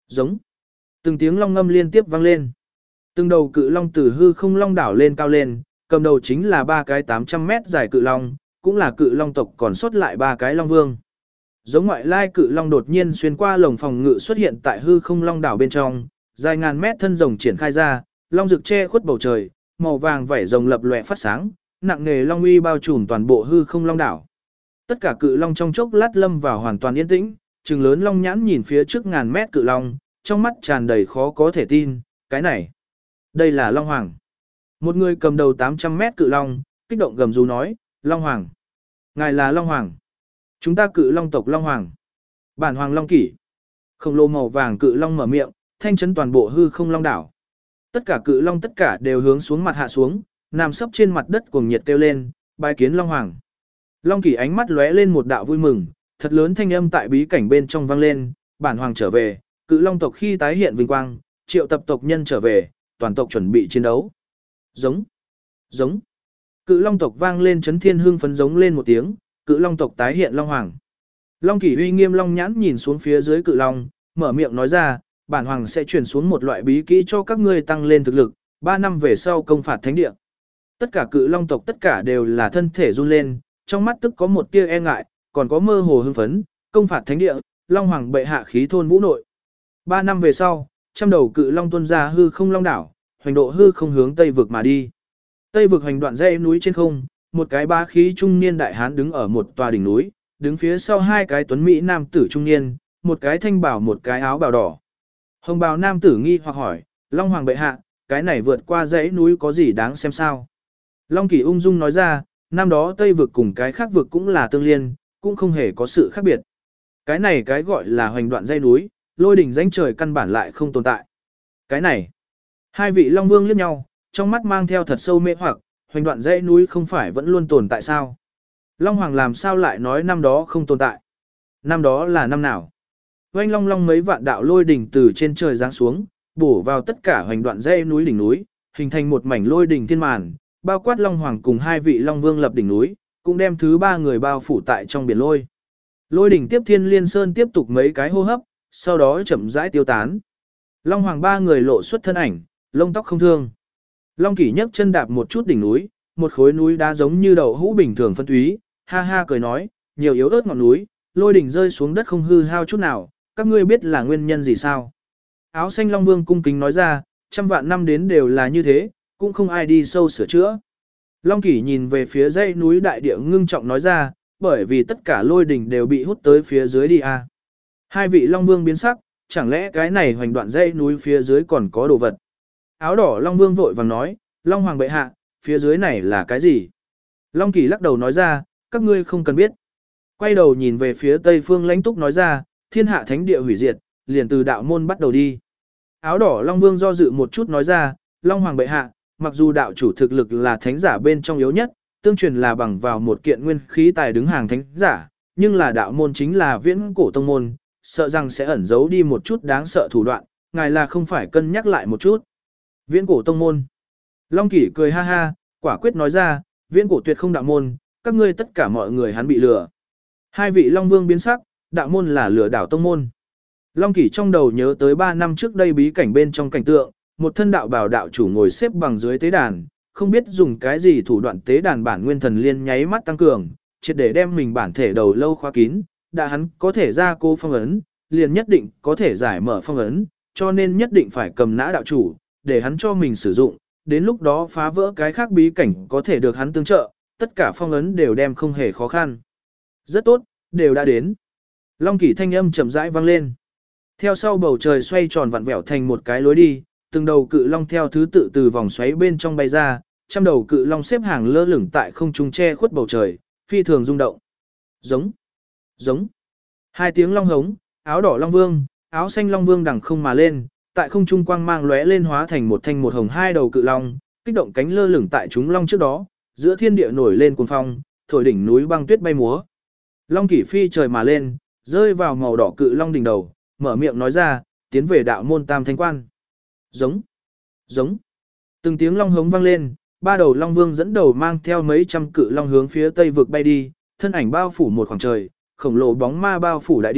Giống. Từng tiếng long ngâm liên tiếp vang lên. Từng đầu cự long từ hư không long đảo lên cao lên, cầm đầu chính là 3 cái 800 mét dài cự long, cũng là cự long tộc còn sót lại 3 cái long vương. Giống ngoại lai cự long đột nhiên xuyên qua lồng phòng ngự xuất hiện tại hư không long đảo bên trong, dài ngàn mét thân rồng triển khai ra, long rực che khuất bầu trời, màu vàng vảy rồng lập lòe phát sáng, nặng nề long uy bao trùm toàn bộ hư không long đảo. Tất cả cự long trong chốc lát lâm vào hoàn toàn yên tĩnh, trừng lớn long nhãn nhìn phía trước ngàn mét cự long, trong mắt tràn đầy khó có thể tin, cái này, đây là Long Hoàng. Một người cầm đầu 800 mét cự long, kích động gầm rú nói, Long Hoàng, ngài là Long Hoàng. Chúng ta cự long tộc Long Hoàng. Bản Hoàng Long Kỷ. Khổng lồ màu vàng cự long mở miệng, thanh chấn toàn bộ hư không long đảo. Tất cả cự long tất cả đều hướng xuống mặt hạ xuống, nằm sấp trên mặt đất cuồng nhiệt kêu lên, bái kiến Long Hoàng. Long Kỷ ánh mắt lóe lên một đạo vui mừng, thật lớn thanh âm tại bí cảnh bên trong vang lên, bản hoàng trở về, cự long tộc khi tái hiện vinh quang, triệu tập tộc nhân trở về, toàn tộc chuẩn bị chiến đấu. Giống, giống. Cự long tộc vang lên chấn thiên hương phấn giống lên một tiếng, cự long tộc tái hiện Long Hoàng. Long Kỷ uy nghiêm long nhãn nhìn xuống phía dưới cự long, mở miệng nói ra, bản hoàng sẽ truyền xuống một loại bí kỹ cho các ngươi tăng lên thực lực, 3 năm về sau công phạt thánh địa. Tất cả cự long tộc tất cả đều là thân thể run lên, trong mắt tức có một tia e ngại, còn có mơ hồ hưng phấn, công phạt thánh địa, Long Hoàng bệ hạ khí thôn vũ nội. 3 năm về sau, trăm đầu cự long tuôn ra hư không long đảo, hoành độ hư không hướng tây vực mà đi. Tây vực hoành đoạn dãy núi trên không, một cái bá khí trung niên đại hán đứng ở một tòa đỉnh núi, đứng phía sau 2 cái tuấn mỹ nam tử trung niên, một cái thanh bảo một cái áo bào đỏ. Hồng bào nam tử nghi hoặc hỏi, Long Hoàng bệ hạ, cái này vượt qua dãy núi có gì đáng xem sao? Long Kỷ ung dung nói ra, năm đó Tây vực cùng cái khác vực cũng là tương liên, cũng không hề có sự khác biệt. Cái này cái gọi là hoành đoạn dãy núi, lôi đỉnh danh trời căn bản lại không tồn tại. Cái này, hai vị Long Vương liếc nhau, trong mắt mang theo thật sâu mê hoặc, hoành đoạn dãy núi không phải vẫn luôn tồn tại sao? Long Hoàng làm sao lại nói năm đó không tồn tại? Năm đó là năm nào? Oanh long long mấy vạn đạo lôi đỉnh từ trên trời giáng xuống, bổ vào tất cả hoành đoạn dãy núi đỉnh núi, hình thành một mảnh lôi đỉnh thiên màn, bao quát Long Hoàng cùng 2 vị Long Vương lập đỉnh núi, cũng đem thứ 3 người bao phủ tại trong biển lôi. Lôi đỉnh tiếp Thiên Liên Sơn tiếp tục mấy cái hô hấp, sau đó chậm rãi tiêu tán. Long Hoàng 3 người lộ xuất thân ảnh, lông tóc không thương. Long Kỷ nhấc chân đạp một chút đỉnh núi, một khối núi đá giống như đậu hũ bình thường phân túy, ha ha cười nói, nhiều yếu ớt ngọn núi, lôi đỉnh rơi xuống đất không hư hao chút nào, các ngươi biết là nguyên nhân gì sao? Áo xanh Long Vương cung kính nói ra, trăm vạn năm đến đều là như thế, cũng không ai đi sâu sửa chữa. Long Kỷ nhìn về phía dãy núi đại địa ngưng trọng nói ra, bởi vì tất cả lôi đỉnh đều bị hút tới phía dưới đi à. 2 vị Long Vương biến sắc, chẳng lẽ cái này hoành đoạn dãy núi phía dưới còn có đồ vật. Áo đỏ Long Vương vội vàng nói, Long Hoàng bệ hạ, phía dưới này là cái gì? Long Kỷ lắc đầu nói ra, các ngươi không cần biết. Quay đầu nhìn về phía tây phương lãnh túc nói ra, thiên hạ thánh địa hủy diệt, liền từ đạo môn bắt đầu đi. Áo đỏ Long Vương do dự một chút nói ra, Long Hoàng bệ hạ, mặc dù đạo chủ thực lực là thánh giả bên trong yếu nhất, tương truyền là bằng vào một kiện nguyên khí tài đứng hàng thánh giả, nhưng là đạo môn chính là viễn cổ tông môn, sợ rằng sẽ ẩn giấu đi một chút đáng sợ thủ đoạn, ngài là không phải cân nhắc lại một chút. Viễn cổ tông môn. Long Kỷ cười ha ha, quả quyết nói ra, viễn cổ tuyệt không đạo môn, các ngươi tất cả mọi người hắn bị lừa. 2 vị Long Vương biến sắc, đạo môn là lừa đảo tông môn. Long Kỷ trong đầu nhớ tới 3 năm trước đây bí cảnh bên trong cảnh tượng, một thân đạo bảo đạo chủ ngồi xếp bằng dưới tế đàn, không biết dùng cái gì thủ đoạn tế đàn bản nguyên thần liên nháy mắt tăng cường, triệt để đem mình bản thể đầu lâu khóa kín, đã hắn có thể ra cô phong ấn, liền nhất định có thể giải mở phong ấn, cho nên nhất định phải cầm nã đạo chủ, để hắn cho mình sử dụng, đến lúc đó phá vỡ cái khác bí cảnh có thể được hắn tương trợ, tất cả phong ấn đều đem không hề khó khăn. Rất tốt, đều đã đến. Long Kỷ thanh âm chậm rãi vang lên. Theo sau bầu trời xoay tròn vặn vẹo thành một cái lối đi, từng đầu cự long theo thứ tự từ vòng xoáy bên trong bay ra, trăm đầu cự long xếp hàng lơ lửng tại không trung che khuất bầu trời, phi thường rung động. Giống, giống. 2 tiếng long hống, áo đỏ Long Vương, áo xanh Long Vương đằng không mà lên, tại không trung quang mang lóe lên hóa thành một thanh một hồng 2 đầu cự long, kích động cánh lơ lửng tại chúng long trước đó, giữa thiên địa nổi lên cuồng phong, thổi đỉnh núi băng tuyết bay múa. Long Kỷ phi trời mà lên, rơi vào màu đỏ cự long đỉnh đầu, mở miệng nói ra, tiến về đạo môn Tam Thanh Quan. Giống, giống. Từng tiếng long hống vang lên, 3 đầu Long Vương dẫn đầu mang theo mấy trăm cự long hướng phía tây vực bay đi, thân ảnh bao phủ một khoảng trời, khổng lồ bóng ma bao phủ đại địa,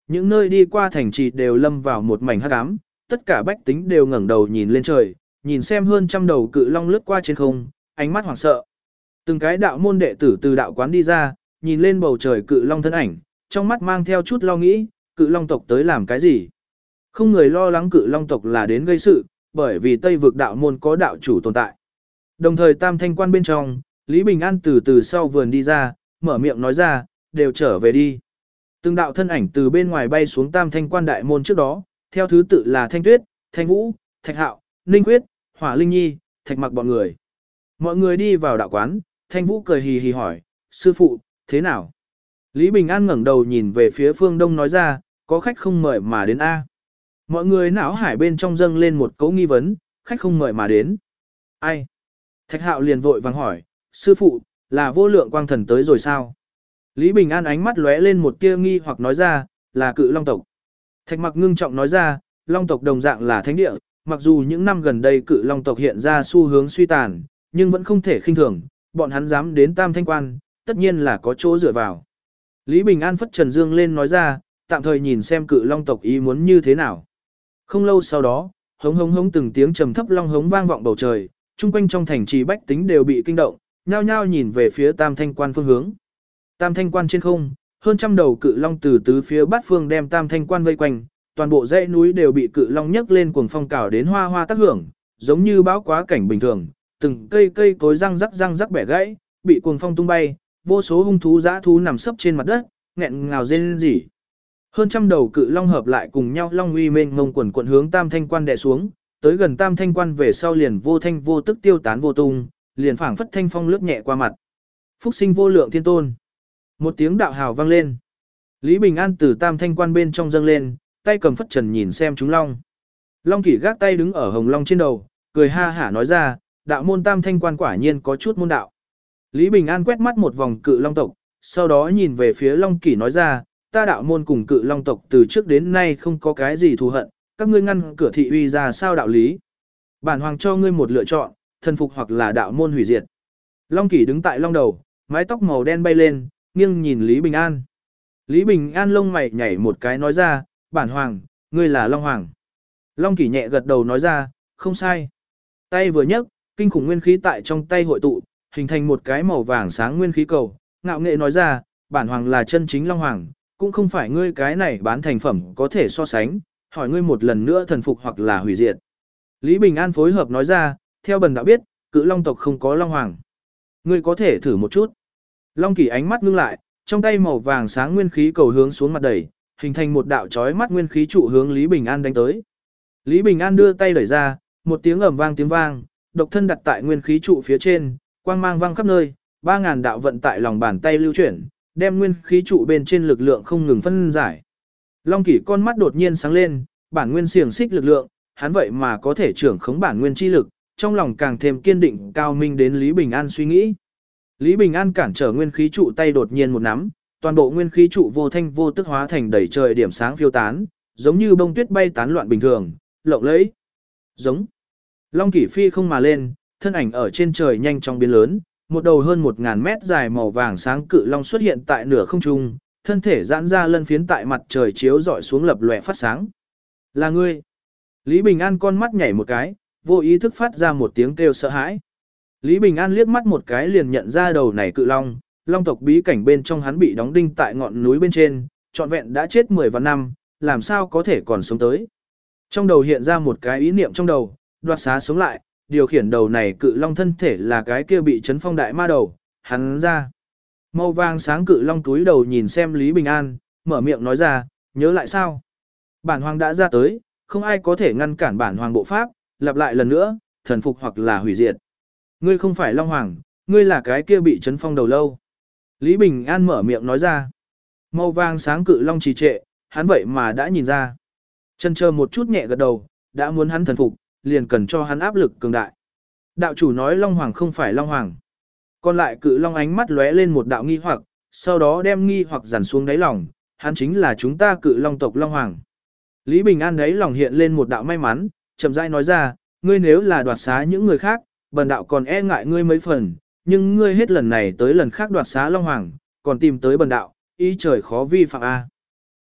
Những nơi đi qua thành trì đều lâm vào một mảnh hắc ám, tất cả bách tính đều ngẩng đầu nhìn lên trời, nhìn xem hơn trăm đầu cự long lướt qua trên không, ánh mắt hoảng sợ. Từng cái đạo môn đệ tử từ đạo quán đi ra, nhìn lên bầu trời cự long thân ảnh, trong mắt mang theo chút lo nghĩ, cự long tộc tới làm cái gì? Không người lo lắng cự long tộc là đến gây sự, bởi vì Tây vực đạo môn có đạo chủ tồn tại. Đồng thời Tam Thanh Quan bên trong, Lý Bình An từ từ sau vườn đi ra, mở miệng nói ra, đều trở về đi. Từng đạo thân ảnh từ bên ngoài bay xuống Tam Thanh Quan đại môn trước đó, theo thứ tự là Thanh Tuyết, Thanh Vũ, Thạch Hạo, Ninh Quyết, Hỏa Linh Nhi, Thạch Mặc bọn người. Mọi người đi vào đạo quán, Thanh Vũ cười hì hì hỏi, sư phụ, thế nào? Lý Bình An ngẩng đầu nhìn về phía phương đông nói ra, có khách không mời mà đến A. Mọi người não hải bên trong dâng lên một cấu nghi vấn, khách không mời mà đến. Ai? Thạch Hạo liền vội vàng hỏi, sư phụ, là vô lượng quang thần tới rồi sao? Lý Bình An ánh mắt lóe lên một tia nghi hoặc nói ra, là cự long tộc. Thạch Mặc ngưng trọng nói ra, long tộc đồng dạng là thánh địa, mặc dù những năm gần đây cự long tộc hiện ra xu hướng suy tàn, nhưng vẫn không thể khinh thường, bọn hắn dám đến Tam Thanh Quan, tất nhiên là có chỗ dựa vào. Lý Bình An phất trần dương lên nói ra, tạm thời nhìn xem cự long tộc ý muốn như thế nào. Không lâu sau đó, hống hống hống từng tiếng trầm thấp long hống vang vọng bầu trời, chung quanh trong thành trì bách tính đều bị kinh động, nhao nhao nhìn về phía Tam Thanh Quan phương hướng. Tam Thanh Quan trên không, hơn trăm đầu cự long từ tứ phía bát phương đem Tam Thanh Quan vây quanh, toàn bộ dãy núi đều bị cự long nhấc lên cuồng phong cào đến hoa hoa tác hưởng, giống như bão quá cảnh bình thường, từng cây cối răng rắc bẻ gãy, bị cuồng phong tung bay, vô số hung thú dã thú nằm sấp trên mặt đất, nghẹn ngào rên rỉ. Hơn trăm đầu cự long hợp lại cùng nhau long uy mênh mông quần quần hướng Tam Thanh Quan đè xuống, tới gần Tam Thanh Quan về sau liền vô thanh vô tức tiêu tán vô tung, liền phảng phất thanh phong lướt nhẹ qua mặt. Phúc sinh vô lượng thiên tôn. Một tiếng đạo hào vang lên. Lý Bình An từ Tam Thanh Quan bên trong dâng lên, tay cầm phất trần nhìn xem chúng long. Long Kỷ gác tay đứng ở hồng long trên đầu, cười ha hả nói ra, đạo môn Tam Thanh Quan quả nhiên có chút môn đạo. Lý Bình An quét mắt một vòng cự long tộc, sau đó nhìn về phía Long Kỷ nói ra, ta đạo môn cùng cự long tộc từ trước đến nay không có cái gì thù hận, các ngươi ngăn cửa thị uy ra sao đạo lý. Bản hoàng cho ngươi một lựa chọn, thần phục hoặc là đạo môn hủy diệt. Long Kỷ đứng tại long đầu, mái tóc màu đen bay lên, nghiêng nhìn Lý Bình An. Lý Bình An lông mày nhảy một cái nói ra, bản hoàng, ngươi là Long Hoàng. Long Kỷ nhẹ gật đầu nói ra, không sai. Tay vừa nhấc, kinh khủng nguyên khí tại trong tay hội tụ, hình thành một cái màu vàng sáng nguyên khí cầu, ngạo nghệ nói ra, bản hoàng là chân chính Long Hoàng, cũng không phải ngươi cái này bán thành phẩm có thể so sánh, hỏi ngươi một lần nữa thần phục hoặc là hủy diệt. Lý Bình An phối hợp nói ra, theo bần đạo biết, cự long tộc không có Long Hoàng. Ngươi có thể thử một chút. Long Kỷ ánh mắt ngưng lại, trong tay màu vàng sáng nguyên khí cầu hướng xuống mặt đẩy, hình thành một đạo chói mắt nguyên khí trụ hướng Lý Bình An đánh tới. Lý Bình An đưa tay đẩy ra, một tiếng ầm vang tiếng vang, độc thân đặt tại nguyên khí trụ phía trên, quang mang vang khắp nơi, 3000 đạo vận tại lòng bàn tay lưu chuyển, đem nguyên khí trụ bên trên lực lượng không ngừng phân giải. Long Kỷ con mắt đột nhiên sáng lên, bản nguyên xiềng xích lực lượng, hắn vậy mà có thể trưởng khống bản nguyên chi lực, trong lòng càng thêm kiên định cao minh đến Lý Bình An suy nghĩ. Lý Bình An cản trở nguyên khí trụ tay đột nhiên một nắm, toàn bộ nguyên khí trụ vô thanh vô tức hóa thành đầy trời điểm sáng phiêu tán, giống như bông tuyết bay tán loạn bình thường, lộng lẫy. Giống. Long Kỷ phi không mà lên, thân ảnh ở trên trời nhanh chóng biến lớn, một đầu hơn 1000 mét dài màu vàng sáng cự long xuất hiện tại nửa không trung, thân thể giãn ra lân phiến tại mặt trời chiếu rọi xuống lập lòe phát sáng. Là ngươi. Lý Bình An con mắt nhảy một cái, vô ý thức phát ra một tiếng kêu sợ hãi. Lý Bình An liếc mắt một cái liền nhận ra đầu này cự long, long tộc bí cảnh bên trong hắn bị đóng đinh tại ngọn núi bên trên, trọn vẹn đã chết 10 vạn năm, làm sao có thể còn sống tới. Trong đầu hiện ra một cái ý niệm trong đầu, đoạt xá sống lại, điều khiển đầu này cự long thân thể là cái kia bị chấn phong đại ma đầu, hắn ra. Màu vàng sáng cự long túi đầu nhìn xem Lý Bình An, mở miệng nói ra, nhớ lại sao? Bản hoàng đã ra tới, không ai có thể ngăn cản bản hoàng bộ pháp, lặp lại lần nữa, thần phục hoặc là hủy diệt. Ngươi không phải Long Hoàng, ngươi là cái kia bị chấn phong đầu lâu. Lý Bình An mở miệng nói ra. Màu vàng sáng cự long trì trệ, hắn vậy mà đã nhìn ra. Chần chờ một chút nhẹ gật đầu, đã muốn hắn thần phục, liền cần cho hắn áp lực cường đại. Đạo chủ nói Long Hoàng không phải Long Hoàng. Còn lại cự long ánh mắt lóe lên một đạo nghi hoặc, sau đó đem nghi hoặc dằn xuống đáy lòng, hắn chính là chúng ta cự long tộc Long Hoàng. Lý Bình An đáy lòng hiện lên một đạo may mắn, chậm rãi nói ra, ngươi nếu là đoạt xá những người khác, bần đạo còn e ngại ngươi mấy phần, nhưng ngươi hết lần này tới lần khác đoạt xá Long Hoàng, còn tìm tới bần đạo, ý trời khó vi phạm a.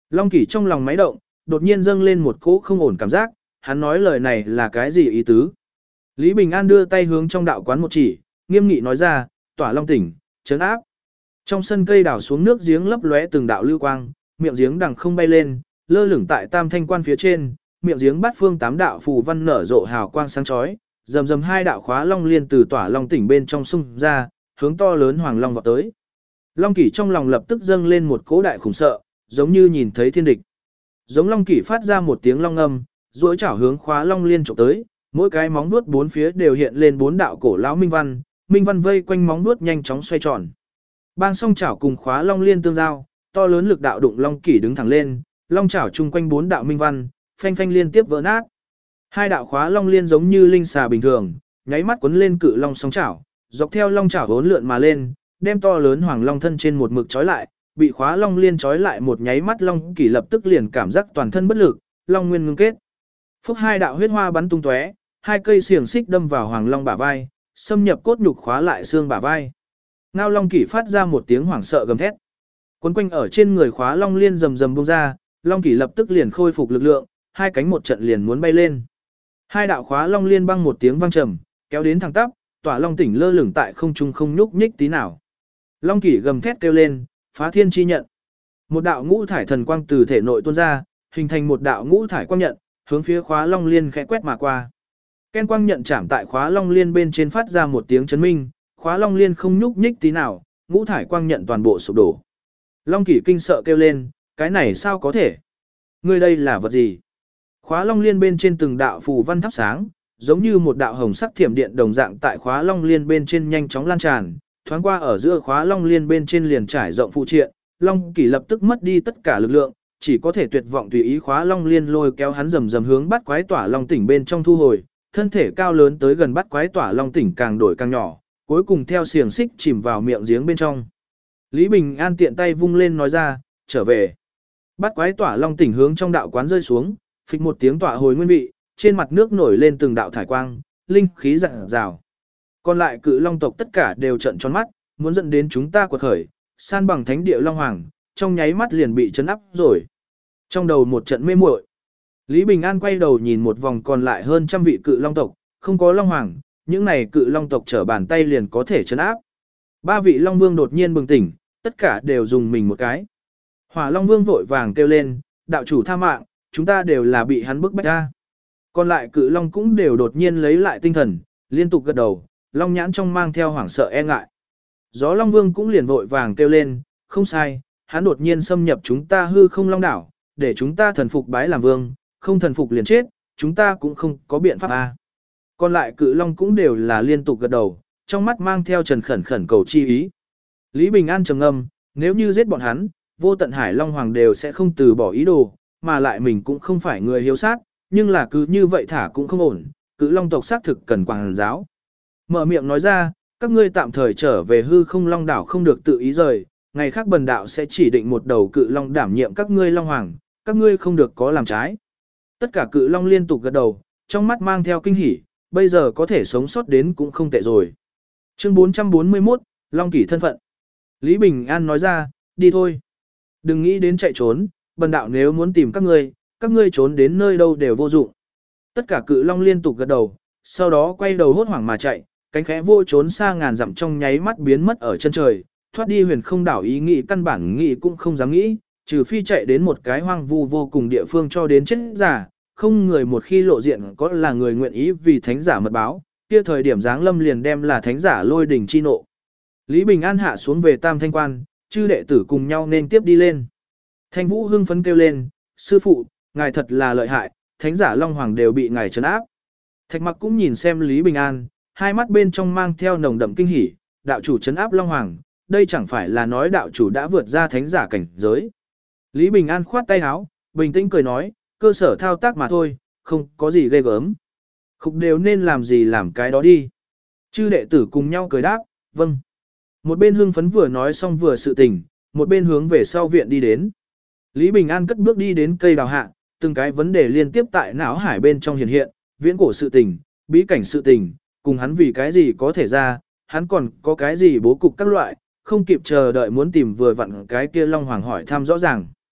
Long Kỷ trong lòng máy động, đột nhiên dâng lên một cỗ không ổn cảm giác, hắn nói lời này là cái gì ý tứ? Lý Bình An đưa tay hướng trong đạo quán một chỉ, nghiêm nghị nói ra, tỏa long tỉnh, trấn áp. Trong sân cây đảo xuống nước giếng lấp lóe từng đạo lưu quang, miệng giếng đằng không bay lên, lơ lửng tại tam thanh quan phía trên, miệng giếng bát phương tám đạo phù văn nở rộ hào quang sáng chói, rầm rầm hai đạo khóa long liên từ tỏa long tỉnh bên trong xung ra, hướng to lớn hoàng long vọt tới. Long Kỷ trong lòng lập tức dâng lên một cỗ đại khủng sợ, giống như nhìn thấy thiên địch. Giống Long Kỷ phát ra một tiếng long âm, duỗi chảo hướng khóa long liên chụp tới, mỗi cái móng vuốt bốn phía đều hiện lên bốn đạo cổ lão minh văn vây quanh móng vuốt nhanh chóng xoay tròn. Bang song chảo cùng khóa long liên tương giao, to lớn lực đạo đụng Long Kỷ đứng thẳng lên, long chảo chung quanh bốn đạo minh văn, phanh phanh liên tiếp vỡ nát. Hai đạo khóa long liên giống như linh xà bình thường, nháy mắt quấn lên cự long song chảo, dọc theo long chảo vốn lượn mà lên, đem to lớn hoàng long thân trên một mực trói lại, bị khóa long liên trói lại một nháy mắt Long Kỷ lập tức liền cảm giác toàn thân bất lực, long nguyên ngưng kết. Phúc hai đạo huyết hoa bắn tung tóe, hai cây xiềng xích đâm vào hoàng long bả vai, xâm nhập cốt nhục khóa lại xương bả vai. Ngao Long Kỷ phát ra một tiếng hoảng sợ gầm thét. Quấn quanh ở trên người khóa long liên rầm rầm bung ra, Long Kỷ lập tức liền khôi phục lực lượng, hai cánh một trận liền muốn bay lên. Hai đạo khóa long liên băng một tiếng vang trầm, kéo đến thẳng tắp, tỏa long tỉnh lơ lửng tại không trung không nhúc nhích tí nào. Long Kỷ gầm thét kêu lên, phá thiên chi nhận. Một đạo ngũ thải thần quang từ thể nội tuôn ra, hình thành một đạo ngũ thải quang nhận, hướng phía khóa long liên khẽ quét mà qua. Ken quang nhận chạm tại khóa long liên bên trên phát ra một tiếng chấn minh, khóa long liên không nhúc nhích tí nào, ngũ thải quang nhận toàn bộ sụp đổ. Long Kỷ kinh sợ kêu lên, cái này sao có thể? Ngươi đây là vật gì? Khóa long liên bên trên từng đạo phù văn thắp sáng, giống như một đạo hồng sắc thiểm điện đồng dạng tại khóa long liên bên trên nhanh chóng lan tràn, thoáng qua ở giữa khóa long liên bên trên liền trải rộng phụ triện, Long Kỷ lập tức mất đi tất cả lực lượng, chỉ có thể tuyệt vọng tùy ý khóa long liên lôi kéo hắn rầm rầm hướng bắt quái tỏa long tỉnh bên trong thu hồi, thân thể cao lớn tới gần bắt quái tỏa long tỉnh càng đổi càng nhỏ, cuối cùng theo xiềng xích chìm vào miệng giếng bên trong. Lý Bình An tiện tay vung lên nói ra, trở về. Bắt quái tỏa long tỉnh hướng trong đạo quán rơi xuống, phịch một tiếng tỏa hồi nguyên vị, trên mặt nước nổi lên từng đạo thải quang, linh khí rạng rào. Còn lại cự long tộc tất cả đều trợn tròn mắt, muốn dẫn đến chúng ta quật khởi, san bằng thánh địa long hoàng, trong nháy mắt liền bị chấn áp rồi. Trong đầu một trận mê muội, Lý Bình An quay đầu nhìn một vòng còn lại hơn trăm vị cự long tộc, không có long hoàng, những này cự long tộc trở bàn tay liền có thể chấn áp. Ba vị long vương đột nhiên bừng tỉnh, tất cả đều dùng mình một cái. Hỏa Long Vương vội vàng kêu lên, đạo chủ tha mạng, chúng ta đều là bị hắn bức bách ra. Còn lại cự long cũng đều đột nhiên lấy lại tinh thần, liên tục gật đầu, long nhãn trong mang theo hoảng sợ e ngại. Gió Long Vương cũng liền vội vàng kêu lên, không sai, hắn đột nhiên xâm nhập chúng ta hư không long đảo, để chúng ta thần phục bái làm vương, không thần phục liền chết, chúng ta cũng không có biện pháp a. Còn lại cự long cũng đều là liên tục gật đầu, trong mắt mang theo trần khẩn khẩn cầu chi ý. Lý Bình An trầm ngâm, nếu như giết bọn hắn, vô tận hải long hoàng đều sẽ không từ bỏ ý đồ, mà lại mình cũng không phải người hiếu sát, nhưng là cứ như vậy thả cũng không ổn, cự long tộc xác thực cần quảng giáo. Mở miệng nói ra, các ngươi tạm thời trở về hư không long đảo không được tự ý rời, ngày khác bần đạo sẽ chỉ định một đầu cự long đảm nhiệm các ngươi long hoàng, các ngươi không được có làm trái. Tất cả cự long liên tục gật đầu, trong mắt mang theo kinh hỉ, bây giờ có thể sống sót đến cũng không tệ rồi. Chương 441, Long Kỷ thân phận. Lý Bình An nói ra, đi thôi. Đừng nghĩ đến chạy trốn, bần đạo nếu muốn tìm các ngươi trốn đến nơi đâu đều vô dụng. Tất cả cự long liên tục gật đầu, sau đó quay đầu hốt hoảng mà chạy, cánh khẽ vô trốn xa ngàn dặm trong nháy mắt biến mất ở chân trời, thoát đi huyền không đảo ý nghĩ căn bản nghĩ cũng không dám nghĩ, trừ phi chạy đến một cái hoang vu vô cùng địa phương cho đến chết giả, không người một khi lộ diện có là người nguyện ý vì thánh giả mật báo, kia thời điểm giáng lâm liền đem là thánh giả lôi đỉnh chi nộ. Lý Bình An hạ xuống về Tam Thanh Quan, chư đệ tử cùng nhau nên tiếp đi lên. Thanh Vũ hưng phấn kêu lên, sư phụ, ngài thật là lợi hại, thánh giả Long Hoàng đều bị ngài trấn áp. Thạch Mặc cũng nhìn xem Lý Bình An, hai mắt bên trong mang theo nồng đậm kinh hỉ, đạo chủ trấn áp Long Hoàng, đây chẳng phải là nói đạo chủ đã vượt ra thánh giả cảnh giới. Lý Bình An khoát tay áo, bình tĩnh cười nói, cơ sở thao tác mà thôi, không có gì ghê gớm. Khúc đều nên làm gì làm cái đó đi. Chư đệ tử cùng nhau cười đáp, vâng. Một bên hưng phấn vừa nói xong vừa sự tình, một bên hướng về sau viện đi đến. Lý Bình An cất bước đi đến cây đào hạ, từng cái vấn đề liên tiếp tại não hải bên trong hiện hiện, viễn cổ sự tình, bí cảnh sự tình, cùng hắn vì cái gì có thể ra, hắn còn có cái gì bố cục các loại, không kịp chờ đợi muốn tìm vừa vặn cái kia Long Hoàng hỏi thăm rõ ràng.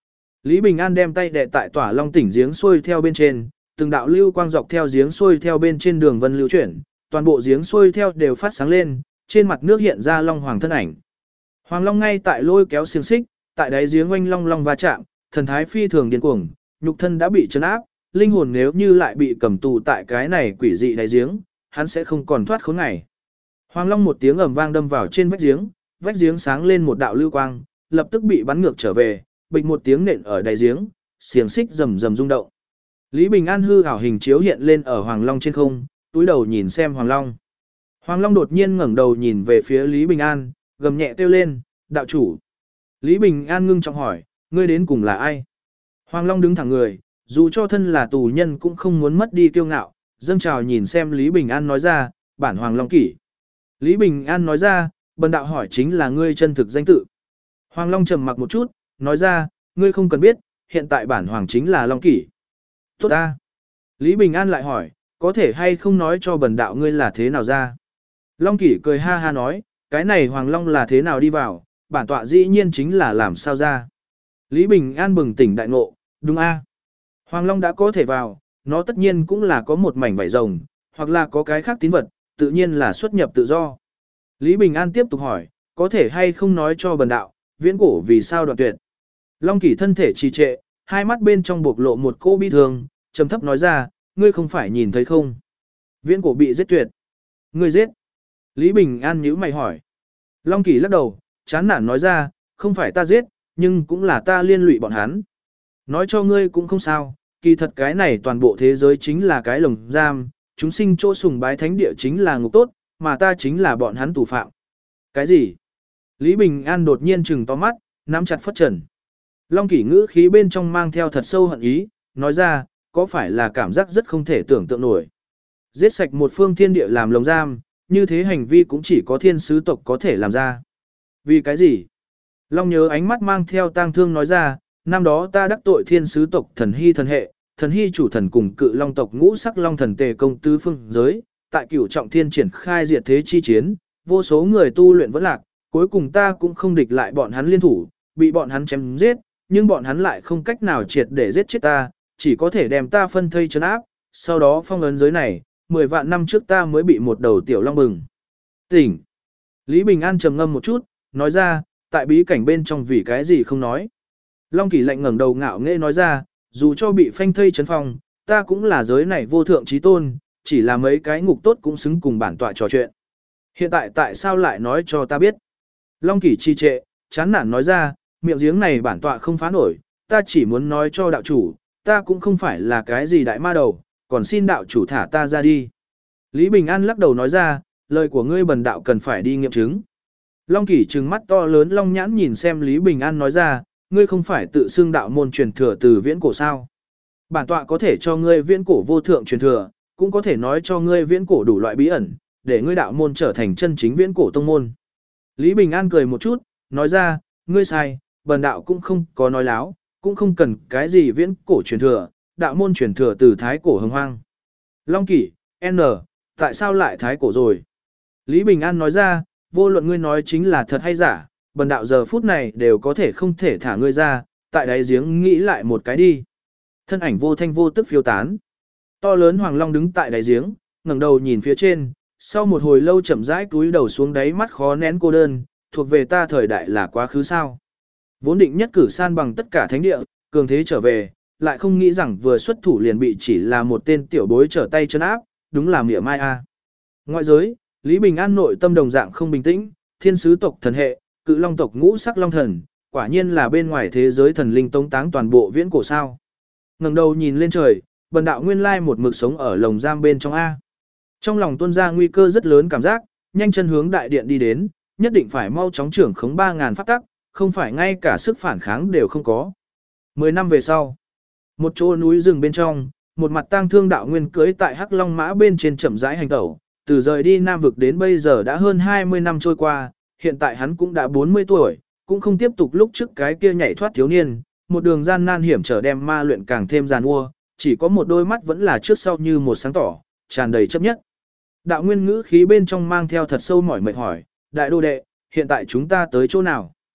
Lý Bình An đem tay đè tại tỏa long tỉnh giếng xuôi theo bên trên, từng đạo lưu quang dọc theo giếng xuôi theo bên trên đường vân lưu chuyển, toàn bộ giếng xuôi theo đều phát sáng lên, trên mặt nước hiện ra long hoàng thân ảnh. Hoàng long ngay tại lôi kéo xiềng xích, tại đáy giếng oanh long long va chạm, thần thái phi thường điên cuồng, nhục thân đã bị trấn áp, linh hồn nếu như lại bị cầm tù tại cái này quỷ dị đáy giếng, hắn sẽ không còn thoát khốn này. Hoàng long một tiếng ầm vang đâm vào trên vách giếng sáng lên một đạo lưu quang, lập tức bị bắn ngược trở về, bịch một tiếng nện ở đáy giếng, xiềng xích rầm rầm rung động. Lý Bình An hư ảo hình chiếu hiện lên ở Hoàng Long trên không, túi đầu nhìn xem Hoàng Long. Hoàng Long đột nhiên ngẩng đầu nhìn về phía Lý Bình An, gầm nhẹ kêu lên, đạo chủ. Lý Bình An ngưng trọng hỏi, ngươi đến cùng là ai? Hoàng Long đứng thẳng người, dù cho thân là tù nhân cũng không muốn mất đi kiêu ngạo, dâng trào nhìn xem Lý Bình An nói ra, bản Hoàng Long kỷ. Lý Bình An nói ra, bần đạo hỏi chính là ngươi chân thực danh tự. Hoàng Long trầm mặc một chút, nói ra, ngươi không cần biết, hiện tại bản Hoàng chính là Long kỷ. Tốt ta. Lý Bình An lại hỏi, có thể hay không nói cho bần đạo ngươi là thế nào ra? Long kỷ cười ha ha nói, cái này Hoàng Long là thế nào đi vào, bản tọa dĩ nhiên chính là làm sao ra. Lý Bình An bừng tỉnh đại ngộ, đúng a. Hoàng Long đã có thể vào, nó tất nhiên cũng là có một mảnh vảy rồng, hoặc là có cái khác tín vật, tự nhiên là xuất nhập tự do. Lý Bình An tiếp tục hỏi, có thể hay không nói cho bần đạo, viễn cổ vì sao đoạn tuyệt. Long kỷ thân thể trì trệ, hai mắt bên trong bộc lộ một cô bi thương, trầm thấp nói ra, ngươi không phải nhìn thấy không? Viễn cổ bị giết tuyệt. Ngươi giết. Lý Bình An nhíu mày hỏi. Long kỷ lắc đầu, chán nản nói ra, không phải ta giết, nhưng cũng là ta liên lụy bọn hắn. Nói cho ngươi cũng không sao, kỳ thật cái này toàn bộ thế giới chính là cái lồng giam, chúng sinh chỗ sùng bái thánh địa chính là ngục tốt, mà ta chính là bọn hắn tù phạm. Cái gì? Lý Bình An đột nhiên trừng to mắt, nắm chặt phất trần. Long kỷ ngữ khí bên trong mang theo thật sâu hận ý, nói ra, có phải là cảm giác rất không thể tưởng tượng nổi. Giết sạch một phương thiên địa làm lồng giam, như thế hành vi cũng chỉ có thiên sứ tộc có thể làm ra. Vì cái gì? Long nhớ ánh mắt mang theo tang thương nói ra, năm đó ta đắc tội thiên sứ tộc thần hy thần hệ, thần hy chủ thần cùng cự long tộc ngũ sắc long thần tề công tứ phương giới, tại cửu trọng thiên triển khai diệt thế chi chiến, vô số người tu luyện vẫn lạc, cuối cùng ta cũng không địch lại bọn hắn liên thủ, bị bọn hắn chém giết, nhưng bọn hắn lại không cách nào triệt để giết chết ta, chỉ có thể đem ta phân thây trấn áp, sau đó phong ấn giới này, 10 vạn năm trước ta mới bị một đầu tiểu long bừng. Tỉnh. Lý Bình An trầm ngâm một chút, nói ra, tại bí cảnh bên trong vì cái gì không nói. Long kỷ lạnh ngẩng đầu ngạo nghễ nói ra, dù cho bị phanh thây trấn phong, ta cũng là giới này vô thượng trí tôn, chỉ là mấy cái ngục tốt cũng xứng cùng bản tọa trò chuyện. Hiện tại tại sao lại nói cho ta biết? Long kỷ trì trệ, chán nản nói ra, miệng giếng này bản tọa không phá nổi, ta chỉ muốn nói cho đạo chủ, ta cũng không phải là cái gì đại ma đầu, còn xin đạo chủ thả ta ra đi. Lý Bình An lắc đầu nói ra, lời của ngươi bần đạo cần phải đi nghiệm chứng. Long kỷ trừng mắt to lớn long nhãn nhìn xem Lý Bình An nói ra, ngươi không phải tự xưng đạo môn truyền thừa từ viễn cổ sao? Bản tọa có thể cho ngươi viễn cổ vô thượng truyền thừa, cũng có thể nói cho ngươi viễn cổ đủ loại bí ẩn, để ngươi đạo môn trở thành chân chính viễn cổ tông môn. Lý Bình An cười một chút, nói ra, ngươi sai, bần đạo cũng không có nói láo, cũng không cần cái gì viễn cổ truyền thừa, đạo môn truyền thừa từ thái cổ hồng hoang. Long kỷ, N, tại sao lại thái cổ rồi? Lý Bình An nói ra, vô luận ngươi nói chính là thật hay giả, bần đạo giờ phút này đều có thể không thể thả ngươi ra, tại đáy giếng nghĩ lại một cái đi. Thân ảnh vô thanh vô tức phiêu tán. To lớn Hoàng Long đứng tại đáy giếng, ngẩng đầu nhìn phía trên, sau một hồi lâu chậm rãi cúi đầu xuống đáy mắt khó nén cô đơn, thuộc về ta thời đại là quá khứ sao. Vốn định nhất cử san bằng tất cả thánh địa, cường thế trở về, lại không nghĩ rằng vừa xuất thủ liền bị chỉ là một tên tiểu bối trở tay chân áp, đúng là mỉa mai a. Ngoại giới, Lý Bình An nội tâm đồng dạng không bình tĩnh, thiên sứ tộc thần hệ, cự long tộc ngũ sắc long thần, quả nhiên là bên ngoài thế giới thần linh tống táng toàn bộ viễn cổ sao. Ngẩng đầu nhìn lên trời, bần đạo nguyên lai một mực sống ở lồng giam bên trong A. Trong lòng tuôn ra nguy cơ rất lớn cảm giác, nhanh chân hướng đại điện đi đến, nhất định phải mau chóng trưởng khống 3.000 pháp tắc, không phải ngay cả sức phản kháng đều không có. 10 năm về sau, một chỗ núi rừng bên trong, một mặt tang thương đạo nguyên cưới tại Hắc Long mã bên trên chậm rãi hành tẩu, từ rời đi Nam vực đến bây giờ đã hơn 20 năm trôi qua, hiện tại hắn cũng đã 40 tuổi, cũng không tiếp tục lúc trước cái kia nhảy thoát thiếu niên, một đường gian nan hiểm trở đem ma luyện càng thêm giàn mua, chỉ có một đôi mắt vẫn là trước sau như một sáng tỏ, tràn đầy chấp nhất. Đạo nguyên ngữ khí bên trong mang theo thật sâu mỏi mệt hỏi, đại đô đệ, hiện tại chúng ta tới chỗ nào?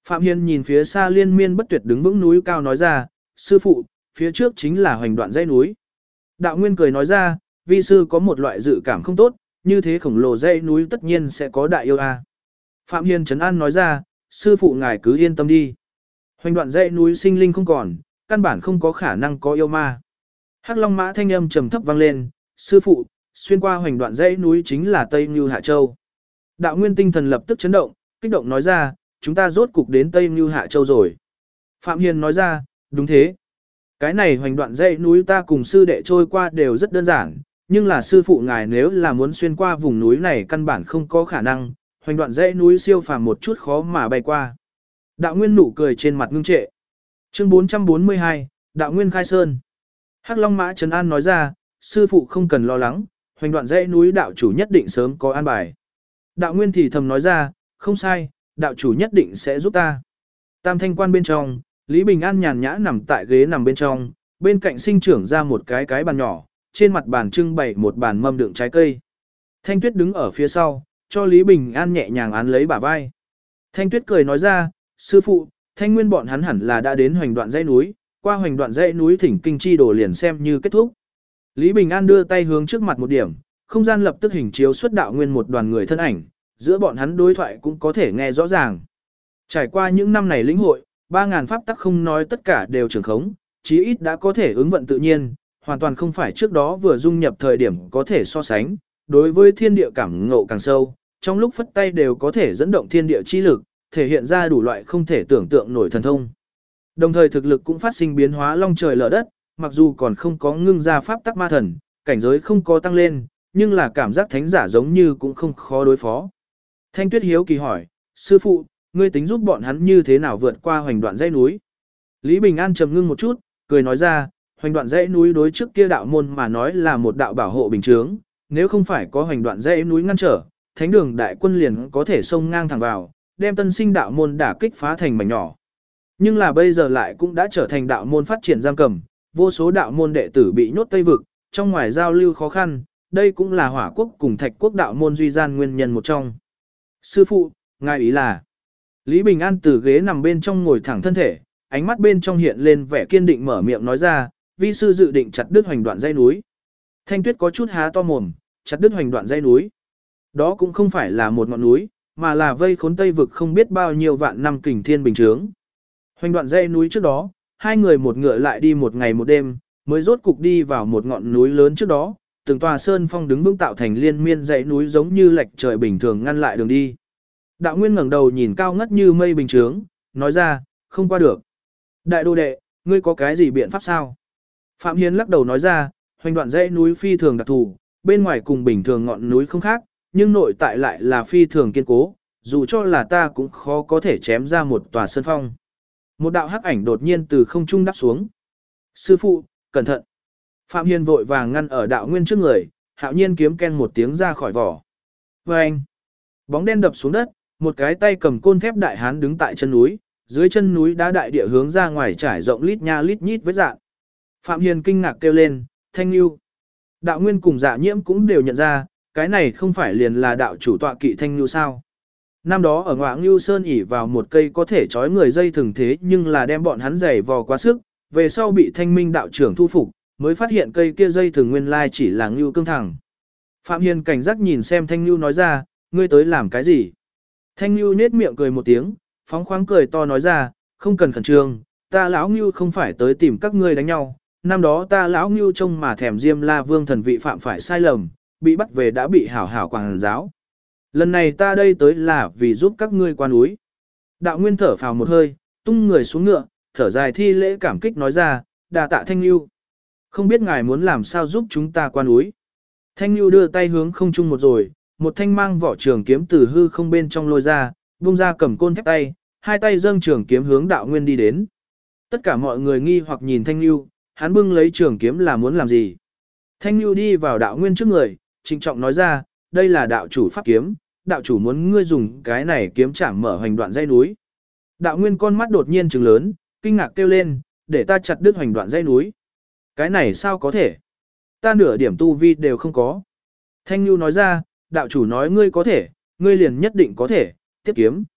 Phạm Hiên nhìn phía xa liên miên bất tuyệt đứng vững núi cao nói ra, sư phụ, phía trước chính là hoành đoạn dãy núi. Đạo Nguyên cười nói ra, vi sư có một loại dự cảm không tốt, như thế khổng lồ dãy núi tất nhiên sẽ có đại yêu a. Phạm Hiên trấn an nói ra, sư phụ ngài cứ yên tâm đi. Hoành đoạn dãy núi sinh linh không còn, căn bản không có khả năng có yêu ma. Hắc Long Mã thanh âm trầm thấp vang lên, sư phụ, xuyên qua hoành đoạn dãy núi chính là Tây Như Hạ Châu. Đạo Nguyên tinh thần lập tức chấn động, kích động nói ra, chúng ta rốt cục đến Tây Như Hạ Châu rồi. Phạm Hiền nói ra, đúng thế. Cái này hoành đoạn dãy núi ta cùng sư đệ trôi qua đều rất đơn giản, nhưng là sư phụ ngài nếu là muốn xuyên qua vùng núi này căn bản không có khả năng, hoành đoạn dãy núi siêu phàm một chút khó mà bay qua. Đạo Nguyên nụ cười trên mặt ngưng trệ. Chương 442, Đạo Nguyên khai sơn. Hắc Long Mã Trấn An nói ra, sư phụ không cần lo lắng, hoành đoạn dãy núi đạo chủ nhất định sớm có an bài. Đạo Nguyên thì thầm nói ra, không sai, đạo chủ nhất định sẽ giúp ta. Tam thanh quan bên trong, Lý Bình An nhàn nhã nằm tại ghế nằm bên trong, bên cạnh sinh trưởng ra một cái bàn nhỏ, trên mặt bàn trưng bày một bàn mâm đựng trái cây. Thanh Tuyết đứng ở phía sau, cho Lý Bình An nhẹ nhàng án lấy bả vai. Thanh Tuyết cười nói ra, sư phụ, Thanh Nguyên bọn hắn hẳn là đã đến hoành đoạn dãy núi, qua hoành đoạn dãy núi thỉnh kinh chi đổ liền xem như kết thúc. Lý Bình An đưa tay hướng trước mặt một điểm, không gian lập tức hình chiếu xuất Đạo Nguyên một đoàn người thân ảnh, giữa bọn hắn đối thoại cũng có thể nghe rõ ràng. Trải qua những năm này lĩnh hội, 3.000 pháp tắc không nói tất cả đều trường khống, chí ít đã có thể ứng vận tự nhiên, hoàn toàn không phải trước đó vừa dung nhập thời điểm có thể so sánh, đối với thiên địa cảm ngộ càng sâu, trong lúc phất tay đều có thể dẫn động thiên địa chi lực, thể hiện ra đủ loại không thể tưởng tượng nổi thần thông. Đồng thời thực lực cũng phát sinh biến hóa long trời lở đất, mặc dù còn không có ngưng ra pháp tắc ma thần, cảnh giới không có tăng lên, nhưng là cảm giác thánh giả giống như cũng không khó đối phó. Thanh Tuyết hiếu kỳ hỏi, sư phụ, ngươi tính giúp bọn hắn như thế nào vượt qua hoành đoạn dãy núi? Lý Bình An trầm ngưng một chút, cười nói ra, hoành đoạn dãy núi đối trước kia đạo môn mà nói là một đạo bảo hộ bình chướng, nếu không phải có hoành đoạn dãy núi ngăn trở, thánh đường đại quân liền có thể xông ngang thẳng vào, đem tân sinh đạo môn đả kích phá thành mảnh nhỏ. Nhưng là bây giờ lại cũng đã trở thành đạo môn phát triển giam cầm, vô số đạo môn đệ tử bị nhốt Tây vực, trong ngoài giao lưu khó khăn, đây cũng là Hỏa quốc cùng Thạch quốc đạo môn duy gian nguyên nhân một trong. Sư phụ, ngài ý là? Lý Bình An từ ghế nằm bên trong ngồi thẳng thân thể, ánh mắt bên trong hiện lên vẻ kiên định mở miệng nói ra, vi sư dự định chặt đứt hoành đoạn dãy núi. Thanh Tuyết có chút há to mồm, chặt đứt hoành đoạn dãy núi. Đó cũng không phải là một ngọn núi, mà là vây khốn Tây vực không biết bao nhiêu vạn năm kình thiên bình chướng. Hoành đoạn dãy núi trước đó, hai người một ngựa lại đi một ngày một đêm, mới rốt cục đi vào một ngọn núi lớn trước đó, từng tòa sơn phong đứng vững tạo thành liên miên dãy núi giống như lệch trời bình thường ngăn lại đường đi. Đạo Nguyên ngẩng đầu nhìn cao ngất như mây bình chướng, nói ra, không qua được. Đại đô đệ, ngươi có cái gì biện pháp sao? Phạm Hiến lắc đầu nói ra, hoành đoạn dãy núi phi thường đặc thù, bên ngoài cùng bình thường ngọn núi không khác, nhưng nội tại lại là phi thường kiên cố, dù cho là ta cũng khó có thể chém ra một tòa sơn phong. Một đạo hắc ảnh đột nhiên từ không trung đáp xuống. Sư phụ, cẩn thận. Phạm Hiên vội vàng ngăn ở Đạo Nguyên trước người, hạo nhiên kiếm ken một tiếng ra khỏi vỏ. Vâng! Bóng đen đập xuống đất, một cái tay cầm côn thép đại hán đứng tại chân núi, dưới chân núi đá đại địa hướng ra ngoài trải rộng lít nha lít nhít với dạng. Phạm Hiên kinh ngạc kêu lên, Thanh Nhu. Đạo Nguyên cùng Dạ Nhiễm cũng đều nhận ra, cái này không phải liền là đạo chủ tọa kỵ Thanh Nhu sao? Năm đó ở Ngoại Nhu Sơn ỉ vào một cây có thể trói người dây thường thế nhưng là đem bọn hắn giày vò quá sức, về sau bị Thanh Minh đạo trưởng thu phục, mới phát hiện cây kia dây thường nguyên lai chỉ là Nhu cương thẳng. Phạm Hiên cảnh giác nhìn xem Thanh Nhu nói ra, ngươi tới làm cái gì? Thanh Nhu nhếch miệng cười một tiếng, phóng khoáng cười to nói ra, không cần khẩn trương, ta lão Nhu không phải tới tìm các ngươi đánh nhau, năm đó ta lão Nhu trông mà thèm Diêm La Vương thần vị phạm phải sai lầm, bị bắt về đã bị hảo hảo quảng giáo. Lần này ta đây tới là vì giúp các ngươi qua núi. Đạo Nguyên thở phào một hơi, tung người xuống ngựa, thở dài thi lễ cảm kích nói ra, đà tạ Thanh Nhu. Không biết ngài muốn làm sao giúp chúng ta qua núi. Thanh Nhu đưa tay hướng không trung một rồi, một thanh mang vỏ trường kiếm từ hư không bên trong lôi ra, buông ra cầm côn thép tay, hai tay dâng trường kiếm hướng Đạo Nguyên đi đến. Tất cả mọi người nghi hoặc nhìn Thanh Nhu, hắn bưng lấy trường kiếm là muốn làm gì. Thanh Nhu đi vào Đạo Nguyên trước người, trịnh trọng nói ra, đây là đạo chủ pháp kiếm, đạo chủ muốn ngươi dùng cái này kiếm chạm mở hoành đoạn dãy núi. Đạo Nguyên con mắt đột nhiên trừng lớn, kinh ngạc kêu lên, để ta chặt đứt hoành đoạn dãy núi. Cái này sao có thể? Ta nửa điểm tu vi đều không có. Thanh Nhu nói ra, đạo chủ nói ngươi có thể, ngươi liền nhất định có thể, tiếp kiếm.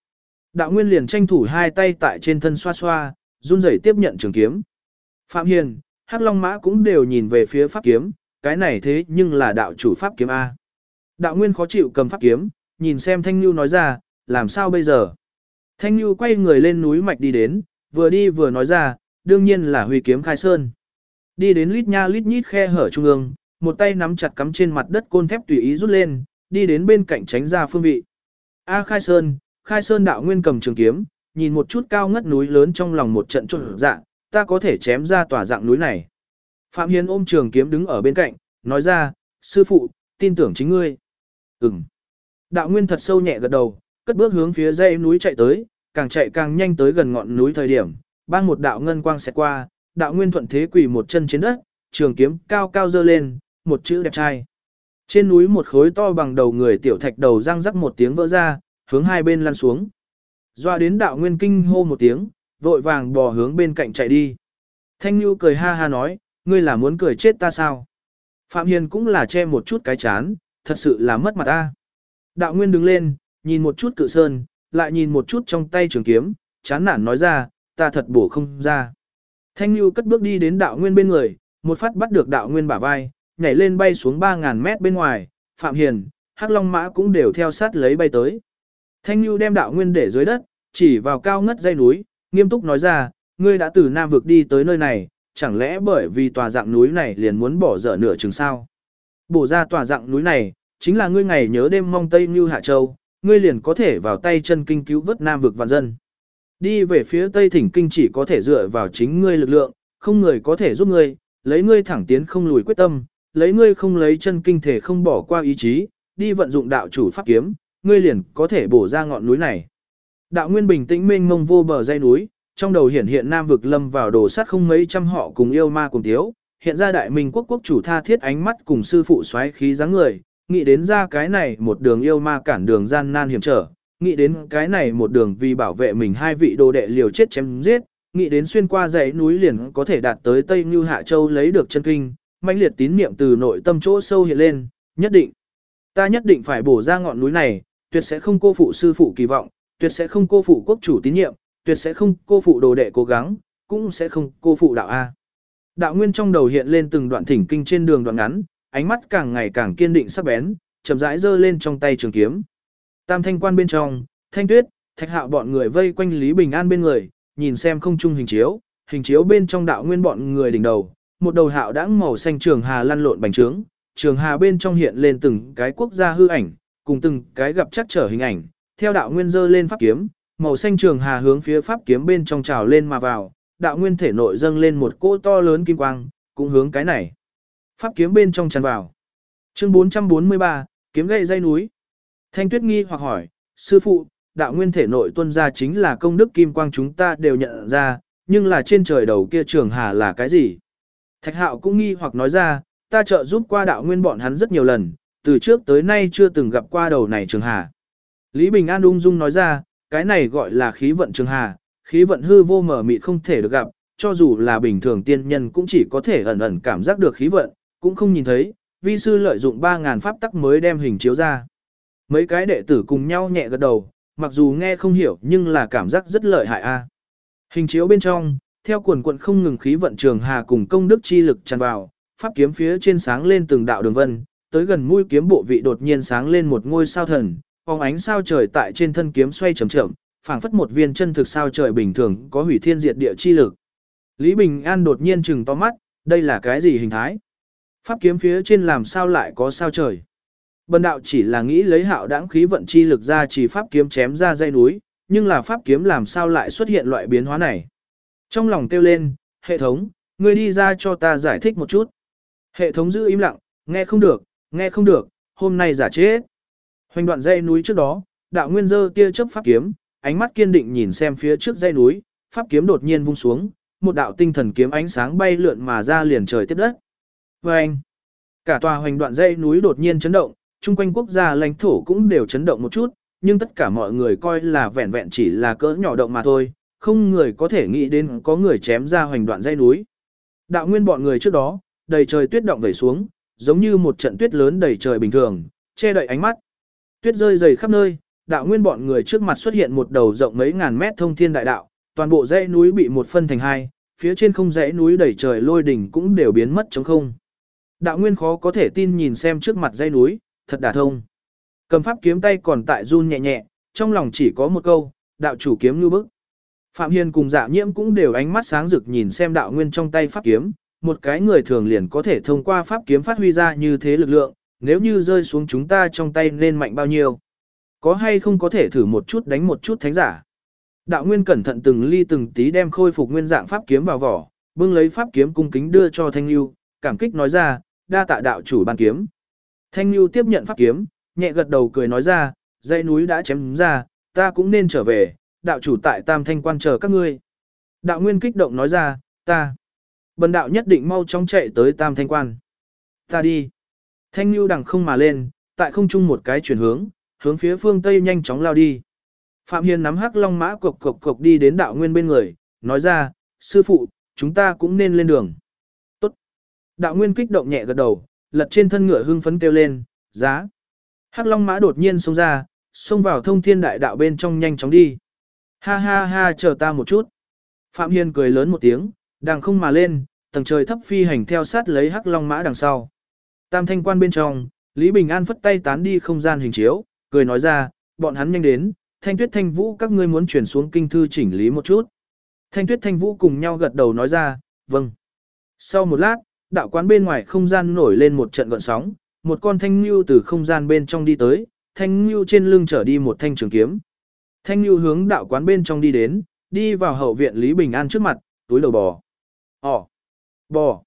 Đạo Nguyên liền tranh thủ hai tay tại trên thân xoa xoa, run rẩy tiếp nhận trường kiếm. Phạm Hiền, Hắc Long Mã cũng đều nhìn về phía pháp kiếm, cái này thế nhưng là đạo chủ pháp kiếm A. Đạo Nguyên khó chịu cầm pháp kiếm, nhìn xem Thanh Nhu nói ra, làm sao bây giờ? Thanh Nhu quay người lên núi mạch đi vừa nói ra, đương nhiên là huy kiếm khai sơn. Đi đến lít nha lít nhít khe hở trung ương, một tay nắm chặt cắm trên mặt đất côn thép tùy ý rút lên, đi đến bên cạnh tránh ra phương vị. A khai sơn đạo Nguyên cầm trường kiếm, nhìn một chút cao ngất núi lớn trong lòng một trận trộn dạ, ta có thể chém ra tòa dạng núi này. Phạm Hiền ôm trường kiếm đứng ở bên cạnh, nói ra, sư phụ, tin tưởng chính ngươi. Ừm. Đạo Nguyên thật sâu nhẹ gật đầu, cất bước hướng phía dãy núi chạy tới, càng chạy càng nhanh tới gần ngọn núi thời điểm, bang một đạo ngân quang xẹt qua, đạo Nguyên thuận thế quỳ một chân trên đất, trường kiếm cao cao giơ lên, một chữ đẹp trai. Trên núi một khối to bằng đầu người tiểu thạch đầu răng rắc một tiếng vỡ ra, hướng hai bên lăn xuống. Doa đến đạo Nguyên kinh hô một tiếng, vội vàng bò hướng bên cạnh chạy đi. Thanh Nhu cười ha ha nói, ngươi là muốn cười chết ta sao? Phạm Hiền cũng là che một chút cái chán, thật sự là mất mặt ta. Đạo Nguyên đứng lên, nhìn một chút cự sơn, lại nhìn một chút trong tay trường kiếm, chán nản nói ra, ta thật bổ không ra. Thanh Nhu cất bước đi đến đạo Nguyên bên người, một phát bắt được đạo Nguyên bả vai, nhảy lên bay xuống 3.000 mét bên ngoài, Phạm Hiền, Hắc Long Mã cũng đều theo sát lấy bay tới. Thanh Nhu đem đạo Nguyên để dưới đất, chỉ vào cao ngất dãy núi, nghiêm túc nói ra, ngươi đã từ Nam vực đi tới nơi này, chẳng lẽ bởi vì tòa dạng núi này liền muốn bỏ dở nửa chừng sao? Bổ ra tòa dạng núi này, chính là ngươi ngày nhớ đêm mong Tây Như Hạ Châu, ngươi liền có thể vào tay chân kinh cứu vớt Nam vực vạn dân. Đi về phía Tây Thỉnh Kinh chỉ có thể dựa vào chính ngươi lực lượng, không người có thể giúp ngươi, lấy ngươi thẳng tiến không lùi quyết tâm, lấy ngươi không lấy chân kinh thể không bỏ qua ý chí, đi vận dụng đạo chủ pháp kiếm, ngươi liền có thể bổ ra ngọn núi này. Đạo Nguyên bình tĩnh mênh mông vô bờ dãy núi, trong đầu hiển hiện Nam vực lâm vào đồ sát không mấy trăm họ cùng yêu ma cùng thiếu, hiện ra đại minh quốc quốc chủ tha thiết ánh mắt cùng sư phụ xoáy khí dáng người, nghĩ đến ra cái này một đường yêu ma cản đường gian nan hiểm trở, nghĩ đến cái này một đường vì bảo vệ mình hai vị đồ đệ liều chết chém giết, nghĩ đến xuyên qua dãy núi liền có thể đạt tới Tây Như Hạ Châu lấy được chân kinh, mãnh liệt tín niệm từ nội tâm chỗ sâu hiện lên, ta nhất định phải bổ ra ngọn núi này, tuyệt sẽ không cô phụ sư phụ kỳ vọng, tuyệt sẽ không cô phụ quốc chủ tín nhiệm, tuyệt sẽ không cô phụ đồ đệ cố gắng, cũng sẽ không cô phụ đạo A. Đạo Nguyên trong đầu hiện lên từng đoạn thỉnh kinh trên đường đoạn ngắn, ánh mắt càng ngày càng kiên định sắc bén, chậm rãi giơ lên trong tay trường kiếm. Tam Thanh Quan bên trong, Thanh Tuyết, Thạch Hạo bọn người vây quanh Lý Bình An bên người, nhìn xem không trung hình chiếu bên trong Đạo Nguyên bọn người đỉnh đầu, một đầu hạo đãng màu xanh trường hà lăn lộn bành trướng, trường hà bên trong hiện lên từng cái quốc gia hư ảnh, cùng từng cái gặp chắc trở hình ảnh, theo Đạo Nguyên giơ lên pháp kiếm, màu xanh trường hà hướng phía pháp kiếm bên trong trào lên mà vào, Đạo Nguyên thể nội dâng lên một cỗ to lớn kim quang, cũng hướng cái này. Pháp kiếm bên trong tràn vào. Chương 443, kiếm gậy dây núi. Thanh Tuyết nghi hoặc hỏi, sư phụ, Đạo Nguyên thể nội tuân ra chính là công đức kim quang chúng ta đều nhận ra, nhưng là trên trời đầu kia trường hà là cái gì? Thạch Hạo cũng nghi hoặc nói ra, ta trợ giúp qua Đạo Nguyên bọn hắn rất nhiều lần, từ trước tới nay chưa từng gặp qua đầu này trường hà. Lý Bình An ung dung nói ra, cái này gọi là khí vận trường hà, khí vận hư vô mở mịt không thể được gặp, cho dù là bình thường tiên nhân cũng chỉ có thể ẩn ẩn cảm giác được khí vận, cũng không nhìn thấy, vi sư lợi dụng 3.000 pháp tắc mới đem hình chiếu ra. Mấy cái đệ tử cùng nhau nhẹ gật đầu, mặc dù nghe không hiểu nhưng là cảm giác rất lợi hại a. Hình chiếu bên trong, theo quần quận không ngừng khí vận trường hà cùng công đức chi lực tràn vào, pháp kiếm phía trên sáng lên từng đạo đường vân, tới gần mũi kiếm bộ vị đột nhiên sáng lên một ngôi sao thần, phóng ánh sao trời tại trên thân kiếm xoay chậm chậm, phảng phất một viên chân thực sao trời bình thường có hủy thiên diệt địa chi lực. Lý Bình An đột nhiên trừng to mắt, đây là cái gì hình thái? Pháp kiếm phía trên làm sao lại có sao trời? Bần đạo chỉ là nghĩ lấy hạo đãng khí vận chi lực ra chỉ pháp kiếm chém ra dãy núi, nhưng là pháp kiếm làm sao lại xuất hiện loại biến hóa này? Trong lòng kêu lên, hệ thống, ngươi đi ra cho ta giải thích một chút. Hệ thống giữ im lặng, nghe không được, hôm nay giả chết. Hoành đoạn dãy núi trước đó, Đạo Nguyên giơ tia chớp pháp kiếm, ánh mắt kiên định nhìn xem phía trước dãy núi, pháp kiếm đột nhiên vung xuống, một đạo tinh thần kiếm ánh sáng bay lượn mà ra liền trời tiếp đất. Vâng! Cả tòa hoành đoạn dãy núi đột nhiên chấn động, chung quanh quốc gia lãnh thổ cũng đều chấn động một chút, nhưng tất cả mọi người coi là vẹn vẹn chỉ là cỡ nhỏ động mà thôi, không người có thể nghĩ đến có người chém ra hoành đoạn dãy núi. Đạo Nguyên bọn người trước đó, đầy trời tuyết động vẩy xuống, giống như một trận tuyết lớn đầy trời bình thường, che đậy ánh mắt. Tuyết rơi dày khắp nơi, đạo nguyên bọn người trước mặt xuất hiện một đầu rộng mấy ngàn mét thông thiên đại đạo, toàn bộ dãy núi bị một phân thành hai, phía trên không dãy núi đầy trời lôi đỉnh cũng đều biến mất trống không. Đạo nguyên khó có thể tin nhìn xem trước mặt dãy núi, thật đả thông. Cầm pháp kiếm tay còn tại run nhẹ nhẹ, trong lòng chỉ có một câu, đạo chủ kiếm như bức. Phạm Hiền cùng Dạ Nhiễm cũng đều ánh mắt sáng rực nhìn xem đạo nguyên trong tay pháp kiếm, một cái người thường liền có thể thông qua pháp kiếm phát huy ra như thế lực lượng, nếu như rơi xuống chúng ta trong tay nên mạnh bao nhiêu. Có hay không có thể thử một chút đánh một chút thánh giả. Đạo nguyên cẩn thận từng ly từng tí đem khôi phục nguyên dạng pháp kiếm vào vỏ, bưng lấy pháp kiếm cung kính đưa cho Thanh Nhu, cảm kích nói ra, đa tạ đạo chủ ban kiếm. Thanh Nhu tiếp nhận pháp kiếm, nhẹ gật đầu cười nói ra, dãy núi đã chém ra, ta cũng nên trở về, đạo chủ tại Tam Thanh quan chờ các ngươi. Đạo nguyên kích động nói ra, ta. Bần đạo nhất định mau chóng chạy tới Tam Thanh quan. Ta đi. Thanh Nhu đằng không mà lên, tại không trung một cái chuyển hướng, hướng phía phương Tây nhanh chóng lao đi. Phạm Hiền nắm hắc long mã cộc cộc cộc đi đến đạo nguyên bên người, nói ra, sư phụ, chúng ta cũng nên lên đường. Tốt. Đạo nguyên kích động nhẹ gật đầu, lật trên thân ngựa hưng phấn kêu lên, giá. Hắc long mã đột nhiên xông ra, xông vào thông thiên đại đạo bên trong nhanh chóng đi. Ha ha ha, chờ ta một chút. Phạm Hiền cười lớn một tiếng, đằng không mà lên, tầng trời thấp phi hành theo sát lấy hắc long mã đằng sau. Tam Thanh quan bên trong, Lý Bình An phất tay tán đi không gian hình chiếu, cười nói ra, bọn hắn nhanh đến, Thanh Tuyết Thanh Vũ các ngươi muốn chuyển xuống kinh thư chỉnh lý một chút. Thanh Tuyết Thanh Vũ cùng nhau gật đầu nói ra, vâng. Sau một lát, đạo quán bên ngoài không gian nổi lên một trận gợn sóng, một con thanh lưu từ không gian bên trong đi tới, thanh lưu trên lưng trở đi một thanh trường kiếm. Thanh lưu hướng đạo quán bên trong đi đến, đi vào hậu viện Lý Bình An trước mặt, túi đầu bò. Bò.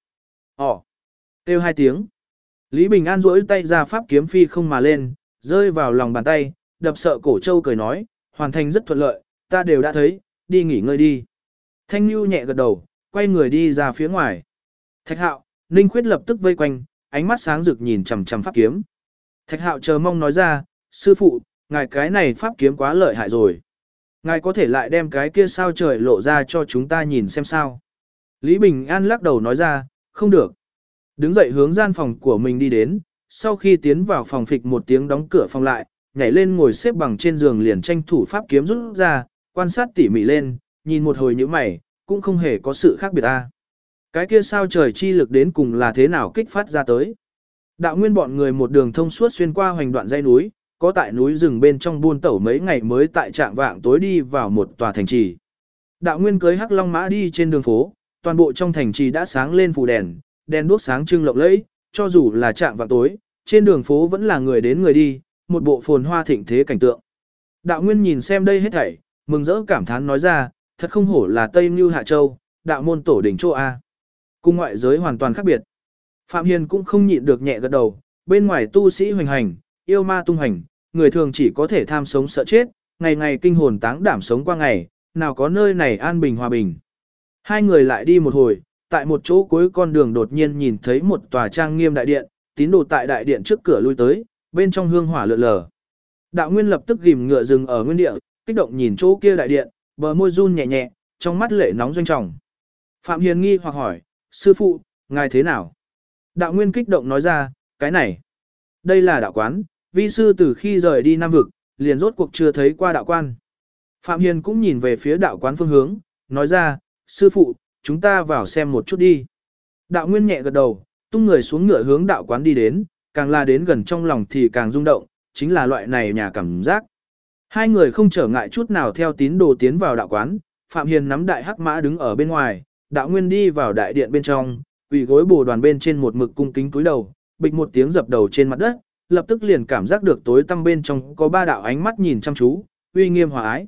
Kêu hai tiếng. Lý Bình An duỗi tay ra pháp kiếm phi không mà lên, rơi vào lòng bàn tay, đập sợ cổ châu cười nói, hoàn thành rất thuận lợi, ta đều đã thấy, đi nghỉ ngơi đi. Thanh Nhu nhẹ gật đầu, quay người đi ra phía ngoài. Thạch Hạo, Ninh Khuyết lập tức vây quanh, ánh mắt sáng rực nhìn chằm chằm pháp kiếm. Thạch Hạo chờ mong nói ra, sư phụ, ngài cái này pháp kiếm quá lợi hại rồi. Ngài có thể lại đem cái kia sao trời lộ ra cho chúng ta nhìn xem sao. Lý Bình An lắc đầu nói ra, không được. Đứng dậy hướng gian phòng của mình đi đến, sau khi tiến vào phòng phịch một tiếng đóng cửa phòng lại, nhảy lên ngồi xếp bằng trên giường liền tranh thủ pháp kiếm rút ra, quan sát tỉ mỉ lên, nhìn một hồi như mày, cũng không hề có sự khác biệt ta. Cái kia sao trời chi lực đến cùng là thế nào kích phát ra tới. Đạo nguyên bọn người một đường thông suốt xuyên qua hoành đoạn dãy núi, có tại núi rừng bên trong buôn tẩu mấy ngày mới tại trạng vạng tối đi vào một tòa thành trì. Đạo nguyên cưới hắc long mã đi trên đường phố, toàn bộ trong thành trì đã sáng lên phù đèn, đèn đuốc sáng trưng lộng lẫy, cho dù là trạng vạng tối, trên đường phố vẫn là người đến người đi, một bộ phồn hoa thịnh thế cảnh tượng. Đạo nguyên nhìn xem đây hết thảy, mừng rỡ cảm thán nói ra, thật không hổ là Tây Như Hạ Châu, đạo môn tổ đỉnh chỗ A. Cùng ngoại giới hoàn toàn khác biệt. Phạm Hiền cũng không nhịn được nhẹ gật đầu, bên ngoài tu sĩ hoành hành, yêu ma tung hành, người thường chỉ có thể tham sống sợ chết, ngày ngày kinh hồn táng đảm sống qua ngày, nào có nơi này an bình hòa bình. Hai người lại đi một hồi, tại một chỗ cuối con đường đột nhiên nhìn thấy một tòa trang nghiêm đại điện, tín đồ tại đại điện trước cửa lui tới, bên trong hương hỏa lượn lờ. Đạo Nguyên lập tức ghim ngựa dừng ở nguyên địa, kích động nhìn chỗ kia đại điện, bờ môi run nhẹ nhẹ, trong mắt lệ nóng doanh trọng. Phạm Hiền nghi hoặc hỏi, sư phụ, ngài thế nào? Đạo Nguyên kích động nói ra, cái này, đây là đạo quán, vi sư từ khi rời đi Nam Vực, liền rốt cuộc chưa thấy qua đạo quan. Phạm Hiền cũng nhìn về phía đạo quán phương hướng, nói ra, sư phụ, chúng ta vào xem một chút đi. Đạo Nguyên nhẹ gật đầu, tung người xuống ngựa hướng đạo quán đi đến, càng là đến gần trong lòng thì càng rung động, chính là loại này nhà cảm giác. Hai người không trở ngại chút nào theo tín đồ tiến vào đạo quán, Phạm Hiền nắm đại hắc mã đứng ở bên ngoài, Đạo Nguyên đi vào đại điện bên trong, quỳ gối bồ đoàn bên trên một mực cung kính cúi đầu, bịch một tiếng dập đầu trên mặt đất, lập tức liền cảm giác được tối tăm bên trong có ba đạo ánh mắt nhìn chăm chú, uy nghiêm hòa ái.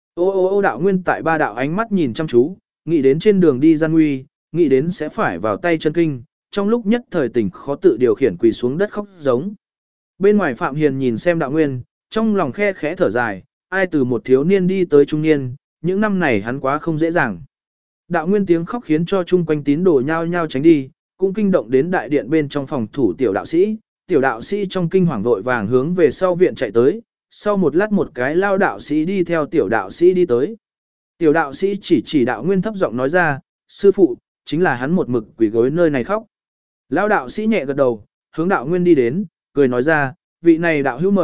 Ô Đạo Nguyên tại ba đạo ánh mắt nhìn chăm chú, nghĩ đến trên đường đi gian nguy, nghĩ đến sẽ phải vào tay chân kinh, trong lúc nhất thời tỉnh khó tự điều khiển quỳ xuống đất khóc giống. Bên ngoài Phạm Hiền nhìn xem Đạo Nguyên, trong lòng khe khẽ thở dài, ai từ một thiếu niên đi tới trung niên, những năm này hắn quá không dễ dàng. Đạo Nguyên tiếng khóc khiến cho chung quanh tín đồ nhao nhao tránh đi, cũng kinh động đến đại điện bên trong phòng thủ tiểu đạo sĩ trong kinh hoàng vội vàng hướng về sau viện chạy tới, sau một lát một cái lao đạo sĩ đi theo tiểu đạo sĩ đi tới. Tiểu đạo sĩ chỉ Đạo Nguyên thấp giọng nói ra, sư phụ, chính là hắn một mực quỳ gối nơi này khóc. Lao đạo sĩ nhẹ gật đầu, hướng Đạo Nguyên đi đến, cười nói ra, vị này đạo hữu mời,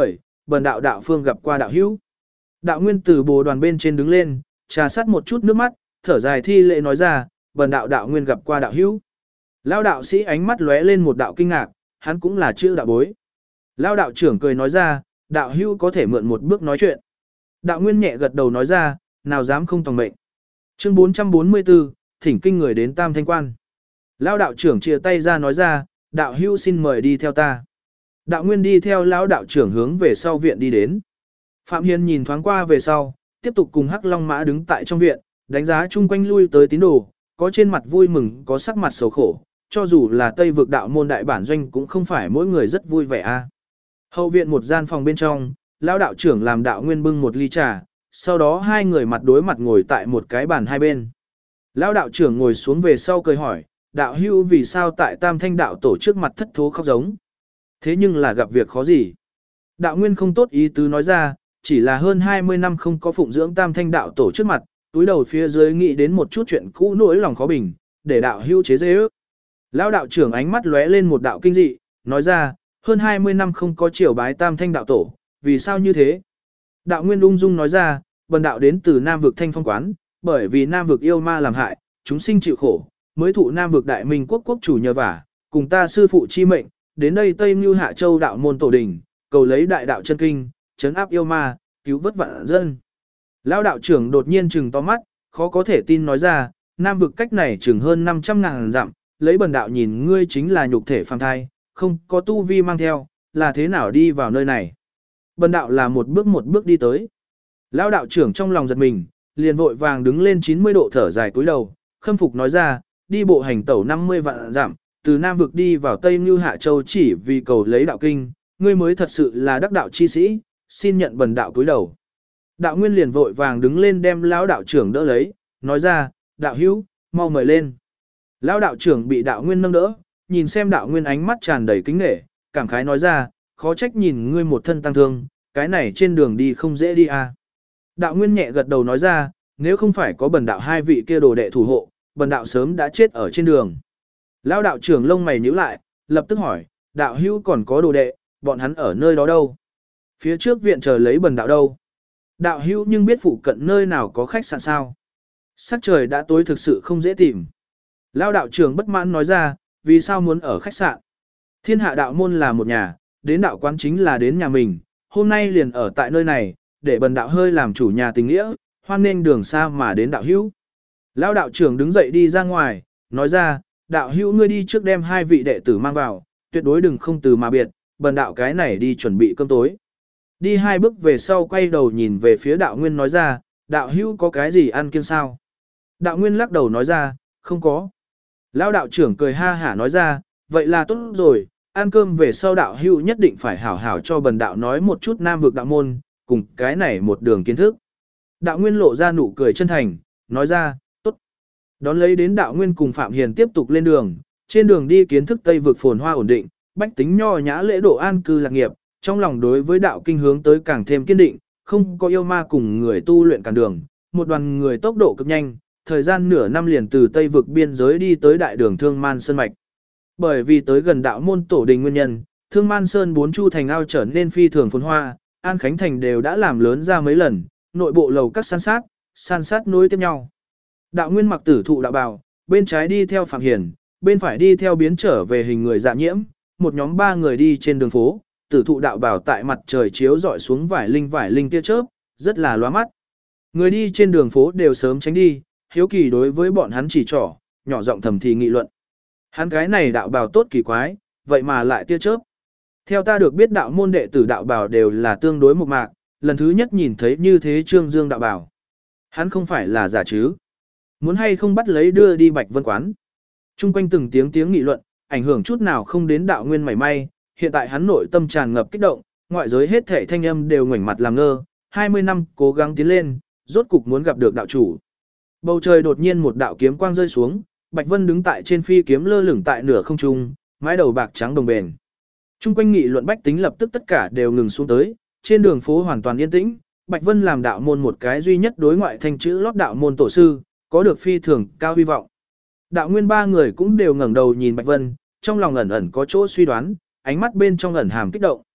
bần đạo đạo phương gặp qua đạo hữu. Đạo nguyên từ bồ đoàn bên trên đứng lên, trà sát một chút nước mắt, thở dài thi lễ nói ra, bần đạo đạo nguyên gặp qua đạo hữu. Lão đạo sĩ ánh mắt lóe lên một đạo kinh ngạc, hắn cũng là chữ đạo bối. Lão đạo trưởng cười nói ra, đạo hữu có thể mượn một bước nói chuyện. Đạo nguyên nhẹ gật đầu nói ra, nào dám không tòng mệnh. Chương 444, thỉnh kinh người đến Tam Thanh Quan. Lão đạo trưởng chia tay ra nói ra, đạo hữu xin mời đi theo ta. Đạo nguyên đi theo lão đạo trưởng hướng về sau viện đi đến. Phạm Hiền nhìn thoáng qua về sau, tiếp tục cùng Hắc Long Mã đứng tại trong viện, đánh giá chung quanh lui tới tín đồ, có trên mặt vui mừng, có sắc mặt xấu khổ, cho dù là Tây vực đạo môn đại bản doanh cũng không phải mỗi người rất vui vẻ a. Hậu viện một gian phòng bên trong, lão đạo trưởng làm đạo nguyên bưng một ly trà, sau đó hai người mặt đối mặt ngồi tại một cái bàn hai bên. Lão đạo trưởng ngồi xuống về sau cười hỏi, đạo hữu vì sao tại Tam Thanh đạo tổ trước mặt thất thố khóc giống? Thế nhưng là gặp việc khó gì? Đạo nguyên không tốt ý tứ nói ra, chỉ là hơn 20 năm không có phụng dưỡng Tam Thanh đạo tổ trước mặt, túi đầu phía dưới nghĩ đến một chút chuyện cũ nỗi lòng khó bình, để đạo hữu chế dễ ước. Lão đạo trưởng ánh mắt lóe lên một đạo kinh dị, nói ra, hơn 20 năm không có triều bái Tam Thanh đạo tổ, vì sao như thế? Đạo nguyên ung dung nói ra, bần đạo đến từ Nam vực Thanh Phong quán, bởi vì Nam vực yêu ma làm hại, chúng sinh chịu khổ, mới thụ Nam vực đại minh quốc quốc chủ nhờ vả, cùng ta sư phụ chi mệnh, đến đây Tây Mưu Hạ Châu đạo môn tổ đình, cầu lấy đại đạo chân kinh, trấn áp yêu ma, cứu vớt vạn dân. Lão đạo trưởng đột nhiên trừng to mắt, khó có thể tin nói ra, Nam vực cách này chừng hơn 500.000 dặm, lấy bần đạo nhìn ngươi chính là nhục thể phàm thai, không có tu vi mang theo, là thế nào đi vào nơi này. Bần đạo là một bước đi tới. Lão đạo trưởng trong lòng giật mình, liền vội vàng đứng lên 90 độ thở dài cúi đầu, khâm phục nói ra, đi bộ hành tẩu 50 vạn dặm, từ Nam vực đi vào Tây Mưu Hạ Châu chỉ vì cầu lấy đạo kinh, ngươi mới thật sự là đắc đạo chi sĩ, xin nhận bần đạo cúi đầu. Đạo nguyên liền vội vàng đứng lên đem lão đạo trưởng đỡ lấy, nói ra, đạo hữu, mau mời lên. Lão đạo trưởng bị đạo nguyên nâng đỡ, nhìn xem đạo nguyên ánh mắt tràn đầy kính nể, cảm khái nói ra, khó trách nhìn ngươi một thân tăng thương, cái này trên đường đi không dễ đi à. Đạo nguyên nhẹ gật đầu nói ra, nếu không phải có bần đạo hai vị kia đồ đệ thủ hộ, bần đạo sớm đã chết ở trên đường. Lão đạo trưởng lông mày nhíu lại, lập tức hỏi, đạo hữu còn có đồ đệ, bọn hắn ở nơi đó đâu? Phía trước viện chờ lấy bần đạo đâu? Đạo hữu nhưng biết phụ cận nơi nào có khách sạn sao? Sắc trời đã tối thực sự không dễ tìm. Lão đạo trưởng bất mãn nói ra, vì sao muốn ở khách sạn? Thiên hạ đạo môn là một nhà, đến đạo quán chính là đến nhà mình, hôm nay liền ở tại nơi này, để bần đạo hơi làm chủ nhà tình nghĩa, hoan nên đường xa mà đến đạo hữu. Lão đạo trưởng đứng dậy đi ra ngoài, nói ra, đạo hữu ngươi đi trước đem hai vị đệ tử mang vào, tuyệt đối đừng không từ mà biệt, bần đạo cái này đi chuẩn bị cơm tối. Đi hai bước về sau quay đầu nhìn về phía đạo nguyên nói ra, đạo hữu có cái gì ăn kiêng sao? Đạo nguyên lắc đầu nói ra, không có. Lão đạo trưởng cười ha hả nói ra, vậy là tốt rồi, ăn cơm về sau đạo hữu nhất định phải hảo hảo cho bần đạo nói một chút Nam vực đạo môn, cùng cái này một đường kiến thức. Đạo nguyên lộ ra nụ cười chân thành, nói ra, tốt. Đón lấy đến đạo nguyên cùng Phạm Hiền tiếp tục lên đường, trên đường đi kiến thức Tây vực phồn hoa ổn định, bách tính nho nhã lễ độ an cư lạc nghiệp, trong lòng đối với đạo kinh hướng tới càng thêm kiên định, không có yêu ma cùng người tu luyện cản đường, một đoàn người tốc độ cực nhanh, thời gian nửa năm liền từ Tây vực biên giới đi tới đại đường Thương Man Sơn Mạch. Bởi vì tới gần đạo môn tổ đình nguyên nhân, Thương Man Sơn bốn chu thành ao trở nên phi thường phồn hoa, An Khánh Thành đều đã làm lớn ra mấy lần, nội bộ lầu các san sát nối tiếp nhau. Đạo nguyên mặc tử thụ đạo bào, bên trái đi theo Phạm Hiền, bên phải đi theo biến trở về hình người dạ nhiễm, một nhóm ba người đi trên đường phố, tử thụ đạo bào tại mặt trời chiếu rọi xuống vải linh tia chớp, rất là lóa mắt. Người đi trên đường phố đều sớm tránh đi, hiếu kỳ đối với bọn hắn chỉ trỏ, nhỏ giọng thầm thì nghị luận. Hắn cái này đạo bào tốt kỳ quái, vậy mà lại tia chớp. Theo ta được biết đạo môn đệ tử đạo bào đều là tương đối mộc mạc, lần thứ nhất nhìn thấy như thế Trương Dương đạo bào. Hắn không phải là giả chứ? Muốn hay không bắt lấy đưa đi Bạch Vân quán? Trung quanh từng tiếng nghị luận, ảnh hưởng chút nào không đến đạo nguyên mảy may, hiện tại hắn nội tâm tràn ngập kích động, ngoại giới hết thảy thanh âm đều ngoảnh mặt làm ngơ, 20 năm cố gắng tiến lên, rốt cục muốn gặp được đạo chủ. Bầu trời đột nhiên một đạo kiếm quang rơi xuống, Bạch Vân đứng tại trên phi kiếm lơ lửng tại nửa không trung, mái đầu bạc trắng đồng bền. Trung quanh nghị luận bách tính lập tức tất cả đều ngừng xuống tới, trên đường phố hoàn toàn yên tĩnh, Bạch Vân làm đạo môn một cái duy nhất đối ngoại thành chữ lót đạo môn tổ sư, có được phi thường cao hy vọng. Đạo nguyên ba người cũng đều ngẩng đầu nhìn Bạch Vân, trong lòng ẩn ẩn có chỗ suy đoán, ánh mắt bên trong ẩn hàm kích động.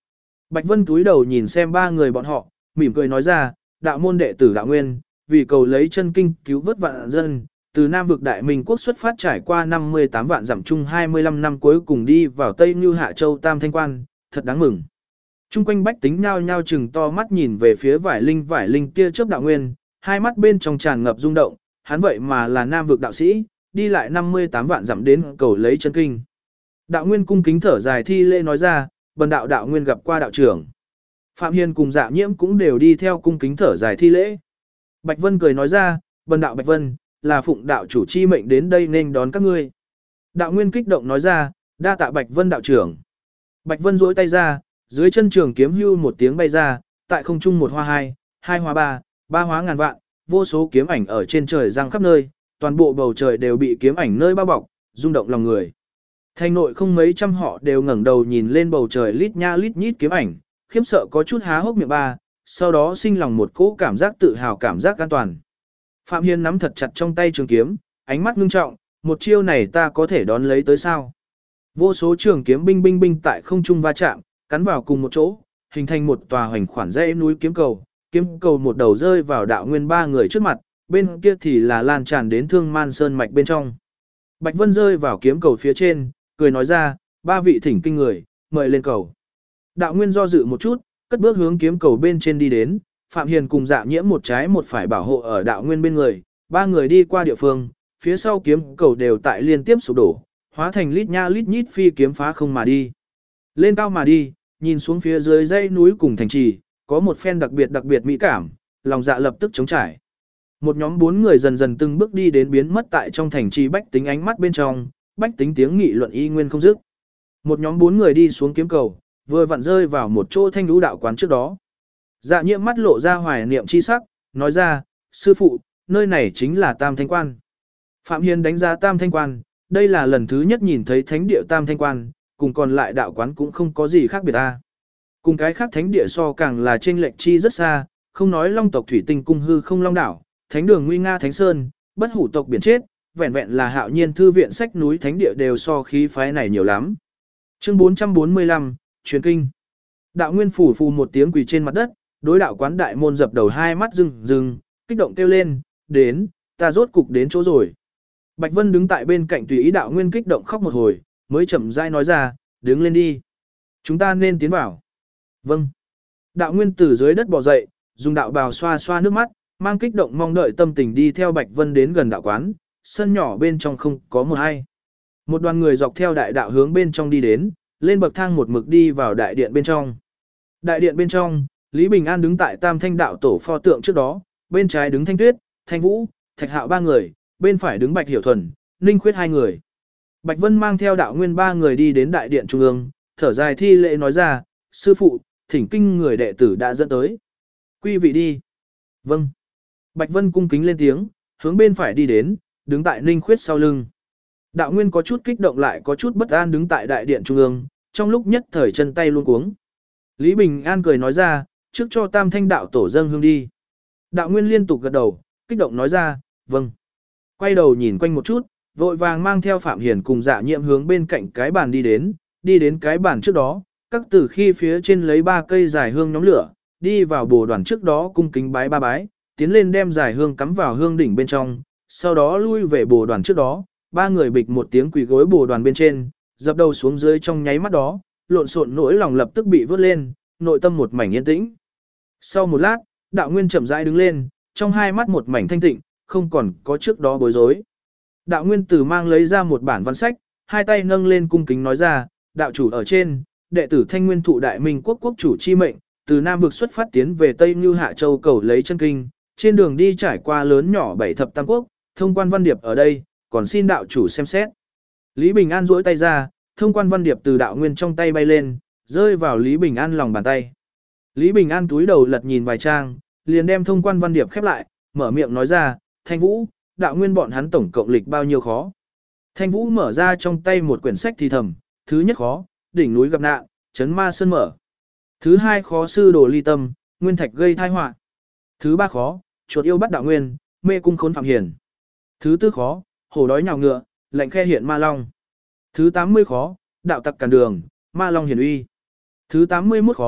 Bạch Vân túi đầu nhìn xem ba người bọn họ, mỉm cười nói ra, đạo môn đệ tử đạo nguyên, vì cầu lấy chân kinh cứu vớt vạn dân, từ Nam vực Đại Minh quốc xuất phát trải qua 58 vạn dặm chung 25 năm cuối cùng đi vào Tây Như Hạ Châu Tam Thanh Quan, thật đáng mừng. Trung quanh bách tính nhao nhao chừng to mắt nhìn về phía vải linh tia chớp đạo nguyên, hai mắt bên trong tràn ngập rung động, hắn vậy mà là Nam vực đạo sĩ, đi lại 58 vạn dặm đến cầu lấy chân kinh. Đạo nguyên cung kính thở dài thi lễ nói ra, bần đạo đạo nguyên gặp qua đạo trưởng. Phạm Hiền cùng Dạ Nhiễm cũng đều đi theo cung kính thở dài thi lễ. Bạch Vân cười nói ra, bần đạo Bạch Vân, là phụng đạo chủ chi mệnh đến đây nên đón các ngươi. Đạo nguyên kích động nói ra, đa tạ Bạch Vân đạo trưởng. Bạch Vân duỗi tay ra, dưới chân trường kiếm hưu một tiếng bay ra, tại không trung một hoa hai, hai hoa ba, ba hóa ngàn vạn, vô số kiếm ảnh ở trên trời giăng khắp nơi, toàn bộ bầu trời đều bị kiếm ảnh nơi bao bọc, rung động lòng người. Thành nội không mấy trăm họ đều ngẩng đầu nhìn lên bầu trời lít nha lít nhít kiếm ảnh, khiếp sợ có chút há hốc miệng ba, sau đó sinh lòng một cỗ cảm giác tự hào cảm giác an toàn. Phạm Hiên nắm thật chặt trong tay trường kiếm, ánh mắt ngưng trọng, một chiêu này ta có thể đón lấy tới sao? Vô số trường kiếm binh tại không trung va chạm, cắn vào cùng một chỗ, hình thành một tòa hoành khoản dãy núi kiếm cầu một đầu rơi vào đạo nguyên ba người trước mặt, bên kia thì là lan tràn đến Thương Man Sơn mạch bên trong. Bạch Vân rơi vào kiếm cầu phía trên, cười nói ra, ba vị thỉnh kinh người, mời lên cầu. Đạo nguyên do dự một chút, cất bước hướng kiếm cầu bên trên đi đến, Phạm Hiền cùng Dạ Nhiễm một trái một phải bảo hộ ở đạo nguyên bên người, ba người đi qua địa phương, phía sau kiếm cầu đều tại liên tiếp sụp đổ, hóa thành lít nha lít nhít phi kiếm phá không mà đi. Lên cao mà đi, nhìn xuống phía dưới dãy núi cùng thành trì, có một phen đặc biệt mỹ cảm, lòng dạ lập tức trống trải. Một nhóm 4 người dần dần từng bước đi đến biến mất tại trong thành trì bách tính ánh mắt bên trong, bách tính tiếng nghị luận y nguyên không dứt. Một nhóm 4 người đi xuống kiếm cầu, vừa vặn rơi vào một chỗ thanh lũ đạo quán trước đó. Dạ Nhiễm mắt lộ ra hoài niệm chi sắc, nói ra, sư phụ, nơi này chính là Tam Thanh Quan. Phạm Hiền đánh giá Tam Thanh Quan, đây là lần thứ nhất nhìn thấy thánh địa Tam Thanh Quan, cùng còn lại đạo quán cũng không có gì khác biệt ta. Cùng cái khác thánh địa so càng là chênh lệch chi rất xa, không nói Long tộc Thủy Tinh cung hư không Long đảo, Thánh đường nguy nga Thánh Sơn, bất hủ tộc biển chết, vẹn vẹn là Hạo Nhiên thư viện sách núi thánh địa đều so khí phái này nhiều lắm. Chương 445, truyền kinh. Đạo Nguyên phủ phù một tiếng quỳ trên mặt đất, đối đạo quán đại môn dập đầu hai mắt rừng, kích động kêu lên, đến, ta rốt cục đến chỗ rồi. Bạch Vân đứng tại bên cạnh tùy ý Đạo Nguyên kích động khóc một hồi, mới chậm rãi nói ra, đứng lên đi. Chúng ta nên tiến vào. Vâng. Đạo Nguyên từ dưới đất bò dậy, dùng đạo bào xoa xoa nước mắt, mang kích động mong đợi tâm tình đi theo Bạch Vân đến gần đạo quán, sân nhỏ bên trong không có một ai. Một đoàn người dọc theo đại đạo hướng bên trong đi đến, lên bậc thang một mực đi vào đại điện bên trong. Đại điện bên trong, Lý Bình An đứng tại Tam Thanh đạo tổ pho tượng trước đó, bên trái đứng Thanh Tuyết, Thanh Vũ, Thạch Hạo ba người, bên phải đứng Bạch Hiểu Thuần, Ninh Khuyết hai người. Bạch Vân mang theo Đạo Nguyên ba người đi đến đại điện trung ương, thở dài thi lễ nói ra, sư phụ, thỉnh kinh người đệ tử đã dẫn tới. Quy vị đi. Vâng. Bạch Vân cung kính lên tiếng, hướng bên phải đi đến, đứng tại Ninh Khuyết sau lưng. Đạo Nguyên có chút kích động lại có chút bất an đứng tại đại điện trung ương, trong lúc nhất thời chân tay luống cuống. Lý Bình An cười nói ra, trước cho Tam Thanh đạo tổ dâng hương đi. Đạo Nguyên liên tục gật đầu, kích động nói ra, vâng. Quay đầu nhìn quanh một chút, vội vàng mang theo Phạm Hiền cùng Dạ Nhiệm hướng bên cạnh cái bàn đi đến cái bàn trước đó, các tử khi phía trên lấy 3 cây dài hương nhóm lửa, đi vào bồ đoàn trước đó cung kính bái 3 bái, tiến lên đem dài hương cắm vào hương đỉnh bên trong, sau đó lui về bồ đoàn trước đó, 3 người bịch một tiếng quỳ gối bồ đoàn bên trên, dập đầu xuống dưới trong nháy mắt đó, lộn xộn nỗi lòng lập tức bị vớt lên, nội tâm một mảnh yên tĩnh. Sau một lát, Đạo Nguyên chậm rãi đứng lên, trong hai mắt một mảnh thanh tịnh, không còn có trước đó bối rối. Đạo Nguyên Tử mang lấy ra một bản văn sách, hai tay nâng lên cung kính nói ra, đạo chủ ở trên, đệ tử Thanh Nguyên thụ Đại Minh quốc quốc chủ chi mệnh, từ Nam vực xuất phát tiến về Tây Như Hạ Châu cầu lấy chân kinh, trên đường đi trải qua lớn nhỏ 7 thập tam quốc, thông quan văn điệp ở đây, còn xin đạo chủ xem xét. Lý Bình An duỗi tay ra, thông quan văn điệp từ Đạo Nguyên trong tay bay lên, rơi vào Lý Bình An lòng bàn tay. Lý Bình An túi đầu lật nhìn vài trang, liền đem thông quan văn điệp khép lại, mở miệng nói ra, Thanh Vũ, Đạo Nguyên bọn hắn tổng cộng lịch bao nhiêu khó. Thanh Vũ mở ra trong tay một quyển sách thì thầm, thứ nhất khó, đỉnh núi gặp nạn, chấn ma sơn mở. Thứ hai khó sư đồ ly tâm, nguyên thạch gây tai họa. Thứ ba khó, chuột yêu bắt Đạo Nguyên, mê cung khốn Phạm Hiền. Thứ tư khó, hổ đói nhào ngựa, lạnh khe hiện ma long. Thứ 80 khó, đạo tặc cản đường, ma long hiển uy. Thứ 81 khó,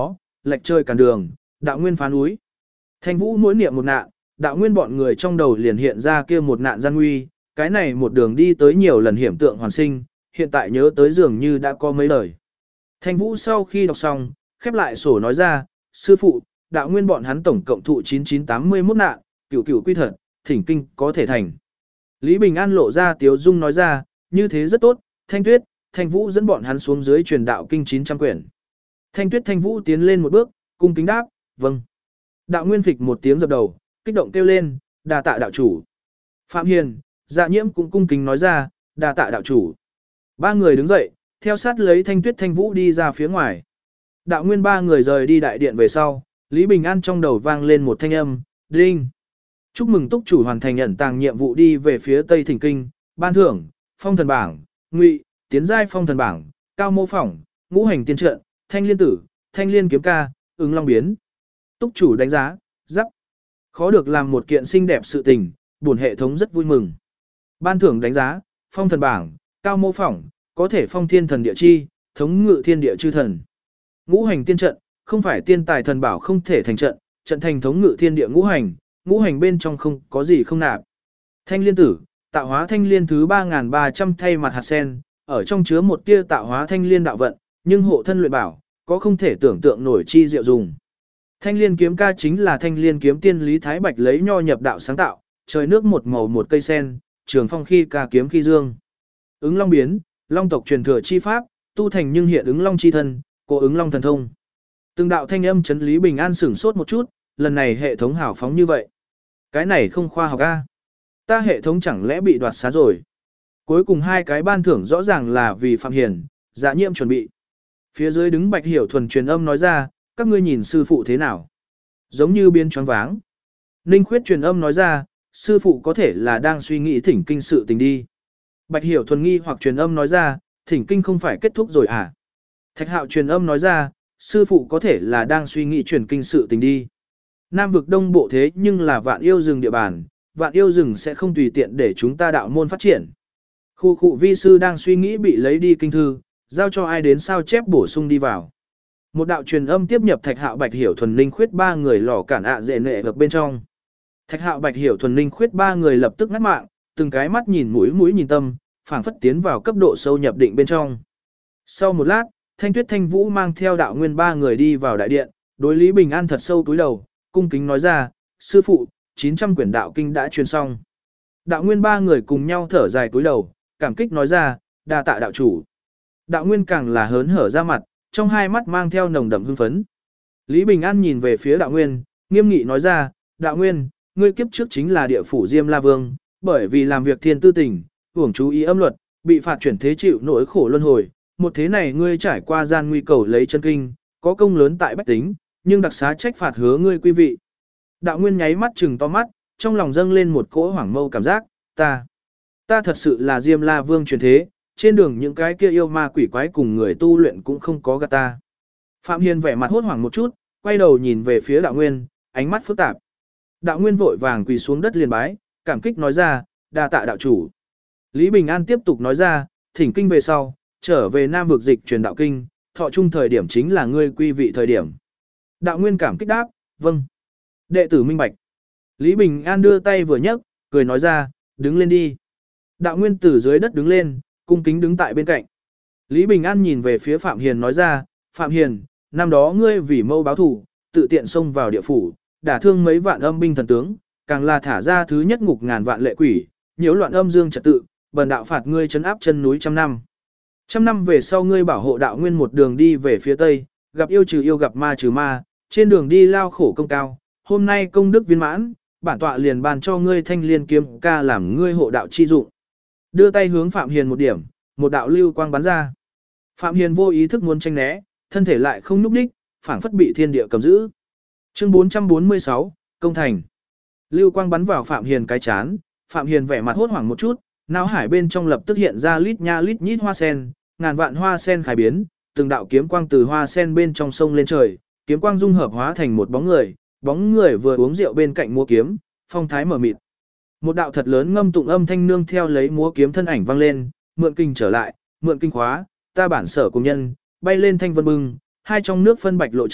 lệch trời cản đường, đạo nguyên phá núi. Thanh Vũ mỗi niệm một nạn, đạo nguyên bọn người trong đầu liền hiện ra kia một nạn gian nguy, cái này một đường đi tới nhiều lần hiểm tượng hoàn sinh, hiện tại nhớ tới dường như đã có mấy lời. Thanh Vũ sau khi đọc xong, khép lại sổ nói ra, sư phụ, đạo nguyên bọn hắn tổng cộng thụ 9981 nạn, cửu cửu quy thật, thỉnh kinh có thể thành. Lý Bình An lộ ra tiếu dung nói ra, như thế rất tốt, Thanh Tuyết, Thanh Vũ dẫn bọn hắn xuống dưới truyền đạo kinh 900 quyển. Thanh Tuyết Thanh Vũ tiến lên một bước, cung kính đáp, vâng. Đạo Nguyên phịch một tiếng dập đầu, kích động kêu lên, đà tạ đạo chủ. Phạm Hiền, Dạ Nhiễm cũng cung kính nói ra, đà tạ đạo chủ. Ba người đứng dậy, theo sát lấy Thanh Tuyết Thanh Vũ đi ra phía ngoài. Đạo Nguyên ba người rời đi đại điện về sau, Lý Bình An trong đầu vang lên một thanh âm, đinh. Chúc mừng túc chủ hoàn thành nhận tàng nhiệm vụ đi về phía Tây Thỉnh Kinh, ban thưởng, phong thần bảng, ngụy, tiến giai phong thần bảng, cao mô phỏng, ngũ hành tiên trận, thanh liên tử, thanh liên kiếm ca, ứng long biến. Túc chủ đánh giá, giáp. Khó được làm một kiện xinh đẹp sự tình, buồn hệ thống rất vui mừng. Ban thưởng đánh giá, phong thần bảng, cao mô phỏng, có thể phong thiên thần địa chi, thống ngự thiên địa chư thần. Ngũ hành tiên trận, không phải tiên tài thần bảo không thể thành trận, trận thành thống ngự thiên địa ngũ hành bên trong không có gì không nạp. Thanh liên tử, tạo hóa thanh liên thứ 3.300 thay mặt hạt sen, ở trong chứa một tia tạo hóa thanh liên đạo vận, nhưng hộ thân luyện bảo, có không thể tưởng tượng nổi chi diệu dùng. Thanh liên kiếm ca chính là thanh liên kiếm tiên Lý Thái Bạch lấy nho nhập đạo sáng tạo, trời nước một màu một cây sen, trường phong khi ca kiếm khi dương. Ứng long biến, long tộc truyền thừa chi pháp, tu thành nhưng hiện ứng long chi thân, có ứng long thần thông. Từng đạo thanh âm chấn Lý Bình An sửng sốt một chút, lần này hệ thống hảo phóng như vậy. Cái này không khoa học a. Ta hệ thống chẳng lẽ bị đoạt xá rồi. Cuối cùng hai cái ban thưởng rõ ràng là vì Phạm Hiền, Dạ Nhiễm chuẩn bị. Phía dưới đứng Bạch Hiểu Thuần truyền âm nói ra, các ngươi nhìn sư phụ thế nào? Giống như biến choáng váng. Ninh Khuyết truyền âm nói ra, sư phụ có thể là đang suy nghĩ thỉnh kinh sự tình đi. Bạch Hiểu Thuần nghi hoặc truyền âm nói ra, thỉnh kinh không phải kết thúc rồi à? Thạch Hạo truyền âm nói ra, sư phụ có thể là đang suy nghĩ truyền kinh sự tình đi. Nam vực đông bộ thế nhưng là vạn yêu rừng địa bàn, vạn yêu rừng sẽ không tùy tiện để chúng ta đạo môn phát triển. Khu khu vi sư đang suy nghĩ bị lấy đi kinh thư, giao cho ai đến sao chép bổ sung đi vào. Một đạo truyền âm tiếp nhập Thạch Hạo Bạch Hiểu Thuần Ninh Khuyết ba người lò cản ạ dễ nệ vực bên trong. Thạch Hạo Bạch Hiểu Thuần Ninh Khuyết ba người lập tức ngắt mạng, từng cái mắt nhìn mũi nhìn tâm, phảng phất tiến vào cấp độ sâu nhập định bên trong. Sau một lát, Thanh Tuyết Thanh Vũ mang theo đạo nguyên ba người đi vào đại điện, đối Lý Bình An thật sâu túi đầu, cung kính nói ra, sư phụ, 900 quyển đạo kinh đã truyền xong. Đạo nguyên ba người cùng nhau thở dài túi đầu, cảm kích nói ra, đa tạ đạo chủ. Đạo nguyên càng là hớn hở ra mặt, trong hai mắt mang theo nồng đậm hưng phấn. Lý Bình An nhìn về phía đạo nguyên, nghiêm nghị nói ra, đạo nguyên, ngươi kiếp trước chính là địa phủ Diêm La Vương, bởi vì làm việc thiên tư tình, hưởng chú ý âm luật, bị phạt chuyển thế chịu nỗi khổ luân hồi. Một thế này ngươi trải qua gian nguy cầu lấy chân kinh, có công lớn tại bách tính, nhưng đặc xá trách phạt hứa ngươi quý vị. Đạo nguyên nháy mắt trừng to mắt, trong lòng dâng lên một cỗ hoảng mâu cảm giác, ta thật sự là Diêm La Vương truyền thế, trên đường những cái kia yêu ma quỷ quái cùng người tu luyện cũng không có gạt ta. Phạm Hiền vẻ mặt hốt hoảng một chút, quay đầu nhìn về phía đạo nguyên, ánh mắt phức tạp. Đạo nguyên vội vàng quỳ xuống đất liền bái, cảm kích nói ra, đa tạ đạo chủ. Lý Bình An tiếp tục nói ra, thỉnh kinh về sau, trở về Nam vực dịch truyền đạo kinh, thọ chung thời điểm chính là ngươi quy vị thời điểm. Đạo nguyên cảm kích đáp, vâng. Đệ tử minh bạch. Lý Bình An đưa tay vừa nhấc, cười nói ra, đứng lên đi. Đạo nguyên từ dưới đất đứng lên, cung kính đứng tại bên cạnh. Lý Bình An nhìn về phía Phạm Hiền nói ra, Phạm Hiền, năm đó ngươi vì mâu báo thù, tự tiện xông vào địa phủ, đả thương mấy vạn âm binh thần tướng, càng là thả ra thứ nhất ngục ngàn vạn lệ quỷ, nhiễu loạn âm dương trật tự, bần đạo phạt ngươi trấn áp chân núi trăm năm. Trăm năm về sau ngươi bảo hộ đạo nguyên một đường đi về phía tây, gặp yêu trừ yêu gặp ma trừ ma, trên đường đi lao khổ công cao, hôm nay công đức viên mãn, bản tọa liền ban cho ngươi thanh liên kiếm ca làm ngươi hộ đạo chi dụng. Đưa tay hướng Phạm Hiền một điểm, một đạo lưu quang bắn ra. Phạm Hiền vô ý thức muốn tranh né, thân thể lại không nhúc đích, phảng phất bị thiên địa cầm giữ. Chương 446, công thành. Lưu quang bắn vào Phạm Hiền cái chán, Phạm Hiền vẻ mặt hốt hoảng một chút, não hải bên trong lập tức hiện ra lít nha lít nhít hoa sen, ngàn vạn hoa sen khai biến, từng đạo kiếm quang từ hoa sen bên trong sông lên trời, kiếm quang dung hợp hóa thành một bóng người vừa uống rượu bên cạnh múa kiếm, phong thái mở mịt. Một đạo thật lớn ngâm tụng âm thanh nương theo lấy múa kiếm thân ảnh vang lên, mượn kinh trở lại, mượn kinh khóa, ta bản sở cùng nhân, bay lên thanh vân bừng, hai trong nước phân bạch lộ châu,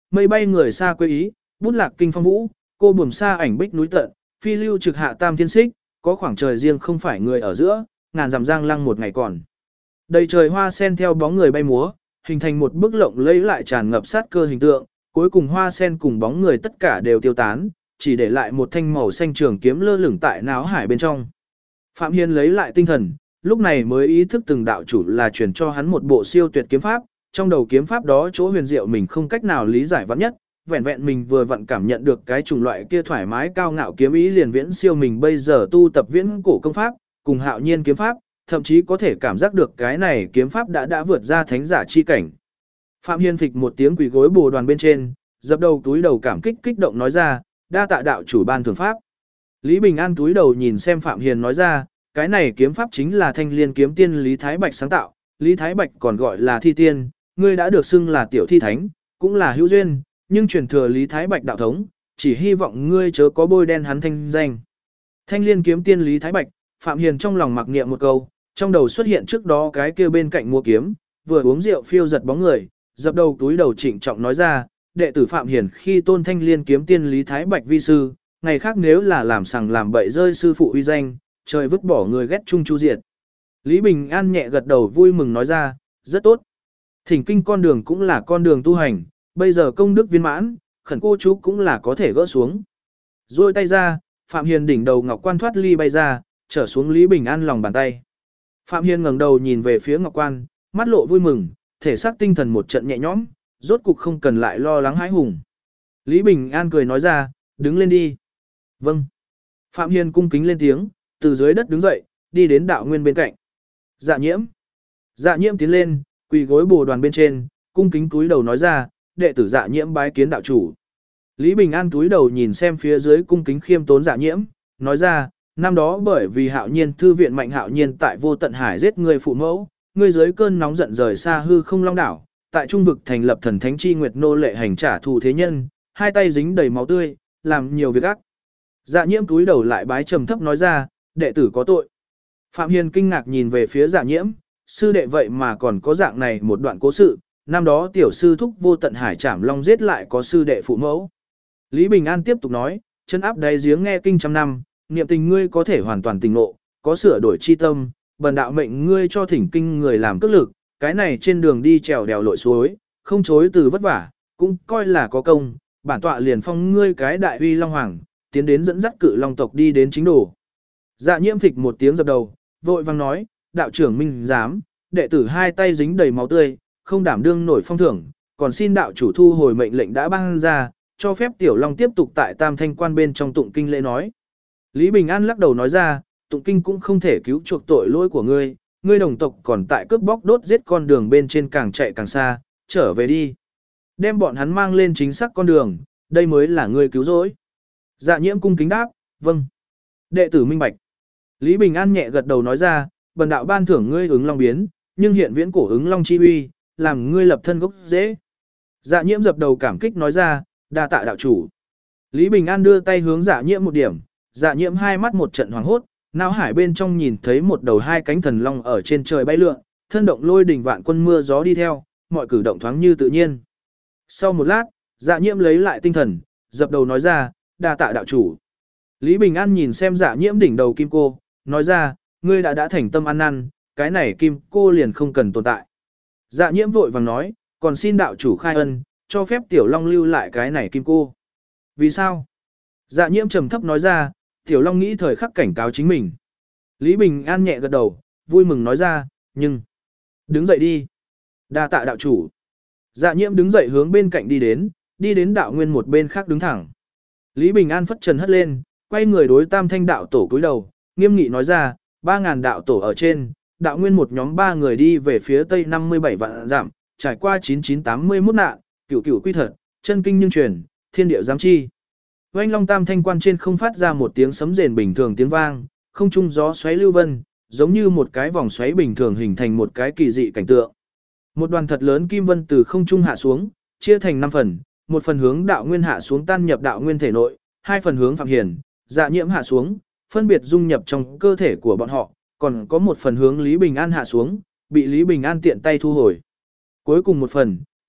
mây bay người xa quê ý, bút lạc kinh phong vũ, cô buồm xa ảnh bích núi tận, phi lưu trực hạ tam thiên xích, có khoảng trời riêng không phải người ở giữa, ngàn dặm giang lăng một ngày còn. Đầy trời hoa sen theo bóng người bay múa, hình thành một bức lộng lẫy lại tràn ngập sát cơ hình tượng, cuối cùng hoa sen cùng bóng người tất cả đều tiêu tán, chỉ để lại một thanh màu xanh trường kiếm lơ lửng tại náo hải bên trong. Phạm Hiên lấy lại tinh thần, lúc này mới ý thức từng đạo chủ là truyền cho hắn một bộ siêu tuyệt kiếm pháp, trong đầu kiếm pháp đó chỗ huyền diệu mình không cách nào lý giải vắn nhất, vẹn vẹn mình vừa vặn cảm nhận được cái chủng loại kia thoải mái cao ngạo kiếm ý liền viễn siêu mình bây giờ tu tập viễn cổ công pháp, cùng hạo nhiên kiếm pháp, thậm chí có thể cảm giác được cái này kiếm pháp đã vượt ra thánh giả chi cảnh. Phạm Hiên phịch một tiếng quỳ gối bồ đoàn bên trên, dập đầu túi đầu cảm kích động nói ra, đa tạ đạo chủ ban thưởng pháp. Lý Bình An túi đầu nhìn xem Phạm Hiên nói ra, cái này kiếm pháp chính là Thanh Liên kiếm tiên Lý Thái Bạch sáng tạo, Lý Thái Bạch còn gọi là thi tiên, ngươi đã được xưng là tiểu thi thánh, cũng là hữu duyên, nhưng truyền thừa Lý Thái Bạch đạo thống, chỉ hy vọng ngươi chớ có bôi đen hắn thanh danh. Thanh Liên kiếm tiên Lý Thái Bạch, Phạm Hiên trong lòng mặc niệm một câu, trong đầu xuất hiện trước đó cái kia bên cạnh mua kiếm, vừa uống rượu phiêu giật bóng người, dập đầu túi đầu trịnh trọng nói ra, đệ tử Phạm Hiền khi tôn Thanh Liên kiếm tiên Lý Thái Bạch vi sư, ngày khác nếu là làm sằng làm bậy rơi sư phụ uy danh, trời vứt bỏ người ghét chung chu diệt. Lý Bình An nhẹ gật đầu vui mừng nói ra, rất tốt. Thỉnh kinh con đường cũng là con đường tu hành, bây giờ công đức viên mãn, khẩn cô chú cũng là có thể gỡ xuống. Rồi tay ra, Phạm Hiền đỉnh đầu ngọc quan thoát ly bay ra, trở xuống Lý Bình An lòng bàn tay. Phạm Hiền ngẩng đầu nhìn về phía ngọc quan, mắt lộ vui mừng, thể xác tinh thần một trận nhẹ nhõm, rốt cục không cần lại lo lắng hãi hùng. Lý Bình An cười nói ra, đứng lên đi. Vâng. Phạm Hiền cung kính lên tiếng, từ dưới đất đứng dậy, đi đến đạo nguyên bên cạnh. Dạ nhiễm. Dạ nhiễm tiến lên, quỳ gối bồ đoàn bên trên, cung kính cúi đầu nói ra, đệ tử dạ nhiễm bái kiến đạo chủ. Lý Bình An cúi đầu nhìn xem phía dưới cung kính khiêm tốn dạ nhiễm, nói ra, năm đó bởi vì Hạo Nhiên thư viện Mạnh Hạo Nhiên tại Vô Tận Hải giết người phụ mẫu, ngươi dưới cơn nóng giận rời xa hư không long đảo, tại trung vực thành lập thần thánh chi nguyệt nô lệ hành trả thù thế nhân, hai tay dính đầy máu tươi, làm nhiều việc ác. Dạ nhiễm cúi đầu lại bái trầm thấp nói ra, đệ tử có tội. Phạm Hiền kinh ngạc nhìn về phía dạ nhiễm, sư đệ vậy mà còn có dạng này một đoạn cố sự, năm đó tiểu sư thúc Vô Tận Hải trảm long giết lại có sư đệ phụ mẫu. Lý Bình An tiếp tục nói, chân áp đáy giếng nghe kinh trăm năm, niệm tình ngươi có thể hoàn toàn tình ngộ, có sửa đổi chi tâm, bần đạo mệnh ngươi cho thỉnh kinh người làm cước lực, cái này trên đường đi trèo đèo lội suối, không chối từ vất vả, cũng coi là có công, bản tọa liền phong ngươi cái đại uy long hoàng, tiến đến dẫn dắt cự long tộc đi đến chính đồ. Dạ nhiễm phịch một tiếng dập đầu, vội vang nói, đạo trưởng minh giám, đệ tử hai tay dính đầy máu tươi, không đảm đương nổi phong thưởng, còn xin đạo chủ thu hồi mệnh lệnh đã ban ra, cho phép tiểu long tiếp tục tại Tam Thanh quan bên trong tụng kinh lễ nói. Lý Bình An lắc đầu nói ra, tụng kinh cũng không thể cứu chuộc tội lỗi của ngươi, ngươi đồng tộc còn tại cướp bóc đốt giết con đường bên trên càng chạy càng xa, trở về đi. Đem bọn hắn mang lên chính xác con đường, đây mới là ngươi cứu rỗi. Dạ nhiễm cung kính đáp, vâng. Đệ tử minh bạch. Lý Bình An nhẹ gật đầu nói ra, bần đạo ban thưởng ngươi ứng long biến, nhưng hiện viễn cổ ứng long chi uy, làm ngươi lập thân gốc dễ. Dạ nhiễm dập đầu cảm kích nói ra, đa tạ đạo chủ. Lý Bình An đưa tay hướng dạ nhiễm một điểm, dạ nhiễm hai mắt một trận hoàng hốt, não hải bên trong nhìn thấy một đầu hai cánh thần long ở trên trời bay lượn, thân động lôi đỉnh vạn quân mưa gió đi theo, mọi cử động thoáng như tự nhiên. Sau một lát, dạ nhiễm lấy lại tinh thần, dập đầu nói ra, đa tạ đạo chủ. Lý Bình An nhìn xem dạ nhiễm đỉnh đầu kim cô, nói ra, ngươi đã thành tâm ăn năn, cái này kim cô liền không cần tồn tại. Dạ nhiễm vội vàng nói, còn xin đạo chủ khai ân, cho phép tiểu long lưu lại cái này kim cô. Vì sao? Dạ nhiễm trầm thấp nói ra, tiểu long nghĩ thời khắc cảnh cáo chính mình. Lý Bình An nhẹ gật đầu, vui mừng nói ra, nhưng... Đứng dậy đi. Đa tạ đạo chủ. Dạ nhiễm đứng dậy hướng bên cạnh đi đến đạo nguyên một bên khác đứng thẳng. Lý Bình An phất trần hất lên, quay người đối Tam Thanh đạo tổ cúi đầu, nghiêm nghị nói ra, 3.000 đạo tổ ở trên, đạo nguyên một nhóm 3 người đi về phía tây 57 vạn dặm, trải qua 9981 nạn, cửu cửu quy thật, chân kinh nhưng truyền, thiên địa giám chi. Oanh long Tam Thanh quan trên không phát ra một tiếng sấm rền bình thường tiếng vang, không trung gió xoáy lưu vân, giống như một cái vòng xoáy bình thường hình thành một cái kỳ dị cảnh tượng. Một đoàn thật lớn kim vân từ không trung hạ xuống, chia thành 5 phần, một phần hướng đạo nguyên hạ xuống tan nhập đạo nguyên thể nội, 2 phần hướng Phạm Hiền, Dạ nhiễm hạ xuống, phân biệt dung nhập trong cơ thể của bọn họ, còn có một phần hướng Lý Bình An hạ xuống, bị Lý Bình An tiện tay thu hồi. Cuối cùng một phần,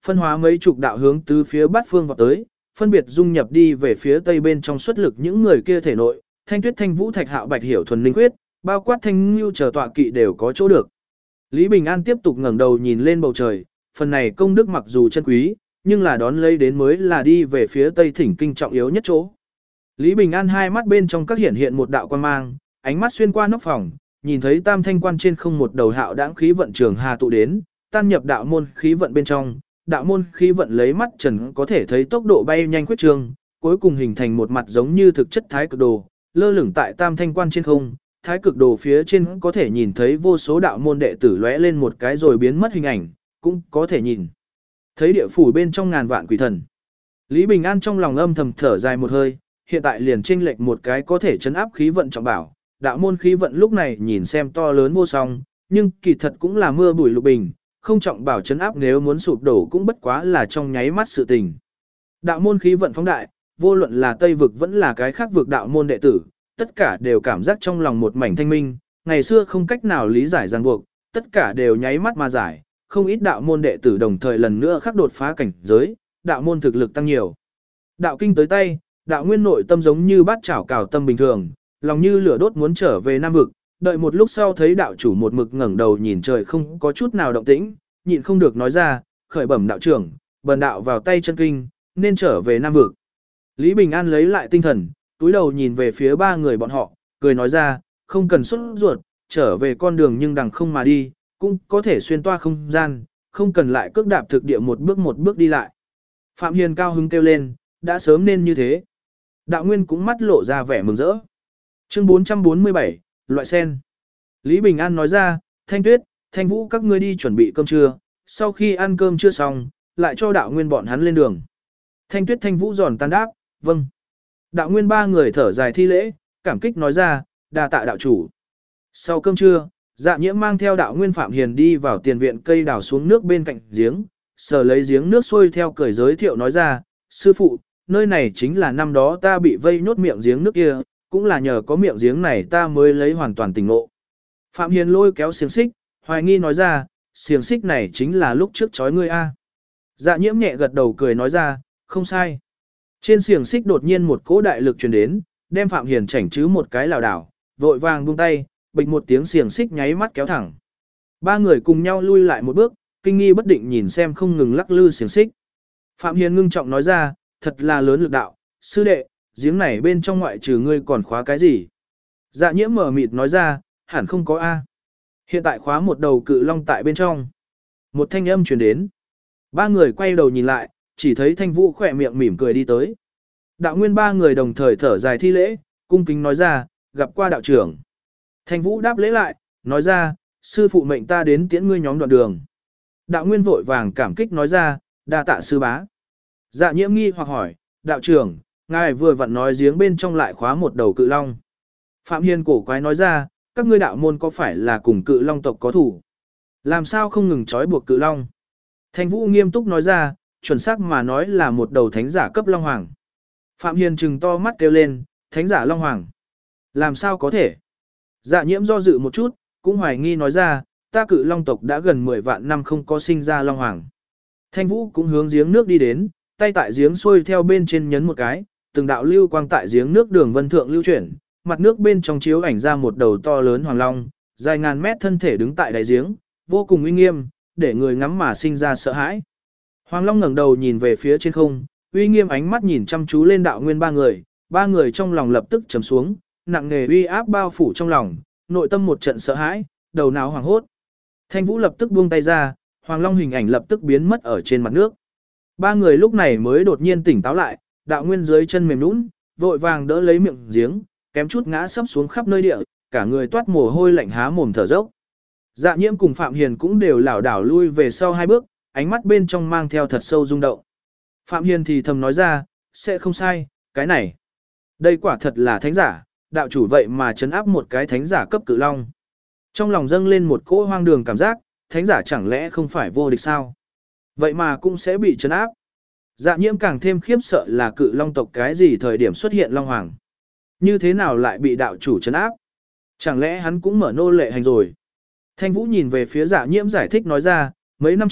Phân hóa mấy chục đạo hướng tứ phía bát phương vọt tới, phân biệt dung nhập đi về phía tây bên trong xuất lực những người kia thể nội, Thanh Tuyết, Thanh Vũ, Thạch Hạo, Bạch Hiểu thuần linh quyết, bao quát Thanh Nưu chờ tọa kỵ đều có chỗ được. Lý Bình An tiếp tục ngẩng đầu nhìn lên bầu trời, phần này công đức mặc dù chân quý, nhưng là đón lấy đến mới là đi về phía tây thỉnh kinh trọng yếu nhất chỗ. Lý Bình An hai mắt bên trong các hiện một đạo quan mang, ánh mắt xuyên qua nóc phòng, nhìn thấy tam thanh quan trên không một đầu hạo đãng khí vận trường hà tụ đến, tan nhập đạo môn khí vận bên trong, đạo môn khí vận lấy mắt trần có thể thấy tốc độ bay nhanh quyết trường, cuối cùng hình thành một mặt giống như thực chất thái cực đồ, lơ lửng tại tam thanh quan trên không, thái cực đồ phía trên có thể nhìn thấy vô số đạo môn đệ tử lóe lên một cái rồi biến mất hình ảnh, cũng có thể nhìn thấy địa phủ bên trong ngàn vạn quỷ thần. Lý Bình An trong lòng âm thầm thở dài một hơi, hiện tại liền chênh lệch một cái có thể chấn áp khí vận trọng bảo, đạo môn khí vận lúc này nhìn xem to lớn vô song, nhưng kỳ thật cũng là mưa bụi lục bình, không trọng bảo chấn áp nếu muốn sụp đổ cũng bất quá là trong nháy mắt sự tình. Đạo môn khí vận phóng đại, vô luận là Tây vực vẫn là cái khác vực đạo môn đệ tử, tất cả đều cảm giác trong lòng một mảnh thanh minh, ngày xưa không cách nào lý giải ràng buộc, tất cả đều nháy mắt mà giải, không ít đạo môn đệ tử đồng thời lần nữa khắc đột phá cảnh giới, đạo môn thực lực tăng nhiều. Đạo kinh tới tay, đạo nguyên nội tâm giống như bát chảo cào tâm bình thường, lòng như lửa đốt muốn trở về Nam vực, đợi một lúc sau thấy đạo chủ một mực ngẩng đầu nhìn trời không có chút nào động tĩnh, nhịn không được nói ra, khởi bẩm đạo trưởng, bần đạo vào tay chân kinh, nên trở về Nam vực. Lý Bình An lấy lại tinh thần, túi đầu nhìn về phía ba người bọn họ, cười nói ra, không cần xuất ruột, trở về con đường nhưng đằng không mà đi, cũng có thể xuyên toa không gian, không cần lại cước đạp thực địa một bước đi lại. Phạm Hiền cao hứng kêu lên, đã sớm nên như thế. Đạo Nguyên cũng mắt lộ ra vẻ mừng rỡ. Chương 447, loại sen. Lý Bình An nói ra, Thanh Tuyết, Thanh Vũ các ngươi đi chuẩn bị cơm trưa, sau khi ăn cơm trưa xong, lại cho Đạo Nguyên bọn hắn lên đường. Thanh Tuyết, Thanh Vũ giòn tan đáp, vâng. Đạo Nguyên ba người thở dài thi lễ, cảm kích nói ra, đa tạ đạo chủ. Sau cơm trưa, Dạ Nhiễm mang theo Đạo Nguyên Phạm Hiền đi vào tiền viện cây đào xuống nước bên cạnh giếng, sờ lấy giếng nước sôi theo cười giới thiệu nói ra, sư phụ, nơi này chính là năm đó ta bị vây nhốt miệng giếng nước kia, cũng là nhờ có miệng giếng này ta mới lấy hoàn toàn tỉnh ngộ. Phạm Hiền lôi kéo xiềng xích, hoài nghi nói ra, xiềng xích này chính là lúc trước chói ngươi a. Dạ Nhiễm nhẹ gật đầu cười nói ra, không sai. Trên xiềng xích đột nhiên một cỗ đại lực truyền đến, đem Phạm Hiền chảnh chứ một cái lảo đảo, vội vàng buông tay, bịch một tiếng xiềng xích nháy mắt kéo thẳng. Ba người cùng nhau lui lại một bước, kinh nghi bất định nhìn xem không ngừng lắc lư xiềng xích. Phạm Hiền ngưng trọng nói ra, thật là lớn lực đạo, sư đệ, giếng này bên trong ngoại trừ ngươi còn khóa cái gì? Dạ Nhiễm mở mịt nói ra, hẳn không có A. Hiện tại khóa một đầu cự long tại bên trong. Một thanh âm truyền đến. Ba người quay đầu nhìn lại, chỉ thấy Thanh Vũ khỏe miệng mỉm cười đi tới. Đạo Nguyên ba người đồng thời thở dài thi lễ, cung kính nói ra, gặp qua đạo trưởng. Thanh Vũ đáp lễ lại, nói ra, sư phụ mệnh ta đến tiễn ngươi nhóm đoạn đường. Đạo Nguyên vội vàng cảm kích nói ra, đa tạ sư bá. Dạ Nhiễm nghi hoặc hỏi, đạo trưởng, ngài vừa vặn nói giếng bên trong lại khóa một đầu cự long. Phạm Hiền cổ quái nói ra, các ngươi đạo môn có phải là cùng cự long tộc có thủ? Làm sao không ngừng trói buộc cự long? Thanh Vũ nghiêm túc nói ra, chuẩn xác mà nói là một đầu thánh giả cấp long hoàng. Phạm Hiền trừng to mắt kêu lên, thánh giả long hoàng. Làm sao có thể? Dạ Nhiễm do dự một chút, cũng hoài nghi nói ra, ta cự long tộc đã gần 10 vạn năm không có sinh ra long hoàng. Thanh Vũ cũng hướng giếng nước đi đến, tay tại giếng xuôi theo bên trên nhấn một cái, từng đạo lưu quang tại giếng nước đường vân thượng lưu chuyển, mặt nước bên trong chiếu ảnh ra một đầu to lớn hoàng long, dài ngàn mét thân thể đứng tại đáy giếng, vô cùng uy nghiêm, để người ngắm mà sinh ra sợ hãi. Hoàng long ngẩng đầu nhìn về phía trên không, uy nghiêm ánh mắt nhìn chăm chú lên Đạo Nguyên ba người trong lòng lập tức trầm xuống, nặng nề uy áp bao phủ trong lòng, nội tâm một trận sợ hãi, đầu não hoảng hốt. Thanh Vũ lập tức buông tay ra, hoàng long hình ảnh lập tức biến mất ở trên mặt nước. Ba người lúc này mới đột nhiên tỉnh táo lại, Đạo Nguyên dưới chân mềm nhũn, vội vàng đỡ lấy miệng giếng, kém chút ngã sấp xuống khắp nơi địa, cả người toát mồ hôi lạnh há mồm thở dốc. Dạ Nhiễm cùng Phạm Hiền cũng đều lảo đảo lui về sau hai bước, ánh mắt bên trong mang theo thật sâu rung động. Phạm Hiền thì thầm nói ra, sẽ không sai, cái này. Đây quả thật là thánh giả, đạo chủ vậy mà trấn áp một cái thánh giả cấp cự long. Trong lòng dâng lên một cỗ hoang đường cảm giác, thánh giả chẳng lẽ không phải vô địch sao? Vậy mà cũng sẽ bị trấn áp. Dạ Nhiễm càng thêm khiếp sợ là cự long tộc cái gì thời điểm xuất hiện long hoàng. Như thế nào lại bị đạo chủ trấn áp? Chẳng lẽ hắn cũng mở nô lệ hành rồi? Thanh Vũ nhìn về phía Dạ Nhiễm giải thích nói ra, mấy năm trước,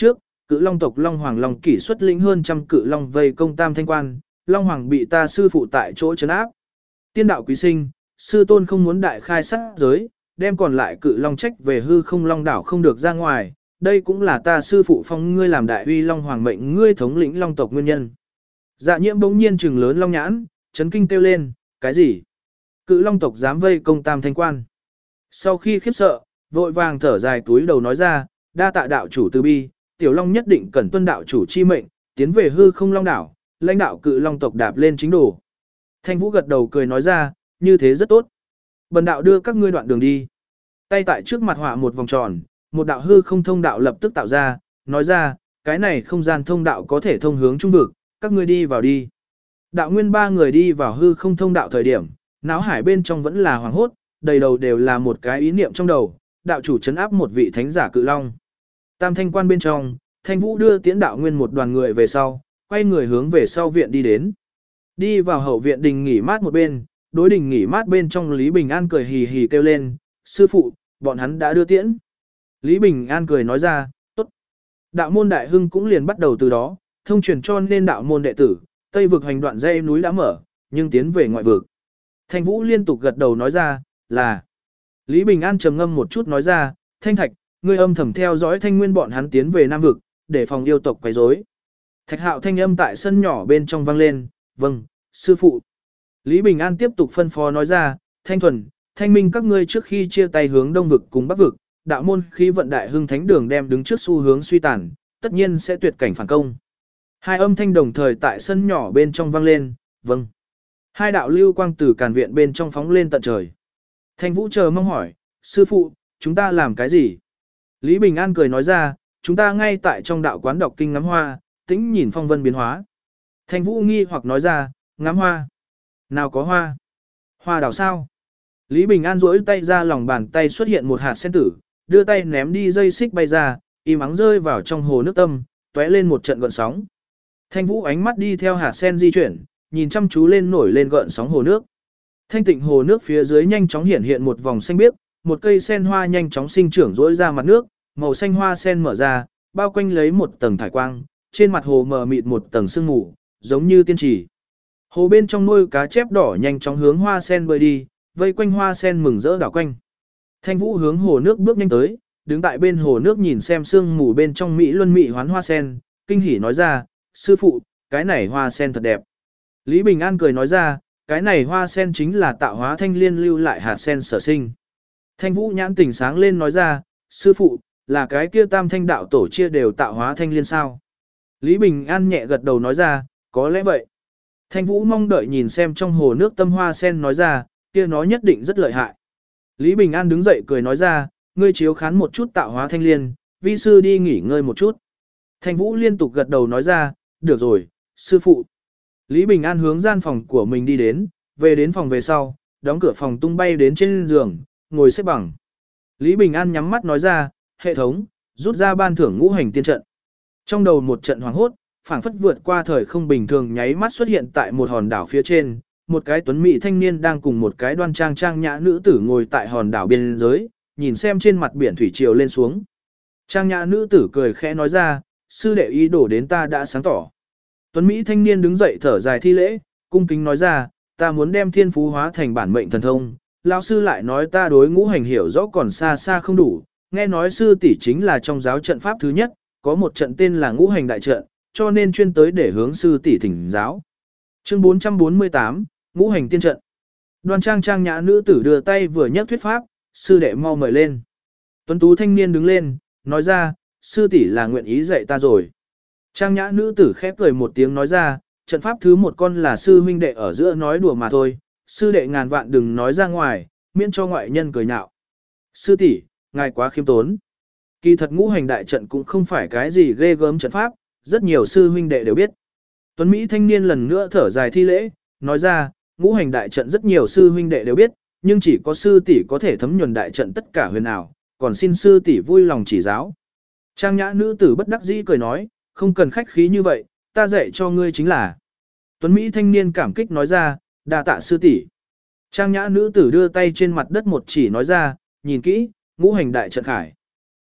Cự Long tộc Long Hoàng Long Kỷ xuất lĩnh hơn trăm cự long vây công Tam Thanh Quan, Long Hoàng bị ta sư phụ tại chỗ trấn áp. Tiên đạo quý sinh, sư tôn không muốn đại khai sát giới, đem còn lại cự long trách về hư không long đảo không được ra ngoài, đây cũng là ta sư phụ phong ngươi làm đại uy Long Hoàng mệnh ngươi thống lĩnh Long tộc nguyên nhân. Dạ Nhiễm bỗng nhiên trừng lớn long nhãn, chấn kinh kêu lên, cái gì? Cự Long tộc dám vây công Tam Thanh Quan. Sau khi khiếp sợ, vội vàng thở dài túi đầu nói ra, đa tạ đạo chủ từ bi, tiểu long nhất định cần tuân đạo chủ chi mệnh, tiến về hư không long đảo, lãnh đạo cự long tộc đạp lên chính đồ. Thanh Vũ gật đầu cười nói ra, như thế rất tốt. Bần đạo đưa các ngươi đoạn đường đi. Tay tại trước mặt họa một vòng tròn, một đạo hư không thông đạo lập tức tạo ra, nói ra, cái này không gian thông đạo có thể thông hướng trung vực, các ngươi đi vào đi. Đạo nguyên ba người đi vào hư không thông đạo thời điểm, náo hải bên trong vẫn là hoàng hốt, đầy đầu đều là một cái ý niệm trong đầu, đạo chủ trấn áp một vị thánh giả cự long. Tam Thanh Quan bên trong, Thanh Vũ đưa tiễn đạo nguyên một đoàn người về sau, quay người hướng về sau viện đi đến. Đi vào hậu viện đình nghỉ mát một bên, đối đình nghỉ mát bên trong Lý Bình An cười hì hì kêu lên, sư phụ, bọn hắn đã đưa tiễn. Lý Bình An cười nói ra, tốt. Đạo môn đại hưng cũng liền bắt đầu từ đó, thông truyền cho nên đạo môn đệ tử, Tây vực hành đoạn dây núi đã mở, nhưng tiến về ngoại vực. Thanh Vũ liên tục gật đầu nói ra, là. Lý Bình An trầm ngâm một chút nói ra, Thanh Thạch, ngươi âm thầm theo dõi Thanh Nguyên bọn hắn tiến về Nam vực, để phòng yêu tộc quấy rối. Thạch Hạo thanh âm tại sân nhỏ bên trong vang lên, vâng, sư phụ. Lý Bình An tiếp tục phân phó nói ra, Thanh Thuần, Thanh Minh các ngươi trước khi chia tay hướng Đông vực cùng Bắc vực, đạo môn khí vận đại hưng thánh đường đem đứng trước xu hướng suy tàn, tất nhiên sẽ tuyệt cảnh phản công. Hai âm thanh đồng thời tại sân nhỏ bên trong vang lên, vâng. Hai đạo lưu quang từ càn viện bên trong phóng lên tận trời. Thanh Vũ chờ mong hỏi, sư phụ, chúng ta làm cái gì? Lý Bình An cười nói ra, chúng ta ngay tại trong đạo quán đọc kinh ngắm hoa, tĩnh nhìn phong vân biến hóa. Thanh Vũ nghi hoặc nói ra, ngắm hoa. Nào có hoa? Hoa đào sao? Lý Bình An duỗi tay ra lòng bàn tay xuất hiện một hạt sen tử, đưa tay ném đi dây xích bay ra, im ắng rơi vào trong hồ nước tâm, tóe lên một trận gợn sóng. Thanh Vũ ánh mắt đi theo hạt sen di chuyển, nhìn chăm chú lên nổi lên gợn sóng hồ nước. Thanh tịnh hồ nước phía dưới nhanh chóng hiện hiện một vòng xanh biếc, một cây sen hoa nhanh chóng sinh trưởng rỗi ra mặt nước, màu xanh hoa sen mở ra, bao quanh lấy một tầng thải quang, trên mặt hồ mờ mịt một tầng sương mù, giống như tiên trì. Hồ bên trong nuôi cá chép đỏ nhanh chóng hướng hoa sen bơi đi, vây quanh hoa sen mừng rỡ đảo quanh. Thanh Vũ hướng hồ nước bước nhanh tới, đứng tại bên hồ nước nhìn xem sương mù bên trong mỹ luân mỹ hoán hoa sen, kinh hỉ nói ra, sư phụ, cái này hoa sen thật đẹp. Lý Bình An cười nói ra, cái này hoa sen chính là tạo hóa thanh liên lưu lại hạt sen sở sinh. Thanh Vũ nhãn tỉnh sáng lên nói ra, sư phụ, là cái kia tam thanh đạo tổ chia đều tạo hóa thanh liên sao? Lý Bình An nhẹ gật đầu nói ra, có lẽ vậy. Thanh Vũ mong đợi nhìn xem trong hồ nước tâm hoa sen nói ra, kia nó nhất định rất lợi hại. Lý Bình An đứng dậy cười nói ra, ngươi chiếu khán một chút tạo hóa thanh liên, vi sư đi nghỉ ngơi một chút. Thanh Vũ liên tục gật đầu nói ra, được rồi, sư phụ. Lý Bình An hướng gian phòng của mình đi đến, về đến phòng về sau, đóng cửa phòng tung bay đến trên giường, ngồi xếp bằng. Lý Bình An nhắm mắt nói ra, hệ thống, rút ra ban thưởng ngũ hành tiên trận. Trong đầu một trận hoảng hốt, phảng phất vượt qua thời không bình thường nháy mắt xuất hiện tại một hòn đảo phía trên, một cái tuấn mỹ thanh niên đang cùng một cái đoan trang trang nhã nữ tử ngồi tại hòn đảo biên giới, nhìn xem trên mặt biển thủy triều lên xuống. Trang nhã nữ tử cười khẽ nói ra, sư đệ ý đồ đến ta đã sáng tỏ. Tuấn mỹ thanh niên đứng dậy thở dài thi lễ, cung kính nói ra, ta muốn đem thiên phú hóa thành bản mệnh thần thông. Lão sư lại nói ta đối ngũ hành hiểu rõ còn xa xa không đủ, nghe nói sư tỷ chính là trong giáo trận pháp thứ nhất, có một trận tên là ngũ hành đại trận, cho nên chuyên tới để hướng sư tỷ thỉnh giáo. Chương 448, ngũ hành tiên trận. Đoan trang trang nhã nữ tử đưa tay vừa nhấc thuyết pháp, sư đệ mau mời lên. Tuấn tú thanh niên đứng lên, nói ra, sư tỷ là nguyện ý dạy ta rồi. Trang nhã nữ tử khép cười một tiếng nói ra, trận pháp thứ một con là sư huynh đệ ở giữa nói đùa mà thôi, sư đệ ngàn vạn đừng nói ra ngoài, miễn cho ngoại nhân cười nhạo. Sư tỷ, ngài quá khiêm tốn. Kỳ thật ngũ hành đại trận cũng không phải cái gì ghê gớm trận pháp, rất nhiều sư huynh đệ đều biết. Tuấn Mỹ thanh niên lần nữa thở dài thi lễ, nói ra, ngũ hành đại trận rất nhiều sư huynh đệ đều biết, nhưng chỉ có sư tỷ có thể thấm nhuần đại trận tất cả huyền ảo, còn xin sư tỷ vui lòng chỉ giáo. Trang nhã nữ tử bất đắc dĩ cười nói, không cần khách khí như vậy, ta dạy cho ngươi chính là. Tuấn Mỹ thanh niên cảm kích nói ra, đa tạ sư tỷ. Trang nhã nữ tử đưa tay trên mặt đất một chỉ nói ra, nhìn kỹ, ngũ hành đại trận khải.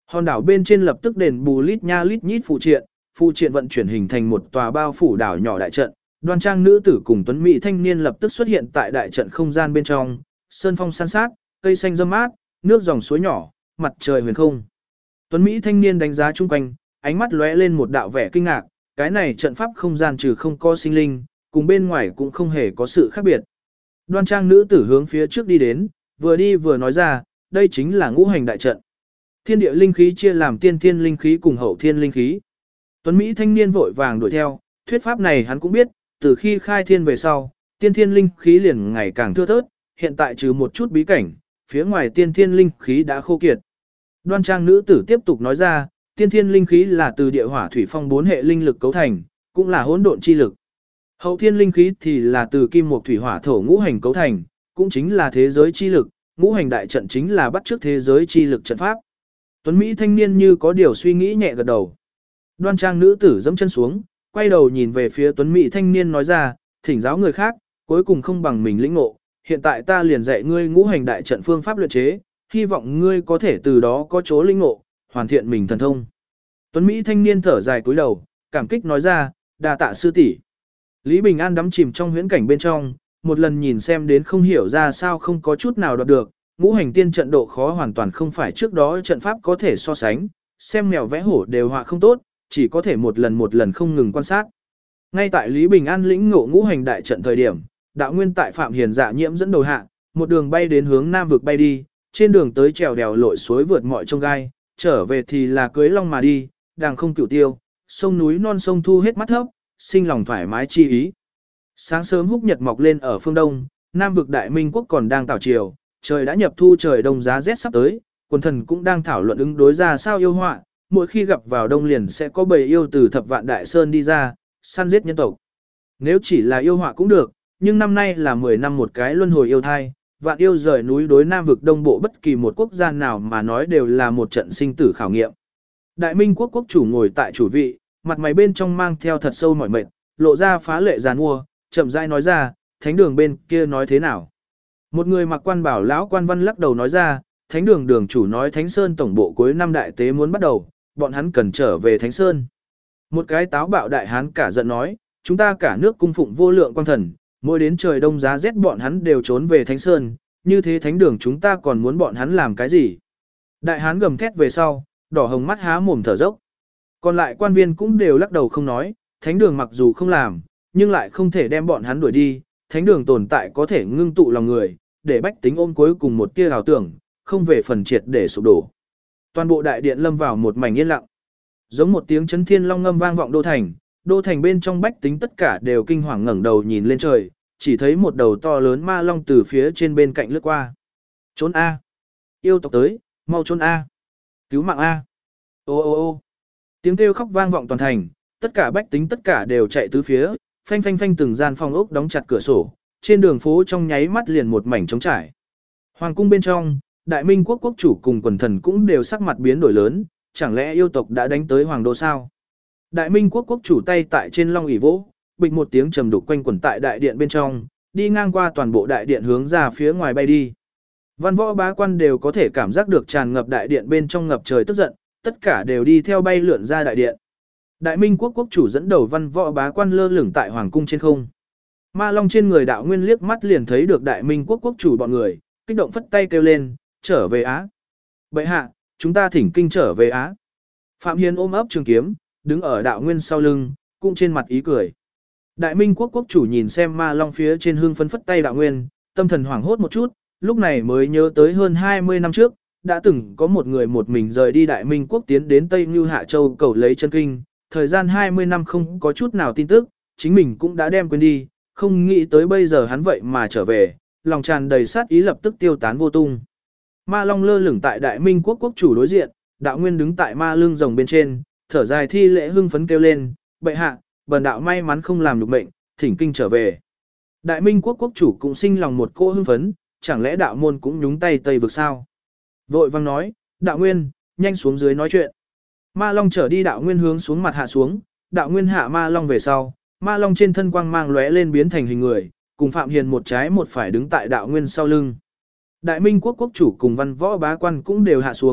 Hòn đảo bên trên lập tức đền bù lít nha lít nhít phụ triện vận chuyển hình thành một tòa bao phủ đảo nhỏ đại trận. Đoan trang nữ tử cùng tuấn mỹ thanh niên lập tức xuất hiện tại đại trận không gian bên trong, sơn phong san sát, cây xanh râm mát, nước dòng suối nhỏ, mặt trời huyền không. Tuấn mỹ thanh niên đánh giá chung quanh, ánh mắt lóe lên một đạo vẻ kinh ngạc, cái này trận pháp không gian trừ không có sinh linh, cùng bên ngoài cũng không hề có sự khác biệt. Đoan trang nữ tử hướng phía trước đi vừa nói ra, đây chính là ngũ hành đại trận. Thiên địa linh khí chia làm tiên thiên linh khí cùng hậu thiên linh khí. Tuấn Mỹ thanh niên vội vàng đuổi theo, thuyết pháp này hắn cũng biết, từ khi khai thiên về sau, tiên thiên linh khí liền ngày càng thưa thớt, hiện tại trừ một chút bí cảnh, phía ngoài tiên thiên linh khí đã khô kiệt. Đoan trang nữ tử tiếp tục nói ra, tiên thiên linh khí là từ địa hỏa thủy phong 4 hệ linh lực cấu thành, cũng là hỗn độn chi lực. Hậu thiên linh khí thì là từ kim mộc thủy hỏa thổ ngũ hành cấu thành, cũng chính là thế giới chi lực, ngũ hành đại trận chính là bắt chước thế giới chi lực trận pháp. Tuấn Mỹ thanh niên như có điều suy nghĩ nhẹ gật đầu. Đoan trang nữ tử giẫm chân xuống, quay đầu nhìn về phía Tuấn Mỹ thanh niên nói ra, thỉnh giáo người khác, cuối cùng không bằng mình lĩnh ngộ, hiện tại ta liền dạy ngươi ngũ hành đại trận phương pháp luyện chế, hy vọng ngươi có thể từ đó có chỗ lĩnh ngộ, hoàn thiện mình thần thông. Tuấn Mỹ thanh niên thở dài cúi đầu, cảm kích nói ra, đa tạ sư tỷ. Lý Bình An đắm chìm trong huyễn cảnh bên trong, một lần nhìn xem đến không hiểu ra sao không có chút nào đoạt được, ngũ hành tiên trận độ khó hoàn toàn không phải trước đó trận pháp có thể so sánh, xem mèo vẽ hổ đều họa không tốt, chỉ có thể một lần không ngừng quan sát. Ngay tại Lý Bình An lĩnh ngộ ngũ hành đại trận thời điểm, đạo nguyên tại Phạm Hiền Dạ Nhiễm dẫn đầu hạ, một đường bay đến hướng nam vực bay đi, trên đường tới trèo đèo lội suối vượt mọi trông gai, trở về thì là cưới long mà đi, đàng không cửu tiêu, sông núi non sông thu hết mắt thấp, sinh lòng thoải mái chi ý. Sáng sớm húc nhật mọc lên ở phương đông, nam vực Đại Minh quốc còn đang tảo chiều, trời đã nhập thu, trời đông giá rét sắp tới, quần thần cũng đang thảo luận ứng đối ra sao yêu họa, mỗi khi gặp vào đông liền sẽ có bầy yêu từ thập vạn đại sơn đi ra, săn giết nhân tộc. Nếu chỉ là yêu họa cũng được, nhưng năm nay là 10 năm một cái luân hồi yêu thai, vạn yêu rời núi đối nam vực đông bộ bất kỳ một quốc gia nào mà nói đều là một trận sinh tử khảo nghiệm. Đại Minh quốc quốc chủ ngồi tại chủ vị, mặt mày bên trong mang theo thật sâu mỏi mệt, lộ ra phá lệ giàn mua, chậm rãi nói ra, thánh đường bên kia nói thế nào. Một người mặc quan bảo lão quan văn lắc đầu nói ra, thánh đường đường chủ nói Thánh Sơn tổng bộ cuối năm đại tế muốn bắt đầu, bọn hắn cần trở về Thánh Sơn. Một cái táo bạo đại hán cả giận nói, chúng ta cả nước cung phụng vô lượng quan thần, mỗi đến trời đông giá rét bọn hắn đều trốn về Thánh Sơn, như thế thánh đường chúng ta còn muốn bọn hắn làm cái gì. Đại hán gầm thét về sau, đỏ hồng mắt há mồm thở dốc. Còn lại quan viên cũng đều lắc đầu không nói, thánh đường mặc dù không làm, nhưng lại không thể đem bọn hắn đuổi đi, thánh đường tồn tại có thể ngưng tụ lòng người, để bách tính ôm cuối cùng một tia ảo tưởng, không về phần triệt để sụp đổ. Toàn bộ đại điện lâm vào một mảnh yên lặng. Giống một tiếng chấn thiên long ngâm vang vọng đô thành bên trong bách tính tất cả đều kinh hoàng ngẩng đầu nhìn lên trời, chỉ thấy một đầu to lớn ma long từ phía trên bên cạnh lướt qua. Trốn A. Yêu tộc tới, mau trốn A. Cứu mạng A. Ô ô ô. Tiếng kêu khóc vang vọng toàn thành, tất cả bách tính tất cả đều chạy tứ phía, phanh phanh phanh từng gian phòng ốc đóng chặt cửa sổ, trên đường phố trong nháy mắt liền một mảnh trống trải. Hoàng cung bên trong, Đại Minh quốc quốc chủ cùng quần thần cũng đều sắc mặt biến đổi lớn, chẳng lẽ yêu tộc đã đánh tới hoàng đô sao? Đại Minh quốc quốc chủ tay tại trên long ỷ vỗ, bịch một tiếng trầm đục quanh quẩn tại đại điện bên trong, đi ngang qua toàn bộ đại điện hướng ra phía ngoài bay đi. Văn võ bá quan đều có thể cảm giác được tràn ngập đại điện bên trong ngập trời tức giận, tất cả đều đi theo bay lượn ra đại điện. Đại Minh quốc quốc chủ dẫn đầu văn võ bá quan lơ lửng tại hoàng cung trên không. Ma long trên người đạo nguyên liếc mắt liền thấy được Đại Minh quốc quốc chủ bọn người, kích động phất tay kêu lên, trở về Á. Bệ hạ, chúng ta thỉnh kinh trở về Á. Phạm Hiến ôm ấp trường kiếm, đứng ở đạo nguyên sau lưng, cũng trên mặt ý cười. Đại Minh quốc quốc chủ nhìn xem ma long phía trên hương phấn phất tay đạo nguyên, tâm thần hoảng hốt một chút, lúc này mới nhớ tới hơn 20 năm trước, đã từng có một người một mình rời đi Đại Minh quốc tiến đến Tây Như Hạ Châu cầu lấy chân kinh, thời gian 20 năm không có chút nào tin tức, chính mình cũng đã đem quên đi, không nghĩ tới bây giờ hắn vậy mà trở về, lòng tràn đầy sát ý lập tức tiêu tán vô tung. Ma long lơ lửng tại Đại Minh quốc quốc chủ đối diện, đạo nguyên đứng tại ma lưng rồng bên trên, thở dài thi lễ hưng phấn kêu lên, bệ hạ, bần đạo may mắn không làm được mệnh, thỉnh kinh trở về. Đại Minh quốc quốc chủ cũng sinh lòng một cỗ hưng phấn, chẳng lẽ đạo môn cũng nhúng tay Tây vực sao? Vội vang nói, đạo nguyên, nhanh xuống dưới nói chuyện. Ma long trở đi đạo nguyên hướng xuống mặt hạ xuống, đạo nguyên hạ ma long về sau, ma long trên thân quang mang lóe lên biến thành hình người, cùng Phạm Hiền một trái một phải đứng tại đạo nguyên sau lưng. Đại Minh quốc quốc chủ cùng văn võ bá quan cũng đều hạ xuống,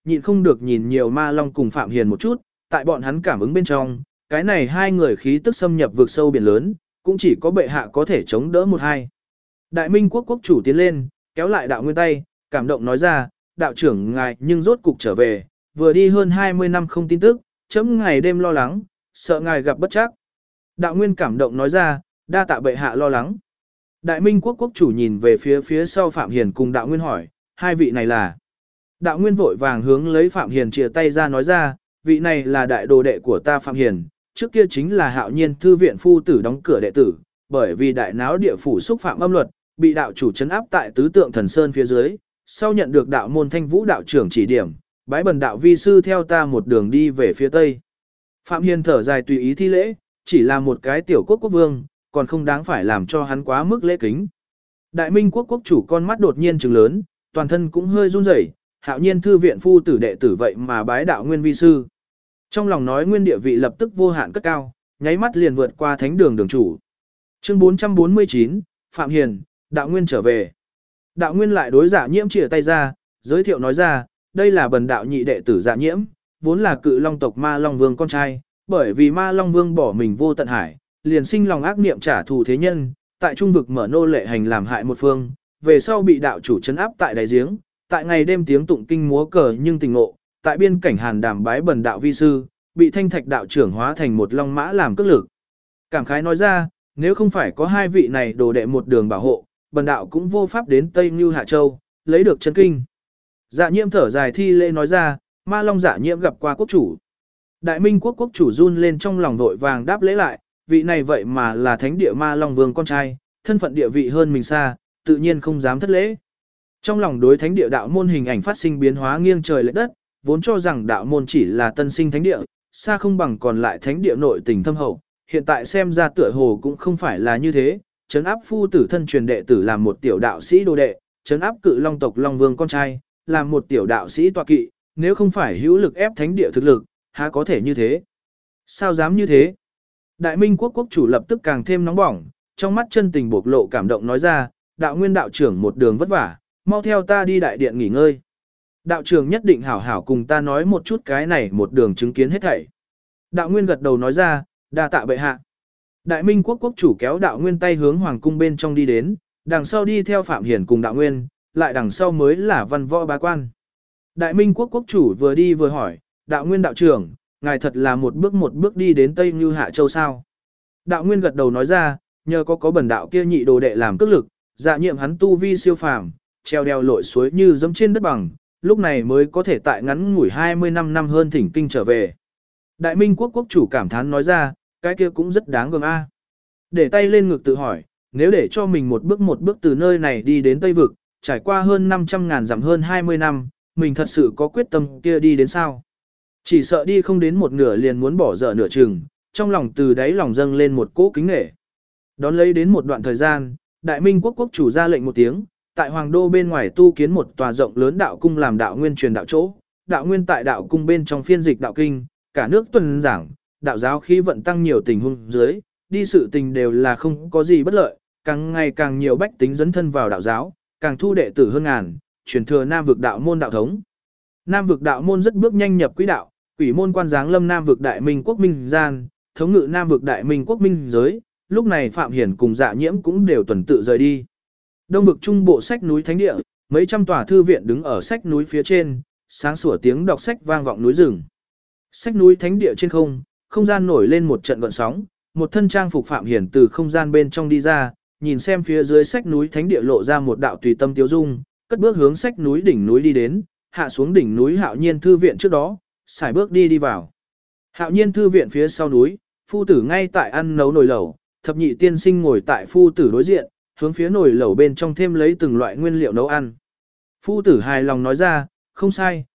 nhịn không được nhìn nhiều Ma Long cùng Phạm Hiền một chút, tại bọn hắn cảm ứng bên trong, cái này hai người khí tức xâm nhập vực sâu biển lớn, cũng chỉ có bệ hạ có thể chống đỡ một hai. Đại Minh quốc quốc chủ tiến lên, kéo lại đạo nguyên tay, cảm động nói ra, đạo trưởng ngài nhưng rốt cục trở về, vừa đi hơn 20 năm không tin tức, chấm ngày đêm lo lắng, sợ ngài gặp bất trắc. Đạo nguyên cảm động nói ra, đa tạ bệ hạ lo lắng. Đại Minh quốc quốc chủ nhìn về phía sau Phạm Hiền cùng đạo nguyên hỏi, hai vị này là. Đạo nguyên vội vàng hướng lấy Phạm Hiền chìa tay ra nói ra, vị này là đại đồ đệ của ta Phạm Hiền, trước kia chính là Hạo Nhiên thư viện phu tử đóng cửa đệ tử, bởi vì đại náo địa phủ xúc phạm âm luật, bị đạo chủ trấn áp tại tứ tượng thần sơn phía dưới, sau nhận được đạo môn Thanh Vũ đạo trưởng chỉ điểm, bái bần đạo vi sư theo ta một đường đi về phía tây. Phạm Hiền thở dài tùy ý thi lễ, chỉ là một cái tiểu quốc quốc vương, còn không đáng phải làm cho hắn quá mức lễ kính. Đại Minh quốc quốc chủ con mắt đột nhiên trừng lớn, toàn thân cũng hơi run rẩy, Hạo Nhiên thư viện phu tử đệ tử vậy mà bái đạo nguyên vi sư. Trong lòng nói nguyên địa vị lập tức vô hạn cất cao, nháy mắt liền vượt qua thánh đường đường chủ. Chương 449, Phạm Hiền, đạo nguyên trở về. Đạo nguyên lại đối Dạ Nhiễm chìa tay ra, giới thiệu nói ra, đây là bần đạo nhị đệ tử Dạ Nhiễm, vốn là cự long tộc Ma Long Vương con trai, bởi vì Ma Long Vương bỏ mình vô tận hải, liền sinh lòng ác niệm trả thù thế nhân, tại trung vực mở nô lệ hành làm hại một phương, về sau bị đạo chủ trấn áp tại đáy giếng, tại ngày đêm tiếng tụng kinh múa cờ nhưng tình ngộ, tại biên cảnh Hàn Đàm bái bần đạo vi sư, bị Thanh Thạch đạo trưởng hóa thành một long mã làm cước lực. Cảm khái nói ra, nếu không phải có hai vị này đồ đệ một đường bảo hộ, bần đạo cũng vô pháp đến Tây Như Hạ Châu, lấy được chân kinh. Dạ Nhiễm thở dài thi lễ nói ra, Ma Long Dạ Nhiễm gặp qua quốc chủ. Đại Minh quốc quốc chủ run lên trong lòng vội vàng đáp lễ lại, vị này vậy mà là thánh địa Ma Long Vương con trai, thân phận địa vị hơn mình xa, tự nhiên không dám thất lễ. Trong lòng đối thánh địa đạo môn hình ảnh phát sinh biến hóa nghiêng trời lệch đất, vốn cho rằng đạo môn chỉ là tân sinh thánh địa, xa không bằng còn lại thánh địa nội tình thâm hậu, hiện tại xem ra tựa hồ cũng không phải là như thế, trấn áp phu tử thân truyền đệ tử làm một tiểu đạo sĩ đồ đệ, trấn áp cự long tộc Long Vương con trai, làm một tiểu đạo sĩ tọa kỵ, nếu không phải hữu lực ép thánh địa thực lực, há có thể như thế? Sao dám như thế? Đại Minh quốc quốc chủ lập tức càng thêm nóng bỏng, trong mắt chân tình bộc lộ cảm động nói ra, đạo nguyên đạo trưởng một đường vất vả, mau theo ta đi đại điện nghỉ ngơi. Đạo trưởng nhất định hảo hảo cùng ta nói một chút cái này một đường chứng kiến hết thảy. Đạo nguyên gật đầu nói ra, đa tạ bệ hạ. Đại Minh quốc quốc chủ kéo đạo nguyên tay hướng hoàng cung bên trong đi đến, đằng sau đi theo Phạm Hiền cùng đạo nguyên, lại đằng sau mới là văn võ bá quan. Đại Minh quốc quốc chủ vừa đi vừa hỏi, đạo nguyên đạo trưởng, ngài thật là một bước đi đến Tây Như Hạ Châu sao? Đạo nguyên gật đầu nói ra, nhờ có bần đạo kia nhị đồ đệ làm cước lực, Dạ Nhiễm hắn tu vi siêu phàm, treo đeo lội suối như dẫm trên đất bằng, lúc này mới có thể tại ngắn ngủi 25 năm hơn thỉnh kinh trở về. Đại Minh quốc quốc chủ cảm thán nói ra, cái kia cũng rất đáng gờm a. Để tay lên ngực tự hỏi, nếu để cho mình một bước từ nơi này đi đến Tây Vực, trải qua hơn 500.000 dặm hơn 20 năm, mình thật sự có quyết tâm kia đi đến sao? Chỉ sợ đi không đến một nửa liền muốn bỏ dở nửa chừng, trong lòng từ đáy lòng dâng lên một cỗ kính nể. Đón lấy đến một đoạn thời gian, Đại Minh quốc quốc chủ ra lệnh một tiếng, tại Hoàng đô bên ngoài tu kiến một tòa rộng lớn đạo cung làm đạo nguyên truyền đạo chỗ, đạo nguyên tại đạo cung bên trong phiên dịch đạo kinh, cả nước tuần giảng, đạo giáo khí vận tăng nhiều tình huống dưới, đi sự tình đều là không có gì bất lợi, càng ngày càng nhiều bách tính dấn thân vào đạo giáo, càng thu đệ tử hơn ngàn, truyền thừa Nam vực đạo môn đạo thống. Nam vực đạo môn rất bước nhanh nhập quỹ đạo, quỷ môn quan giáng lâm Nam vực Đại Minh quốc minh gian, thống ngự Nam vực Đại Minh quốc minh giới, lúc này Phạm Hiển cùng Dạ Nhiễm cũng đều tuần tự rời đi. Đông vực trung bộ sách núi thánh địa, mấy trăm tòa thư viện đứng ở sách núi phía trên, sáng sủa tiếng đọc sách vang vọng núi rừng. Sách núi thánh địa trên không gian nổi lên một trận gợn sóng, một thân trang phục Phạm Hiển từ không gian bên trong đi ra, nhìn xem phía dưới sách núi thánh địa lộ ra một đạo tùy tâm tiêu dung, cất bước hướng sách núi đỉnh núi đi đến, hạ xuống đỉnh núi Hạo Nhiên thư viện trước đó, xài bước đi vào. Hạo Nhiên thư viện phía sau núi, phu tử ngay tại ăn nấu nồi lẩu, thập nhị tiên sinh ngồi tại phu tử đối diện, hướng phía nồi lẩu bên trong thêm lấy từng loại nguyên liệu nấu ăn. Phu tử hài lòng nói ra, không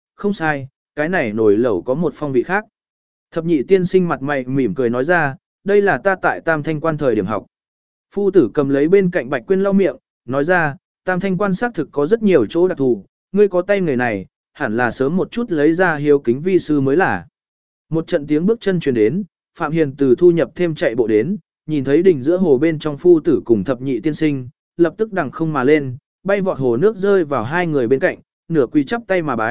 sai, cái này nồi lẩu có một phong vị khác. Thập nhị tiên sinh mặt mày mỉm cười nói ra, đây là ta tại Tam Thanh Quan thời điểm học. Phu tử cầm lấy bên cạnh Bạch Quyên lau miệng, nói ra, Tam Thanh Quan xác thực có rất nhiều chỗ đặc thù, ngươi có tay nghề này, hẳn là sớm một chút lấy ra hiếu kính vi sư mới là. Một trận tiếng bước chân truyền đến, Phạm Hiền từ thu nhập thêm chạy bộ đến, nhìn thấy đỉnh giữa hồ bên trong phu tử cùng thập nhị tiên sinh, lập tức đằng không mà lên, bay vọt hồ nước rơi vào hai người bên cạnh, nửa quỳ chắp tay mà bái,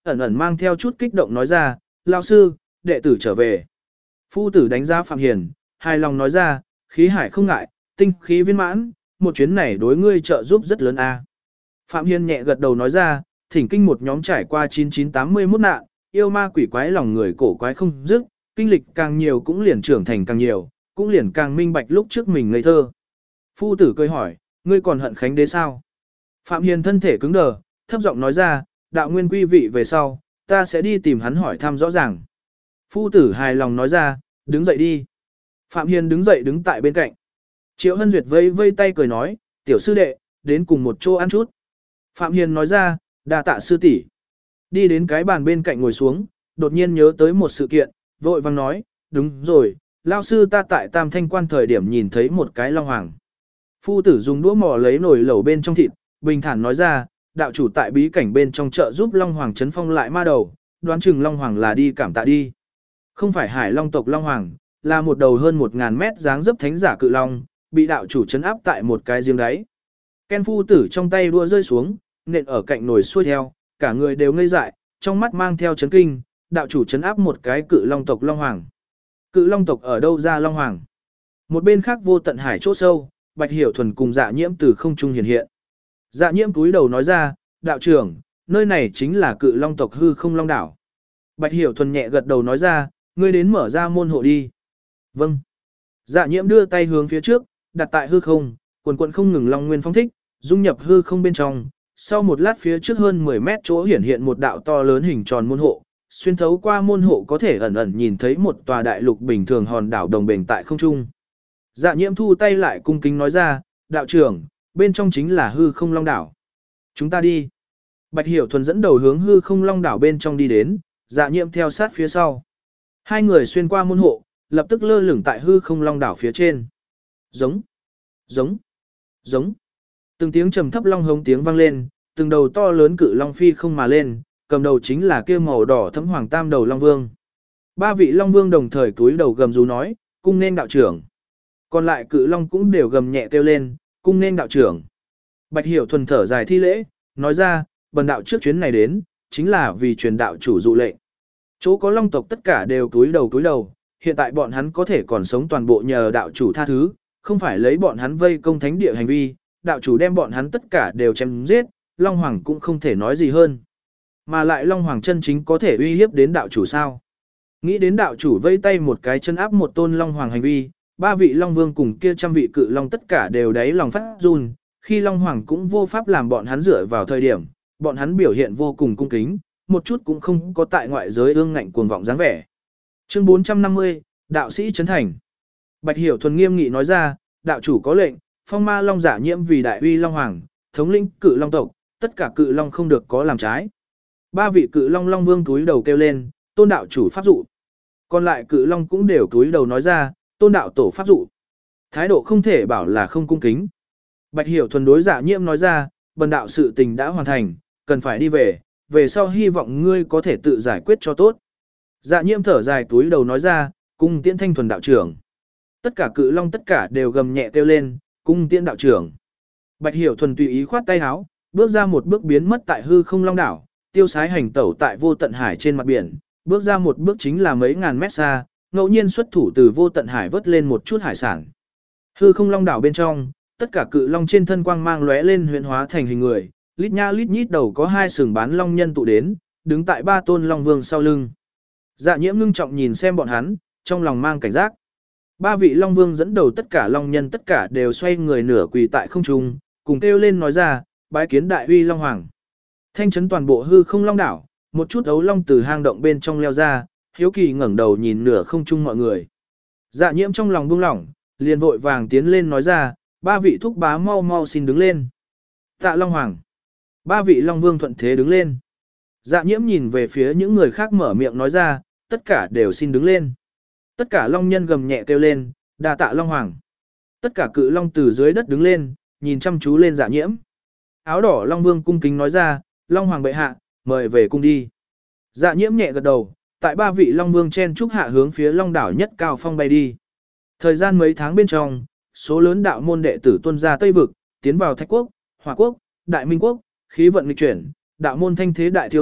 ẩn ẩn mang theo chút kích động nói ra, lão sư, đệ tử trở về. Phu tử đánh giá Phạm Hiền, hài lòng nói ra, khí hải không ngại, tinh khí viên mãn, một chuyến này đối ngươi trợ giúp rất lớn a. Phạm Hiền nhẹ gật đầu nói ra, thỉnh kinh một nhóm trải qua 9981 nạn, yêu ma quỷ quái lòng người cổ quái không dứt, kinh lịch càng nhiều cũng liền trưởng thành càng nhiều, cũng liền càng minh bạch lúc trước mình ngây thơ. Phu tử cười hỏi, ngươi còn hận Khánh Đế sao? Phạm Hiền thân thể cứng đờ, thấp giọng nói ra, đạo nguyên quy vị về sau, ta sẽ đi tìm hắn hỏi thăm rõ ràng. Phu tử hài lòng nói ra, đứng dậy đi. Phạm Hiền đứng dậy đứng tại bên cạnh. Triệu Hân Duyệt vây vây tay cười nói, tiểu sư đệ, đến cùng một chỗ ăn chút. Phạm Hiền nói ra, đa tạ sư tỷ. Đi đến cái bàn bên cạnh ngồi xuống, đột nhiên nhớ tới một sự kiện, vội vang nói, đúng rồi, lao sư ta tại Tam Thanh Quan thời điểm nhìn thấy một cái long hoàng. Phu tử dùng đũa mò lấy nồi lẩu bên trong thịt, bình thản nói ra, đạo chủ tại bí cảnh bên trong chợ giúp long hoàng chấn phong lại ma đầu, đoán chừng long hoàng là đi cảm tạ đi. Không phải hải long tộc long hoàng, là một đầu hơn 1000 mét dáng dấp thánh giả cự long, bị đạo chủ chấn áp tại một cái giếng đáy. Ken phu tử trong tay đũa rơi xuống, nện ở cạnh nồi xuôi theo, cả người đều ngây dại, trong mắt mang theo chấn kinh, đạo chủ chấn áp một cái cự long tộc long hoàng. Cự long tộc ở đâu ra long hoàng? Một bên khác vô tận hải chỗ sâu, Bạch Hiểu Thuần cùng Dạ Nhiễm từ không trung hiện hiện. Dạ Nhiễm cúi đầu nói ra, đạo trưởng, nơi này chính là cự long tộc hư không long đảo. Bạch Hiểu Thuần nhẹ gật đầu nói ra, ngươi đến mở ra môn hộ đi. Vâng. Dạ Nhiễm đưa tay hướng phía trước, đặt tại hư không, quần quần không ngừng long nguyên phong thích, dung nhập hư không bên trong. Sau một lát phía trước hơn 10 mét chỗ hiển hiện một đạo to lớn hình tròn môn hộ, xuyên thấu qua môn hộ có thể ẩn ẩn nhìn thấy một tòa đại lục bình thường hòn đảo đồng bền tại không trung. Dạ Nhiễm thu tay lại cung kính nói ra, đạo trưởng, bên trong chính là hư không long đảo. Chúng ta đi. Bạch Hiểu Thuần dẫn đầu hướng hư không long đảo bên trong đi đến, Dạ Nhiễm theo sát phía sau. Hai người xuyên qua môn hộ, lập tức lơ lửng tại hư không long đảo phía trên. Giống, giống, giống. Từng tiếng trầm thấp long hống tiếng vang lên, từng đầu to lớn cự long phi không mà lên, cầm đầu chính là kia màu đỏ thẫm hoàng tam đầu long vương. Ba vị long vương đồng thời cúi đầu gầm rú nói, cung nên đạo trưởng. Còn lại cự long cũng đều gầm nhẹ kêu lên, cung nên đạo trưởng. Bạch Hiểu Thuần thở dài thi lễ, nói ra, bần đạo trước chuyến này đến, chính là vì truyền đạo chủ dụ lệnh. Chỗ có long tộc tất cả đều cúi đầu, hiện tại bọn hắn có thể còn sống toàn bộ nhờ đạo chủ tha thứ, không phải lấy bọn hắn vây công thánh địa hành vi, đạo chủ đem bọn hắn tất cả đều chém giết, long hoàng cũng không thể nói gì hơn. Mà lại long hoàng chân chính có thể uy hiếp đến đạo chủ sao? Nghĩ đến đạo chủ vây tay một cái chân áp một tôn long hoàng hành vi, ba vị long vương cùng kia trăm vị cự long tất cả đều đáy lòng phát run, khi long hoàng cũng vô pháp làm bọn hắn dựa vào thời điểm, bọn hắn biểu hiện vô cùng cung kính, một chút cũng không có tại ngoại giới ương ngạnh cuồng vọng dáng vẻ. Chương 450, đạo sĩ trấn thành. Bạch Hiểu Thuần nghiêm nghị nói ra, đạo chủ có lệnh, phong ma long Dạ Nhiễm vì đại uy long hoàng, thống lĩnh cự long tộc, tất cả cự long không được có làm trái. Ba vị cự long long vương túi đầu kêu lên, tôn đạo chủ pháp dụ. Còn lại cự long cũng đều túi đầu nói ra, tôn đạo tổ pháp dụ. Thái độ không thể bảo là không cung kính. Bạch Hiểu Thuần đối Dạ Nhiễm nói ra, bần đạo sự tình đã hoàn thành, cần phải đi về sau hy vọng ngươi có thể tự giải quyết cho tốt. Dạ Nhiễm thở dài túi đầu nói ra, cung tiễn Thanh Thuần đạo trưởng. Tất cả cự long tất cả đều gầm nhẹ kêu lên, cung tiễn đạo trưởng. Bạch Hiểu Thuần tùy ý khoát tay áo, bước ra một bước biến mất tại hư không long đảo, tiêu sái hành tẩu tại vô tận hải trên mặt biển, bước ra một bước chính là mấy ngàn mét xa, ngẫu nhiên xuất thủ từ vô tận hải vớt lên một chút hải sản. Hư không long đảo bên trong, tất cả cự long trên thân quang mang lóe lên huyễn hóa thành hình người, lít nha lít nhít đầu có hai sừng bán long nhân tụ đến, đứng tại ba tôn long vương sau lưng. Dạ Nhiễm ngưng trọng nhìn xem bọn hắn, trong lòng mang cảnh giác. Ba vị long vương dẫn đầu tất cả long nhân tất cả đều xoay người nửa quỳ tại không trung, cùng kêu lên nói ra, bái kiến đại uy long hoàng. Thanh chấn toàn bộ hư không long đảo, một chút ấu long từ hang động bên trong leo ra, hiếu kỳ ngẩng đầu nhìn nửa không trung mọi người. Dạ Nhiễm trong lòng buông lỏng, liền vội vàng tiến lên nói ra, ba vị thúc bá mau mau xin đứng lên. Tạ long hoàng. Ba vị long vương thuận thế đứng lên. Dạ Nhiễm nhìn về phía những người khác mở miệng nói ra, tất cả đều xin đứng lên. Tất cả long nhân gầm nhẹ kêu lên, đa tạ long hoàng. Tất cả cự long từ dưới đất đứng lên, nhìn chăm chú lên Dạ Nhiễm. Áo đỏ long vương cung kính nói ra, long hoàng bệ hạ, mời về cung đi. Dạ Nhiễm nhẹ gật đầu, tại ba vị long vương chen chúc hạ hướng phía long đảo nhất cao phong bay đi. Thời gian mấy tháng bên trong, số lớn đạo môn đệ tử tuân ra Tây vực, tiến vào Thạch quốc, Hỏa quốc, Đại Minh quốc, khí vận nghịch chuyển, đạo môn thanh thế đại thiếu đốt,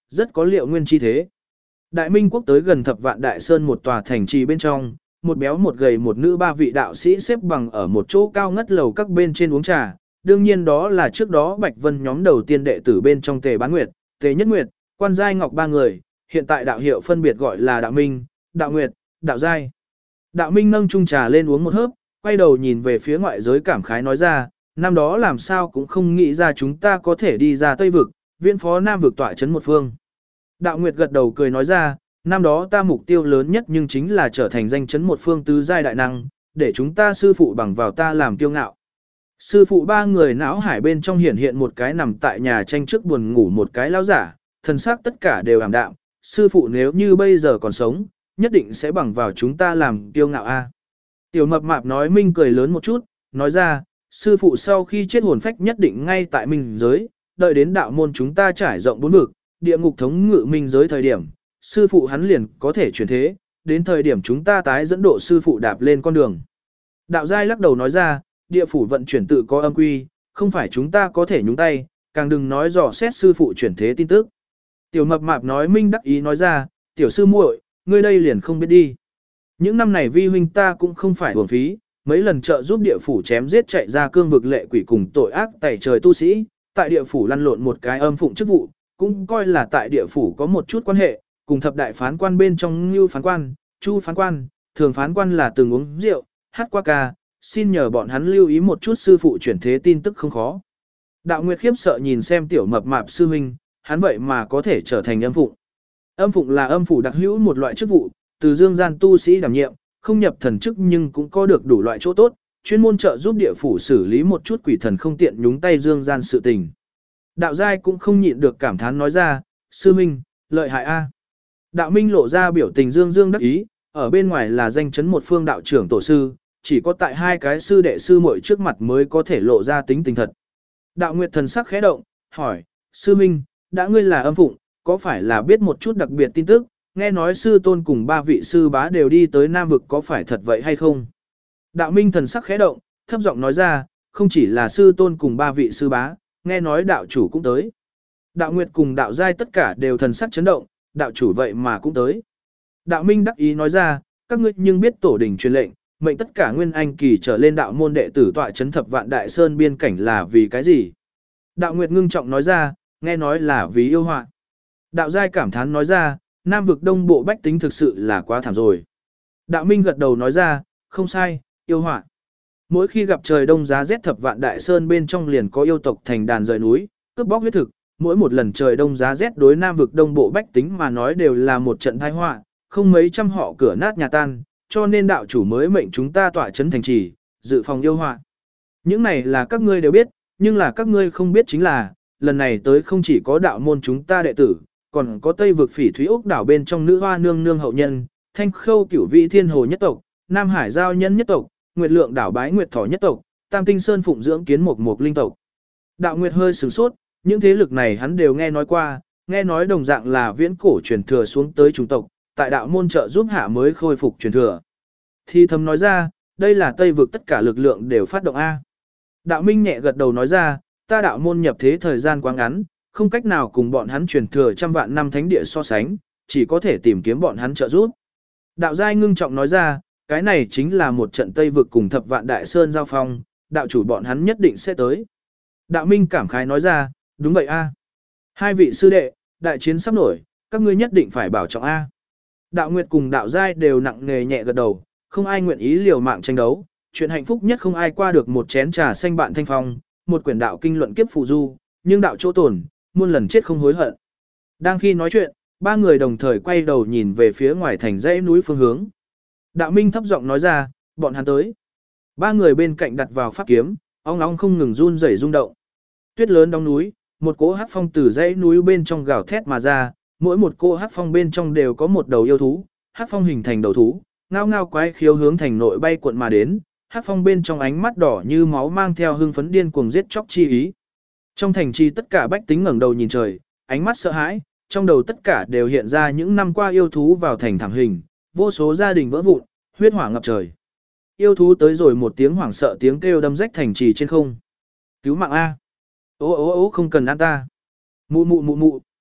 rất có liệu nguyên chi thế. Đại Minh quốc tới gần Thập Vạn Đại Sơn một tòa thành trì bên trong, một béo một gầy một nữ ba vị đạo sĩ xếp bằng ở một chỗ cao ngất lầu các bên trên uống trà, đương nhiên đó là trước đó Bạch Vân nhóm đầu tiên đệ tử bên trong Tề Bán Nguyệt, Tề Nhất Nguyệt, Quan Giai Ngọc ba người, hiện tại đạo hiệu phân biệt gọi là Đạo Minh, Đạo Nguyệt, Đạo Giai. Đạo Minh nâng chung trà lên uống một hớp, quay đầu nhìn về phía ngoại giới cảm khái nói ra, năm đó làm sao cũng không nghĩ ra chúng ta có thể đi ra Tây Vực, viễn phó Nam Vực tọa chấn một phương. Đạo Nguyệt gật đầu cười nói ra, năm đó ta mục tiêu lớn nhất nhưng chính là trở thành danh chấn một phương tứ giai đại năng, để chúng ta sư phụ bằng vào ta làm kiêu ngạo. Sư phụ ba người não hải bên trong hiện hiện một cái nằm tại nhà tranh trước buồn ngủ một cái lão giả, thân xác tất cả đều ảm đạm, sư phụ nếu như bây giờ còn sống, nhất định sẽ bằng vào chúng ta làm kiêu ngạo a. Tiểu mập mạp nói Minh cười lớn một chút, nói ra, sư phụ sau khi chết hồn phách nhất định ngay tại minh giới, đợi đến đạo môn chúng ta trải rộng bốn vực, địa ngục thống ngự minh giới thời điểm, sư phụ hắn liền có thể chuyển thế, đến thời điểm chúng ta tái dẫn độ sư phụ đạp lên con đường. Đạo giai lắc đầu nói ra, địa phủ vận chuyển tự có âm quy, không phải chúng ta có thể nhúng tay, càng đừng nói dò xét sư phụ chuyển thế tin tức. Tiểu mập mạp nói Minh đắc ý nói ra, tiểu sư muội, ngươi đây liền không biết đi. Những năm này vi huynh ta cũng không phải uổng phí, mấy lần trợ giúp địa phủ chém giết chạy ra cương vực lệ quỷ cùng tội ác tẩy trời tu sĩ, tại địa phủ lăn lộn một cái âm phụng chức vụ, cũng coi là tại địa phủ có một chút quan hệ, cùng thập đại phán quan bên trong Ngưu phán quan, Chu phán quan, Thường phán quan là từng uống rượu, hát qua ca, xin nhờ bọn hắn lưu ý một chút sư phụ chuyển thế tin tức không khó. Đạo Nguyệt khiếp sợ nhìn xem tiểu mập mạp sư huynh, hắn vậy mà có thể trở thành âm phụng. Âm phụng là âm phủ đặc hữu một loại chức vụ, từ dương gian tu sĩ đảm nhiệm, không nhập thần chức nhưng cũng có được đủ loại chỗ tốt, chuyên môn trợ giúp địa phủ xử lý một chút quỷ thần không tiện nhúng tay dương gian sự tình. Đạo giai cũng không nhịn được cảm thán nói ra, sư minh, lợi hại a. Đạo Minh lộ ra biểu tình dương dương đắc ý, ở bên ngoài là danh chấn một phương đạo trưởng tổ sư, chỉ có tại hai cái sư đệ sư muội trước mặt mới có thể lộ ra tính tình thật. Đạo Nguyệt thần sắc khẽ động, hỏi, sư minh, đã ngươi là âm phụng, có phải là biết một chút đặc biệt tin tức, nghe nói sư tôn cùng ba vị sư bá đều đi tới Nam Vực có phải thật vậy hay không? Đạo Minh thần sắc khẽ động, thấp giọng nói ra, không chỉ là sư tôn cùng ba vị sư bá, nghe nói đạo chủ cũng tới. Đạo Nguyệt cùng đạo giai tất cả đều thần sắc chấn động, đạo chủ vậy mà cũng tới. Đạo Minh đắc ý nói ra, các ngươi nhưng biết tổ đình truyền lệnh, mệnh tất cả nguyên anh kỳ trở lên đạo môn đệ tử tọa chấn Thập Vạn Đại Sơn biên cảnh là vì cái gì? Đạo Nguyệt ngưng trọng nói ra, nghe nói là vì yêu họa. Đạo giai cảm thán nói ra, Nam Vực Đông Bộ bách tính thực sự là quá thảm rồi. Đạo Minh gật đầu nói ra, không sai, yêu họa. Mỗi khi gặp trời đông giá rét Thập Vạn Đại Sơn bên trong liền có yêu tộc thành đàn rời núi, cướp bóc huyết thực, mỗi một lần trời đông giá rét đối Nam Vực Đông Bộ bách tính mà nói đều là một trận tai họa, không mấy trăm họ cửa nát nhà tan, cho nên đạo chủ mới mệnh chúng ta tọa trấn thành trì, dự phòng yêu họa. Những này là các ngươi đều biết, nhưng là các ngươi không biết chính là, lần này tới không chỉ có đạo môn chúng ta đệ tử, còn có Tây Vực Phỉ Thúy Ốc đảo bên trong nữ hoa nương nương hậu nhân, Thanh Khâu Cửu Vị Thiên Hồ nhất tộc, Nam Hải Giao Nhân nhất tộc, Nguyệt Lượng đảo Bái Nguyệt Thỏ nhất tộc, Tam Tinh Sơn Phụng Dưỡng Kiến Mục Mục linh tộc. Đạo Nguyệt hơi sửng sốt, những thế lực này hắn đều nghe nói qua, nghe nói đồng dạng là viễn cổ truyền thừa xuống tới chủng tộc, tại đạo môn trợ giúp hạ mới khôi phục truyền thừa. Thì thầm nói ra, đây là Tây Vực tất cả lực lượng đều phát động A. Đạo Minh nhẹ gật đầu nói ra, ta đạo môn nhập thế thời gian quá ngắn, không cách nào cùng bọn hắn truyền thừa trăm vạn năm thánh địa so sánh, chỉ có thể tìm kiếm bọn hắn trợ giúp. Đạo giai ngưng trọng nói ra, cái này chính là một trận Tây Vực cùng Thập Vạn Đại Sơn giao phong, đạo chủ bọn hắn nhất định sẽ tới. Đạo Minh cảm khái nói ra, đúng vậy a. Hai vị sư đệ, đại chiến sắp nổi, các ngươi nhất định phải bảo trọng a. Đạo Nguyệt cùng đạo giai đều nặng nề nhẹ gật đầu, không ai nguyện ý liều mạng tranh đấu, chuyện hạnh phúc nhất không ai qua được một chén trà xanh bạn thanh phong, một quyển đạo kinh luận kiếp phù du, nhưng đạo chỗ tổn, muôn lần chết không hối hận. Đang khi nói chuyện, ba người đồng thời quay đầu nhìn về phía ngoài thành dãy núi phương hướng. Đạo Minh thấp giọng nói ra, bọn hắn tới. Ba người bên cạnh đặt vào pháp kiếm, ong ong không ngừng run rẩy rung động. Tuyết lớn đóng núi, một cỗ hắc phong từ dãy núi bên trong gào thét mà ra, mỗi một cỗ hắc phong bên trong đều có một đầu yêu thú, hắc phong hình thành đầu thú, ngao ngao quái khiếu hướng thành nội bay cuộn mà đến, hắc phong bên trong ánh mắt đỏ như máu mang theo hưng phấn điên cuồng giết chóc chi ý. Trong thành trì tất cả bách tính ngẩng đầu nhìn trời, ánh mắt sợ hãi, trong đầu tất cả đều hiện ra những năm qua yêu thú vào thành thảm hình, vô số gia đình vỡ vụn, huyết hỏa ngập trời. Yêu thú tới rồi một tiếng hoảng sợ tiếng kêu đâm rách thành trì trên không. Cứu mạng a. Ô ô ô không cần ăn ta. Mụ mụ mụ mụ.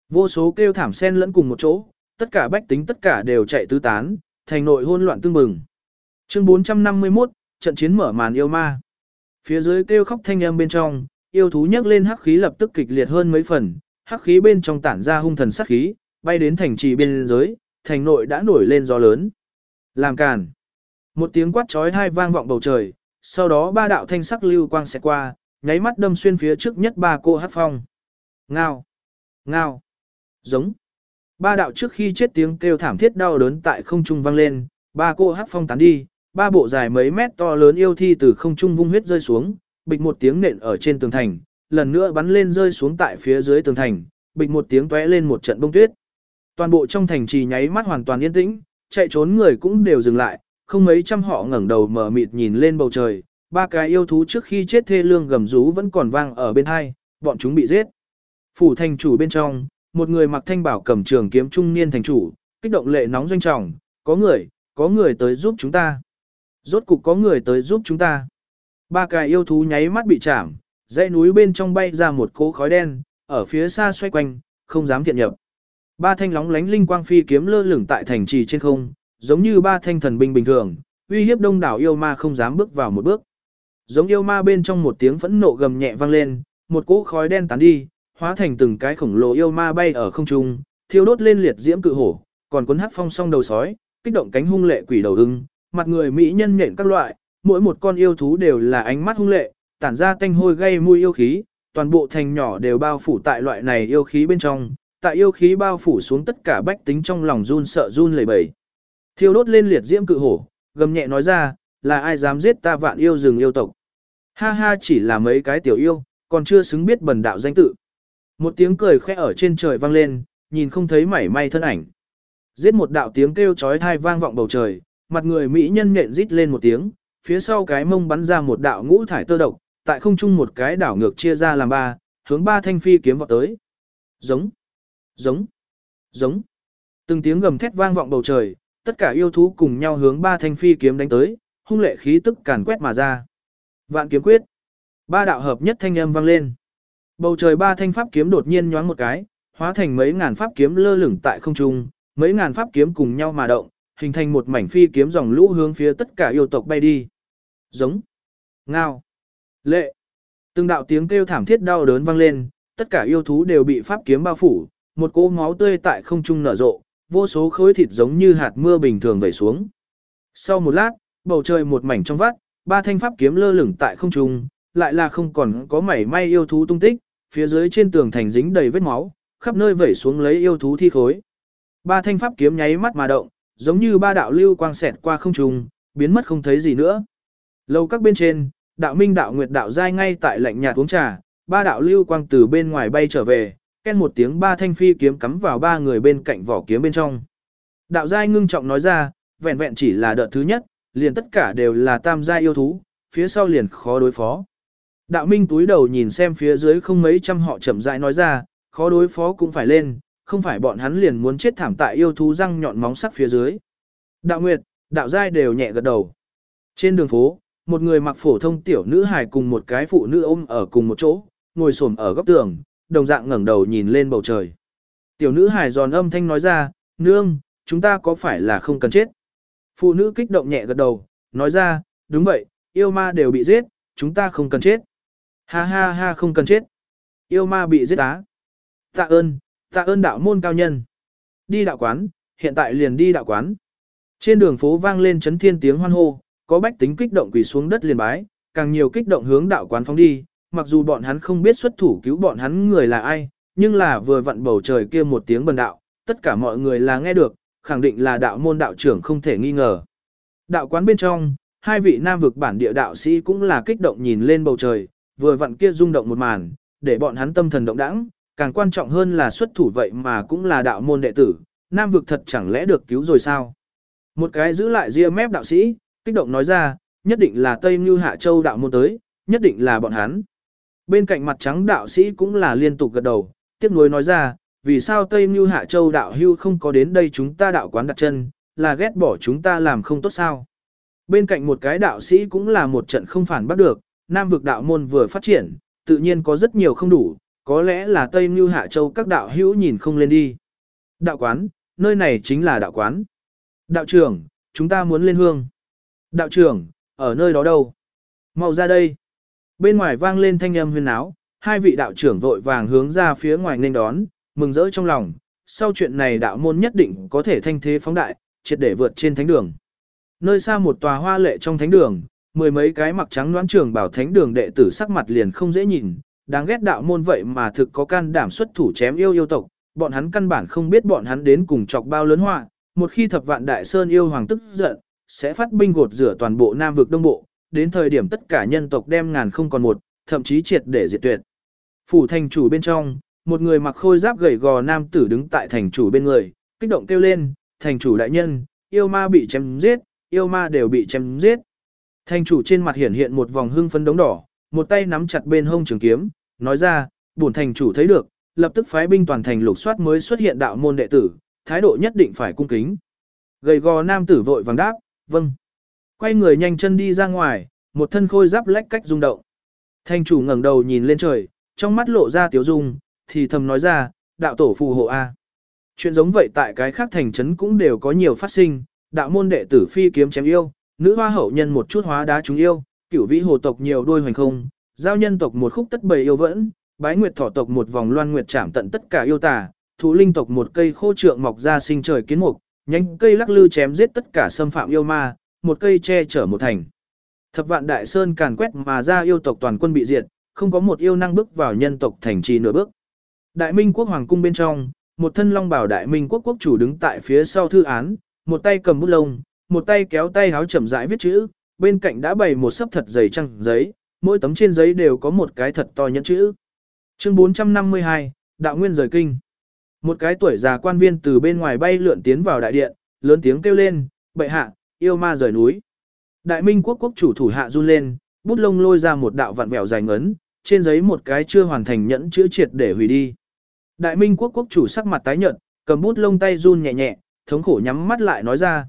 Vô số kêu thảm sen lẫn cùng một chỗ, tất cả bách tính tất cả đều chạy tứ tán, thành nội hỗn loạn tương bừng. Chương 451, trận chiến mở màn yêu ma. Phía dưới kêu khóc thanh âm bên trong, yêu thú nhấc lên hắc khí lập tức kịch liệt hơn mấy phần, hắc khí bên trong tản ra hung thần sát khí, bay đến thành trì biên giới, thành nội đã nổi lên gió lớn. Làm càn. Một tiếng quát chói tai vang vọng bầu trời, sau đó ba đạo thanh sắc lưu quang sẽ qua, nháy mắt đâm xuyên phía trước nhất ba cô hắc phong. Ngao. Ngao. Giống. Ba đạo trước khi chết tiếng kêu thảm thiết đau đớn tại không trung vang lên, ba cô hắc phong tán đi, ba bộ dài mấy mét to lớn yêu thi từ không trung vung huyết rơi xuống, bịch một tiếng nện ở trên tường thành, lần nữa bắn lên rơi xuống tại phía dưới tường thành, bịch một tiếng tóe lên một trận bông tuyết. Toàn bộ trong thành trì nháy mắt hoàn toàn yên tĩnh, chạy trốn người cũng đều dừng lại, không mấy trăm họ ngẩng đầu mở mịt nhìn lên bầu trời, ba cái yêu thú trước khi chết thê lương gầm rú vẫn còn vang ở bên hai, bọn chúng bị giết. Phủ thành chủ bên trong, một người mặc thanh bảo cầm trường kiếm trung niên thành chủ, kích động lệ nóng doanh trọng, có người tới giúp chúng ta. Rốt cục có người tới giúp chúng ta. Ba cái yêu thú nháy mắt bị chạm, dãy núi bên trong bay ra một cỗ khói đen, ở phía xa xoay quanh, không dám thiện nhập. Ba thanh lóng lánh linh quang phi kiếm lơ lửng tại thành trì trên không, giống như ba thanh thần binh bình thường, uy hiếp đông đảo yêu ma không dám bước vào một bước. Giống yêu ma bên trong một tiếng phẫn nộ gầm nhẹ vang lên, một cỗ khói đen tán đi, hóa thành từng cái khổng lồ yêu ma bay ở không trung, thiêu đốt lên liệt diễm cự hổ, còn cuốn hắc phong song đầu sói, kích động cánh hung lệ quỷ đầu ưng, mặt người mỹ nhân nhện các loại, mỗi một con yêu thú đều là ánh mắt hung lệ, tản ra tanh hôi gây mùi yêu khí, toàn bộ thành nhỏ đều bao phủ tại loại này yêu khí bên trong, tại yêu khí bao phủ xuống tất cả bách tính trong lòng run sợ run lẩy bẩy. Thiêu đốt lên liệt diễm cự hổ, gầm nhẹ nói ra, là ai dám giết ta vạn yêu rừng yêu tộc. Ha ha, chỉ là mấy cái tiểu yêu, còn chưa xứng biết bần đạo danh tự. Một tiếng cười khẽ ở trên trời vang lên, nhìn không thấy mảy may thân ảnh. Giết một đạo tiếng kêu chói tai vang vọng bầu trời, mặt người mỹ nhân nhện rít lên một tiếng, phía sau cái mông bắn ra một đạo ngũ thải tơ độc, tại không trung một cái đảo ngược chia ra làm ba, hướng ba thanh phi kiếm vọt tới. Giống, giống, giống. Từng tiếng gầm thét vang vọng bầu trời, tất cả yêu thú cùng nhau hướng ba thanh phi kiếm đánh tới, hung lệ khí tức càn quét mà ra. Vạn kiếm quyết. Ba đạo hợp nhất thanh âm vang lên. Bầu trời ba thanh pháp kiếm đột nhiên nhoáng một cái, hóa thành mấy ngàn pháp kiếm lơ lửng tại không trung, mấy ngàn pháp kiếm cùng nhau mà động, hình thành một mảnh phi kiếm dòng lũ hướng phía tất cả yêu tộc bay đi. Giống, ngao, lệ. Từng đạo tiếng kêu thảm thiết đau đớn vang lên, tất cả yêu thú đều bị pháp kiếm bao phủ, một cỗ máu tươi tại không trung nở rộ, vô số khối thịt giống như hạt mưa bình thường vẩy xuống. Sau một lát, bầu trời một mảnh trong vắt, ba thanh pháp kiếm lơ lửng tại không trung, lại là không còn có mảy may yêu thú tung tích, phía dưới trên tường thành dính đầy vết máu, khắp nơi vẩy xuống lấy yêu thú thi khối. Ba thanh pháp kiếm nháy mắt mà động, giống như ba đạo lưu quang xẹt qua không trung, biến mất không thấy gì nữa. Lầu các bên trên, đạo minh đạo nguyệt đạo giai ngay tại lạnh nhạt uống trà, ba đạo lưu quang từ bên ngoài bay trở về, ken một tiếng ba thanh phi kiếm cắm vào ba người bên cạnh vỏ kiếm bên trong. Đạo giai ngưng trọng nói ra, vẹn vẹn chỉ là đợt thứ nhất, liền tất cả đều là tam giai yêu thú, phía sau liền khó đối phó. Đạo minh túi đầu nhìn xem phía dưới không mấy trăm họ chậm rãi nói ra, khó đối phó cũng phải lên, không phải bọn hắn liền muốn chết thảm tại yêu thú răng nhọn móng sắc phía dưới. Đạo nguyệt, đạo giai đều nhẹ gật đầu. Trên đường phố, một người mặc phổ thông tiểu nữ hài cùng một cái phụ nữ ôm ở cùng một chỗ, ngồi xổm ở góc tường, đồng dạng ngẩng đầu nhìn lên bầu trời. Tiểu nữ hài giòn âm thanh nói ra, nương, chúng ta có phải là không cần chết? Phụ nữ kích động nhẹ gật đầu, nói ra, đúng vậy, yêu ma đều bị giết, chúng ta không cần chết. Ha ha ha, không cần chết. Yêu ma bị giết á. Tạ ơn đạo môn cao nhân. Đi đạo quán, hiện tại liền đi đạo quán. Trên đường phố vang lên chấn thiên tiếng hoan hô, có bách tính kích động quỳ xuống đất liền bái, càng nhiều kích động hướng đạo quán phóng đi, mặc dù bọn hắn không biết xuất thủ cứu bọn hắn người là ai, nhưng là vừa vặn bầu trời kia một tiếng bần đạo, tất cả mọi người là nghe được, khẳng định là đạo môn đạo trưởng không thể nghi ngờ. Đạo quán bên trong, hai vị nam vực bản địa đạo sĩ cũng là kích động nhìn lên bầu trời, vừa vặn kia rung động một màn, để bọn hắn tâm thần động đãng, càng quan trọng hơn là xuất thủ vậy mà cũng là đạo môn đệ tử, nam vực thật chẳng lẽ được cứu rồi sao? Một cái giữ lại ria mép đạo sĩ, kích động nói ra, nhất định là Tây Như Hạ Châu đạo môn tới, nhất định là bọn hắn. Bên cạnh mặt trắng đạo sĩ cũng là liên tục gật đầu, tiếp nối nói ra, vì sao Tây Như Hạ Châu đạo hưu không có đến đây chúng ta đạo quán đặt chân, là ghét bỏ chúng ta làm không tốt sao? Bên cạnh một cái đạo sĩ cũng là một trận không phản bắt được, nam vực đạo môn vừa phát triển, tự nhiên có rất nhiều không đủ, có lẽ là Tây Như Hạ Châu các đạo hữu nhìn không lên đi. Đạo quán, nơi này chính là đạo quán. Đạo trưởng, chúng ta muốn lên hương. Đạo trưởng, ở nơi đó đâu? Mau ra đây. Bên ngoài vang lên thanh âm huyên náo, hai vị đạo trưởng vội vàng hướng ra phía ngoài nên đón, mừng rỡ trong lòng. Sau chuyện này đạo môn nhất định có thể thanh thế phóng đại, triệt để vượt trên thánh đường. Nơi xa một tòa hoa lệ trong thánh đường, mười mấy cái mặc trắng đoán trường bảo thánh đường đệ tử sắc mặt liền không dễ nhìn, đáng ghét đạo môn vậy mà thực có can đảm xuất thủ chém yêu tộc, bọn hắn căn bản không biết bọn hắn đến cùng chọc bao lớn họa, một khi Thập Vạn Đại Sơn yêu hoàng tức giận, sẽ phát binh gột rửa toàn bộ Nam vực Đông Bộ, đến thời điểm tất cả nhân tộc đem ngàn không còn một, thậm chí triệt để diệt tuyệt. Phủ thành chủ bên trong, một người mặc khôi giáp gầy gò nam tử đứng tại thành chủ bên người, kích động kêu lên, thành chủ đại nhân, yêu ma bị chém giết, yêu ma đều bị chém giết. Thành chủ trên mặt hiển hiện một vòng hưng phấn đống đỏ, một tay nắm chặt bên hông trường kiếm, nói ra, bổn thành chủ thấy được, lập tức phái binh toàn thành lục soát mới xuất hiện đạo môn đệ tử, thái độ nhất định phải cung kính. Gầy gò nam tử vội vàng đáp, vâng. Quay người nhanh chân đi ra ngoài, một thân khôi giáp lách cách rung động. Thành chủ ngẩng đầu nhìn lên trời, trong mắt lộ ra tiếu dung, thì thầm nói ra, đạo tổ phù hộ a. Chuyện giống vậy tại cái khác thành trấn cũng đều có nhiều phát sinh, đạo môn đệ tử phi kiếm chém yêu, nữ hoa hậu nhân một chút hóa đá chúng yêu, cửu vĩ hồ tộc nhiều đôi hoành không, giao nhân tộc một khúc tất bầy yêu vẫn, bái nguyệt thỏ tộc một vòng loan nguyệt chạm tận tất cả yêu tà, thú linh tộc một cây khô trượng mọc ra sinh trời kiến mục, nhánh cây lắc lư chém giết tất cả xâm phạm yêu ma, một cây che chở một thành. Thập Vạn Đại Sơn càn quét mà ra yêu tộc toàn quân bị diệt, không có một yêu năng bước vào nhân tộc thành trì nửa bước. Đại Minh quốc hoàng cung bên trong, một thân long bào Đại Minh quốc quốc chủ đứng tại phía sau thư án, một tay cầm bút lông, một tay kéo tay háo chậm rãi viết chữ, bên cạnh đã bày một sấp thật dày trang giấy, mỗi tấm trên giấy đều có một cái thật to nhẫn chữ. Chương 452, Đạo Nguyên rời kinh. Một cái tuổi già quan viên từ bên ngoài bay lượn tiến vào đại điện, lớn tiếng kêu lên, bệ hạ, yêu ma rời núi. Đại Minh quốc quốc chủ thủ hạ run lên, bút lông lôi ra một đạo vặn vẹo dài ngấn, trên giấy một cái chưa hoàn thành nhẫn chữ triệt để hủy đi. Đại Minh quốc quốc chủ sắc mặt tái nhợt, cầm bút lông tay run nhẹ nhẹ, thống khổ nhắm mắt lại nói ra,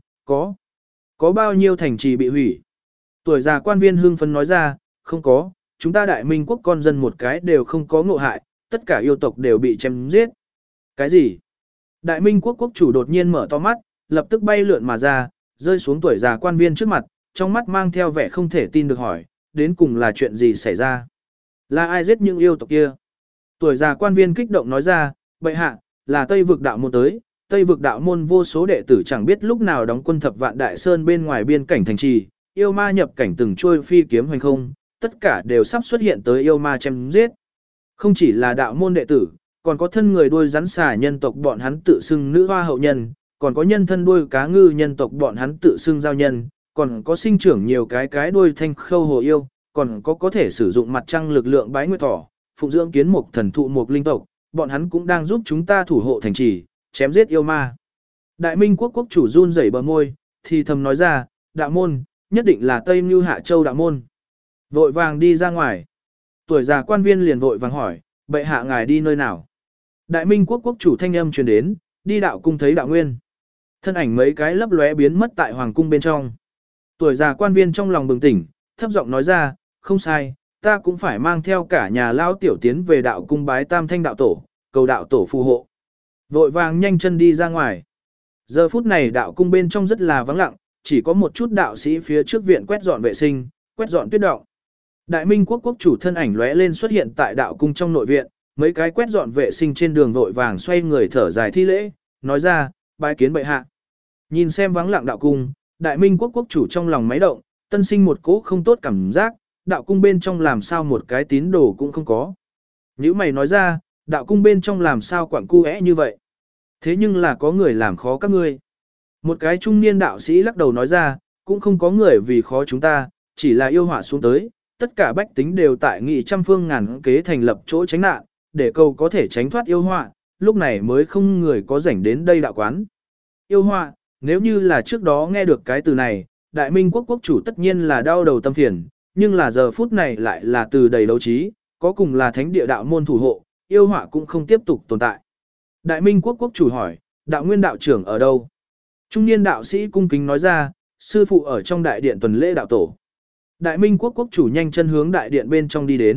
có bao nhiêu thành trì bị hủy. Tuổi già quan viên hưng phấn nói ra, không có, chúng ta Đại Minh quốc con dân một cái đều không có ngộ hại, tất cả yêu tộc đều bị chém giết. Cái gì? Đại Minh quốc quốc chủ đột nhiên mở to mắt, lập tức bay lượn mà ra, rơi xuống tuổi già quan viên trước mặt, trong mắt mang theo vẻ không thể tin được hỏi, đến cùng là chuyện gì xảy ra? Là ai giết những yêu tộc kia? Tuổi già quan viên kích động nói ra, bệ hạ, là Tây vực đạo môn tới, Tây vực đạo môn vô số đệ tử chẳng biết lúc nào đóng quân Thập Vạn Đại Sơn bên ngoài biên cảnh thành trì, yêu ma nhập cảnh từng trôi phi kiếm hoành không, tất cả đều sắp xuất hiện tới yêu ma chém giết. Không chỉ là đạo môn đệ tử, còn có thân người đuôi rắn xà nhân tộc bọn hắn tự xưng nữ hoa hậu nhân, còn có nhân thân đuôi cá ngư nhân tộc bọn hắn tự xưng giao nhân, còn có sinh trưởng nhiều cái đuôi thanh khâu hồ yêu, còn có thể sử dụng mặt trăng lực lượng bái nguyệt thỏ, phụng dưỡng kiến mục thần thụ mục linh tộc, bọn hắn cũng đang giúp chúng ta thủ hộ thành trì, chém giết yêu ma. Đại Minh quốc quốc chủ run rẩy bờ môi, thì thầm nói ra, đạo môn, nhất định là Tây Như Hạ Châu đạo môn. Vội vàng đi ra ngoài. Tuổi già quan viên liền vội vàng hỏi, bệ hạ ngài đi nơi nào? Đại Minh quốc quốc chủ thanh âm truyền đến, đi đạo cung thấy đạo nguyên. Thân ảnh mấy cái lấp lóe biến mất tại hoàng cung bên trong. Tuổi già quan viên trong lòng bừng tỉnh, thấp giọng nói ra, không sai, ta cũng phải mang theo cả nhà lao tiểu tiến về đạo cung bái tam thanh đạo tổ, cầu đạo tổ phù hộ. Vội vàng nhanh chân đi ra ngoài. Giờ phút này đạo cung bên trong rất là vắng lặng, chỉ có một chút đạo sĩ phía trước viện quét dọn vệ sinh, quét dọn tuyết động. Đại Minh quốc quốc chủ thân ảnh lóe lên xuất hiện tại đạo cung trong nội viện, mấy cái quét dọn vệ sinh trên đường vội vàng xoay người thở dài thi lễ, nói ra, bái kiến bệ hạ. Nhìn xem vắng lặng đạo cung, Đại Minh quốc quốc chủ trong lòng máy động, tân sinh một cỗ không tốt cảm giác, đạo cung bên trong làm sao một cái tín đồ cũng không có. Nếu mày nói ra, đạo cung bên trong làm sao quặng cu é như vậy. Thế nhưng là có người làm khó các ngươi. Một cái trung niên đạo sĩ lắc đầu nói ra, cũng không có người vì khó chúng ta, chỉ là yêu họa xuống tới, tất cả bách tính đều tại nghị trăm phương ngàn kế thành lập chỗ tránh nạn, để cầu có thể tránh thoát yêu họa, lúc này mới không người có rảnh đến đây đạo quán. Yêu họa, nếu như là trước đó nghe được cái từ này, Đại Minh quốc quốc chủ tất nhiên là đau đầu tâm phiền, nhưng là giờ phút này lại là từ đầy đấu trí, có cùng là thánh địa đạo môn thủ hộ, yêu họa cũng không tiếp tục tồn tại. Đại Minh quốc quốc chủ hỏi, đạo nguyên đạo trưởng ở đâu? Trung niên đạo sĩ cung kính nói ra, sư phụ ở trong đại điện tuần lễ đạo tổ. Đại Minh quốc quốc chủ nhanh chân hướng đại điện bên trong đi đến,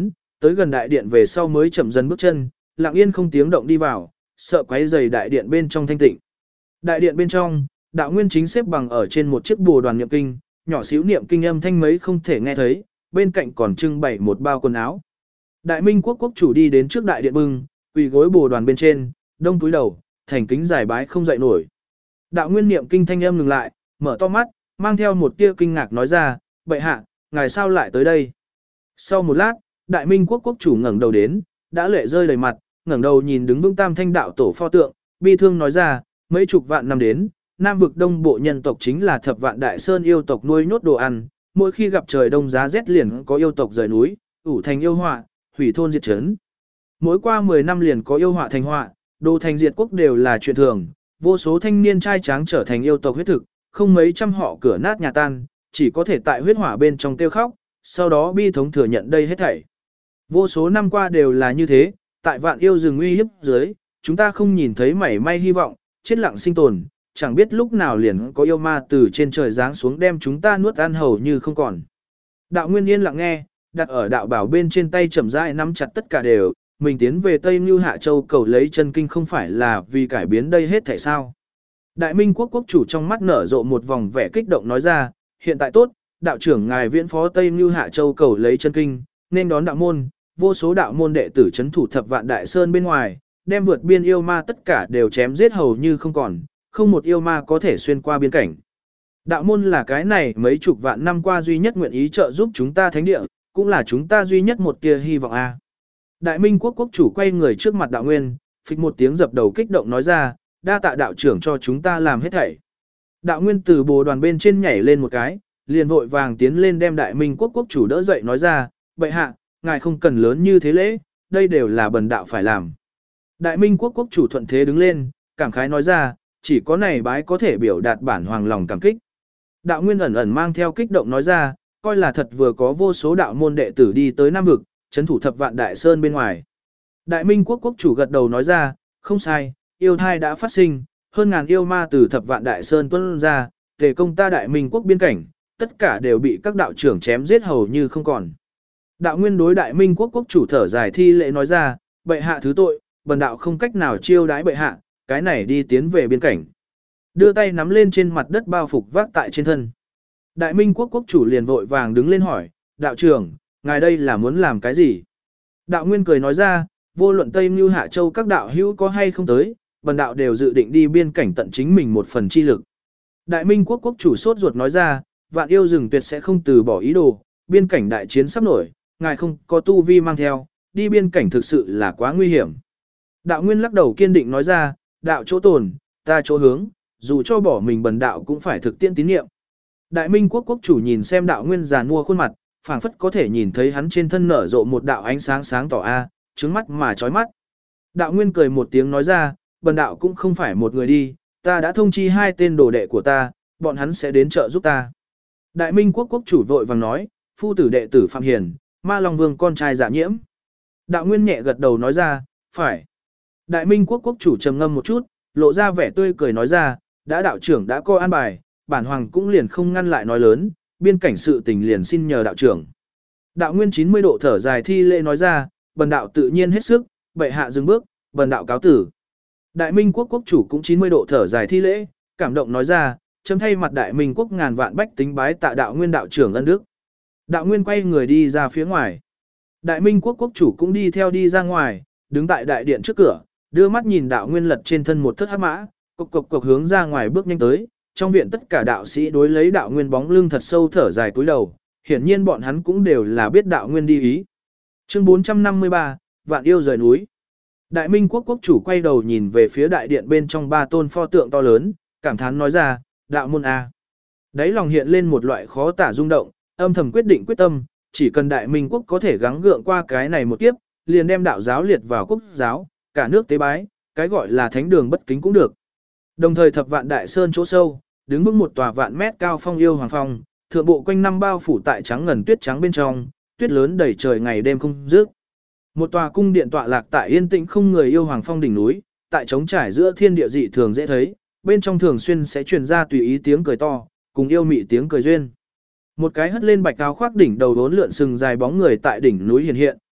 tới gần đại điện về sau mới chậm dần bước chân, lặng yên không tiếng động đi vào, sợ quấy rầy đại điện bên trong thanh tịnh. Đại điện bên trong, đạo nguyên chính xếp bằng ở trên một chiếc bồ đoàn niệm kinh, nhỏ xíu niệm kinh âm thanh mấy không thể nghe thấy, bên cạnh còn trưng bày một bao quần áo. Đại Minh quốc quốc chủ đi đến trước đại điện bưng, quỳ gối bồ đoàn bên trên, đông túi đầu, thành kính giải bái không dậy nổi. Đạo nguyên niệm kinh thanh âm ngừng lại, mở to mắt, mang theo một tia kinh ngạc nói ra, bệ hạ, ngài sao lại tới đây? Sau một lát, Đại Minh quốc quốc chủ ngẩng đầu đến, đã lệ rơi đầy mặt, ngẩng đầu nhìn đứng vững Tam Thanh đạo tổ pho tượng, bi thương nói ra, mấy chục vạn năm đến, Nam vực Đông bộ nhân tộc chính là thập vạn đại sơn yêu tộc nuôi nhốt đồ ăn, mỗi khi gặp trời đông giá rét liền có yêu tộc rời núi, ủ thành yêu họa, hủy thôn diệt trấn. Mỗi qua 10 năm liền có yêu họa thành họa, đồ thành diệt quốc đều là chuyện thường, vô số thanh niên trai tráng trở thành yêu tộc huyết thực, không mấy trăm họ cửa nát nhà tan, chỉ có thể tại huyết hỏa bên trong tiêu khóc, sau đó bi thống thừa nhận đây hết thảy. Vô số năm qua đều là như thế, tại vạn yêu rừng uy hiếp dưới, chúng ta không nhìn thấy mảy may hy vọng, chết lặng sinh tồn, chẳng biết lúc nào liền có yêu ma từ trên trời giáng xuống đem chúng ta nuốt ăn hầu như không còn. Đạo Nguyên yên lặng nghe, đặt ở đạo bảo bên trên tay chậm rãi nắm chặt tất cả đều, mình tiến về Tây Như Hạ Châu cầu lấy chân kinh không phải là vì cải biến đây hết thảy sao. Đại Minh quốc quốc chủ trong mắt nở rộ một vòng vẻ kích động nói ra, hiện tại tốt, đạo trưởng ngài viễn phó Tây Như Hạ Châu cầu lấy chân kinh, nên đón đạo môn, vô số đạo môn đệ tử chấn thủ thập vạn đại sơn bên ngoài, đem vượt biên yêu ma tất cả đều chém giết hầu như không còn, không một yêu ma có thể xuyên qua biên cảnh. Đạo môn là cái này mấy chục vạn năm qua duy nhất nguyện ý trợ giúp chúng ta thánh địa, cũng là chúng ta duy nhất một tia hy vọng a. Đại Minh quốc quốc chủ quay người trước mặt đạo nguyên, phịch một tiếng dập đầu kích động nói ra, đa tạ đạo trưởng cho chúng ta làm hết thảy. Đạo nguyên từ bồ đoàn bên trên nhảy lên một cái, liền vội vàng tiến lên đem Đại Minh quốc quốc chủ đỡ dậy nói ra, bệ hạ, ngài không cần lớn như thế lễ, đây đều là bần đạo phải làm. Đại Minh quốc quốc chủ thuận thế đứng lên, cảm khái nói ra, chỉ có này bái có thể biểu đạt bản hoàng lòng cảm kích. Đạo Nguyên ẩn ẩn mang theo kích động nói ra, coi là thật vừa có vô số đạo môn đệ tử đi tới Nam vực, trấn thủ thập vạn đại sơn bên ngoài. Đại Minh quốc quốc chủ gật đầu nói ra, không sai, yêu thai đã phát sinh, hơn ngàn yêu ma từ thập vạn đại sơn tuôn ra, tề công ta Đại Minh quốc biên cảnh, tất cả đều bị các đạo trưởng chém giết hầu như không còn. Đạo Nguyên đối Đại Minh quốc quốc chủ thở dài thi lễ nói ra, bệ hạ thứ tội, bần đạo không cách nào chiêu đãi bệ hạ, cái này đi tiến về biên cảnh. Đưa tay nắm lên trên mặt đất bao phục vác tại trên thân. Đại Minh quốc quốc chủ liền vội vàng đứng lên hỏi, đạo trưởng, ngài đây là muốn làm cái gì? Đạo Nguyên cười nói ra, vô luận Tây Như Hạ Châu các đạo hữu có hay không tới, bần đạo đều dự định đi biên cảnh tận chính mình một phần chi lực. Đại Minh quốc quốc chủ sốt ruột nói ra, vạn yêu rừng tuyệt sẽ không từ bỏ ý đồ, biên cảnh đại chiến sắp nổi, ngài không có tu vi mang theo, đi biên cảnh thực sự là quá nguy hiểm. Đạo Nguyên lắc đầu kiên định nói ra, đạo chỗ tồn, ta chỗ hướng, dù cho bỏ mình bần đạo cũng phải thực tiễn tín nhiệm. Đại Minh quốc quốc chủ nhìn xem đạo Nguyên già nua khuôn mặt, phảng phất có thể nhìn thấy hắn trên thân nở rộ một đạo ánh sáng sáng tỏ a, trứng mắt mà chói mắt. Đạo Nguyên cười một tiếng nói ra, bần đạo cũng không phải một người đi, ta đã thông chi 2 tên đồ đệ của ta, bọn hắn sẽ đến trợ giúp ta. Đại Minh quốc quốc chủ vội vàng nói, phu tử đệ tử Phạm Hiền, Ma Long Vương con trai Dạ Nhiễm. Đạo Nguyên nhẹ gật đầu nói ra, phải. Đại Minh quốc quốc chủ trầm ngâm một chút, lộ ra vẻ tươi cười nói ra, đã đạo trưởng đã coi an bài, bản hoàng cũng liền không ngăn lại nói lớn, biên cảnh sự tình liền xin nhờ đạo trưởng. Đạo Nguyên 90 độ thở dài thi lễ nói ra, bần đạo tự nhiên hết sức, bệ hạ dừng bước, bần đạo cáo tử. Đại Minh quốc quốc chủ cũng 90 độ thở dài thi lễ, cảm động nói ra, chấm thay mặt Đại Minh quốc ngàn vạn bách tính bái tạ đạo Nguyên đạo trưởng ân đức. Đạo Nguyên quay người đi ra phía ngoài. Đại Minh quốc quốc chủ cũng đi theo đi ra ngoài, đứng tại đại điện trước cửa, đưa mắt nhìn đạo Nguyên lật trên thân một thất hắc mã, cộc cộc cộc hướng ra ngoài bước nhanh tới. Trong viện tất cả đạo sĩ đối lấy đạo Nguyên bóng lưng thật sâu thở dài cúi đầu, hiển nhiên bọn hắn cũng đều là biết đạo Nguyên đi ý. Chương 453, Vạn yêu rời núi. Đại Minh quốc quốc chủ quay đầu nhìn về phía đại điện bên trong 3 tôn pho tượng to lớn, cảm thán nói ra, đạo môn a. Đấy lòng hiện lên một loại khó tả rung động, âm thầm quyết định quyết tâm, chỉ cần Đại Minh quốc có thể gắng gượng qua cái này một kiếp, liền đem đạo giáo liệt vào quốc giáo, cả nước tế bái, cái gọi là thánh đường bất kính cũng được. Đồng thời thập vạn đại sơn chỗ sâu, đứng vững một tòa vạn mét cao phong yêu hoàng phong, thượng bộ quanh năm bao phủ tại trắng ngần tuyết trắng bên trong, tuyết lớn đầy trời ngày đêm không dứt. Một tòa cung điện tọa lạc tại yên tĩnh không người yêu hoàng phong đỉnh núi, tại trống trải giữa thiên địa dị thường dễ thấy, bên trong thường xuyên sẽ truyền ra tùy ý tiếng cười to, cùng yêu mị tiếng cười duyên. Một cái hất lên bạch áo khoác đỉnh đầu đốn lượn sừng dài bóng người tại đỉnh núi hiện hiện,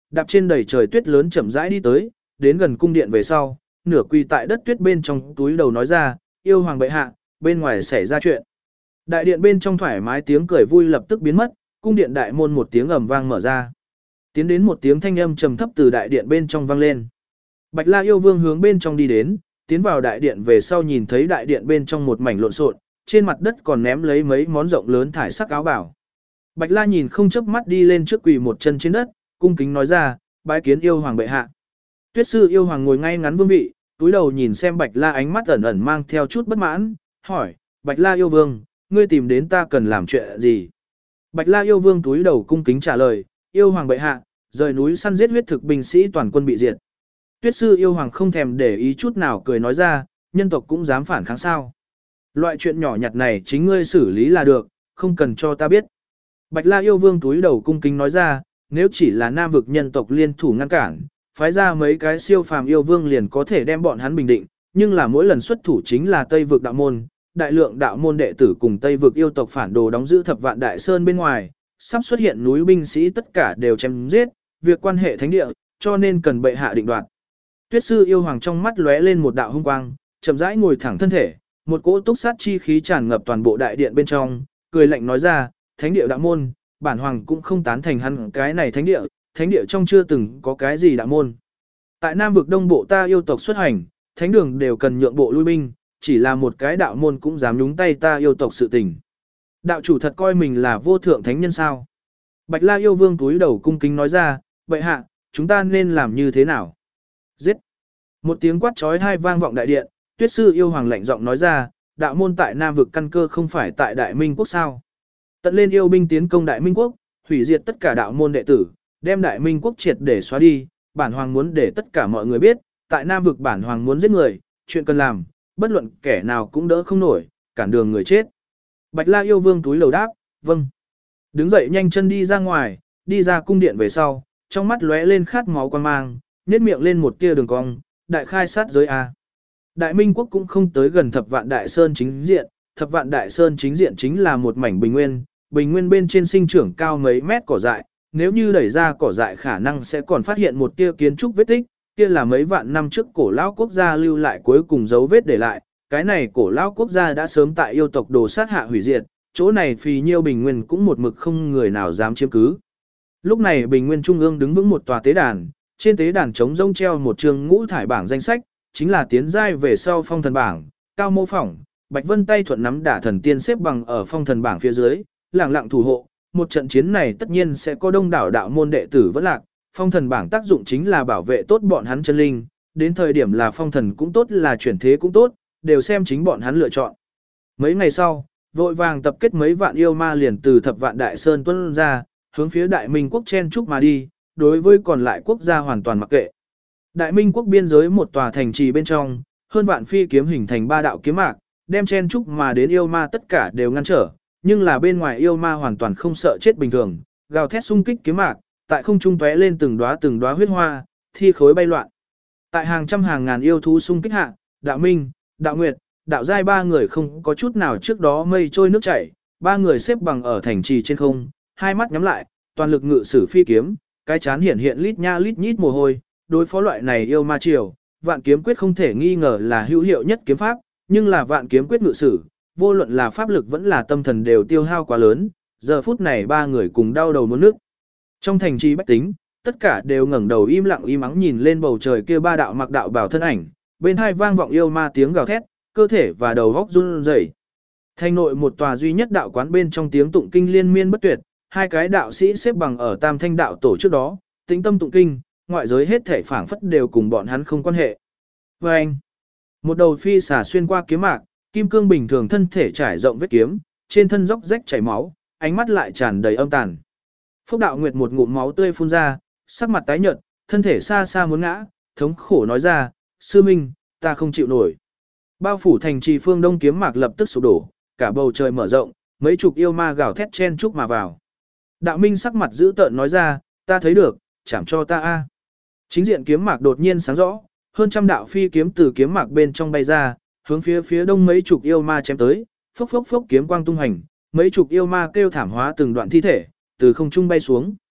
đạp trên đầy trời tuyết lớn chậm rãi đi tới, đến gần cung điện về sau, nửa quỳ tại đất tuyết bên trong túi đầu nói ra, yêu hoàng bệ hạ, bên ngoài xảy ra chuyện. Đại điện bên trong thoải mái tiếng cười vui lập tức biến mất, cung điện đại môn một tiếng ầm vang mở ra. Tiến đến một tiếng thanh âm trầm thấp từ đại điện bên trong vang lên. Bạch La yêu vương hướng bên trong đi đến, tiến vào đại điện về sau nhìn thấy đại điện bên trong một mảnh lộn xộn, trên mặt đất còn ném lấy mấy món rộng lớn thải sắc áo bảo. Bạch La nhìn không chớp mắt đi lên trước quỳ một chân trên đất, cung kính nói ra, bái kiến yêu hoàng bệ hạ. Tuyết sư yêu hoàng ngồi ngay ngắn vương vị, túi đầu nhìn xem Bạch La ánh mắt ẩn ẩn mang theo chút bất mãn, hỏi, Bạch La yêu vương, ngươi tìm đến ta cần làm chuyện gì? Bạch La yêu vương túi đầu cung kính trả lời, yêu hoàng bệ hạ, rời núi săn giết huyết thực binh sĩ toàn quân bị diệt. Tuyết sư yêu hoàng không thèm để ý chút nào cười nói ra, nhân tộc cũng dám phản kháng sao? Loại chuyện nhỏ nhặt này chính ngươi xử lý là được, không cần cho ta biết. Bạch La yêu vương túi đầu cung kính nói ra, nếu chỉ là nam vực nhân tộc liên thủ ngăn cản, phái ra mấy cái siêu phàm yêu vương liền có thể đem bọn hắn bình định, nhưng là mỗi lần xuất thủ chính là Tây vực đạo môn, đại lượng đạo môn đệ tử cùng Tây vực yêu tộc phản đồ đóng giữ Thập Vạn Đại Sơn bên ngoài, sắp xuất hiện núi binh sĩ tất cả đều chém giết, việc quan hệ thánh địa, cho nên cần bệ hạ định đoạt. Tuyết sư yêu hoàng trong mắt lóe lên một đạo hung quang, chậm rãi ngồi thẳng thân thể, một cỗ túc sát chi khí tràn ngập toàn bộ đại điện bên trong, cười lạnh nói ra, thánh địa đạo môn, bản hoàng cũng không tán thành hắn cái này thánh địa trong chưa từng có cái gì đạo môn. Tại Nam vực Đông Bộ ta yêu tộc xuất hành, thánh đường đều cần nhượng bộ lui binh, chỉ là một cái đạo môn cũng dám nhúng tay ta yêu tộc sự tình. Đạo chủ thật coi mình là vô thượng thánh nhân sao? Bạch La yêu vương túi đầu cung kính nói ra, bệ hạ, chúng ta nên làm như thế nào? Giết! Một tiếng quát chói tai vang vọng đại điện, Tuyết sư yêu hoàng lạnh giọng nói ra, đạo môn tại Nam vực căn cơ không phải tại Đại Minh quốc sao? Tận lên yêu binh tiến công Đại Minh quốc, hủy diệt tất cả đạo môn đệ tử, đem Đại Minh quốc triệt để xóa đi, bản hoàng muốn để tất cả mọi người biết, tại Nam vực bản hoàng muốn giết người, chuyện cần làm, bất luận kẻ nào cũng đỡ không nổi, cản đường người chết. Bạch La yêu vương túi lầu đáp, vâng. Đứng dậy nhanh chân đi ra ngoài, đi ra cung điện về sau, trong mắt lóe lên khát máu quan mang, nhếch miệng lên một tia đường cong, đại khai sát giới a. Đại Minh quốc cũng không tới gần Thập Vạn Đại Sơn chính diện, Thập Vạn Đại Sơn chính diện chính là một mảnh bình nguyên bên trên sinh trưởng cao mấy mét cỏ dại, nếu như đẩy ra cỏ dại khả năng sẽ còn phát hiện một tia kiến trúc vết tích, kia là mấy vạn năm trước cổ lão quốc gia lưu lại cuối cùng dấu vết để lại, cái này cổ lão quốc gia đã sớm tại yêu tộc đồ sát hạ hủy diệt, chỗ này phì nhiêu bình nguyên cũng một mực không người nào dám chiếm cứ. Lúc này bình nguyên trung ương đứng vững một tòa tế đàn, trên tế đàn trống rông treo một chương ngũ thải bảng danh sách, chính là tiến giai về sau phong thần bảng, cao mô phỏng, Bạch Vân tay thuận nắm đả thần tiên xếp bằng ở phong thần bảng phía dưới, lặng lặng thủ hộ, một trận chiến này tất nhiên sẽ có đông đảo đạo môn đệ tử vẫn lạc, phong thần bảng tác dụng chính là bảo vệ tốt bọn hắn chân linh, đến thời điểm là phong thần cũng tốt là chuyển thế cũng tốt, đều xem chính bọn hắn lựa chọn. Mấy ngày sau, vội vàng tập kết mấy vạn yêu ma liền từ Thập Vạn Đại Sơn tuôn ra, hướng phía Đại Minh quốc chen trúc mà đi, đối với còn lại quốc gia hoàn toàn mặc kệ. Đại Minh quốc biên giới một tòa thành trì bên trong, hơn vạn phi kiếm hình thành ba đạo kiếm mạc, đem chen trúc mà đến yêu ma tất cả đều ngăn trở, nhưng là bên ngoài yêu ma hoàn toàn không sợ chết bình thường, gào thét xung kích kiếm mạc, tại không trung tóe lên từng đóa huyết hoa, thi khối bay loạn. Tại hàng trăm hàng ngàn yêu thú xung kích hạ, Đạo Minh, Đạo Nguyệt, Đạo Giai ba người không có chút nào trước đó mây trôi nước chảy, ba người xếp bằng ở thành trì trên không, hai mắt nhắm lại, toàn lực ngự sử phi kiếm, cái chán hiện hiện lít nha lít nhít mồ hôi, đối phó loại này yêu ma triều, Vạn Kiếm Quyết không thể nghi ngờ là hữu hiệu nhất kiếm pháp, nhưng là Vạn Kiếm Quyết ngự sử, vô luận là pháp lực vẫn là tâm thần đều tiêu hao quá lớn, giờ phút này ba người cùng đau đầu muốn nước. Trong thành trì bách tính, tất cả đều ngẩng đầu im lặng im ắng nhìn lên bầu trời kia ba đạo mặc đạo bảo thân ảnh, bên hai vang vọng yêu ma tiếng gào thét, cơ thể và đầu góc run rẩy. Thành nội một tòa duy nhất đạo quán bên trong tiếng tụng kinh liên miên bất tuyệt, hai cái đạo sĩ xếp bằng ở Tam Thanh đạo tổ trước đó, tĩnh tâm tụng kinh, ngoại giới hết thể phảng phất đều cùng bọn hắn không quan hệ. Và anh, một đầu phi xả xuyên qua kiếm mạc, kim cương bình thường thân thể trải rộng vết kiếm, trên thân róc rách chảy máu, ánh mắt lại tràn đầy âm tàn. Phúc Đạo Nguyệt một ngụm máu tươi phun ra, sắc mặt tái nhợt, thân thể xa xa muốn ngã, thống khổ nói ra, sư minh, ta không chịu nổi. Bao phủ thành trì phương đông kiếm mạc lập tức sụp đổ, cả bầu trời mở rộng, mấy chục yêu ma gào thét chen chúc mà vào. Đạo Minh sắc mặt dữ tợn nói ra, ta thấy được, chảm cho ta a. Chính diện kiếm mạc đột nhiên sáng rõ, hơn trăm đạo phi kiếm từ kiếm mạc bên trong bay ra, hướng phía đông mấy chục yêu ma chém tới, phốc phốc phốc kiếm quang tung hành, mấy chục yêu ma kêu thảm hóa từng đoạn thi thể, từ không trung bay xuống.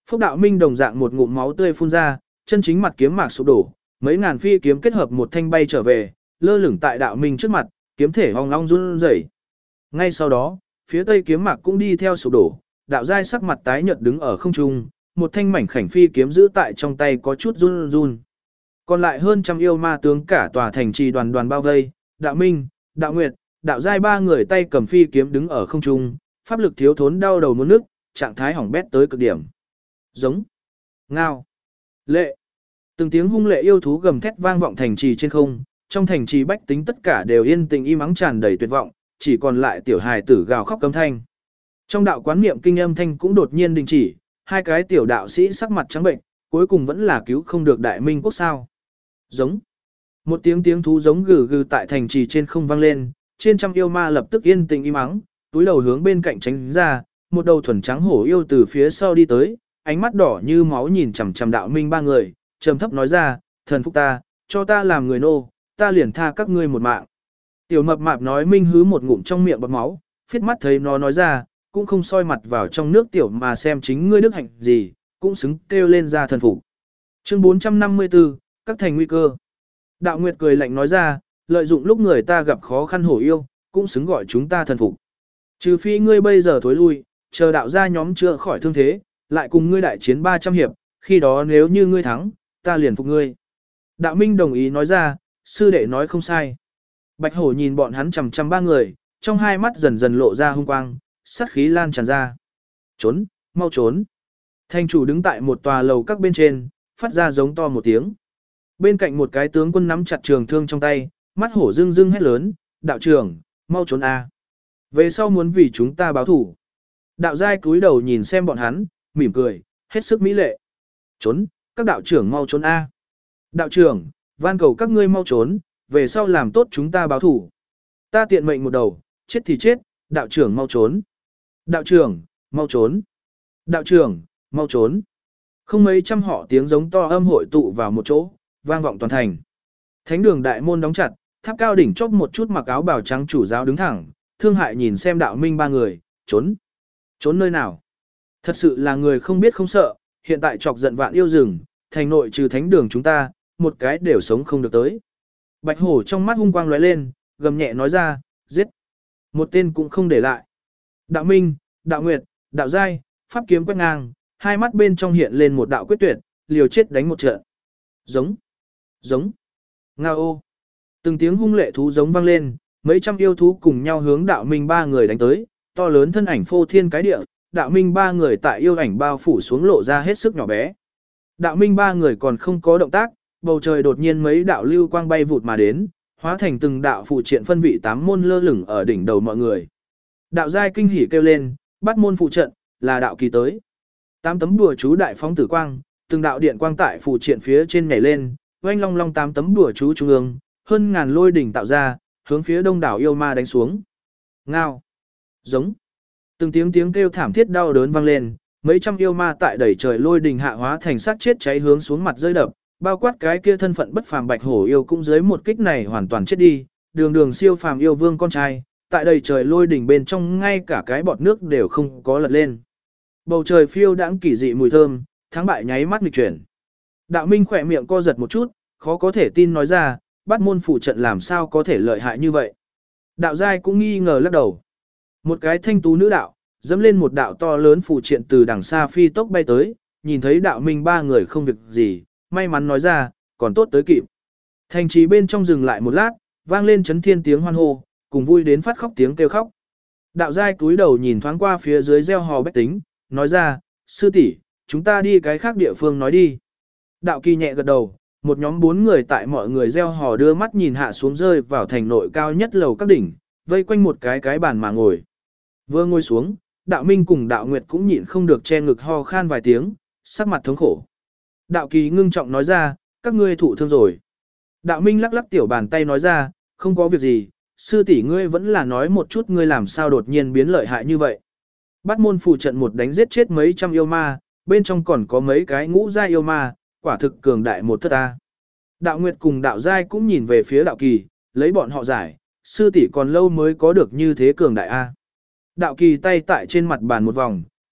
Phúc Đạo Minh đồng dạng một ngụm máu tươi phun ra, chân chính mặt kiếm mạc sụp đổ, mấy ngàn phi kiếm kết hợp một thanh bay trở về, lơ lửng tại Đạo Minh trước mặt, kiếm thể ong long run rẩy. Ngay sau đó, phía tây kiếm mạc cũng đi theo sụp đổ, Đạo Giai sắc mặt tái nhợt đứng ở không trung, một thanh mảnh khảnh phi kiếm giữ tại trong tay có chút run run. Còn lại hơn trăm yêu ma tướng cả tòa thành trì đoàn đoàn bao vây, Đạo Minh, Đạo Nguyệt, Đạo Giai ba người tay cầm phi kiếm đứng ở không trung, pháp lực thiếu thốn đau đầu muốn nước, trạng thái hỏng bét tới cực điểm. Giống, ngao, lệ. Từng tiếng hung lệ yêu thú gầm thét vang vọng thành trì trên không, trong thành trì bách tính tất cả đều yên tĩnh im ắng tràn đầy tuyệt vọng, chỉ còn lại tiểu hài tử gào khóc cấm thanh. Trong đạo quán niệm kinh âm thanh cũng đột nhiên đình chỉ, hai cái tiểu đạo sĩ sắc mặt trắng bệnh, cuối cùng vẫn là cứu không được Đại Minh quốc sao. Giống. Một tiếng thú giống gừ gừ tại thành trì trên không vang lên, trên trăm yêu ma lập tức yên tĩnh im ắng, túi đầu hướng bên cạnh tránh ra, một đầu thuần trắng hổ yêu từ phía sau đi tới, ánh mắt đỏ như máu nhìn chằm chằm Đạo Minh ba người, trầm thấp nói ra, thần phục ta, cho ta làm người nô, ta liền tha các ngươi một mạng. Tiểu mập mạp nói Minh hứ một ngụm trong miệng bọt máu, phiết mắt thấy nó nói ra, cũng không soi mặt vào trong nước tiểu mà xem chính ngươi đức hạnh gì, cũng xứng kêu lên ra thần phục. Chương 454, các thành nguy cơ. Đạo Nguyệt cười lạnh nói ra, lợi dụng lúc người ta gặp khó khăn hổ yêu, cũng xứng gọi chúng ta thần phục. Trừ phi ngươi bây giờ thối lui, chờ đạo gia nhóm chữa khỏi thương thế, lại cùng ngươi đại chiến 300 hiệp, khi đó nếu như ngươi thắng, ta liền phục ngươi. Đạo Minh đồng ý nói ra, sư đệ nói không sai. Bạch hổ nhìn bọn hắn chằm chằm ba người, trong hai mắt dần dần lộ ra hung quang, sát khí lan tràn ra. Trốn, mau trốn. Thành chủ đứng tại một tòa lầu các bên trên, phát ra giống to một tiếng. Bên cạnh một cái tướng quân nắm chặt trường thương trong tay, mắt hổ rưng rưng hét lớn, đạo trưởng, mau trốn a. Về sau muốn vì chúng ta báo thủ. Đạo giai cúi đầu nhìn xem bọn hắn, mỉm cười, hết sức mỹ lệ. Trốn, các đạo trưởng mau trốn a. Đạo trưởng, van cầu các ngươi mau trốn, về sau làm tốt chúng ta báo thủ. Ta tiện mệnh một đầu, chết thì chết, đạo trưởng mau trốn. Đạo trưởng, mau trốn. Đạo trưởng, mau trốn. Không mấy trăm họ tiếng giống to âm hội tụ vào một chỗ, vang vọng toàn thành. Thánh đường đại môn đóng chặt, tháp cao đỉnh chóp một chút mặc áo bào trắng chủ giáo đứng thẳng, thương hại nhìn xem Đạo Minh ba người, trốn. Trốn nơi nào? Thật sự là người không biết không sợ, hiện tại chọc giận vạn yêu rừng, thành nội trừ thánh đường chúng ta, một cái đều sống không được tới. Bạch hổ trong mắt hung quang lóe lên, gầm nhẹ nói ra, giết. Một tên cũng không để lại. Đạo Minh, Đạo Nguyệt, Đạo Giai, pháp kiếm quét ngang, hai mắt bên trong hiện lên một đạo quyết tuyệt, liều chết đánh một trận. Giống, giống, ngao ô. Từng tiếng hung lệ thú giống vang lên, mấy trăm yêu thú cùng nhau hướng Đạo Minh ba người đánh tới, to lớn thân ảnh phô thiên cái địa, Đạo Minh ba người tại yêu ảnh bao phủ xuống lộ ra hết sức nhỏ bé. Đạo Minh ba người còn không có động tác, bầu trời đột nhiên mấy đạo lưu quang bay vụt mà đến, hóa thành từng đạo phụ triện phân vị 8 môn lơ lửng ở đỉnh đầu mọi người. Đạo giai kinh hỉ kêu lên, bắt môn phụ trận, là đạo kỳ tới. 8 tấm đùa chú đại phóng tử quang, từng đạo điện quang tại phụ triện phía trên nhảy lên, oanh long long 8 tấm đùa chú trung ương, hơn ngàn lôi đỉnh tạo ra, hướng phía đông đảo yêu ma đánh xuống. Ngao, giống. Từng tiếng kêu thảm thiết đau đớn vang lên, mấy trăm yêu ma tại đẩy trời lôi đỉnh hạ hóa thành sát chết cháy hướng xuống mặt rơi đập, bao quát cái kia thân phận bất phàm bạch hổ yêu cũng dưới một kích này hoàn toàn chết đi, đường siêu phàm yêu vương con trai, tại đầy trời lôi đỉnh bên trong ngay cả cái bọt nước đều không có lật lên. Bầu trời phiêu đãng kỳ dị mùi thơm, thắng bại nháy mắt nghịch chuyển. Đạo Minh khỏe miệng co giật một chút, khó có thể tin nói ra, bắt môn phụ trận làm sao có thể lợi hại như vậy. Đạo giai cũng nghi ngờ lắc đầu. Một cái thanh tú nữ đạo, dẫm lên một đạo to lớn phụ triện từ đằng xa phi tốc bay tới, nhìn thấy Đạo Minh ba người không việc gì, may mắn nói ra, còn tốt tới kịp. Thành trì bên trong dừng lại một lát, vang lên chấn thiên tiếng hoan hô, cùng vui đến phát khóc tiếng kêu khóc. Đạo giai cúi đầu nhìn thoáng qua phía dưới gieo hò bách tính, nói ra, sư tỷ, chúng ta đi cái khác địa phương nói đi. Đạo kỳ nhẹ gật đầu, một nhóm 4 người tại mọi người gieo hò đưa mắt nhìn hạ xuống rơi vào thành nội cao nhất lầu các đỉnh, vây quanh một cái bàn mà ngồi. Vừa ngồi xuống, Đạo Minh cùng Đạo Nguyệt cũng nhịn không được che ngực ho khan vài tiếng, sắc mặt thống khổ. Đạo kỳ ngưng trọng nói ra, các ngươi thụ thương rồi. Đạo Minh lắc lắc tiểu bàn tay nói ra, không có việc gì, sư tỷ ngươi vẫn là nói một chút ngươi làm sao đột nhiên biến lợi hại như vậy. Bắt môn phù trận một đánh giết chết mấy trăm yêu ma, bên trong còn có mấy cái ngũ giai yêu ma, quả thực cường đại một thất ta. Đạo Nguyệt cùng Đạo Giai cũng nhìn về phía Đạo Kỳ, lấy bọn họ giải, sư tỷ còn lâu mới có được như thế cường đại a. Đạo Kỳ tay tại trên mặt bàn một vòng,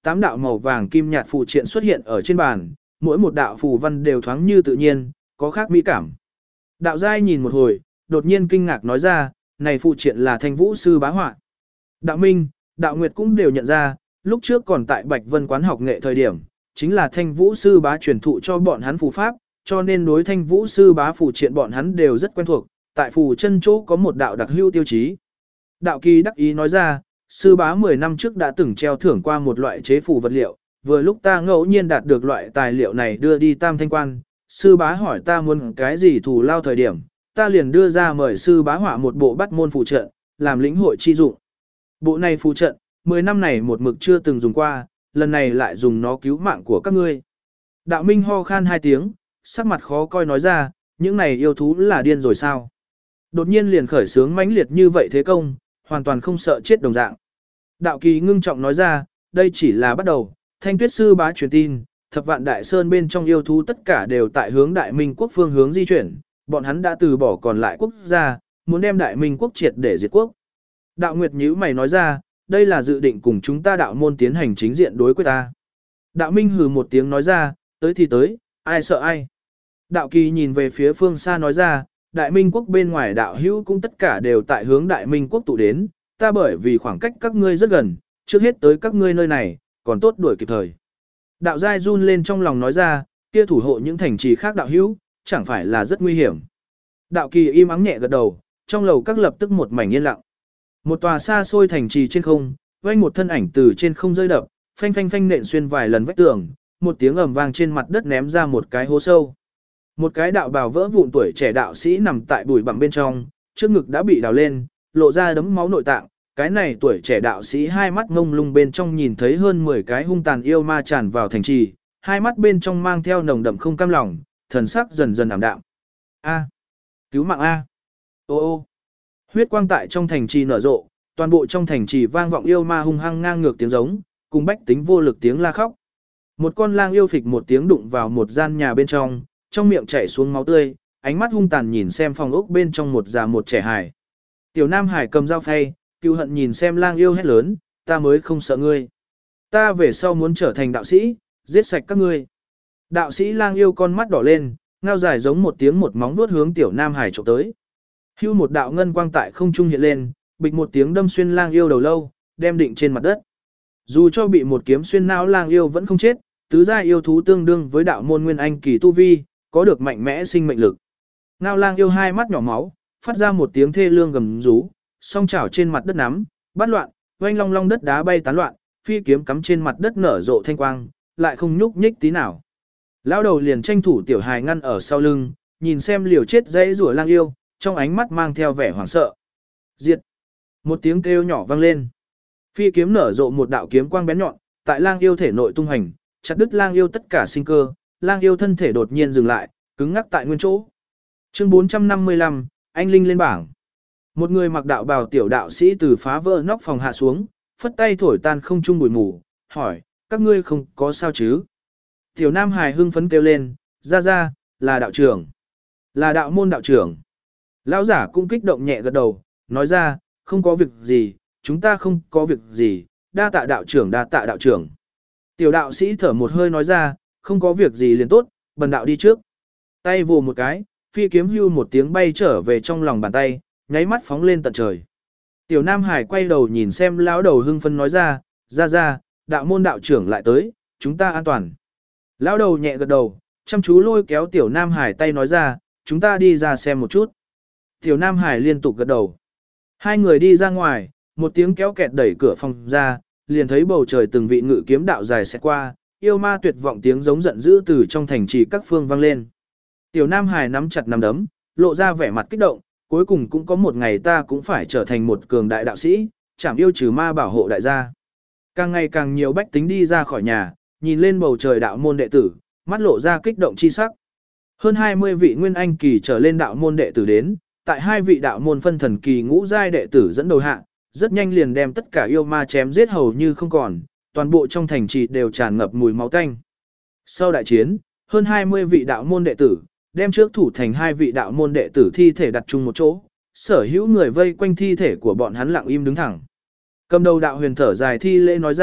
8 đạo màu vàng kim nhạt phù triện xuất hiện ở trên bàn, mỗi một đạo phù văn đều thoáng như tự nhiên, có khác mỹ cảm. Đạo giai nhìn một hồi, đột nhiên kinh ngạc nói ra, này phù triện là Thanh Vũ sư bá họa. Đạo Minh, Đạo Nguyệt cũng đều nhận ra, lúc trước còn tại Bạch Vân quán học nghệ thời điểm, chính là Thanh Vũ sư bá truyền thụ cho bọn hắn phù pháp, cho nên đối Thanh Vũ sư bá phù triện bọn hắn đều rất quen thuộc, tại phù chân chỗ có một đạo đặc hữu tiêu chí. Đạo Kỳ đắc ý nói ra, sư bá 10 năm trước đã từng treo thưởng qua một loại chế phù vật liệu, vừa lúc ta ngẫu nhiên đạt được loại tài liệu này đưa đi Tam Thanh Quan, sư bá hỏi ta muốn cái gì thù lao thời điểm, ta liền đưa ra mời sư bá họa một bộ bắt môn phù trận, làm lĩnh hội chi dụng. Bộ này phù trận, 10 năm này một mực chưa từng dùng qua, lần này lại dùng nó cứu mạng của các ngươi. Đạo Minh ho khan 2 tiếng, sắc mặt khó coi nói ra, những này yêu thú là điên rồi sao? Đột nhiên liền khởi sướng mãnh liệt như vậy thế công, hoàn toàn không sợ chết đồng dạng. Đạo Kỳ ngưng trọng nói ra, đây chỉ là bắt đầu, Thanh Tuyết sư bá truyền tin, Thập Vạn Đại Sơn bên trong yêu thú tất cả đều tại hướng Đại Minh quốc phương hướng di chuyển, bọn hắn đã từ bỏ còn lại quốc gia, muốn đem Đại Minh quốc triệt để diệt quốc. Đạo Nguyệt nhíu mày nói ra, đây là dự định cùng chúng ta đạo môn tiến hành chính diện đối quyết ta. Đạo Minh hừ một tiếng nói ra, tới thì tới, ai sợ ai. Đạo Kỳ nhìn về phía phương xa nói ra, Đại Minh quốc bên ngoài đạo hữu cũng tất cả đều tại hướng Đại Minh quốc tụ đến, ta bởi vì khoảng cách các ngươi rất gần, trước hết tới các ngươi nơi này, còn tốt đuổi kịp thời. Đạo giai run lên trong lòng nói ra, kia thủ hộ những thành trì khác đạo hữu, chẳng phải là rất nguy hiểm. Đạo Kỳ im ắng nhẹ gật đầu, trong lầu các lập tức một mảnh yên lặng. Một tòa xa xôi thành trì trên không, vang một thân ảnh từ trên không rơi đập, phanh phanh phanh nện xuyên vài lần vách tường, một tiếng ầm vang trên mặt đất ném ra một cái hố sâu. Một cái đạo bào vỡ vụn tuổi trẻ đạo sĩ nằm tại bụi bặm bên trong, trước ngực đã bị đào lên, lộ ra đấm máu nội tạng. Cái này tuổi trẻ đạo sĩ hai mắt ngông lung bên trong nhìn thấy hơn 10 cái hung tàn yêu ma tràn vào thành trì, hai mắt bên trong mang theo nồng đậm không cam lòng, thần sắc dần dần ảm đạm. A, cứu mạng a. Ô ô. Huyết quang tại trong thành trì nở rộ, toàn bộ trong thành trì vang vọng yêu ma hung hăng ngang ngược tiếng giống, cùng bách tính vô lực tiếng la khóc. Một con lang yêu phịch một tiếng đụng vào một gian nhà bên trong miệng chảy xuống máu tươi, ánh mắt hung tàn nhìn xem phòng ốc bên trong một già một trẻ hài. Tiểu Nam Hải cầm dao phay, cừu hận nhìn xem lang yêu hét lớn, ta mới không sợ ngươi. Ta về sau muốn trở thành đạo sĩ, giết sạch các ngươi. Đạo sĩ lang yêu con mắt đỏ lên, ngao dài giống một tiếng một móng vuốt hướng Tiểu Nam Hải chụp tới. Hưu một đạo ngân quang tại không trung hiện lên, bịch một tiếng đâm xuyên lang yêu đầu lâu, đem định trên mặt đất. Dù cho bị một kiếm xuyên não lang yêu vẫn không chết, tứ giai yêu thú tương đương với đạo môn nguyên anh kỳ tu vi, có được mạnh mẽ sinh mệnh lực. Ngao lang yêu hai mắt nhỏ máu, phát ra một tiếng thê lương gầm rú, song chảo trên mặt đất nắm, bắt loạn, oanh long long đất đá bay tán loạn, phi kiếm cắm trên mặt đất nở rộ thanh quang, lại không nhúc nhích tí nào. Lão đầu liền tranh thủ tiểu hài ngăn ở sau lưng, nhìn xem liều chết dãy rủa lang yêu, trong ánh mắt mang theo vẻ hoảng sợ. Diệt! Một tiếng kêu nhỏ vang lên. Phi kiếm nở rộ một đạo kiếm quang bén nhọn, tại lang yêu thể nội tung hành, chặt đứt lang yêu tất cả sinh cơ, lang yêu thân thể đột nhiên dừng lại, cứng ngắc tại nguyên chỗ. Chương 455, anh linh lên bảng. Một người mặc đạo bào tiểu đạo sĩ từ phá vỡ nóc phòng hạ xuống, phất tay thổi tan không trung bụi mù, hỏi, các ngươi không có sao chứ? Tiểu Nam Hải hưng phấn kêu lên, ra, là đạo trưởng. Là đạo môn đạo trưởng. Lão giả cũng kích động nhẹ gật đầu, nói ra, không có việc gì, chúng ta không có việc gì, đa tạ đạo trưởng đa tạ đạo trưởng. Tiểu đạo sĩ thở một hơi nói ra, không có việc gì liền tốt, bần đạo đi trước. Tay vồ một cái, phi kiếm hưu một tiếng bay trở về trong lòng bàn tay, nháy mắt phóng lên tận trời. Tiểu Nam Hải quay đầu nhìn xem lão đầu hưng phấn nói ra, đạo môn đạo trưởng lại tới, chúng ta an toàn. Lão đầu nhẹ gật đầu, chăm chú lôi kéo Tiểu Nam Hải tay nói ra, chúng ta đi ra xem một chút. Tiểu Nam Hải liên tục gật đầu. Hai người đi ra ngoài, một tiếng kéo kẹt đẩy cửa phòng ra, liền thấy bầu trời từng vị ngự kiếm đạo dài sẽ qua, yêu ma tuyệt vọng tiếng giống giận dữ từ trong thành trì các phương vang lên. Tiểu Nam Hải nắm chặt nắm đấm, lộ ra vẻ mặt kích động, cuối cùng cũng có một ngày ta cũng phải trở thành một cường đại đạo sĩ, chảm yêu trừ ma bảo hộ đại gia. Càng ngày càng nhiều bách tính đi ra khỏi nhà, nhìn lên bầu trời đạo môn đệ tử, mắt lộ ra kích động chi sắc. Hơn 20 vị nguyên anh kỳ trở lên đạo môn đệ tử đến, tại hai vị đạo môn phân thần kỳ ngũ giai đệ tử dẫn đầu hạ, rất nhanh liền đem tất cả yêu ma chém giết hầu như không còn, toàn bộ trong thành trì đều tràn ngập mùi máu tanh. Sau đại chiến, hơn 20 vị đạo môn đệ tử, đem trước thủ thành hai vị đạo môn đệ tử thi thể đặt chung một chỗ, sở hữu người vây quanh thi thể của bọn hắn lặng im đứng thẳng. Cầm đầu đạo huyền thở dài thi lễ nói ra,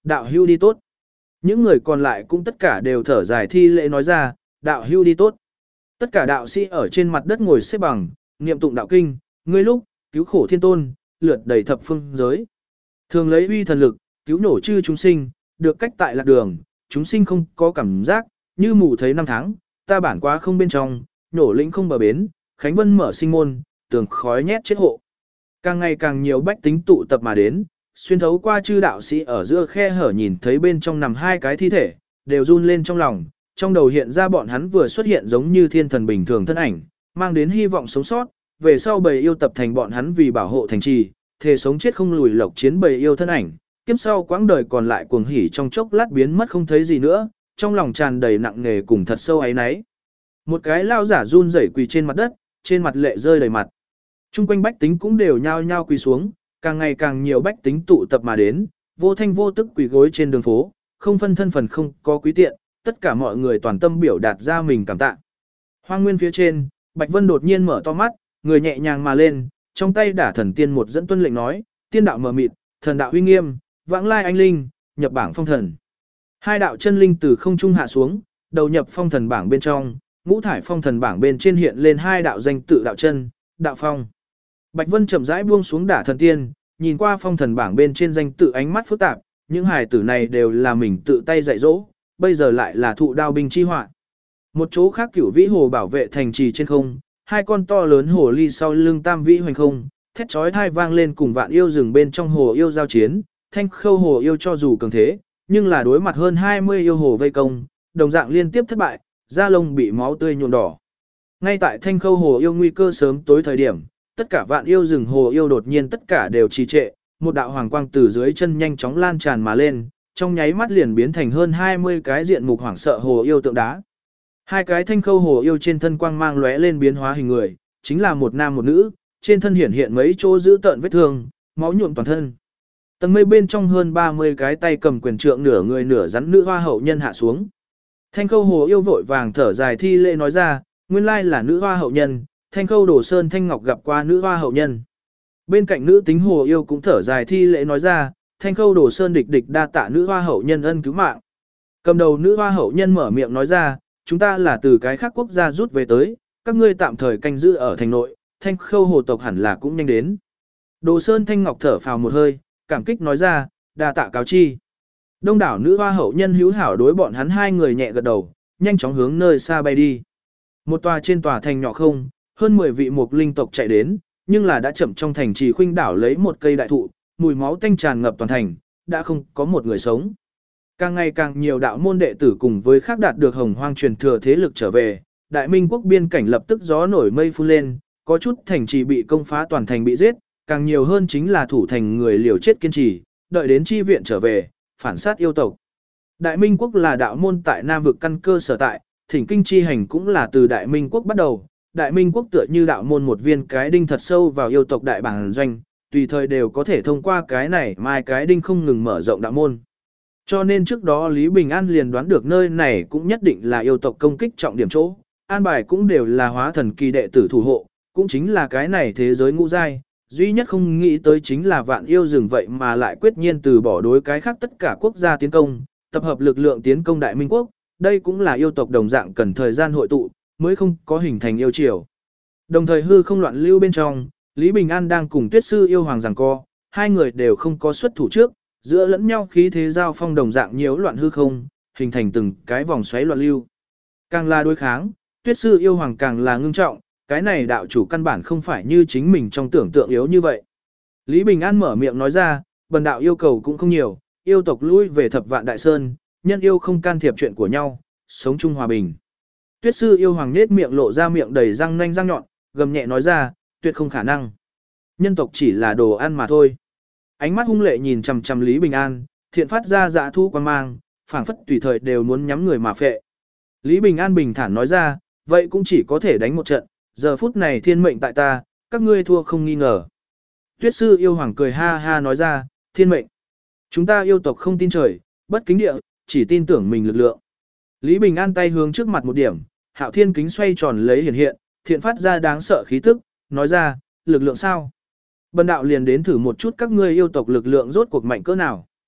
đạo hưu đi tốt. Những người còn lại cũng tất cả đều thở dài thi lễ nói ra, đạo hưu đi tốt. Tất cả đạo sĩ ở trên mặt đất ngồi xếp bằng, niệm tụng đạo kinh, ngươi lúc, cứu khổ thiên tôn, lượt đầy thập phương giới. Thường lấy uy thần lực, cứu nổ chư chúng sinh, được cách tại lạc đường, chúng sinh không có cảm giác, như mù thấy năm tháng, ta bản quá không bên trong, nổ lĩnh không bờ bến, Khánh Vân mở sinh môn, tường khói nhét chết hộ. Càng ngày càng nhiều bách tính tụ tập mà đến, xuyên thấu qua chư đạo sĩ ở giữa khe hở nhìn thấy bên trong nằm hai cái thi thể, đều run lên trong lòng, trong đầu hiện ra bọn hắn vừa xuất hiện giống như thiên thần bình thường thân ảnh, mang đến hy vọng sống sót, về sau bầy yêu tập thành bọn hắn vì bảo hộ thành trì, thề sống chết không lùi lộc chiến bầy yêu thân ảnh, kiếp sau quãng đời còn lại cuồng hỉ trong chốc lát biến mất không thấy gì nữa, trong lòng tràn đầy nặng nề cùng thật sâu áy náy. Một cái lao giả run rẩy quỳ trên mặt đất, trên mặt lệ rơi đầy mặt. Trung quanh bách tính cũng đều nhao nhao quỳ xuống, càng ngày càng nhiều bách tính tụ tập mà đến, vô thanh vô tức quỳ gối trên đường phố, không phân thân phần không có quý tiện, tất cả mọi người toàn tâm biểu đạt ra mình cảm tạ. Hoang nguyên phía trên, Bạch Vân đột nhiên mở to mắt, người nhẹ nhàng mà lên, trong tay đả thần tiên một dẫn tuân lệnh nói, tiên đạo mờ mịt, thần đạo uy nghiêm, vãng lai anh linh, nhập bảng phong thần. Hai đạo chân linh từ không trung hạ xuống, đầu nhập phong thần bảng bên trong, ngũ thải phong thần bảng bên trên hiện lên hai đạo danh tự đạo chân, đạo phong. Bạch Vân chậm rãi buông xuống đả thần tiên, nhìn qua phong thần bảng bên trên danh tự ánh mắt phức tạp, những hài tử này đều là mình tự tay dạy dỗ, bây giờ lại là thụ đao binh chi họa. Một chỗ khác Cửu Vĩ Hồ bảo vệ thành trì trên không, hai con to lớn hồ ly sau lưng Tam Vĩ hoành không, thét chói tai vang lên cùng vạn yêu rừng bên trong hồ yêu giao chiến, Thanh Khâu hồ yêu cho dù cường thế, nhưng là đối mặt hơn 20 yêu hồ vây công, đồng dạng liên tiếp thất bại, da lông bị máu tươi nhuộm đỏ. Ngay tại Thanh Khâu hồ yêu nguy cơ sớm tối thời điểm, tất cả vạn yêu rừng hồ yêu đột nhiên tất cả đều trì trệ, một đạo hoàng quang từ dưới chân nhanh chóng lan tràn mà lên, trong nháy mắt liền biến thành hơn 20 cái diện mục hoảng sợ hồ yêu tượng đá. Hai cái Thanh Khâu hồ yêu trên thân quang mang lóe lên biến hóa hình người, chính là một nam một nữ, trên thân hiển hiện mấy chỗ giữ tợn vết thương, máu nhuộm toàn thân. Tầng mây bên trong hơn 30 cái tay cầm quyền trượng nửa người nửa rắn nữ hoa hậu nhân hạ xuống. Thanh Khâu hồ yêu vội vàng thở dài thi lễ nói ra, nguyên lai là nữ hoa hậu nhân, Thanh Khâu Đồ Sơn Thanh Ngọc gặp qua nữ hoa hậu nhân. Bên cạnh nữ tính hồ yêu cũng thở dài thi lễ nói ra, Thanh Khâu Đồ Sơn địch địch đa tạ nữ hoa hậu nhân ân cứu mạng. Cầm đầu nữ hoa hậu nhân mở miệng nói ra, chúng ta là từ cái khác quốc gia rút về tới, các ngươi tạm thời canh giữ ở thành nội, Thanh Khâu hồ tộc hẳn là cũng nhanh đến. Đồ Sơn Thanh Ngọc thở phào một hơi, cảm kích nói ra, đa tạ cáo chi. Đông đảo nữ hoa hậu nhân hữu hảo đối bọn hắn hai người nhẹ gật đầu, nhanh chóng hướng nơi xa bay đi. Một tòa trên tòa thành nhỏ không, hơn 10 vị mục linh tộc chạy đến, nhưng là đã chậm trong thành trì khuynh đảo lấy một cây đại thụ, mùi máu tanh tràn ngập toàn thành, đã không có một người sống. Càng ngày càng nhiều đạo môn đệ tử cùng với khác đạt được hồng hoang truyền thừa thế lực trở về, Đại Minh quốc biên cảnh lập tức gió nổi mây phun lên, có chút thành trì bị công phá toàn thành bị giết, càng nhiều hơn chính là thủ thành người liều chết kiên trì, đợi đến chi viện trở về, phản sát yêu tộc. Đại Minh quốc là đạo môn tại Nam vực căn cơ sở tại, thỉnh kinh chi hành cũng là từ Đại Minh quốc bắt đầu. Đại Minh quốc tựa như đạo môn một viên cái đinh thật sâu vào yêu tộc đại bản doanh, tùy thời đều có thể thông qua cái này mai cái đinh không ngừng mở rộng đạo môn. Cho nên trước đó Lý Bình An liền đoán được nơi này cũng nhất định là yêu tộc công kích trọng điểm chỗ, an bài cũng đều là hóa thần kỳ đệ tử thủ hộ, cũng chính là cái này thế giới ngũ giai, duy nhất không nghĩ tới chính là vạn yêu rừng vậy mà lại quyết nhiên từ bỏ đối cái khác tất cả quốc gia tiến công, tập hợp lực lượng tiến công Đại Minh quốc, đây cũng là yêu tộc đồng dạng cần thời gian hội tụ, mới không có hình thành yêu triều. Đồng thời hư không loạn lưu bên trong, Lý Bình An đang cùng Tuyết sư yêu hoàng giằng co, hai người đều không có xuất thủ trước, giữa lẫn nhau khí thế giao phong đồng dạng nhiễu loạn hư không, hình thành từng cái vòng xoáy loạn lưu. Càng là đối kháng, Tuyết sư yêu hoàng càng là ngưng trọng, cái này đạo chủ căn bản không phải như chính mình trong tưởng tượng yếu như vậy. Lý Bình An mở miệng nói ra, bần đạo yêu cầu cũng không nhiều, yêu tộc lui về Thập Vạn Đại Sơn, nhân yêu không can thiệp chuyện của nhau, sống chung hòa bình. Tuyết sư yêu hoàng nết miệng lộ ra miệng đầy răng nanh răng nhọn, gầm nhẹ nói ra, tuyệt không khả năng. Nhân tộc chỉ là đồ ăn mà thôi. Ánh mắt hung lệ nhìn chằm chằm Lý Bình An, thiện phát ra dạ thu quan mang, phảng phất tùy thời đều muốn nhắm người mà phệ. Lý Bình An bình thản nói ra, vậy cũng chỉ có thể đánh một trận, giờ phút này thiên mệnh tại ta, các ngươi thua không nghi ngờ. Tuyết sư yêu hoàng cười ha ha nói ra, thiên mệnh. Chúng ta yêu tộc không tin trời, bất kính địa, chỉ tin tưởng mình lực lượng. Lý Bình An tay hướng trước mặt một điểm, Hạo Thiên kính xoay tròn lấy hiện hiện, thiện phát ra đáng sợ khí tức, nói ra, lực lượng sao? Bần đạo liền đến thử một chút các ngươi yêu tộc lực lượng rốt cuộc mạnh cỡ nào.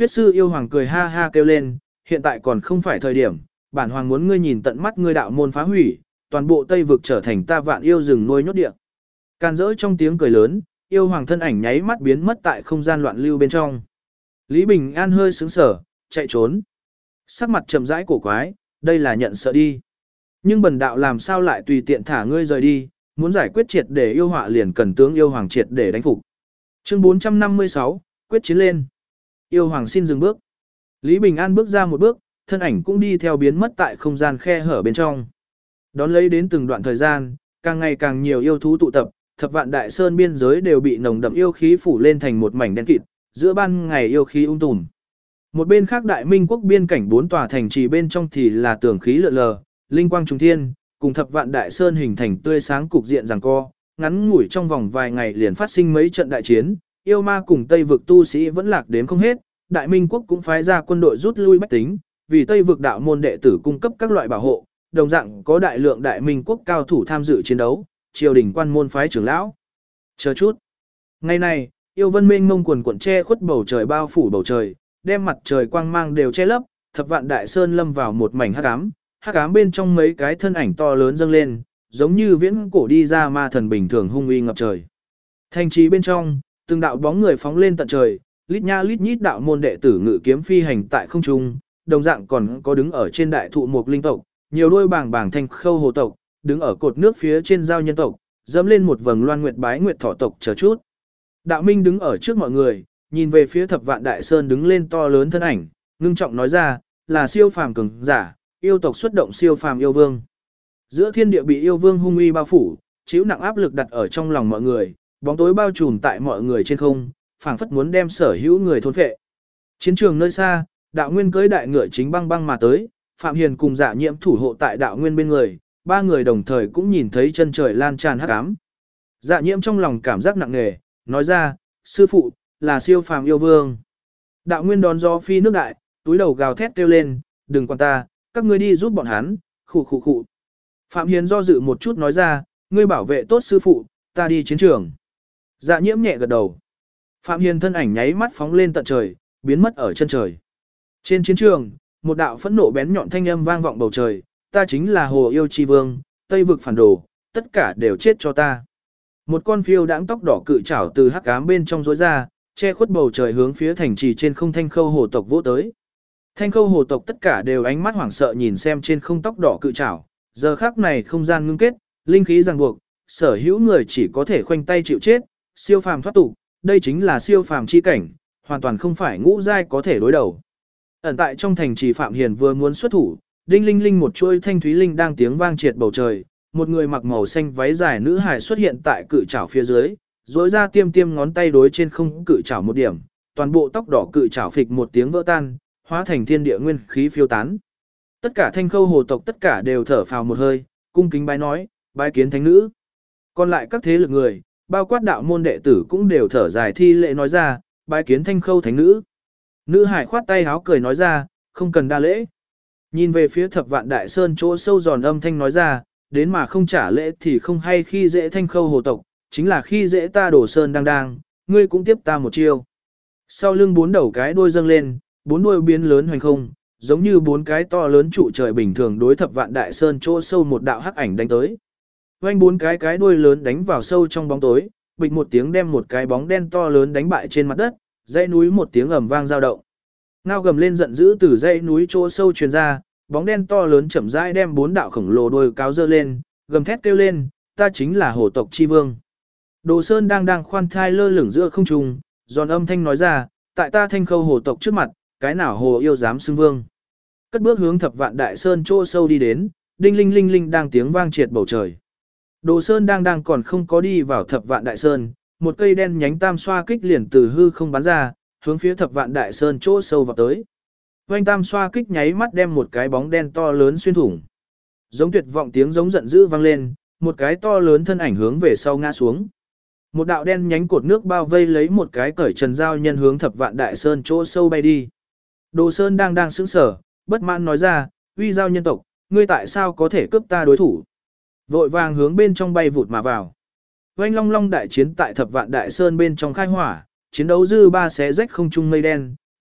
Tuyết sư yêu hoàng cười ha ha kêu lên, hiện tại còn không phải thời điểm, bản hoàng muốn ngươi nhìn tận mắt ngươi đạo môn phá hủy, toàn bộ Tây vực trở thành ta vạn yêu rừng nuôi nhốt địa. Can dỡ trong tiếng cười lớn, yêu hoàng thân ảnh nháy mắt biến mất tại không gian loạn lưu bên trong. Lý Bình An hơi sững sờ, chạy trốn. Sắc mặt trầm rãi cổ quái, đây là nhận sợ đi. Nhưng bần đạo làm sao lại tùy tiện thả ngươi rời đi, muốn giải quyết triệt để yêu họa liền cần tướng yêu hoàng triệt để đánh phục. Chương 456, quyết chiến lên. Yêu hoàng xin dừng bước. Lý Bình An bước ra một bước, thân ảnh cũng đi theo biến mất tại không gian khe hở bên trong. Đón lấy đến từng đoạn thời gian, càng ngày càng nhiều yêu thú tụ tập, thập vạn đại sơn biên giới đều bị nồng đậm yêu khí phủ lên thành một mảnh đen kịt, giữa ban ngày yêu khí tùm. Một bên khác Đại Minh quốc biên cảnh 4 tòa thành trì bên trong thì là tường khí lượn lờ, linh quang trùng thiên, cùng thập vạn đại sơn hình thành tươi sáng cục diện giằng co, ngắn ngủi trong vòng vài ngày liền phát sinh mấy trận đại chiến, yêu ma cùng Tây vực tu sĩ vẫn lạc đến không hết, Đại Minh quốc cũng phái ra quân đội rút lui bách tính, vì Tây vực đạo môn đệ tử cung cấp các loại bảo hộ, đồng dạng có đại lượng Đại Minh quốc cao thủ tham dự chiến đấu, triều đình quan môn phái trưởng lão. Chờ chút. Ngày này, yêu vân mênh mông quần quần che khuất bầu trời bao phủ bầu trời, đem mặt trời quang mang đều che lấp, thập vạn đại sơn lâm vào một mảnh hắc ám bên trong mấy cái thân ảnh to lớn dâng lên, giống như viễn cổ đi ra ma thần bình thường hung uy ngập trời. Thành trì bên trong, từng đạo bóng người phóng lên tận trời, lít nha lít nhít đạo môn đệ tử ngự kiếm phi hành tại không trung, đồng dạng còn có đứng ở trên đại thụ mục linh tộc, nhiều đôi bảng bảng thanh khâu hồ tộc, đứng ở cột nước phía trên giao nhân tộc, dẫm lên một vầng loan nguyệt bái nguyệt thỏ tộc chờ chút. Đạo Minh đứng ở trước mọi người, nhìn về phía thập vạn đại sơn đứng lên to lớn thân ảnh, ngưng trọng nói ra, là siêu phàm cường giả, yêu tộc xuất động siêu phàm yêu vương. Giữa thiên địa bị yêu vương hung uy bao phủ, chịu nặng áp lực đặt ở trong lòng mọi người, bóng tối bao trùm tại mọi người trên không, phảng phất muốn đem sở hữu người thôn phệ. Chiến trường nơi xa, đạo nguyên cưỡi đại ngựa chính băng băng mà tới, Phạm Hiền cùng Dạ Nhiễm thủ hộ tại đạo nguyên bên người, ba người đồng thời cũng nhìn thấy chân trời lan tràn hắc ám. Dạ Nhiễm trong lòng cảm giác nặng nề, nói ra, sư phụ, là siêu phàm yêu vương. Đạo nguyên đón gió phi nước đại, túi đầu gào thét kêu lên, đừng quan ta, các ngươi đi giúp bọn hắn, khụ khụ khụ. Phạm Hiền do dự một chút nói ra, ngươi bảo vệ tốt sư phụ, ta đi chiến trường. Dạ Nhiễm nhẹ gật đầu. Phạm Hiền thân ảnh nháy mắt phóng lên tận trời, biến mất ở chân trời. Trên chiến trường, một đạo phẫn nộ bén nhọn thanh âm vang vọng bầu trời, ta chính là Hồ Yêu Chi Vương, Tây vực phản đồ, tất cả đều chết cho ta. Một con phiêu đãng tóc đỏ cự trảo từ hắc ám bên trong rối ra, che khuất bầu trời hướng phía thành trì trên không thanh khâu hồ tộc vỗ tới. Thanh khâu hồ tộc tất cả đều ánh mắt hoảng sợ nhìn xem trên không tóc đỏ cự trảo, giờ khắc này không gian ngưng kết, linh khí ràng buộc, sở hữu người chỉ có thể khoanh tay chịu chết, siêu phàm thoát tục, đây chính là siêu phàm chi cảnh, hoàn toàn không phải ngũ giai có thể đối đầu. Ẩn tại trong thành trì Phạm Hiền vừa muốn xuất thủ, đinh linh linh một chuôi thanh thúy linh đang tiếng vang triệt bầu trời, một người mặc màu xanh váy dài nữ hài xuất hiện tại cự trảo phía dưới, rỗi ra tiêm tiêm ngón tay đối trên không cự trảo một điểm, toàn bộ tóc đỏ cự trảo phịch một tiếng vỡ tan, hóa thành thiên địa nguyên khí phiêu tán. Tất cả thanh khâu hồ tộc tất cả đều thở phào một hơi, cung kính bái nói, bái kiến thánh nữ. Còn lại các thế lực người, bao quát đạo môn đệ tử cũng đều thở dài thi lễ nói ra, bái kiến thanh khâu thánh nữ. Nữ hải khoát tay háo cười nói ra, không cần đa lễ. Nhìn về phía thập vạn đại sơn chỗ sâu giòn âm thanh nói ra, đến mà không trả lễ thì không hay khi dễ thanh khâu hồ tộc, chính là khi dễ ta đổ sơn đang, ngươi cũng tiếp ta một chiêu. Sau lưng bốn đầu cái đuôi dâng lên, bốn đuôi biến lớn hoành không, giống như bốn cái to lớn trụ trời bình thường đối thập vạn đại sơn chỗ sâu một đạo hắc ảnh đánh tới. Oanh bốn cái đuôi lớn đánh vào sâu trong bóng tối, bịch một tiếng đem một cái bóng đen to lớn đánh bại trên mặt đất, dãy núi một tiếng ầm vang dao động. Ngao gầm lên giận dữ từ dãy núi chỗ sâu truyền ra, bóng đen to lớn chậm rãi đem bốn đạo khổng lồ đuôi cáo giơ lên, gầm thét kêu lên, ta chính là hổ tộc chi vương. Đồ Sơn đang khoan thai lơ lửng giữa không trung, giòn âm thanh nói ra, tại ta thanh khâu hổ tộc trước mặt, cái nào hồ yêu dám xưng vương. Cất bước hướng thập vạn đại sơn chỗ sâu đi đến, đinh linh linh linh đang tiếng vang triệt bầu trời. Đồ Sơn đang còn không có đi vào thập vạn đại sơn, một cây đen nhánh tam xoa kích liền từ hư không bắn ra, hướng phía thập vạn đại sơn chỗ sâu vào tới. Oanh tam xoa kích nháy mắt đem một cái bóng đen to lớn xuyên thủng. Giống tuyệt vọng tiếng giống giận dữ vang lên, một cái to lớn thân ảnh hướng về sau ngã xuống. Một đạo đen nhánh cột nước bao vây lấy một cái cởi trần giao nhân hướng thập vạn đại sơn chỗ sâu bay đi. Đồ Sơn đang sững sờ, bất mãn nói ra, uy giao nhân tộc, ngươi tại sao có thể cướp ta đối thủ? Vội vàng hướng bên trong bay vụt mà vào. Oanh long long đại chiến tại thập vạn đại sơn bên trong khai hỏa, chiến đấu dư ba xé rách không trung mây đen,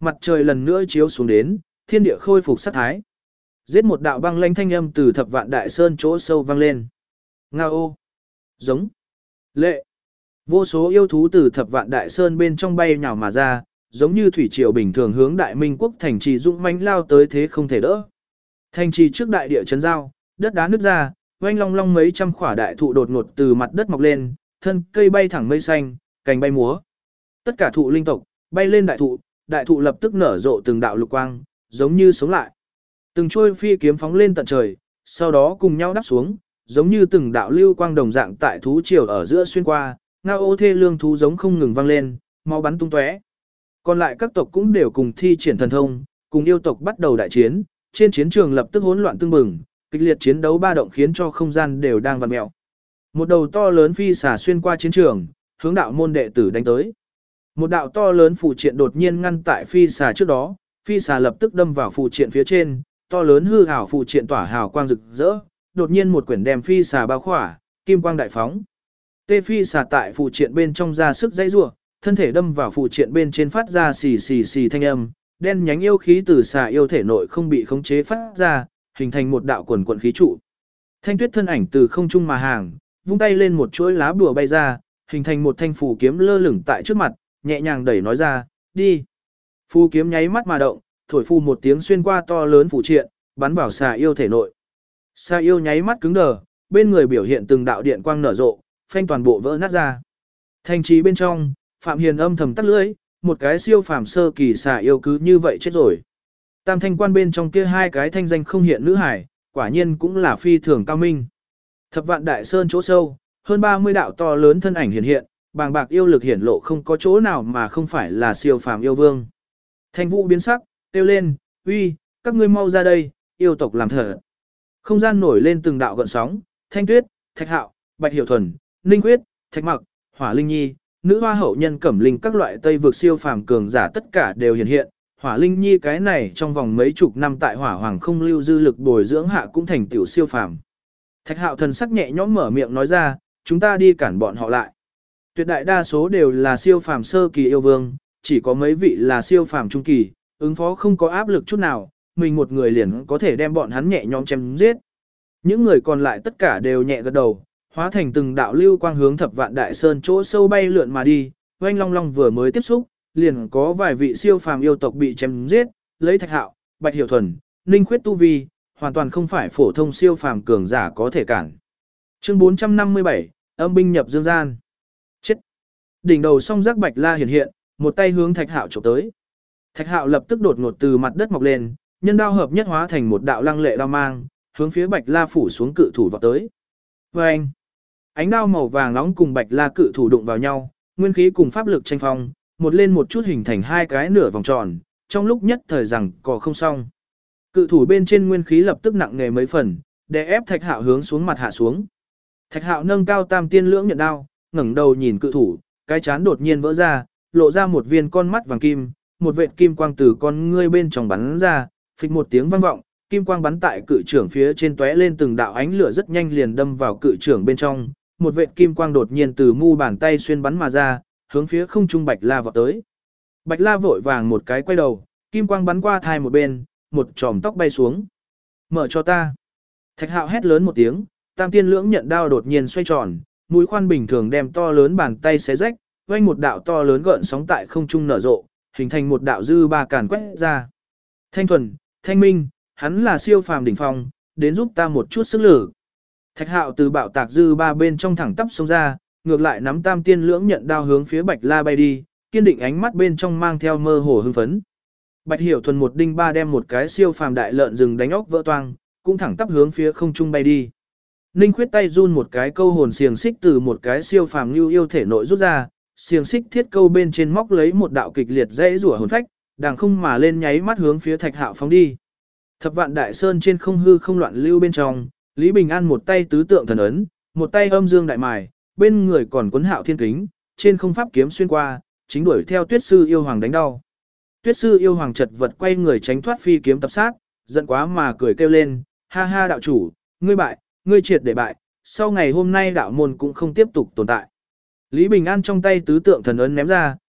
mặt trời lần nữa chiếu xuống đến, thiên địa khôi phục sát thái. Giết một đạo băng lãnh thanh âm từ Thập Vạn Đại Sơn chỗ sâu vang lên. Ngao, giống, lệ. Vô số yêu thú từ Thập Vạn Đại Sơn bên trong bay nhào mà ra, giống như thủy triều bình thường hướng Đại Minh quốc thành trì dũng mãnh lao tới thế không thể đỡ. Thành trì trước đại địa chấn giao, đất đá nứt ra, oanh long long mấy trăm khỏa đại thụ đột ngột từ mặt đất mọc lên, thân cây bay thẳng mây xanh, cành bay múa. Tất cả thụ linh tộc bay lên đại thụ lập tức nở rộ từng đạo lục quang, giống như sống lại. Từng trôi phi kiếm phóng lên tận trời, sau đó cùng nhau đáp xuống, giống như từng đạo lưu quang đồng dạng tại thú triều ở giữa xuyên qua, ngao ô thê lương thú giống không ngừng vang lên, máu bắn tung tóe. Còn lại các tộc cũng đều cùng thi triển thần thông, cùng yêu tộc bắt đầu đại chiến, trên chiến trường lập tức hỗn loạn tương bừng, kịch liệt chiến đấu ba động khiến cho không gian đều đang vặn mèo. Một đầu to lớn phi xà xuyên qua chiến trường, hướng đạo môn đệ tử đánh tới. Một đạo to lớn phù triện đột nhiên ngăn tại phi xà trước đó, phi xà lập tức đâm vào phù triện phía trên, to lớn hư hào phù triện tỏa hào quang rực rỡ, đột nhiên một quyển đem phi xà bao khỏa, kim quang đại phóng. Tê phi xà tại phù triện bên trong ra sức dãy rủa, thân thể đâm vào phù triện bên trên phát ra xì xì xì thanh âm, đen nhánh yêu khí từ xà yêu thể nội không bị khống chế phát ra, hình thành một đạo quần quần khí trụ. Thanh Tuyết thân ảnh từ không trung mà hàng, vung tay lên một chuỗi lá bùa bay ra, hình thành một thanh phù kiếm lơ lửng tại trước mặt, nhẹ nhàng đẩy nói ra, đi. Phù kiếm nháy mắt mà động, thổi phù một tiếng xuyên qua to lớn phù triện, bắn vào xà yêu thể nội. Xà yêu nháy mắt cứng đờ, bên người biểu hiện từng đạo điện quang nở rộ, phanh toàn bộ vỡ nát ra. Thành trì bên trong, Phạm Hiền âm thầm tắt lưỡi, một cái siêu phàm sơ kỳ xà yêu cứ như vậy chết rồi. Tam thanh quan bên trong kia hai cái thanh danh không hiện nữ hải, quả nhiên cũng là phi thường cao minh. Thập Vạn Đại Sơn chỗ sâu, hơn 30 đạo to lớn thân ảnh hiện, bàng bạc yêu lực hiển lộ không có chỗ nào mà không phải là siêu phàm yêu vương. Thanh Vũ biến sắc, kêu lên, uy, các ngươi mau ra đây, yêu tộc làm thở. Không gian nổi lên từng đạo gợn sóng, Thanh Tuyết, Thạch Hạo, Bạch Hiểu Thuần, Ninh Quyết, Thạch Mặc, Hỏa Linh Nhi, nữ hoa hậu nhân Cẩm Linh các loại Tây vực siêu phàm cường giả tất cả đều hiện. Hỏa Linh Nhi cái này trong vòng mấy chục năm tại Hỏa Hoàng không lưu dư lực bồi dưỡng hạ cũng thành tiểu siêu phàm. Thạch Hạo thần sắc nhẹ nhõm mở miệng nói ra, chúng ta đi cản bọn họ lại. Tuyệt đại đa số đều là siêu phàm sơ kỳ yêu vương, chỉ có mấy vị là siêu phàm trung kỳ, ứng phó không có áp lực chút nào, mình một người liền có thể đem bọn hắn nhẹ nhõm chém giết. Những người còn lại tất cả đều nhẹ gật đầu, hóa thành từng đạo lưu quang hướng Thập Vạn Đại Sơn chỗ sâu bay lượn mà đi, oanh long long vừa mới tiếp xúc, liền có vài vị siêu phàm yêu tộc bị chém giết, lấy Thạch Hạo, Bạch Hiểu Thuần, Ninh Khuyết tu vi, hoàn toàn không phải phổ thông siêu phàm cường giả có thể cản. Chương 457, âm binh nhập dương gian. Chết. Đỉnh đầu song giác Bạch La hiện, một tay hướng Thạch Hạo chụp tới. Thạch Hạo lập tức đột ngột từ mặt đất mọc lên, nhân đao hợp nhất hóa thành một đạo lăng lệ đao mang, hướng phía Bạch La phủ xuống cự thủ vọt tới. Oeng! Ánh đao màu vàng nóng cùng Bạch La cự thủ đụng vào nhau, nguyên khí cùng pháp lực tranh phong, một lên một chút hình thành hai cái nửa vòng tròn, trong lúc nhất thời rằng có không xong. Cự thủ bên trên nguyên khí lập tức nặng nề mấy phần, đè ép Thạch Hạo hướng xuống mặt hạ xuống. Thạch Hạo nâng cao tam tiên lưỡng nhận đao, ngẩng đầu nhìn cự thủ, cái chán đột nhiên vỡ ra, lộ ra một viên con mắt vàng kim, một vệt kim quang từ con ngươi bên trong bắn ra, phịch một tiếng vang vọng, kim quang bắn tại cự trưởng phía trên tóe lên từng đạo ánh lửa rất nhanh liền đâm vào cự trưởng bên trong, một vệt kim quang đột nhiên từ mu bàn tay xuyên bắn mà ra, hướng phía không trung Bạch La vọt tới. Bạch La vội vàng một cái quay đầu, kim quang bắn qua thai một bên, một chòm tóc bay xuống. Mở cho ta. Thạch Hạo hét lớn một tiếng, tam tiên lưỡng nhận đao đột nhiên xoay tròn, mũi khoan bình thường đem to lớn bàn tay xé rách, vang một đạo to lớn gợn sóng tại không trung nở rộ, hình thành một đạo dư ba càn quét ra. Thanh Thuần, Thanh Minh, hắn là siêu phàm đỉnh phong, đến giúp ta một chút sức lực. Thạch Hạo từ bạo tạc dư ba bên trong thẳng tắp xông ra, ngược lại nắm tam tiên lưỡng nhận đao hướng phía Bạch La bay đi, kiên định ánh mắt bên trong mang theo mơ hồ hưng phấn. Bạch Hiểu Thuần một đinh ba đem một cái siêu phàm đại lợn rừng đánh óc vỡ toang, cũng thẳng tắp hướng phía không trung bay đi. Ninh Khuyết tay run một cái câu hồn xiềng xích từ một cái siêu phàm lưu yêu thể nội rút ra, xiềng xích thiết câu bên trên móc lấy một đạo kịch liệt dãy rủa hồn phách, đàng không mà lên nháy mắt hướng phía Thạch Hạo phóng đi. Thập Vạn Đại Sơn trên không hư không loạn lưu bên trong, Lý Bình An một tay tứ tượng thần ấn, một tay âm dương đại mài, bên người còn cuốn Hạo Thiên kính, trên không pháp kiếm xuyên qua, chính đuổi theo Tuyết sư yêu hoàng đánh đau. Tuyết sư yêu hoàng chật vật quay người tránh thoát phi kiếm tập sát, giận quá mà cười kêu lên, ha ha đạo chủ, ngươi bại, ngươi triệt để bại, sau ngày hôm nay đạo môn cũng không tiếp tục tồn tại. Lý Bình An trong tay tứ tượng thần ấn ném ra,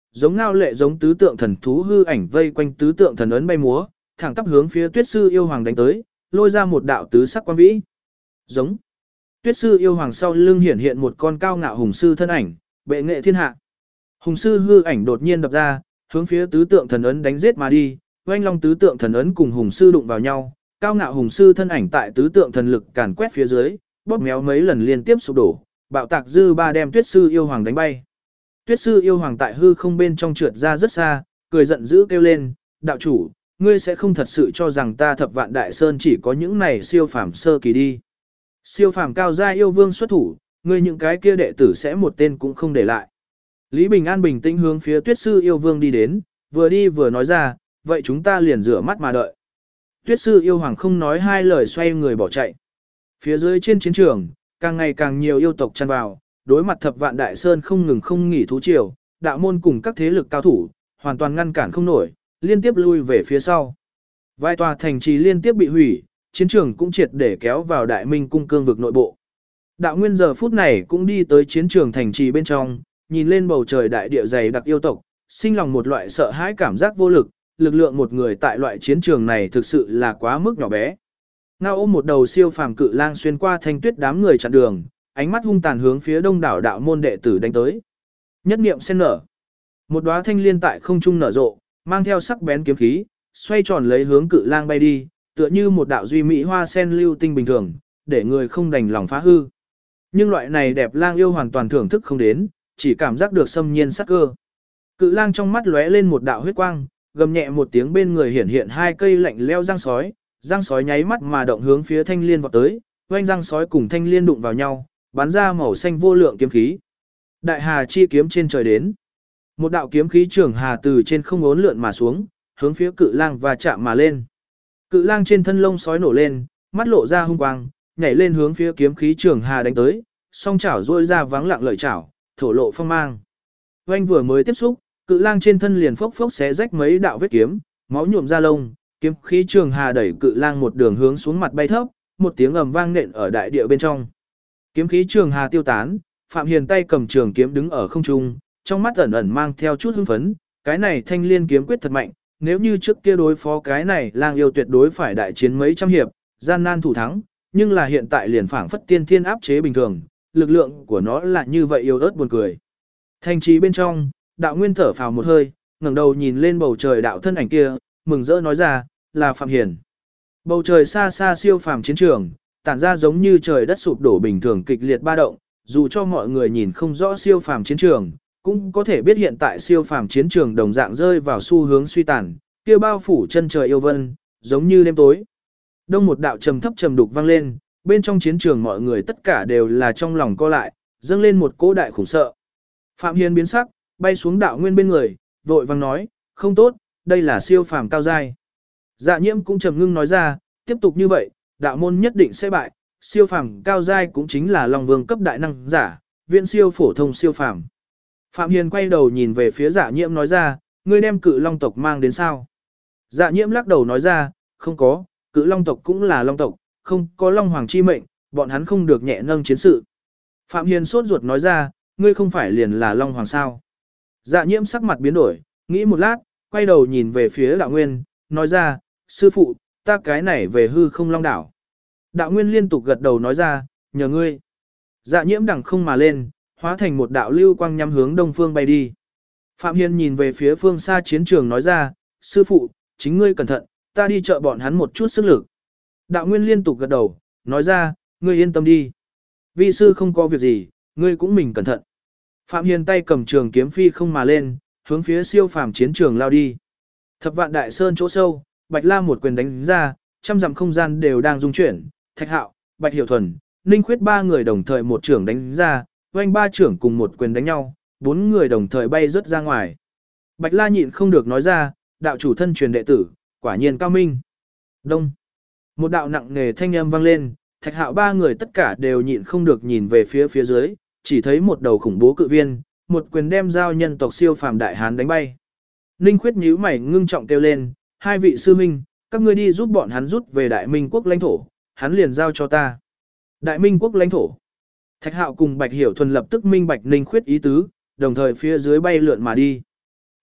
giống ngao lệ giống tứ tượng thần thú hư ảnh vây quanh tứ tượng thần ấn bay múa, thẳng tắp hướng phía Tuyết sư yêu hoàng đánh tới, lôi ra một đạo tứ sắc quang vĩ. Giống. Tuyết sư yêu hoàng sau lưng hiển hiện một con cao ngạo hùng sư thân ảnh, bệ nghệ thiên hạ. Hùng sư hư ảnh đột nhiên đập ra, hướng phía tứ tượng thần ấn đánh giết mà đi, oanh long tứ tượng thần ấn cùng hùng sư đụng vào nhau, cao ngạo hùng sư thân ảnh tại tứ tượng thần lực càn quét phía dưới, bóp méo mấy lần liên tiếp sụp đổ, bạo tạc dư ba đem Tuyết sư yêu hoàng đánh bay. Tuyết sư yêu hoàng tại hư không bên trong trượt ra rất xa, cười giận dữ kêu lên, đạo chủ, ngươi sẽ không thật sự cho rằng ta Thập Vạn Đại Sơn chỉ có những này siêu phàm sơ kỳ đi. Siêu phàm cao gia yêu vương xuất thủ, ngươi những cái kia đệ tử sẽ một tên cũng không để lại. Lý Bình An bình tĩnh hướng phía Tuyết sư yêu vương đi đến, vừa đi vừa nói ra, vậy chúng ta liền rửa mắt mà đợi. Tuyết sư yêu hoàng không nói hai lời xoay người bỏ chạy. Phía dưới trên chiến trường, càng ngày càng nhiều yêu tộc tràn vào, đối mặt Thập Vạn Đại Sơn không ngừng không nghỉ thú triều, đạo môn cùng các thế lực cao thủ, hoàn toàn ngăn cản không nổi, liên tiếp lui về phía sau. Vài tòa thành trì liên tiếp bị hủy, chiến trường cũng triệt để kéo vào Đại Minh cung cương vực nội bộ. Đạo Nguyên giờ phút này cũng đi tới chiến trường thành trì bên trong, nhìn lên bầu trời đại địa dày đặc yêu tộc, sinh lòng một loại sợ hãi cảm giác vô lực, lực lượng một người tại loại chiến trường này thực sự là quá mức nhỏ bé. Ngao ôm một đầu siêu phàm cự lang xuyên qua thanh tuyết đám người chặn đường, ánh mắt hung tàn hướng phía đông đảo đạo môn đệ tử đánh tới. Nhất niệm sen nở. Một đóa thanh liên tại không trung nở rộ, mang theo sắc bén kiếm khí, xoay tròn lấy hướng cự lang bay đi, tựa như một đạo duy mỹ hoa sen lưu tinh bình thường, để người không đành lòng phá hư. Nhưng loại này đẹp lang yêu hoàn toàn thưởng thức không đến, chỉ cảm giác được xâm nhiên sắc cơ. Cự lang trong mắt lóe lên một đạo huyết quang, gầm nhẹ một tiếng bên người hiển hiện hai cây lạnh leo răng sói nháy mắt mà động hướng phía thanh liên vọt tới, oanh răng sói cùng thanh liên đụng vào nhau, bắn ra màu xanh vô lượng kiếm khí. Đại hà chi kiếm trên trời đến. Một đạo kiếm khí trường hà từ trên không uốn lượn mà xuống, hướng phía cự lang và chạm mà lên. Cự lang trên thân lông sói nổ lên, mắt lộ ra hung quang, nhảy lên hướng phía kiếm khí trường hà đánh tới, song chảo duỗi ra vắng lặng lợi chảo, thổ lộ phong mang. Oanh vừa mới tiếp xúc, cự lang trên thân liền phốc phốc xé rách mấy đạo vết kiếm, máu nhuộm ra lông, kiếm khí trường hà đẩy cự lang một đường hướng xuống mặt bay thấp, một tiếng ầm vang nện ở đại địa bên trong. Kiếm khí trường hà tiêu tán, Phạm Hiền tay cầm trường kiếm đứng ở không trung, trong mắt ẩn ẩn mang theo chút hưng phấn, cái này thanh liên kiếm quyết thật mạnh, nếu như trước kia đối phó cái này lang yêu tuyệt đối phải đại chiến mấy trăm hiệp, gian nan thủ thắng, nhưng là hiện tại liền phảng phất tiên thiên áp chế bình thường, lực lượng của nó là như vậy yếu ớt buồn cười. Thành trì bên trong, Đạo Nguyên thở phào một hơi, ngẩng đầu nhìn lên bầu trời đạo thân ảnh kia, mừng rỡ nói ra, là Phạm Hiền. Bầu trời xa xa siêu phàm chiến trường, tản ra giống như trời đất sụp đổ bình thường kịch liệt ba động, dù cho mọi người nhìn không rõ siêu phàm chiến trường, cũng có thể biết hiện tại siêu phàm chiến trường đồng dạng rơi vào xu hướng suy tàn, kia bao phủ chân trời yêu vân, giống như đêm tối. Đông một đạo trầm thấp trầm đục vang lên, bên trong chiến trường mọi người tất cả đều là trong lòng co lại, dâng lên một cỗ đại khủng sợ. Phạm Hiền biến sắc, bay xuống Đạo Nguyên bên người, vội vàng nói, không tốt, đây là siêu phàm cao giai. Dạ Nhiễm cũng trầm ngưng nói ra, tiếp tục như vậy, đạo môn nhất định sẽ bại, siêu phàm cao giai cũng chính là Long Vương cấp đại năng giả, viện siêu phổ thông siêu phàm. Phạm Hiền quay đầu nhìn về phía Dạ Nhiễm nói ra, ngươi đem Cự Long tộc mang đến sao? Dạ Nhiễm lắc đầu nói ra, không có, Cự Long tộc cũng là Long tộc, không có Long Hoàng chi mệnh, bọn hắn không được nhẹ nâng chiến sự. Phạm Hiền sốt ruột nói ra, ngươi không phải liền là Long Hoàng sao? Dạ Nhiễm sắc mặt biến đổi, nghĩ một lát, quay đầu nhìn về phía Đạo Nguyên, nói ra, sư phụ, ta cái này về hư không Long đảo. Đạo Nguyên liên tục gật đầu nói ra, nhờ ngươi. Dạ Nhiễm đằng không mà lên, hóa thành một đạo lưu quang nhắm hướng đông phương bay đi. Phạm Hiền nhìn về phía phương xa chiến trường nói ra, sư phụ, chính ngươi cẩn thận, ta đi chợ bọn hắn một chút sức lực. Đạo Nguyên liên tục gật đầu, nói ra, ngươi yên tâm đi. Vi sư không có việc gì, ngươi cũng mình cẩn thận. Phạm Hiền tay cầm trường kiếm phi không mà lên, hướng phía siêu phàm chiến trường lao đi. Thập Vạn Đại Sơn chỗ sâu, Bạch La một quyền đánh ra, trăm dặm không gian đều đang rung chuyển, Thạch Hạo, Bạch Hiểu Thuần, Ninh Khuyết ba người đồng thời một trưởng đánh ra, oanh ba trưởng cùng một quyền đánh nhau, bốn người đồng thời bay rớt ra ngoài. Bạch La nhịn không được nói ra, đạo chủ thân truyền đệ tử, quả nhiên cao minh. Đông. Một đạo nặng nề thanh âm vang lên, Thạch Hạo ba người tất cả đều nhịn không được nhìn về phía dưới, chỉ thấy một đầu khủng bố cự viên, một quyền đem giao nhân tộc siêu phàm đại hán đánh bay. Ninh Khuyết nhíu mày ngưng trọng kêu lên, hai vị sư minh, các ngươi đi giúp bọn hắn rút về Đại Minh quốc lãnh thổ, hắn liền giao cho ta. Đại Minh quốc lãnh thổ. Thạch Hạo cùng Bạch Hiểu Thuần lập tức minh bạch Ninh Khuyết ý tứ, đồng thời phía dưới bay lượn mà đi.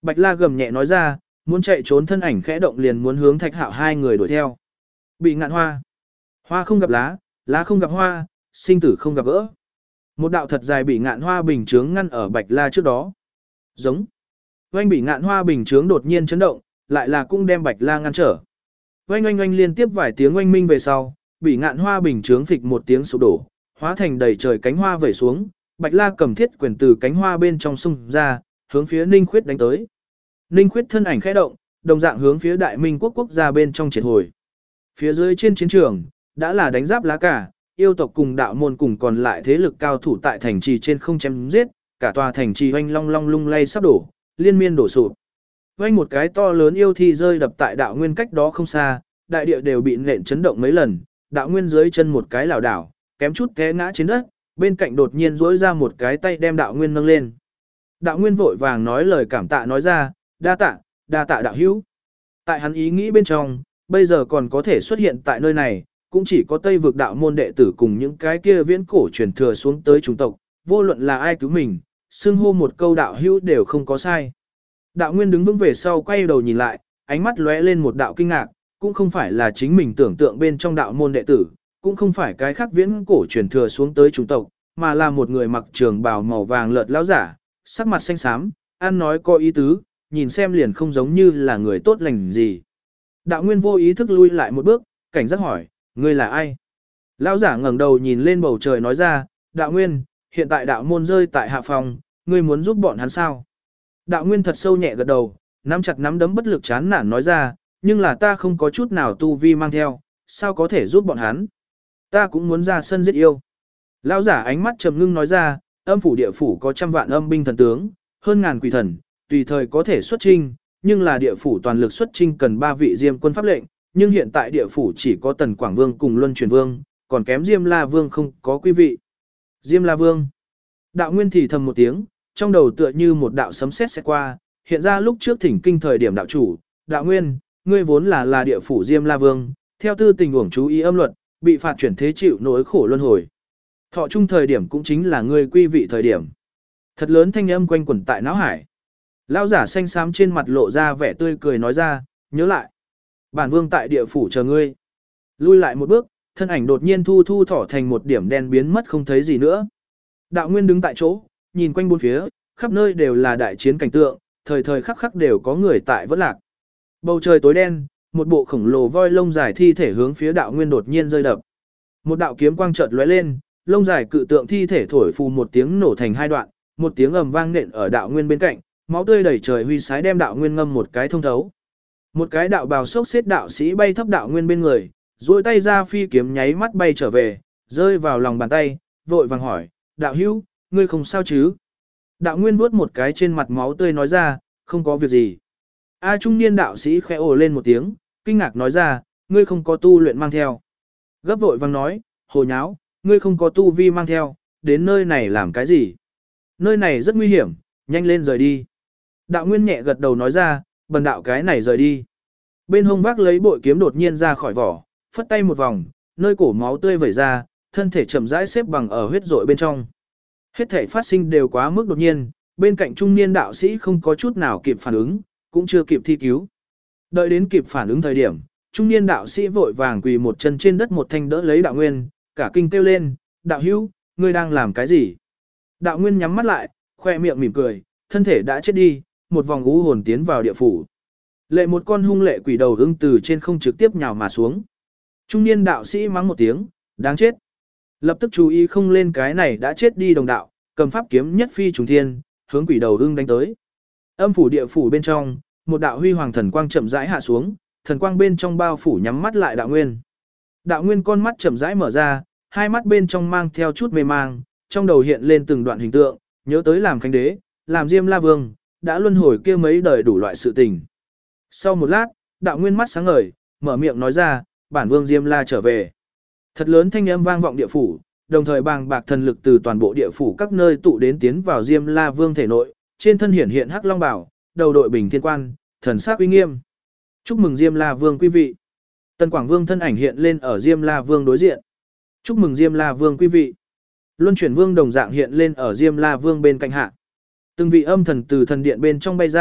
Bạch La gầm nhẹ nói ra, muốn chạy trốn thân ảnh khẽ động liền muốn hướng Thạch Hạo hai người đuổi theo. Bị ngạn hoa. Hoa không gặp lá, lá không gặp hoa, sinh tử không gặp gỡ. Một đạo thật dài bị ngạn hoa bình chướng ngăn ở Bạch La trước đó. Giống. Oanh bị ngạn hoa bình chướng đột nhiên chấn động, lại là cũng đem Bạch La ngăn trở. Oanh oanh oanh liên tiếp vài tiếng oanh minh về sau, bị ngạn hoa bình chướng phịch một tiếng sụp đổ, hóa thành đầy trời cánh hoa vẩy xuống, Bạch La cầm thiết quyền từ cánh hoa bên trong xung ra, hướng phía Ninh Khuyết đánh tới. Ninh Khuyết thân ảnh khẽ động, đồng dạng hướng phía Đại Minh quốc quốc gia bên trong triệt hồi. Phía dưới trên chiến trường, đã là đánh giáp lá cả, yêu tộc cùng đạo môn cùng còn lại thế lực cao thủ tại thành trì trên không chém giết, cả tòa thành trì oanh long long lung lay sắp đổ, liên miên đổ sụp. Oanh một cái to lớn yêu thi rơi đập tại đạo nguyên cách đó không xa, đại địa đều bị nện chấn động mấy lần, đạo nguyên dưới chân một cái lảo đảo, kém chút té ngã trên đất, bên cạnh đột nhiên duỗi ra một cái tay đem đạo nguyên nâng lên. Đạo nguyên vội vàng nói lời cảm tạ nói ra, đa tạ đạo hữu. Tại hắn ý nghĩ bên trong, bây giờ còn có thể xuất hiện tại nơi này, cũng chỉ có Tây vực đạo môn đệ tử cùng những cái kia viễn cổ truyền thừa xuống tới chủng tộc, vô luận là ai cứu mình, xưng hô một câu đạo hữu đều không có sai. Đạo nguyên đứng vững về sau quay đầu nhìn lại, ánh mắt lóe lên một đạo kinh ngạc, cũng không phải là chính mình tưởng tượng bên trong đạo môn đệ tử, cũng không phải cái khác viễn cổ truyền thừa xuống tới chủng tộc, mà là một người mặc trường bào màu vàng lợt lão giả, sắc mặt xanh xám, ăn nói có ý tứ, nhìn xem liền không giống như là người tốt lành gì. Đạo nguyên vô ý thức lui lại một bước, cảnh giác hỏi, ngươi là ai? Lão giả ngẩng đầu nhìn lên bầu trời nói ra, đạo nguyên, hiện tại đạo môn rơi tại hạ phòng, ngươi muốn giúp bọn hắn sao? Đạo nguyên thật sâu nhẹ gật đầu, nắm chặt nắm đấm bất lực chán nản nói ra, nhưng là ta không có chút nào tu vi mang theo, sao có thể giúp bọn hắn? Ta cũng muốn ra sân giết yêu. Lão giả ánh mắt trầm ngưng nói ra, âm phủ địa phủ có trăm vạn âm binh thần tướng, hơn ngàn quỷ thần, tùy thời có thể xuất chinh, nhưng là địa phủ toàn lực xuất chinh cần 3 vị Diêm quân pháp lệnh, nhưng hiện tại địa phủ chỉ có Tần Quảng Vương cùng Luân Truyền Vương, còn kém Diêm La Vương không có quý vị. Diêm La Vương. Đạo Nguyên thì thầm một tiếng, trong đầu tựa như một đạo sấm sét sẽ qua, hiện ra lúc trước thỉnh kinh thời điểm đạo chủ, đạo Nguyên, ngươi vốn là địa phủ Diêm La Vương, theo tư tình uổng chú ý âm luật, bị phạt chuyển thế chịu nỗi khổ luân hồi. Thọ chung thời điểm cũng chính là ngươi quy vị thời điểm. Thật lớn thanh âm quanh quẩn tại não hải. Lão giả xanh xám trên mặt lộ ra vẻ tươi cười nói ra, nhớ lại. Bản vương tại địa phủ chờ ngươi. Lui lại một bước, thân ảnh đột nhiên thu thỏ thành một điểm đen biến mất không thấy gì nữa. Đạo Nguyên đứng tại chỗ, nhìn quanh bốn phía, khắp nơi đều là đại chiến cảnh tượng, thời thời khắc khắc đều có người tại vẫn lạc. Bầu trời tối đen, một bộ khổng lồ voi lông dài thi thể hướng phía Đạo Nguyên đột nhiên rơi đập. Một đạo kiếm quang chợt lóe lên, lông dài cự tượng thi thể thổi phù một tiếng nổ thành hai đoạn, một tiếng ầm vang nện ở Đạo Nguyên bên cạnh, máu tươi đầy trời huy sái đem Đạo Nguyên ngâm một cái thông thấu. Một cái đạo bào xốc xếp đạo sĩ bay thấp Đạo Nguyên bên người, duỗi tay ra phi kiếm nháy mắt bay trở về, rơi vào lòng bàn tay, vội vàng hỏi, đạo hữu, ngươi không sao chứ? Đạo Nguyên vuốt một cái trên mặt máu tươi nói ra, không có việc gì. A trung niên đạo sĩ khẽ ồ lên một tiếng, kinh ngạc nói ra, ngươi không có tu luyện mang theo. Gấp vội vàng nói, hồ nháo, ngươi không có tu vi mang theo, đến nơi này làm cái gì? Nơi này rất nguy hiểm, nhanh lên rời đi. Đạo Nguyên nhẹ gật đầu nói ra, bần đạo cái này rời đi. Bên hông vác lấy bội kiếm đột nhiên ra khỏi vỏ, phất tay một vòng, nơi cổ máu tươi vẩy ra, thân thể chậm rãi xếp bằng ở huyết rội bên trong. Hết thể phát sinh đều quá mức đột nhiên, bên cạnh trung niên đạo sĩ không có chút nào kịp phản ứng, cũng chưa kịp thi cứu. Đợi đến kịp phản ứng thời điểm, trung niên đạo sĩ vội vàng quỳ một chân trên đất một thanh đỡ lấy Đạo Nguyên, cả kinh kêu lên, đạo hữu, ngươi đang làm cái gì? Đạo Nguyên nhắm mắt lại, khoe miệng mỉm cười, thân thể đã chết đi, một vòng u hồn tiến vào địa phủ. Lệ một con hung lệ quỷ đầu ưng từ trên không trực tiếp nhào mà xuống. Trung niên đạo sĩ mắng một tiếng, đáng chết. Lập tức chú ý không lên cái này đã chết đi đồng đạo, cầm pháp kiếm nhất phi trùng thiên, hướng quỷ đầu ưng đánh tới. Âm phủ địa phủ bên trong, một đạo huy hoàng thần quang chậm rãi hạ xuống, thần quang bên trong bao phủ nhắm mắt lại Đạo Nguyên. Đạo Nguyên con mắt chậm rãi mở ra, hai mắt bên trong mang theo chút mê mang, trong đầu hiện lên từng đoạn hình tượng, nhớ tới làm khánh đế, làm Diêm La Vương, đã luân hồi kia mấy đời đủ loại sự tình. Sau một lát, Đạo Nguyên mắt sáng ngời, mở miệng nói ra, bản vương Diêm La trở về. Thật lớn thanh âm vang vọng địa phủ, đồng thời bàng bạc thần lực từ toàn bộ địa phủ các nơi tụ đến tiến vào Diêm La Vương thể nội, trên thân hiển hiện hắc long bảo, đầu đội bình thiên quan, thần sắc uy nghiêm. Chúc mừng Diêm La Vương quý vị. Tần Quảng Vương thân ảnh hiện lên ở Diêm La Vương đối diện. Chúc mừng Diêm La Vương quý vị. Luân Chuyển Vương đồng dạng hiện lên ở Diêm La Vương bên cạnh hạ. Từng vị âm thần từ thần điện bên trong bay ra,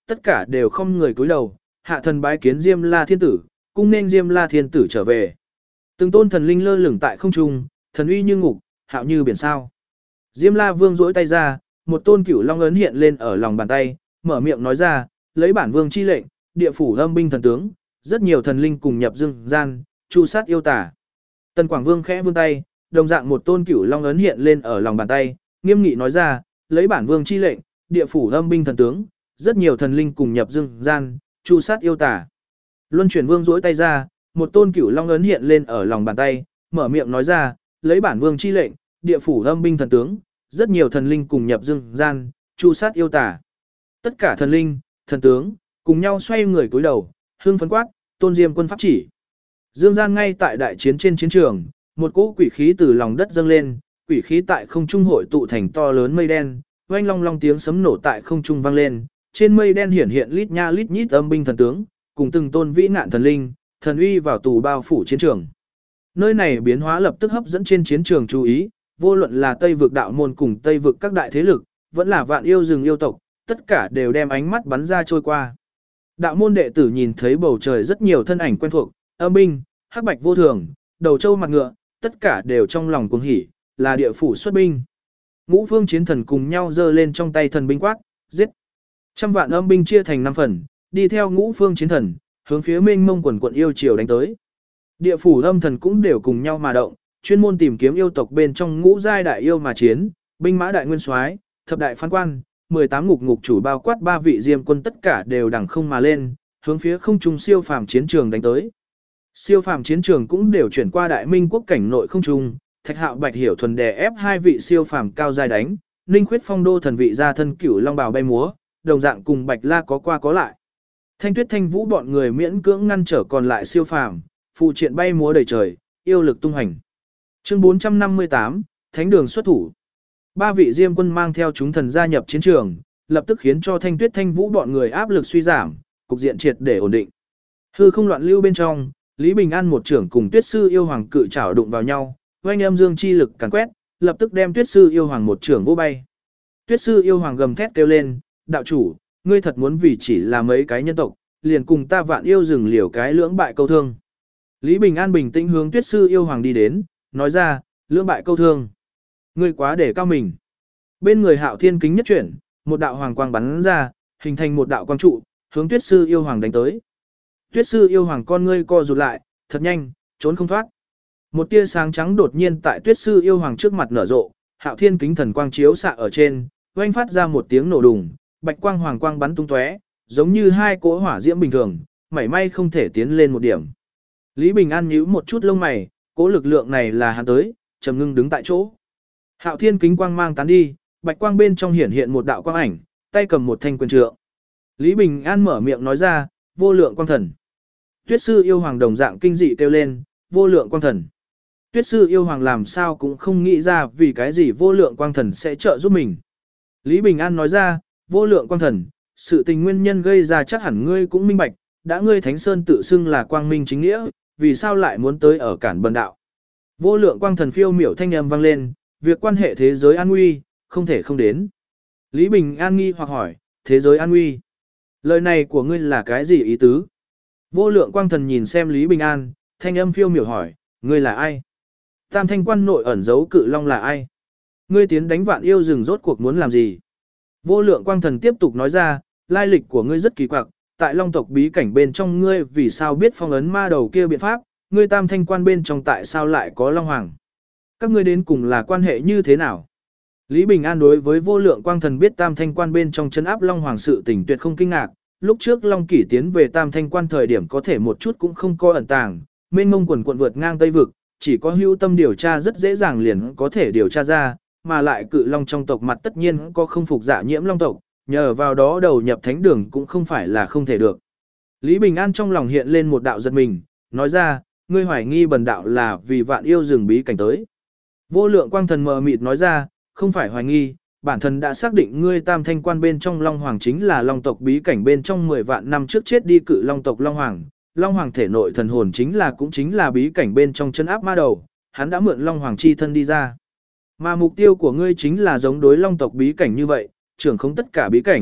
tất cả đều không người cúi đầu, hạ thần bái kiến Diêm La Thiên Tử, cung nên Diêm La Thiên Tử trở về. Từng tôn thần linh lơ lửng tại không trung, thần uy như ngục, hạo như biển sao. Diêm La Vương duỗi tay ra, một tôn cửu long ấn hiện lên ở lòng bàn tay, mở miệng nói ra, lấy bản vương chi lệnh, địa phủ âm binh thần tướng, rất nhiều thần linh cùng nhập dương gian, chu sát yêu tả. Tần Quảng Vương khẽ vươn tay, đồng dạng một tôn cửu long ấn hiện lên ở lòng bàn tay, nghiêm nghị nói ra, lấy bản vương chi lệnh, địa phủ âm binh thần tướng, rất nhiều thần linh cùng nhập dương gian, chu sát yêu tả. Luân Chuyển Vương duỗi tay ra, một tôn cửu long ấn hiện lên ở lòng bàn tay, mở miệng nói ra, lấy bản vương chi lệnh, địa phủ âm binh thần tướng, rất nhiều thần linh cùng nhập dương gian, chu sát yêu tả. Tất cả thần linh, thần tướng, cùng nhau xoay người cúi đầu, hương phấn quát, tôn Diêm quân pháp chỉ. Dương gian ngay tại đại chiến trên chiến trường, một cỗ quỷ khí từ lòng đất dâng lên, quỷ khí tại không trung hội tụ thành to lớn mây đen, oanh long long tiếng sấm nổ tại không trung vang lên, trên mây đen hiển hiện lít nha lít nhít âm binh thần tướng, cùng từng tôn vĩ nạn thần linh, thần uy vào tù bao phủ chiến trường. Nơi này biến hóa lập tức hấp dẫn trên chiến trường chú ý, vô luận là Tây vực đạo môn cùng Tây vực các đại thế lực, vẫn là vạn yêu rừng yêu tộc, tất cả đều đem ánh mắt bắn ra trôi qua. Đạo môn đệ tử nhìn thấy bầu trời rất nhiều thân ảnh quen thuộc, âm binh, hắc bạch vô thường, đầu trâu mặt ngựa, tất cả đều trong lòng cuồng hỉ, là địa phủ xuất binh. Ngũ phương chiến thần cùng nhau giơ lên trong tay thần binh quát, giết. Trăm vạn âm binh chia thành 5 phần, đi theo ngũ phương chiến thần, hướng phía mênh mông quần quận yêu triều đánh tới. Địa phủ âm thần cũng đều cùng nhau mà động, chuyên môn tìm kiếm yêu tộc bên trong ngũ giai đại yêu mà chiến, binh mã đại nguyên soái, thập đại phán quan, 18 ngục ngục chủ bao quát 3 vị diêm quân tất cả đều đằng không mà lên, hướng phía không trung siêu phàm chiến trường đánh tới. Siêu phàm chiến trường cũng đều chuyển qua đại minh quốc cảnh nội không trung, Thạch Hạo Bạch Hiểu thuần đè ép 2 vị siêu phàm cao giai đánh, Ninh Khuyết Phong đô thần vị ra thân cửu long bào bay múa, đồng dạng cùng Bạch La có qua có lại. Thanh Tuyết Thanh Vũ bọn người miễn cưỡng ngăn trở còn lại siêu phàm, phù triện bay múa đầy trời, yêu lực tung hành. Chương 458, Thánh đường xuất thủ. 3 vị diêm quân mang theo chúng thần gia nhập chiến trường, lập tức khiến cho Thanh Tuyết Thanh Vũ bọn người áp lực suy giảm, cục diện triệt để ổn định. Hư không loạn lưu bên trong, Lý Bình An một trưởng cùng Tuyết sư yêu hoàng cự chảo đụng vào nhau, oanh âm dương chi lực càn quét, lập tức đem Tuyết sư yêu hoàng một trưởng vô bay. Tuyết sư yêu hoàng gầm thét kêu lên, đạo chủ, ngươi thật muốn vì chỉ là mấy cái nhân tộc, liền cùng ta vạn yêu rừng liều cái lưỡng bại câu thương. Lý Bình An bình tĩnh hướng Tuyết sư yêu hoàng đi đến, nói ra, lưỡng bại câu thương. Ngươi quá để cao mình. Bên người Hạo Thiên kính nhất chuyển, một đạo hoàng quang bắn ra, hình thành một đạo quang trụ, hướng Tuyết sư yêu hoàng đánh tới. Tuyết sư yêu hoàng con ngươi co rụt lại, thật nhanh, trốn không thoát. Một tia sáng trắng đột nhiên tại Tuyết sư yêu hoàng trước mặt nở rộ, Hạo Thiên kính thần quang chiếu xạ ở trên, oanh phát ra một tiếng nổ đùng, bạch quang hoàng quang bắn tung tóe, giống như 2 cỗ hỏa diễm bình thường, mảy may không thể tiến lên một điểm. Lý Bình An nhíu một chút lông mày, cỗ lực lượng này là hắn tới, trầm ngưng đứng tại chỗ. Hạo Thiên kính quang mang tán đi, bạch quang bên trong hiển hiện một đạo quang ảnh, tay cầm một thanh quyền trượng. Lý Bình An mở miệng nói ra, vô lượng quang thần. Tuyết sư yêu hoàng đồng dạng kinh dị kêu lên, vô lượng quang thần. Tuyết sư yêu hoàng làm sao cũng không nghĩ ra vì cái gì vô lượng quang thần sẽ trợ giúp mình. Lý Bình An nói ra, vô lượng quang thần, sự tình nguyên nhân gây ra chắc hẳn ngươi cũng minh bạch, đã ngươi Thánh Sơn tự xưng là quang minh chính nghĩa, vì sao lại muốn tới ở cản bần đạo. Vô lượng quang thần phiêu miểu thanh âm vang lên, việc quan hệ thế giới an nguy, không thể không đến. Lý Bình An nghi hoặc hỏi, thế giới an nguy. Lời này của ngươi là cái gì ý tứ? Vô lượng quang thần nhìn xem Lý Bình An, thanh âm phiêu miểu hỏi, ngươi là ai? Tam thanh quan nội ẩn giấu cự long là ai? Ngươi tiến đánh vạn yêu rừng rốt cuộc muốn làm gì? Vô lượng quang thần tiếp tục nói ra, lai lịch của ngươi rất kỳ quặc, tại long tộc bí cảnh bên trong ngươi vì sao biết phong ấn ma đầu kia biện pháp, ngươi tam thanh quan bên trong tại sao lại có long hoàng? Các ngươi đến cùng là quan hệ như thế nào? Lý Bình An đối với vô lượng quang thần biết tam thanh quan bên trong trấn áp long hoàng sự tình tuyệt không kinh ngạc, lúc trước long kỷ tiến về tam thanh quan thời điểm có thể một chút cũng không có ẩn tàng, mênh mông quần quận vượt ngang Tây vực, chỉ có hữu tâm điều tra rất dễ dàng liền có thể điều tra ra, mà lại cự long trong tộc mặt tất nhiên có không phục dạ nhiễm long tộc, nhờ vào đó đầu nhập thánh đường cũng không phải là không thể được. Lý Bình An trong lòng hiện lên một đạo giật mình, nói ra, ngươi hoài nghi bần đạo là vì vạn yêu rừng bí cảnh tới. Vô lượng quang thần mờ mịt nói ra, không phải hoài nghi, bản thân đã xác định ngươi tam thanh quan bên trong long hoàng chính là long tộc bí cảnh bên trong 10 vạn năm trước chết đi cự long tộc long hoàng. Long hoàng thể nội thần hồn cũng chính là bí cảnh bên trong chân áp ma đầu, hắn đã mượn long hoàng chi thân đi ra. Mà mục tiêu của ngươi chính là giống đối long tộc bí cảnh như vậy, trưởng không tất cả bí cảnh,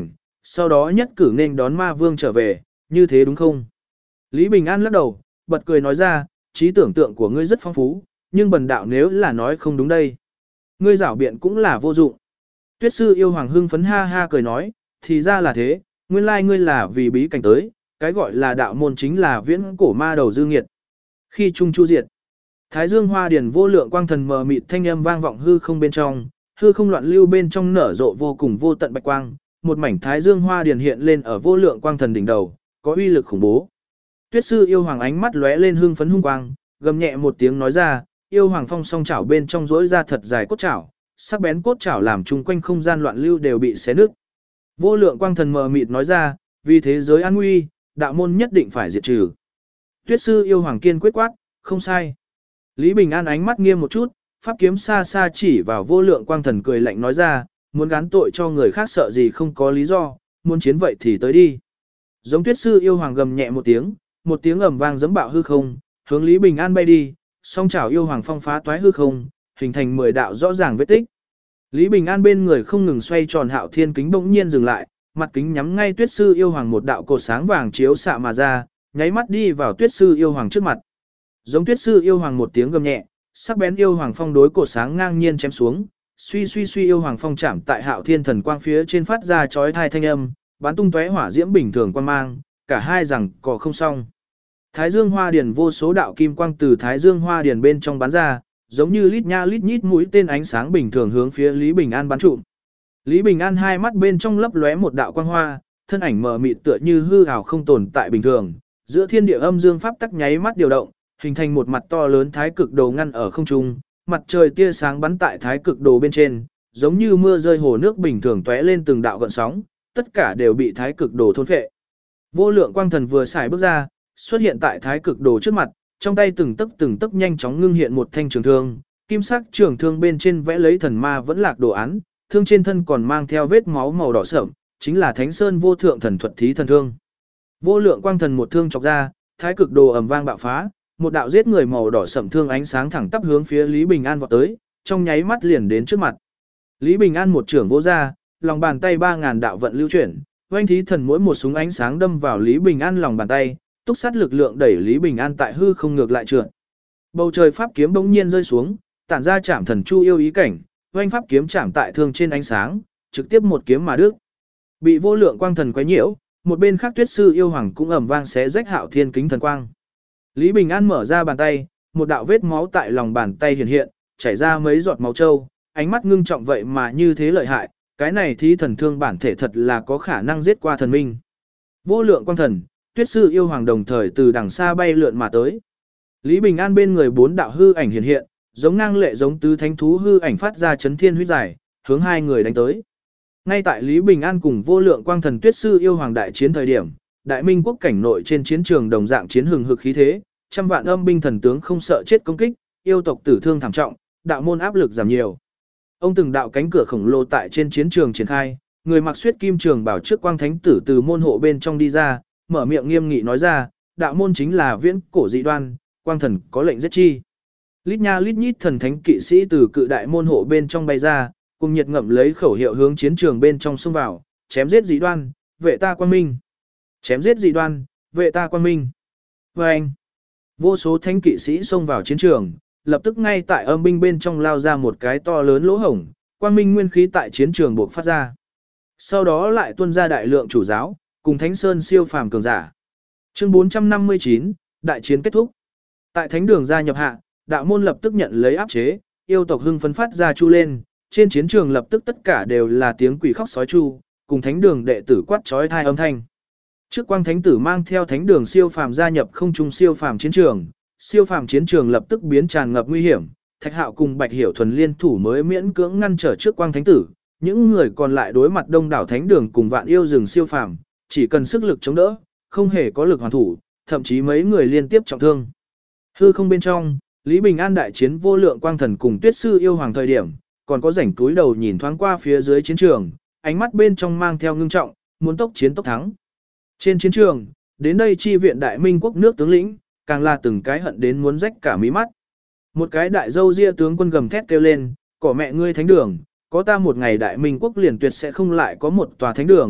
sau đó nhất cử nên đón ma vương trở về, như thế đúng không? Lý Bình An lắc đầu, bật cười nói ra, trí tưởng tượng của ngươi rất phong phú, nhưng bần đạo nếu là nói không đúng đây. Ngươi giảo biện cũng là vô dụng. Tuyết sư yêu hoàng hưng phấn ha ha cười nói, thì ra là thế, nguyên lai ngươi là vì bí cảnh tới, cái gọi là đạo môn chính là viễn cổ ma đầu dư nghiệt. Khi trung chu diệt, Thái Dương Hoa Điển vô lượng quang thần mờ mịt thanh âm vang vọng hư không bên trong, hư không loạn lưu bên trong nở rộ vô cùng vô tận bạch quang, một mảnh Thái Dương Hoa Điển hiện lên ở vô lượng quang thần đỉnh đầu, có uy lực khủng bố. Tuyết sư yêu hoàng ánh mắt lóe lên hưng phấn hung quang, gầm nhẹ một tiếng nói ra, yêu hoàng phong song chảo bên trong rỗi ra thật dài cốt chảo, sắc bén cốt chảo làm chung quanh không gian loạn lưu đều bị xé nứt. Vô lượng quang thần mờ mịt nói ra, vì thế giới an nguy, đạo môn nhất định phải diệt trừ. Tuyết sư yêu hoàng kiên quyết quát, không sai. Lý Bình An ánh mắt nghiêm một chút, pháp kiếm xa xa chỉ vào vô lượng quang thần cười lạnh nói ra, muốn gán tội cho người khác sợ gì không có lý do, muốn chiến vậy thì tới đi. Giống tuyết sư yêu hoàng gầm nhẹ một tiếng ầm vang giẫm bạo hư không, hướng Lý Bình An bay đi, song chảo yêu hoàng phong phá toái hư không, hình thành 10 đạo rõ ràng vết tích. Lý Bình An bên người không ngừng xoay tròn hạo thiên kính bỗng nhiên dừng lại, mặt kính nhắm ngay tuyết sư yêu hoàng một đạo cột sáng vàng chiếu xạ mà ra, nháy mắt đi vào tuyết sư yêu hoàng trước mặt. Giống tuyết sư yêu hoàng một tiếng gầm nhẹ, sắc bén yêu hoàng phong đối cột sáng ngang nhiên chém xuống, suy yêu hoàng phong chạm tại hạo thiên thần quang phía trên phát ra chói tai thanh âm, bắn tung tóe hỏa diễm bình thường quang mang, cả hai rằng cò không xong. Thái Dương Hoa Điển vô số đạo kim quang từ Thái Dương Hoa Điển bên trong bắn ra, giống như lít nha lít nhít mũi tên ánh sáng bình thường hướng phía Lý Bình An bắn trụm. Lý Bình An hai mắt bên trong lấp lóe một đạo quang hoa, thân ảnh mờ mịt tựa như hư ảo không tồn tại bình thường, giữa thiên địa âm dương pháp tắc nháy mắt điều động, hình thành một mặt to lớn thái cực đồ ngăn ở không trung, mặt trời tia sáng bắn tại thái cực đồ bên trên, giống như mưa rơi hồ nước bình thường tóe lên từng đạo gợn sóng, tất cả đều bị thái cực đồ thôn phệ. Vô lượng quang thần vừa xài bước ra, xuất hiện tại thái cực đồ trước mặt, trong tay từng tấc nhanh chóng ngưng hiện một thanh trường thương, kim sắc trường thương bên trên vẽ lấy thần ma vẫn lạc đồ án, thương trên thân còn mang theo vết máu màu đỏ sẫm, chính là Thánh Sơn vô thượng thần thuật thí thần thương. Vô lượng quang thần một thương chọc ra, thái cực đồ ầm vang bạo phá, một đạo giết người màu đỏ sẫm thương ánh sáng thẳng tắp hướng phía Lý Bình An vọt tới, trong nháy mắt liền đến trước mặt. Lý Bình An một trường vỗ ra, lòng bàn tay 3000 đạo vận lưu chuyển, oanh thí thần mỗi một súng ánh sáng đâm vào Lý Bình An lòng bàn tay, túc sát lực lượng đẩy Lý Bình An tại hư không ngược lại trượt. Bầu trời pháp kiếm bỗng nhiên rơi xuống, tản ra chạm thần chu yêu ý cảnh, oanh pháp kiếm chạm tại thương trên ánh sáng, trực tiếp một kiếm mà đứt. Bị vô lượng quang thần quấy nhiễu, một bên khác Tuyết sư yêu hoàng cũng ầm vang xé rách hạo thiên kính thần quang. Lý Bình An mở ra bàn tay, một đạo vết máu tại lòng bàn tay hiện hiện, chảy ra mấy giọt máu trâu, ánh mắt ngưng trọng vậy mà như thế lợi hại, cái này thí thần thương bản thể thật là có khả năng giết qua thần minh. Vô lượng quang thần, Tuyết sư yêu hoàng đồng thời từ đằng xa bay lượn mà tới. Lý Bình An bên người 4 đạo hư ảnh hiện hiện, giống ngang lệ giống tứ thánh thú hư ảnh phát ra chấn thiên huyết giải, hướng hai người đánh tới. Ngay tại Lý Bình An cùng vô lượng quang thần Tuyết sư yêu hoàng đại chiến thời điểm, Đại Minh quốc cảnh nội trên chiến trường đồng dạng chiến hừng hực khí thế, trăm vạn âm binh thần tướng không sợ chết công kích, yêu tộc tử thương thảm trọng, đạo môn áp lực giảm nhiều. Ông từng đạo cánh cửa khổng lồ tại trên chiến trường triển khai, người mặc xuyết kim trường bảo trước quang thánh tử từ môn hộ bên trong đi ra, mở miệng nghiêm nghị nói ra, đạo môn chính là viễn cổ dị đoan, quang thần có lệnh giết chi. Lít nha lít nhít thần thánh kỵ sĩ từ cự đại môn hộ bên trong bay ra, cùng nhiệt ngậm lấy khẩu hiệu hướng chiến trường bên trong xông vào, chém giết dị đoan, vệ ta quang minh. Chém giết dị đoan, vệ ta quang minh. Và anh, vô số thánh kỵ sĩ xông vào chiến trường, lập tức ngay tại âm binh bên trong lao ra một cái to lớn lỗ hổng, quang minh nguyên khí tại chiến trường buộc phát ra. Sau đó lại tuôn ra đại lượng chủ giáo, cùng Thánh Sơn siêu phàm cường giả. Chương 459, đại chiến kết thúc. Tại thánh đường gia nhập hạ, đạo môn lập tức nhận lấy áp chế, yêu tộc hưng phấn phát ra chu lên, trên chiến trường lập tức tất cả đều là tiếng quỷ khóc sói chu, cùng thánh đường đệ tử quát chói tai âm thanh. Trước quang thánh tử mang theo thánh đường siêu phàm gia nhập không trung siêu phàm chiến trường lập tức biến tràn ngập nguy hiểm, Thạch Hạo cùng Bạch Hiểu Thuần liên thủ mới miễn cưỡng ngăn trở trước quang thánh tử, những người còn lại đối mặt đông đảo thánh đường cùng vạn yêu rừng siêu phàm, chỉ cần sức lực chống đỡ, không hề có lực hoàn thủ, thậm chí mấy người liên tiếp trọng thương. Hư không bên trong, Lý Bình An đại chiến vô lượng quang thần cùng Tuyết sư yêu hoàng thời điểm, còn có rảnh túi đầu nhìn thoáng qua phía dưới chiến trường, ánh mắt bên trong mang theo ngưng trọng, muốn tốc chiến tốc thắng. Trên chiến trường, đến đây chi viện Đại Minh quốc nước tướng lĩnh, càng là từng cái hận đến muốn rách cả mí mắt. Một cái đại dâu ria tướng quân gầm thét kêu lên, cỏ mẹ ngươi thánh đường, có ta một ngày Đại Minh quốc liền tuyệt sẽ không lại có một tòa thánh đường,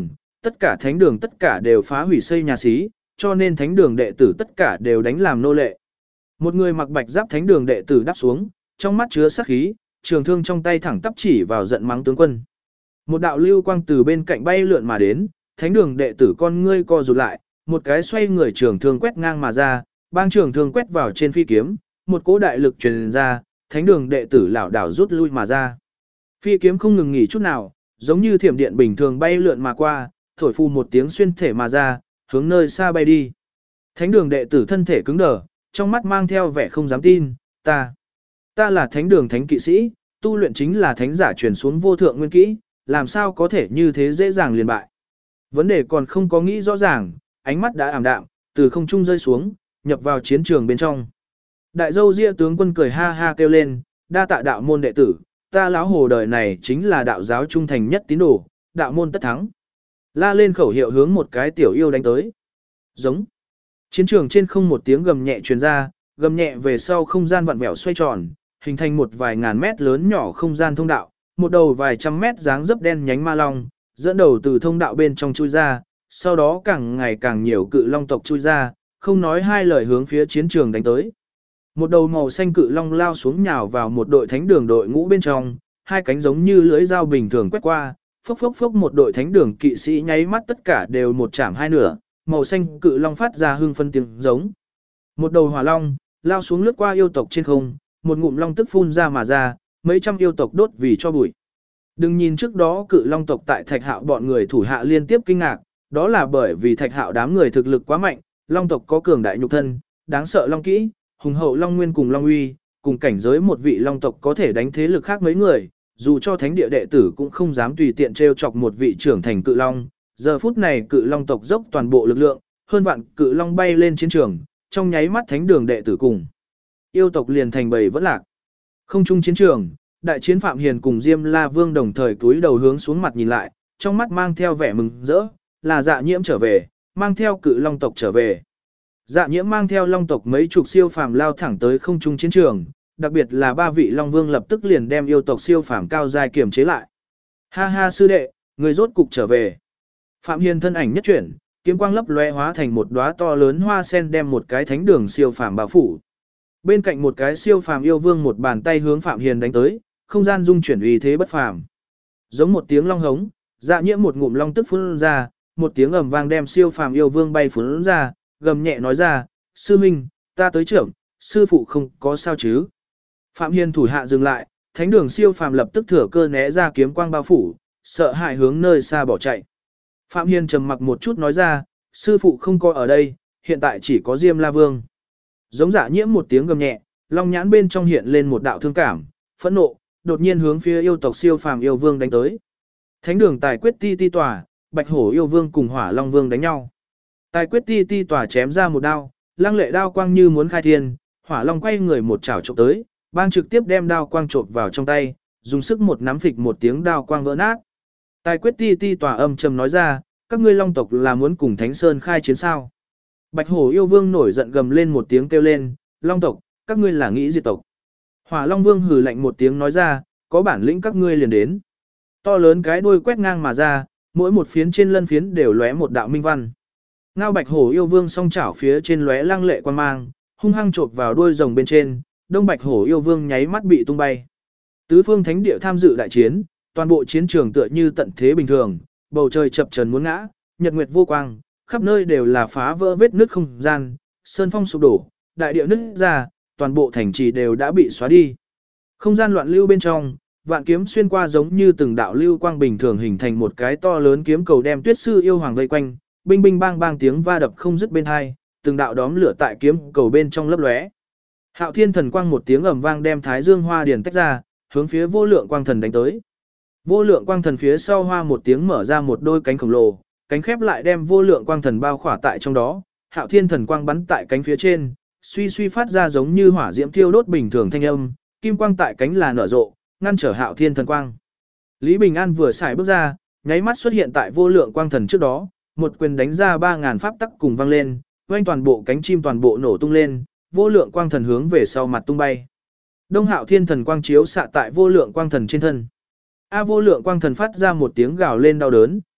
tất cả thánh đường tất cả đều phá hủy xây nhà xí, cho nên thánh đường đệ tử tất cả đều đánh làm nô lệ. Một người mặc bạch giáp thánh đường đệ tử đáp xuống, trong mắt chứa sát khí, trường thương trong tay thẳng tắp chỉ vào giận mắng tướng quân. Một đạo lưu quang từ bên cạnh bay lượn mà đến, thánh đường đệ tử con ngươi co rụt lại, một cái xoay người trường thương quét ngang mà ra, bang trường thương quét vào trên phi kiếm, một cỗ đại lực truyền ra, thánh đường đệ tử lảo đảo rút lui mà ra. Phi kiếm không ngừng nghỉ chút nào, giống như thiểm điện bình thường bay lượn mà qua, thổi phù một tiếng xuyên thể mà ra, hướng nơi xa bay đi. Thánh đường đệ tử thân thể cứng đờ, trong mắt mang theo vẻ không dám tin, ta là thánh đường thánh kỵ sĩ, tu luyện chính là thánh giả truyền xuống vô thượng nguyên kỹ, làm sao có thể như thế dễ dàng liền bại. Vấn đề còn không có nghĩ rõ ràng, ánh mắt đã ảm đạm, từ không trung rơi xuống, nhập vào chiến trường bên trong. Đại dâu ria tướng quân cười ha ha kêu lên, đa tạ đạo môn đệ tử, ta lão hồ đời này chính là đạo giáo trung thành nhất tín đồ, đạo môn tất thắng. La lên khẩu hiệu hướng một cái tiểu yêu đánh tới. Giống. Chiến trường trên không một tiếng gầm nhẹ truyền ra, gầm nhẹ về sau không gian vặn vẹo xoay tròn, hình thành một vài ngàn mét lớn nhỏ không gian thông đạo, một đầu vài trăm mét dáng dấp đen nhánh ma long, dẫn đầu từ thông đạo bên trong chui ra, sau đó càng ngày càng nhiều cự long tộc chui ra, không nói hai lời hướng phía chiến trường đánh tới. Một đầu màu xanh cự long lao xuống nhào vào một đội thánh đường đội ngũ bên trong, hai cánh giống như lưỡi dao bình thường quét qua, phốc phốc phốc một đội thánh đường kỵ sĩ nháy mắt tất cả đều một chạm hai nửa, màu xanh cự long phát ra hưng phân tiếng giống. Một đầu hỏa long lao xuống lướt qua yêu tộc trên không, một ngụm long tức phun ra mà ra, mấy trăm yêu tộc đốt vì cho bụi. Đừng nhìn trước đó cự long tộc tại Thạch Hạo bọn người thủ hạ liên tiếp kinh ngạc, đó là bởi vì Thạch Hạo đám người thực lực quá mạnh, long tộc có cường đại nhục thân, đáng sợ long kỹ, hùng hậu long nguyên cùng long uy, cùng cảnh giới một vị long tộc có thể đánh thế lực khác mấy người, dù cho thánh địa đệ tử cũng không dám tùy tiện trêu chọc một vị trưởng thành cự long. Giờ phút này cự long tộc dốc toàn bộ lực lượng, hơn vạn cự long bay lên chiến trường, trong nháy mắt thánh đường đệ tử cùng yêu tộc liền thành bầy vẫn lạc. Không trung chiến trường, đại chiến Phạm Hiền cùng Diêm La Vương đồng thời cúi đầu hướng xuống mặt nhìn lại, trong mắt mang theo vẻ mừng rỡ, là Dạ Nhiễm trở về, mang theo cự long tộc trở về. Dạ Nhiễm mang theo long tộc mấy chục siêu phàm lao thẳng tới không trung chiến trường, đặc biệt là ba vị long vương lập tức liền đem yêu tộc siêu phàm cao giai kiềm chế lại. Ha ha sư đệ, người rốt cục trở về. Phạm Hiền thân ảnh nhất chuyển, kiếm quang lấp lóe hóa thành một đóa to lớn hoa sen đem một cái thánh đường siêu phàm bao phủ. Bên cạnh một cái siêu phàm yêu vương một bàn tay hướng Phạm Hiền đánh tới, không gian dung chuyển uy thế bất phàm. Giống một tiếng long hống, Dạ Nhiễm một ngụm long tức phun ra, một tiếng ầm vang đem siêu phàm yêu vương bay phun ra, gầm nhẹ nói ra, sư minh, ta tới trưởng, sư phụ không có sao chứ. Phạm Hiền thủ hạ dừng lại, thánh đường siêu phàm lập tức thừa cơ né ra kiếm quang bao phủ, sợ hãi hướng nơi xa bỏ chạy. Phạm Hiền trầm mặc một chút nói ra, sư phụ không có ở đây, hiện tại chỉ có Diêm La Vương. Giống Dạ Nhiễm một tiếng gầm nhẹ, long nhãn bên trong hiện lên một đạo thương cảm, phẫn nộ, đột nhiên hướng phía yêu tộc siêu phàm yêu vương đánh tới. Thánh đường tài quyết ti ti tỏa, Bạch Hổ yêu vương cùng Hỏa Long vương đánh nhau. Tài quyết ti ti tỏa chém ra một đao, lăng lệ đao quang như muốn khai thiên, Hỏa Long quay người một chảo chụp tới, bang trực tiếp đem đao quang chộp vào trong tay, dùng sức một nắm phịch một tiếng đao quang vỡ nát. Tài quyết ti ti tỏa âm trầm nói ra, các ngươi long tộc là muốn cùng Thánh Sơn khai chiến sao? Bạch Hổ yêu vương nổi giận gầm lên một tiếng kêu lên, long tộc, các ngươi là nghĩ diệt tộc. Hỏa Long vương hừ lạnh một tiếng nói ra, có bản lĩnh các ngươi liền đến. To lớn cái đuôi quét ngang mà ra, mỗi một phiến trên lân phiến đều lóe một đạo minh văn. Ngao Bạch Hổ yêu vương song chảo phía trên lóe lăng lệ quan mang, hung hăng chộp vào đuôi rồng bên trên, Đông Bạch Hổ yêu vương nháy mắt bị tung bay. Tứ phương thánh địa tham dự đại chiến, toàn bộ chiến trường tựa như tận thế bình thường, bầu trời chập chờn muốn ngã, nhật nguyệt vô quang, khắp nơi đều là phá vỡ vết nứt không gian, sơn phong sụp đổ, đại địa nứt ra, toàn bộ thành trì đều đã bị xóa đi. Không gian loạn lưu bên trong, vạn kiếm xuyên qua giống như từng đạo lưu quang bình thường hình thành một cái to lớn kiếm cầu đem Tuyết sư yêu hoàng vây quanh, binh binh bang bang tiếng va đập không dứt bên hai, từng đạo đóm lửa tại kiếm cầu bên trong lấp lóe. Hạo Thiên thần quang một tiếng ầm vang đem Thái Dương Hoa Điền tách ra, hướng phía Vô Lượng Quang Thần đánh tới. Vô Lượng Quang Thần phía sau hoa một tiếng mở ra một đôi cánh khổng lồ, cánh khép lại đem Vô Lượng Quang Thần bao khỏa tại trong đó. Hạo Thiên thần quang bắn tại cánh phía trên, suy suy phát ra giống như hỏa diễm thiêu đốt bình thường thanh âm, kim quang tại cánh là nở rộ, ngăn trở Hạo Thiên thần quang. Lý Bình An vừa xài bước ra, nháy mắt xuất hiện tại Vô Lượng Quang Thần trước đó, một quyền đánh ra 3000 pháp tắc cùng vang lên, oanh toàn bộ cánh chim toàn bộ nổ tung lên, Vô Lượng Quang Thần hướng về sau mặt tung bay. Đông Hạo Thiên thần quang chiếu xạ tại Vô Lượng Quang Thần trên thân. Vô Lượng Quang Thần phát ra một tiếng gào lên đau đớn,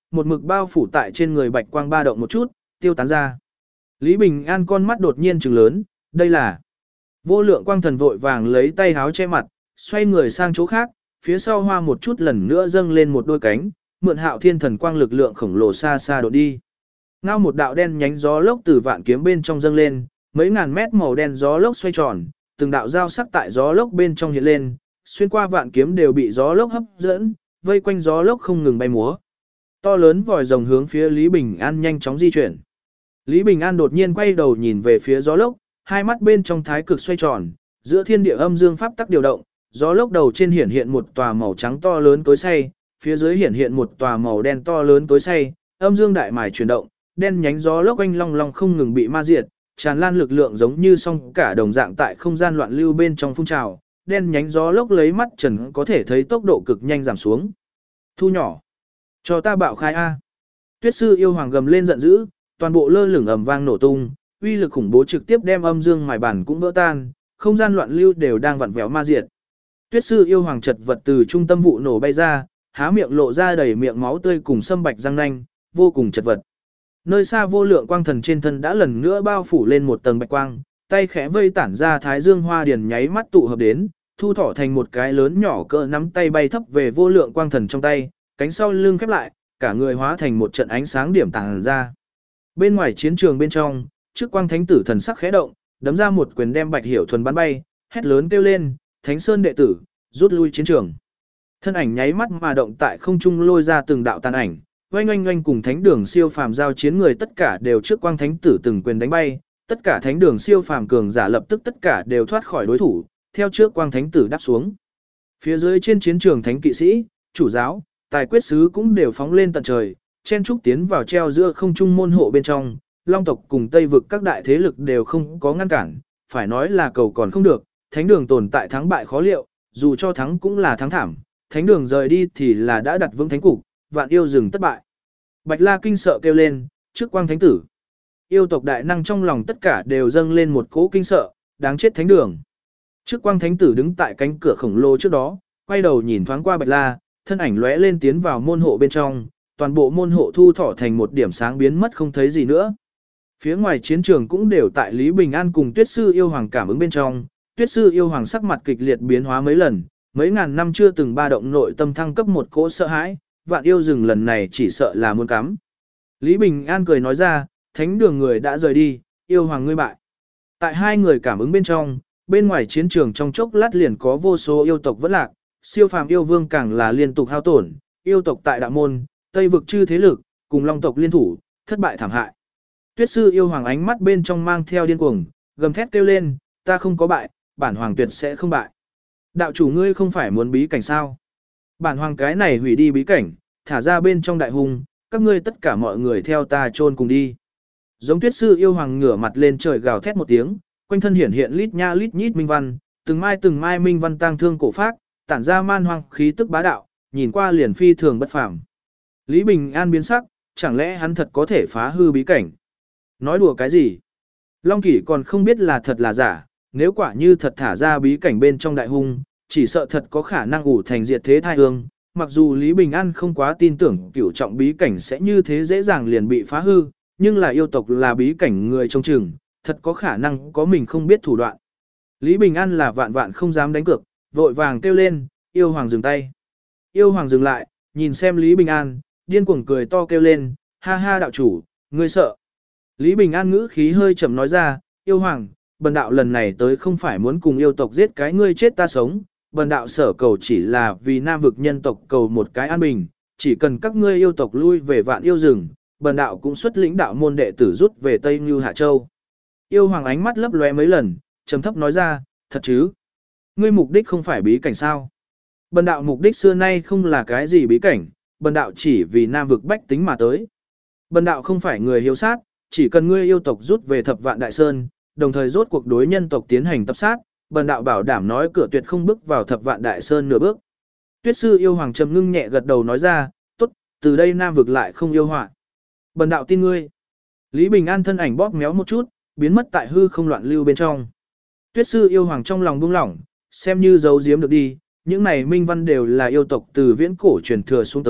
một mực bao phủ tại trên người bạch quang ba động một chút, tiêu tán ra. Lý Bình An con mắt đột nhiên trừng lớn, đây là vô lượng quang thần vội vàng lấy tay háo che mặt, xoay người sang chỗ khác, phía sau hoa một chút lần nữa dâng lên một đôi cánh, mượn Hạo Thiên thần quang lực lượng khổng lồ xa xa đột đi. Ngao một đạo đen nhánh gió lốc từ vạn kiếm bên trong dâng lên, mấy ngàn mét màu đen gió lốc xoay tròn, từng đạo dao sắc tại gió lốc bên trong hiện lên, xuyên qua vạn kiếm đều bị gió lốc hấp dẫn, vây quanh gió lốc không ngừng bay múa. To lớn vòi rồng hướng phía Lý Bình An nhanh chóng di chuyển. Lý Bình An đột nhiên quay đầu nhìn về phía gió lốc, hai mắt bên trong thái cực xoay tròn, giữa thiên địa âm dương pháp tắc điều động, gió lốc đầu trên hiển hiện một tòa màu trắng to lớn tối say, phía dưới hiển hiện một tòa màu đen to lớn tối say, âm dương đại mài chuyển động, đen nhánh gió lốc quanh long long không ngừng bị ma diệt, tràn lan lực lượng giống như song cả đồng dạng tại không gian loạn lưu bên trong phun trào, đen nhánh gió lốc lấy mắt trần có thể thấy tốc độ cực nhanh giảm xuống. Thu nhỏ, cho ta bạo khai a. Tuyết sư yêu hoàng gầm lên giận dữ, toàn bộ lơ lửng ầm vang nổ tung, uy lực khủng bố trực tiếp đem âm dương mài bản cũng vỡ tan, không gian loạn lưu đều đang vặn vẹo ma diệt. Tuyết sư yêu hoàng chật vật từ trung tâm vụ nổ bay ra, há miệng lộ ra đầy miệng máu tươi cùng sâm bạch răng nanh, vô cùng chật vật. Nơi xa vô lượng quang thần trên thân đã lần nữa bao phủ lên một tầng bạch quang, tay khẽ vây tản ra thái dương hoa điển nháy mắt tụ hợp đến, thu thỏ thành một cái lớn nhỏ cỡ nắm tay bay thấp về vô lượng quang thần trong tay, cánh sau lưng khép lại, cả người hóa thành một trận ánh sáng điểm tàng ra. Bên ngoài chiến trường bên trong, trước quang thánh tử thần sắc khẽ động, đấm ra một quyền đem Bạch Hiểu Thuần bắn bay, hét lớn kêu lên, Thánh Sơn đệ tử, rút lui chiến trường. Thân ảnh nháy mắt mà động tại không trung lôi ra từng đạo tàn ảnh, oanh oanh oanh cùng thánh đường siêu phàm giao chiến người tất cả đều trước quang thánh tử từng quyền đánh bay, tất cả thánh đường siêu phàm cường giả lập tức tất cả đều thoát khỏi đối thủ, theo trước quang thánh tử đáp xuống. Phía dưới trên chiến trường thánh kỵ sĩ, chủ giáo, tài quyết sứ cũng đều phóng lên tận trời, chen trúc tiến vào treo giữa không trung môn hộ bên trong, Long tộc cùng Tây vực các đại thế lực đều không có ngăn cản, phải nói là cầu còn không được, thánh đường tồn tại thắng bại khó liệu, dù cho thắng cũng là thắng thảm, thánh đường rời đi thì là đã đặt vững thánh cục, vạn yêu rừng thất bại. Bạch La kinh sợ kêu lên, trước quang thánh tử. Yêu tộc đại năng trong lòng tất cả đều dâng lên một cỗ kinh sợ, đáng chết thánh đường. Trước quang thánh tử đứng tại cánh cửa khổng lồ trước đó, quay đầu nhìn thoáng qua Bạch La, thân ảnh lóe lên tiến vào môn hộ bên trong, toàn bộ môn hộ thu thỏ thành một điểm sáng biến mất không thấy gì nữa. Phía ngoài chiến trường cũng đều tại Lý Bình An cùng Tuyết sư yêu hoàng cảm ứng bên trong, Tuyết sư yêu hoàng sắc mặt kịch liệt biến hóa mấy lần, mấy ngàn năm chưa từng ba động nội tâm thăng cấp một cỗ sợ hãi, vạn yêu rừng lần này chỉ sợ là muốn cắm. Lý Bình An cười nói ra, thánh đường người đã rời đi, yêu hoàng ngươi bại. Tại hai người cảm ứng bên trong, bên ngoài chiến trường trong chốc lát liền có vô số yêu tộc vẫn lạc, siêu phàm yêu vương càng là liên tục hao tổn, yêu tộc tại đạo môn, Tây vực chư thế lực, cùng Long tộc liên thủ, thất bại thảm hại. Tuyết sư yêu hoàng ánh mắt bên trong mang theo điên cuồng, gầm thét kêu lên, ta không có bại, bản hoàng tuyệt sẽ không bại. Đạo chủ ngươi không phải muốn bí cảnh sao? Bản hoàng cái này hủy đi bí cảnh, thả ra bên trong đại hung, các ngươi tất cả mọi người theo ta chôn cùng đi. Giống Tuyết sư yêu hoàng ngửa mặt lên trời gào thét một tiếng, quanh thân hiển hiện lít nha lít nhít minh văn, từng mai minh văn tang thương cổ phác, tản ra man hoang khí tức bá đạo, nhìn qua liền phi thường bất phàm. Lý Bình An biến sắc, chẳng lẽ hắn thật có thể phá hư bí cảnh? Nói đùa cái gì? Long Kỷ còn không biết là thật là giả, nếu quả như thật thả ra bí cảnh bên trong đại hung, chỉ sợ thật có khả năng ủ thành diệt thế thai hương. Mặc dù Lý Bình An không quá tin tưởng cửu trọng bí cảnh sẽ như thế dễ dàng liền bị phá hư, nhưng là yêu tộc là bí cảnh người trông chừng, thật có khả năng có mình không biết thủ đoạn. Lý Bình An là vạn vạn không dám đánh cược, vội vàng kêu lên, yêu hoàng dừng tay. Yêu hoàng dừng lại, nhìn xem Lý Bình An, điên cuồng cười to kêu lên, ha ha đạo chủ, ngươi sợ. Lý Bình An ngữ khí hơi chậm nói ra, yêu hoàng, bần đạo lần này tới không phải muốn cùng yêu tộc giết cái ngươi chết ta sống, bần đạo sở cầu chỉ là vì nam vực nhân tộc cầu một cái an bình, chỉ cần các ngươi yêu tộc lui về vạn yêu rừng, bần đạo cũng xuất lĩnh đạo môn đệ tử rút về Tây Như Hạ Châu. Yêu hoàng ánh mắt lấp lóe mấy lần, trầm thấp nói ra, thật chứ? Ngươi mục đích không phải bí cảnh sao? Bần đạo mục đích xưa nay không là cái gì bí cảnh, bần đạo chỉ vì nam vực bách tính mà tới. Bần đạo không phải người hiếu sát, chỉ cần ngươi yêu tộc rút về Thập Vạn Đại Sơn, đồng thời rốt cuộc đối nhân tộc tiến hành tập sát, bần đạo bảo đảm nói cửa tuyệt không bước vào Thập Vạn Đại Sơn nửa bước. Tuyết sư yêu hoàng trầm ngưng nhẹ gật đầu nói ra, tốt, từ đây nam vực lại không yêu họa. Bần đạo tin ngươi. Lý Bình An thân ảnh bóp méo một chút, biến mất tại hư không loạn lưu bên trong. Tuyết sư yêu hoàng trong lòng buông lỏng, xem như giấu giếm được đi, những này minh văn đều là yêu tộc từ viễn cổ truyền thừa xuống tới,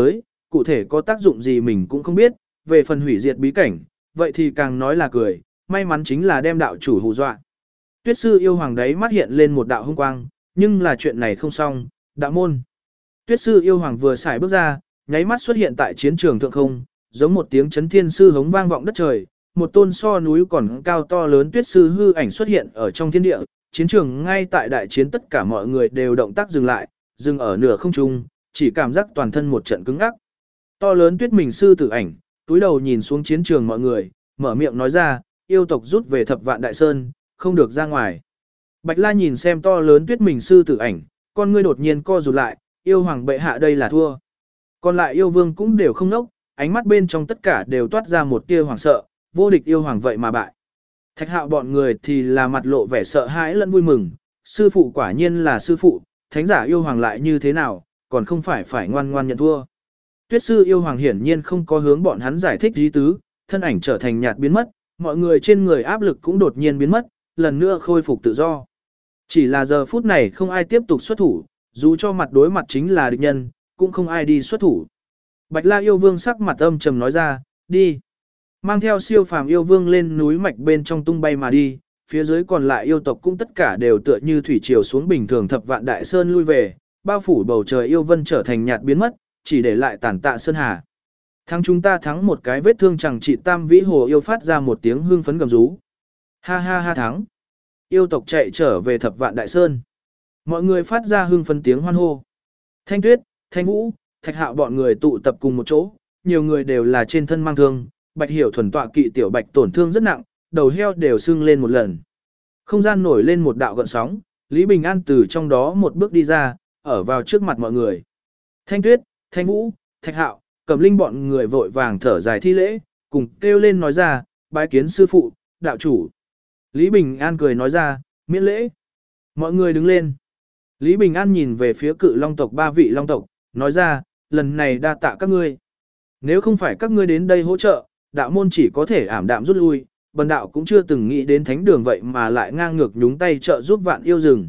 cụ thể có tác dụng gì mình cũng không biết, về phần hủy diệt bí cảnh, vậy thì càng nói là cười, may mắn chính là đem đạo chủ hù dọa. Tuyết sư yêu hoàng đấy mắt hiện lên một đạo hung quang, nhưng là chuyện này không xong, đạo môn. Tuyết sư yêu hoàng vừa xài bước ra, nháy mắt xuất hiện tại chiến trường thượng không, giống một tiếng chấn thiên sư hống vang vọng đất trời, một tôn so núi còn cao to lớn tuyết sư hư ảnh xuất hiện ở trong thiên địa, chiến trường ngay tại đại chiến tất cả mọi người đều động tác dừng lại, dừng ở nửa không trung, chỉ cảm giác toàn thân một trận cứng ngắc. To lớn tuyết mình sư tử ảnh, túi đầu nhìn xuống chiến trường mọi người, mở miệng nói ra, yêu tộc rút về Thập Vạn Đại Sơn, không được ra ngoài. Bạch La nhìn xem to lớn tuyết mình sư tử ảnh, con ngươi đột nhiên co rụt lại, yêu hoàng bệ hạ đây là thua. Còn lại yêu vương cũng đều không nốc, ánh mắt bên trong tất cả đều toát ra một tia hoảng sợ, vô địch yêu hoàng vậy mà bại. Thạch Hạo bọn người thì là mặt lộ vẻ sợ hãi lẫn vui mừng, sư phụ quả nhiên là sư phụ, thánh giả yêu hoàng lại như thế nào, còn không phải ngoan ngoan nhận thua. Tuyết sư yêu hoàng hiển nhiên không có hướng bọn hắn giải thích ý tứ, thân ảnh trở thành nhạt biến mất, mọi người trên người áp lực cũng đột nhiên biến mất, lần nữa khôi phục tự do. Chỉ là giờ phút này không ai tiếp tục xuất thủ, dù cho mặt đối mặt chính là địch nhân, cũng không ai đi xuất thủ. Bạch La yêu vương sắc mặt âm trầm nói ra, đi. Mang theo siêu phàm yêu vương lên núi mạch bên trong tung bay mà đi, phía dưới còn lại yêu tộc cũng tất cả đều tựa như thủy triều xuống bình thường Thập Vạn Đại Sơn lui về, bao phủ bầu trời yêu vân trở thành nhạt biến mất, chỉ để lại tàn tạ sơn hà. Thắng chúng ta thắng một cái vết thương chẳng trị Tam Vĩ Hồ yêu phát ra một tiếng hưng phấn gầm rú. Ha ha ha thắng. Yêu tộc chạy trở về Thập Vạn Đại Sơn. Mọi người phát ra hưng phấn tiếng hoan hô. Thanh Tuyết, Thanh Vũ, Thạch Hạo bọn người tụ tập cùng một chỗ, nhiều người đều là trên thân mang thương, Bạch Hiểu thuần tọa kỵ tiểu Bạch tổn thương rất nặng, đầu heo đều sưng lên một lần. Không gian nổi lên một đạo gợn sóng, Lý Bình An từ trong đó một bước đi ra, ở vào trước mặt mọi người. Thanh Tuyết, Thanh Vũ, Thạch Hạo, Cẩm Linh bọn người vội vàng thở dài thi lễ, cùng kêu lên nói ra, bái kiến sư phụ, đạo chủ. Lý Bình An cười nói ra, miễn lễ. Mọi người đứng lên. Lý Bình An nhìn về phía Cự Long tộc 3 vị Long tộc, nói ra, lần này đa tạ các ngươi. Nếu không phải các ngươi đến đây hỗ trợ, đạo môn chỉ có thể ảm đạm rút lui, bần đạo cũng chưa từng nghĩ đến thánh đường vậy mà lại ngang ngược nhúng tay trợ giúp vạn yêu rừng.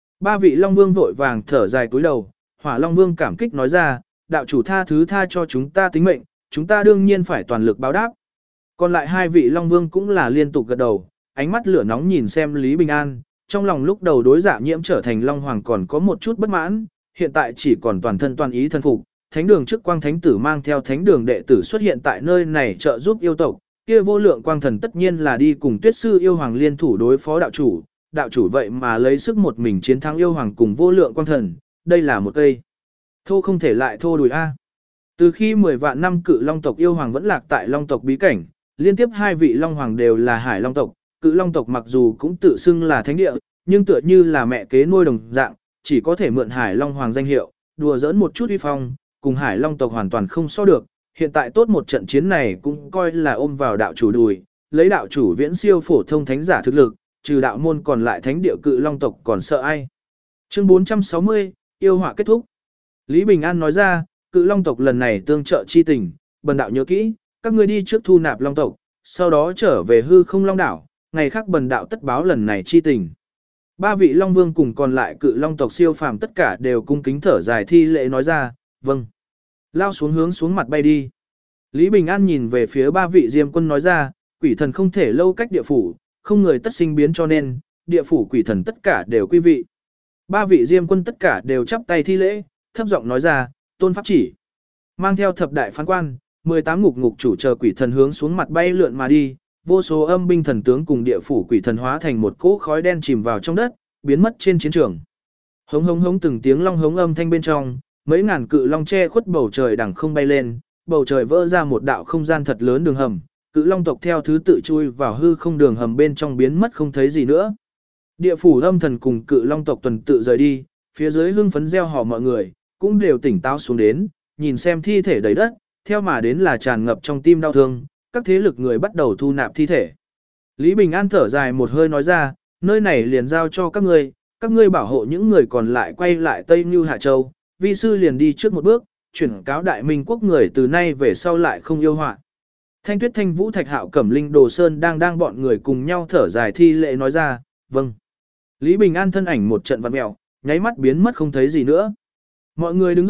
3 vị Long Vương vội vàng thở dài cúi đầu, Hỏa Long Vương cảm kích nói ra, đạo chủ tha thứ tha cho chúng ta tính mệnh, chúng ta đương nhiên phải toàn lực báo đáp. Còn lại 2 vị Long Vương cũng là liên tục gật đầu, ánh mắt lửa nóng nhìn xem Lý Bình An, trong lòng lúc đầu đối Dạ Nhiễm trở thành Long Hoàng còn có một chút bất mãn, hiện tại chỉ còn toàn thân toàn ý thân phục. Thánh đường trước quang thánh tử mang theo thánh đường đệ tử xuất hiện tại nơi này trợ giúp yêu tộc, kia vô lượng quang thần tất nhiên là đi cùng Tuyết sư yêu hoàng liên thủ đối phó đạo chủ vậy mà lấy sức một mình chiến thắng yêu hoàng cùng vô lượng quang thần, đây là một cây thô không thể lại thô đùi a. Từ khi 10 vạn năm Cự Long tộc yêu hoàng vẫn lạc tại Long tộc bí cảnh, liên tiếp 2 vị Long hoàng đều là Hải Long tộc, Cự Long tộc mặc dù cũng tự xưng là thánh địa, nhưng tựa như là mẹ kế nuôi đồng dạng, chỉ có thể mượn Hải Long hoàng danh hiệu, đùa giỡn một chút uy phong, cùng Hải Long tộc hoàn toàn không so được. Hiện tại tốt một trận chiến này cũng coi là ôm vào đạo chủ đùi, lấy đạo chủ viễn siêu phổ thông thánh giả thực lực, trừ đạo môn còn lại thánh địa Cự Long tộc còn sợ ai. Chương 460, yêu họa kết thúc. Lý Bình An nói ra, Cự Long tộc lần này tương trợ chi tình, bần đạo nhớ kỹ, các ngươi đi trước thu nạp Long tộc, sau đó trở về hư không Long đảo, ngày khác bần đạo tất báo lần này chi tình. 3 vị Long Vương cùng còn lại Cự Long tộc siêu phàm tất cả đều cung kính thở dài thi lễ nói ra, vâng. Lao xuống hướng xuống mặt bay đi. Lý Bình An nhìn về phía 3 vị Diêm quân nói ra, quỷ thần không thể lâu cách địa phủ, không người tất sinh biến cho nên, địa phủ quỷ thần tất cả đều quý vị. 3 vị Diêm quân tất cả đều chắp tay thi lễ, thấp giọng nói ra, tôn pháp chỉ. Mang theo thập đại phán quan, 18 ngục ngục chủ chờ quỷ thần hướng xuống mặt bay lượn mà đi, vô số âm binh thần tướng cùng địa phủ quỷ thần hóa thành một cỗ khói đen chìm vào trong đất, biến mất trên chiến trường. Hống hống hống từng tiếng long hống âm thanh bên trong, mấy ngàn cự long che khuất bầu trời đằng không bay lên, bầu trời vỡ ra một đạo không gian thật lớn đường hầm, cự long tộc theo thứ tự chui vào hư không đường hầm bên trong biến mất không thấy gì nữa. Địa phủ âm thần cùng cự long tộc tuần tự rời đi, phía dưới hưng phấn reo hò mọi người, cũng đều tỉnh táo xuống đến, nhìn xem thi thể đầy đất, theo mà đến là tràn ngập trong tim đau thương, các thế lực người bắt đầu thu nạp thi thể. Lý Bình An thở dài một hơi nói ra, nơi này liền giao cho các ngươi bảo hộ những người còn lại quay lại Tây Như Hạ Châu, vi sư liền đi trước một bước, chuyển cáo đại minh quốc người từ nay về sau lại không yêu họa. Thanh Tuyết Thanh Vũ Thạch Hạo Cẩm Linh Đồ Sơn đang bọn người cùng nhau thở dài thi lễ nói ra, vâng. Lý Bình An thân ảnh một trận vặn mèo, nháy mắt biến mất không thấy gì nữa. Mọi người đứng dậy,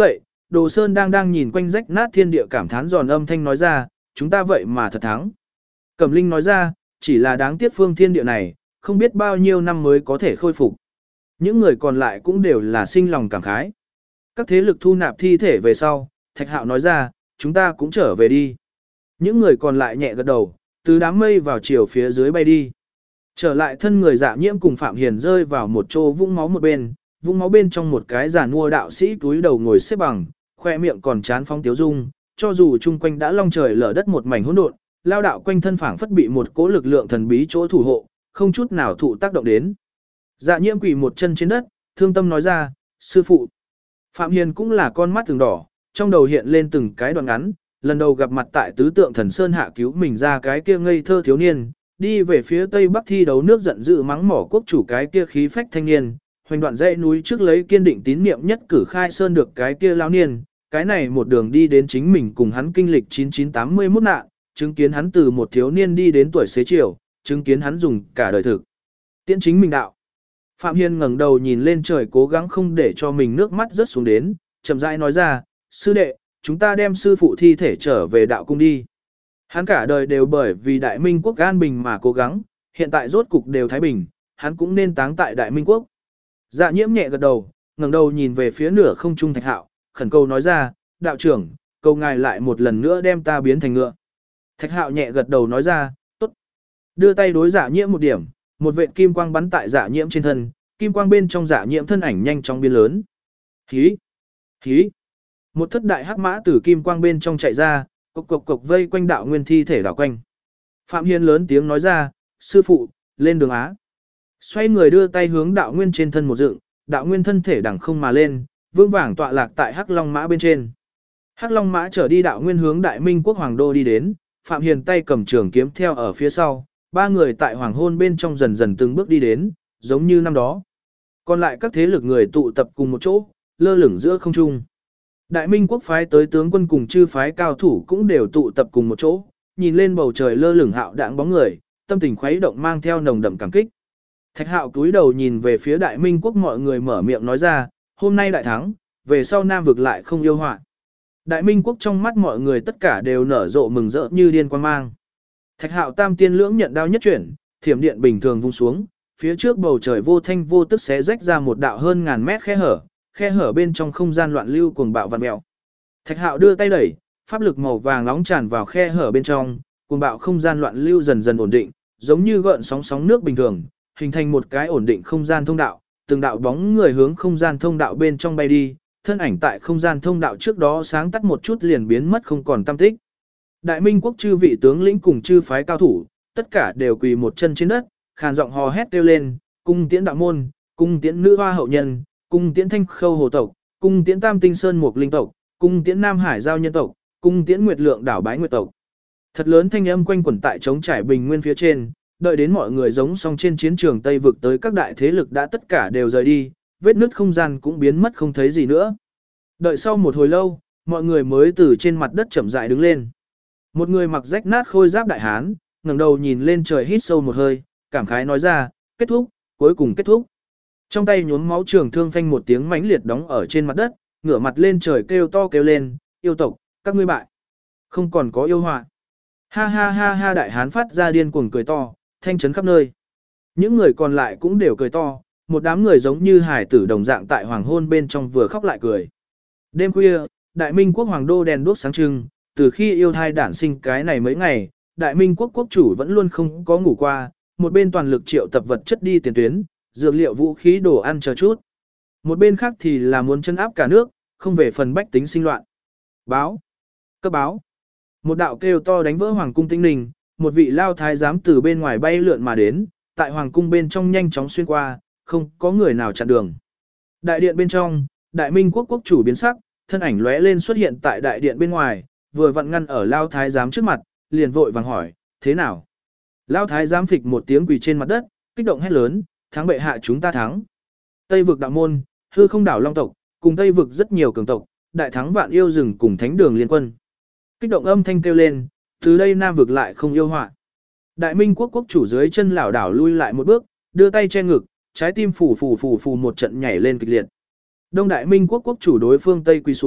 Đồ Sơn đang nhìn quanh rách nát thiên địa cảm thán giòn âm thanh nói ra, chúng ta vậy mà thật thắng. Cẩm Linh nói ra, chỉ là đáng tiếc phương thiên địa này, không biết bao nhiêu năm mới có thể khôi phục. Những người còn lại cũng đều là sinh lòng cảm khái. Các thế lực thu nạp thi thể về sau, Thạch Hạo nói ra, chúng ta cũng trở về đi. Những người còn lại nhẹ gật đầu, từ đám mây vào chiều phía dưới bay đi. Trở lại thân người Dạ Nhiễm cùng Phạm Hiền rơi vào một chỗ vũng máu một bên, vũng máu bên trong một cái giàn mua đạo sĩ túi đầu ngồi xếp bằng, khoe miệng còn chán phong tiếu dung, cho dù chung quanh đã long trời lở đất một mảnh hỗn độn, lao đạo quanh thân phảng phất bị một cỗ lực lượng thần bí chỗ thủ hộ, không chút nào thụ tác động đến. Dạ Nhiễm quỳ một chân trên đất, thương tâm nói ra, sư phụ. Phạm Hiền cũng là con mắt từng đỏ, trong đầu hiện lên từng cái đoạn ngắn, lần đầu gặp mặt tại tứ tượng thần sơn hạ cứu mình ra cái kia ngây thơ thiếu niên, đi về phía tây bắc thi đấu nước giận dữ mắng mỏ quốc chủ cái kia khí phách thanh niên, hoành đoạn dãy núi trước lấy kiên định tín niệm nhất cử khai sơn được cái kia lao niên, cái này một đường đi đến chính mình cùng hắn kinh lịch 9981 nạn, chứng kiến hắn từ một thiếu niên đi đến tuổi xế chiều, chứng kiến hắn dùng cả đời thực tiễn chính mình đạo. Phạm Hiên ngẩng đầu nhìn lên trời cố gắng không để cho mình nước mắt rớt xuống đến, chậm rãi nói ra, sư đệ, chúng ta đem sư phụ thi thể trở về đạo cung đi. Hắn cả đời đều bởi vì Đại Minh quốc an bình mà cố gắng, hiện tại rốt cục đều thái bình, hắn cũng nên táng tại Đại Minh quốc. Dạ Nhiễm nhẹ gật đầu, ngẩng đầu nhìn về phía nửa không trung Thạch Hạo, khẩn cầu nói ra, đạo trưởng, cầu ngài lại một lần nữa đem ta biến thành ngựa. Thạch Hạo nhẹ gật đầu nói ra, tốt. Đưa tay đối Dạ Nhiễm một điểm, một vệt kim quang bắn tại Dạ Nhiễm trên thân, kim quang bên trong Dạ Nhiễm thân ảnh nhanh chóng biến lớn. Hí, hí. Một thất đại hắc mã từ kim quang bên trong chạy ra, cộc cộc cộc vây quanh đạo nguyên thi thể đảo quanh. Phạm Hiên lớn tiếng nói ra, sư phụ, lên đường Á. Xoay người đưa tay hướng đạo nguyên trên thân một dựng, đạo nguyên thân thể đằng không mà lên, vương vàng tọa lạc tại hắc long mã bên trên. Hắc long mã trở đi đạo nguyên hướng Đại Minh quốc hoàng đô đi đến, Phạm Hiền tay cầm trường kiếm theo ở phía sau, ba người tại hoàng hôn bên trong dần dần từng bước đi đến, giống như năm đó. Còn lại các thế lực người tụ tập cùng một chỗ, lơ lửng giữa không trung. Đại Minh quốc phái tới tướng quân cùng chư phái cao thủ cũng đều tụ tập cùng một chỗ, nhìn lên bầu trời lơ lửng hạo đãng bóng người, tâm tình khuấy động mang theo nồng đậm cảm kích. Thạch Hạo cúi đầu nhìn về phía Đại Minh quốc, mọi người mở miệng nói ra, hôm nay đại thắng, về sau Nam vực lại không yêu họa. Đại Minh quốc trong mắt mọi người tất cả đều nở rộ mừng rỡ như điên quang mang. Thạch Hạo tam tiên lưỡng nhận đao nhất chuyển, thiểm điện bình thường vung xuống, phía trước bầu trời vô thanh vô tức xé rách ra một đạo hơn ngàn mét khe hở bên trong không gian loạn lưu cuồng bạo vặn mèo. Thạch Hạo đưa tay đẩy, pháp lực màu vàng nóng tràn vào khe hở bên trong, cuồng bạo không gian loạn lưu dần dần ổn định, giống như gợn sóng nước bình thường, hình thành một cái ổn định không gian thông đạo, từng đạo bóng người hướng không gian thông đạo bên trong bay đi, thân ảnh tại không gian thông đạo trước đó sáng tắt một chút liền biến mất không còn tăm tích. Đại Minh quốc chư vị tướng lĩnh cùng chư phái cao thủ, tất cả đều quỳ một chân trên đất, khàn giọng hò hét kêu lên, cung tiễn đạo môn, cung tiễn nữ hoa hậu nhân, cung tiễn thanh khâu hồ tộc, cung tiễn tam tinh sơn mục linh tộc, cung tiễn nam hải giao nhân tộc, cung tiễn nguyệt lượng đảo bái nguyệt tộc. Thật lớn thanh âm quanh quẩn tại trống trải bình nguyên phía trên, đợi đến mọi người giống xong trên chiến trường Tây vực tới các đại thế lực đã tất cả đều rời đi, vết nứt không gian cũng biến mất không thấy gì nữa. Đợi sau một hồi lâu, mọi người mới từ trên mặt đất chậm rãi đứng lên. Một người mặc rách nát khôi giáp đại hán, ngẩng đầu nhìn lên trời hít sâu một hơi, cảm khái nói ra, kết thúc, cuối cùng kết thúc. Trong tay nhuốm máu trường thương phanh một tiếng mãnh liệt đóng ở trên mặt đất, ngửa mặt lên trời kêu to kêu lên, yêu tộc, các ngươi bại. Không còn có yêu họa. Ha ha ha ha, đại hán phát ra điên cuồng cười to, thanh chấn khắp nơi. Những người còn lại cũng đều cười to, một đám người giống như hải tử đồng dạng tại hoàng hôn bên trong vừa khóc lại cười. Đêm khuya, Đại Minh quốc hoàng đô đèn đuốc sáng trưng, từ khi yêu thai đản sinh cái này mấy ngày, Đại Minh quốc quốc chủ vẫn luôn không có ngủ qua, một bên toàn lực triệu tập vật chất đi tiền tuyến, dược liệu vũ khí đồ ăn chờ chút. Một bên khác thì là muốn chân áp cả nước, không về phần bách tính sinh loạn. Báo! Cấp báo! Một đạo kêu to đánh vỡ hoàng cung Tĩnh Ninh, một vị lao thái giám từ bên ngoài bay lượn mà đến, tại hoàng cung bên trong nhanh chóng xuyên qua, không có người nào chặn đường. Đại điện bên trong, Đại Minh quốc quốc chủ biến sắc, thân ảnh lóe lên xuất hiện tại đại điện bên ngoài, vừa vặn ngăn ở lao thái giám trước mặt, liền vội vàng hỏi, thế nào? Lao thái giám phịch một tiếng quỳ trên mặt đất, kích động hét lớn, thắng bệ hạ, chúng ta thắng. Tây vực đạo môn, hư không đảo long tộc, cùng Tây vực rất nhiều cường tộc, đại thắng vạn yêu rừng cùng thánh đường liên quân. Kích động âm thanh kêu lên, từ đây Nam vực lại không yêu họa. Đại Minh quốc quốc chủ dưới chân lảo đảo lui lại một bước, đưa tay che ngực, trái tim phù phù một trận nhảy lên kịch liệt. Đông Đại Minh quốc quốc chủ đối phương Tây quỳ xuống,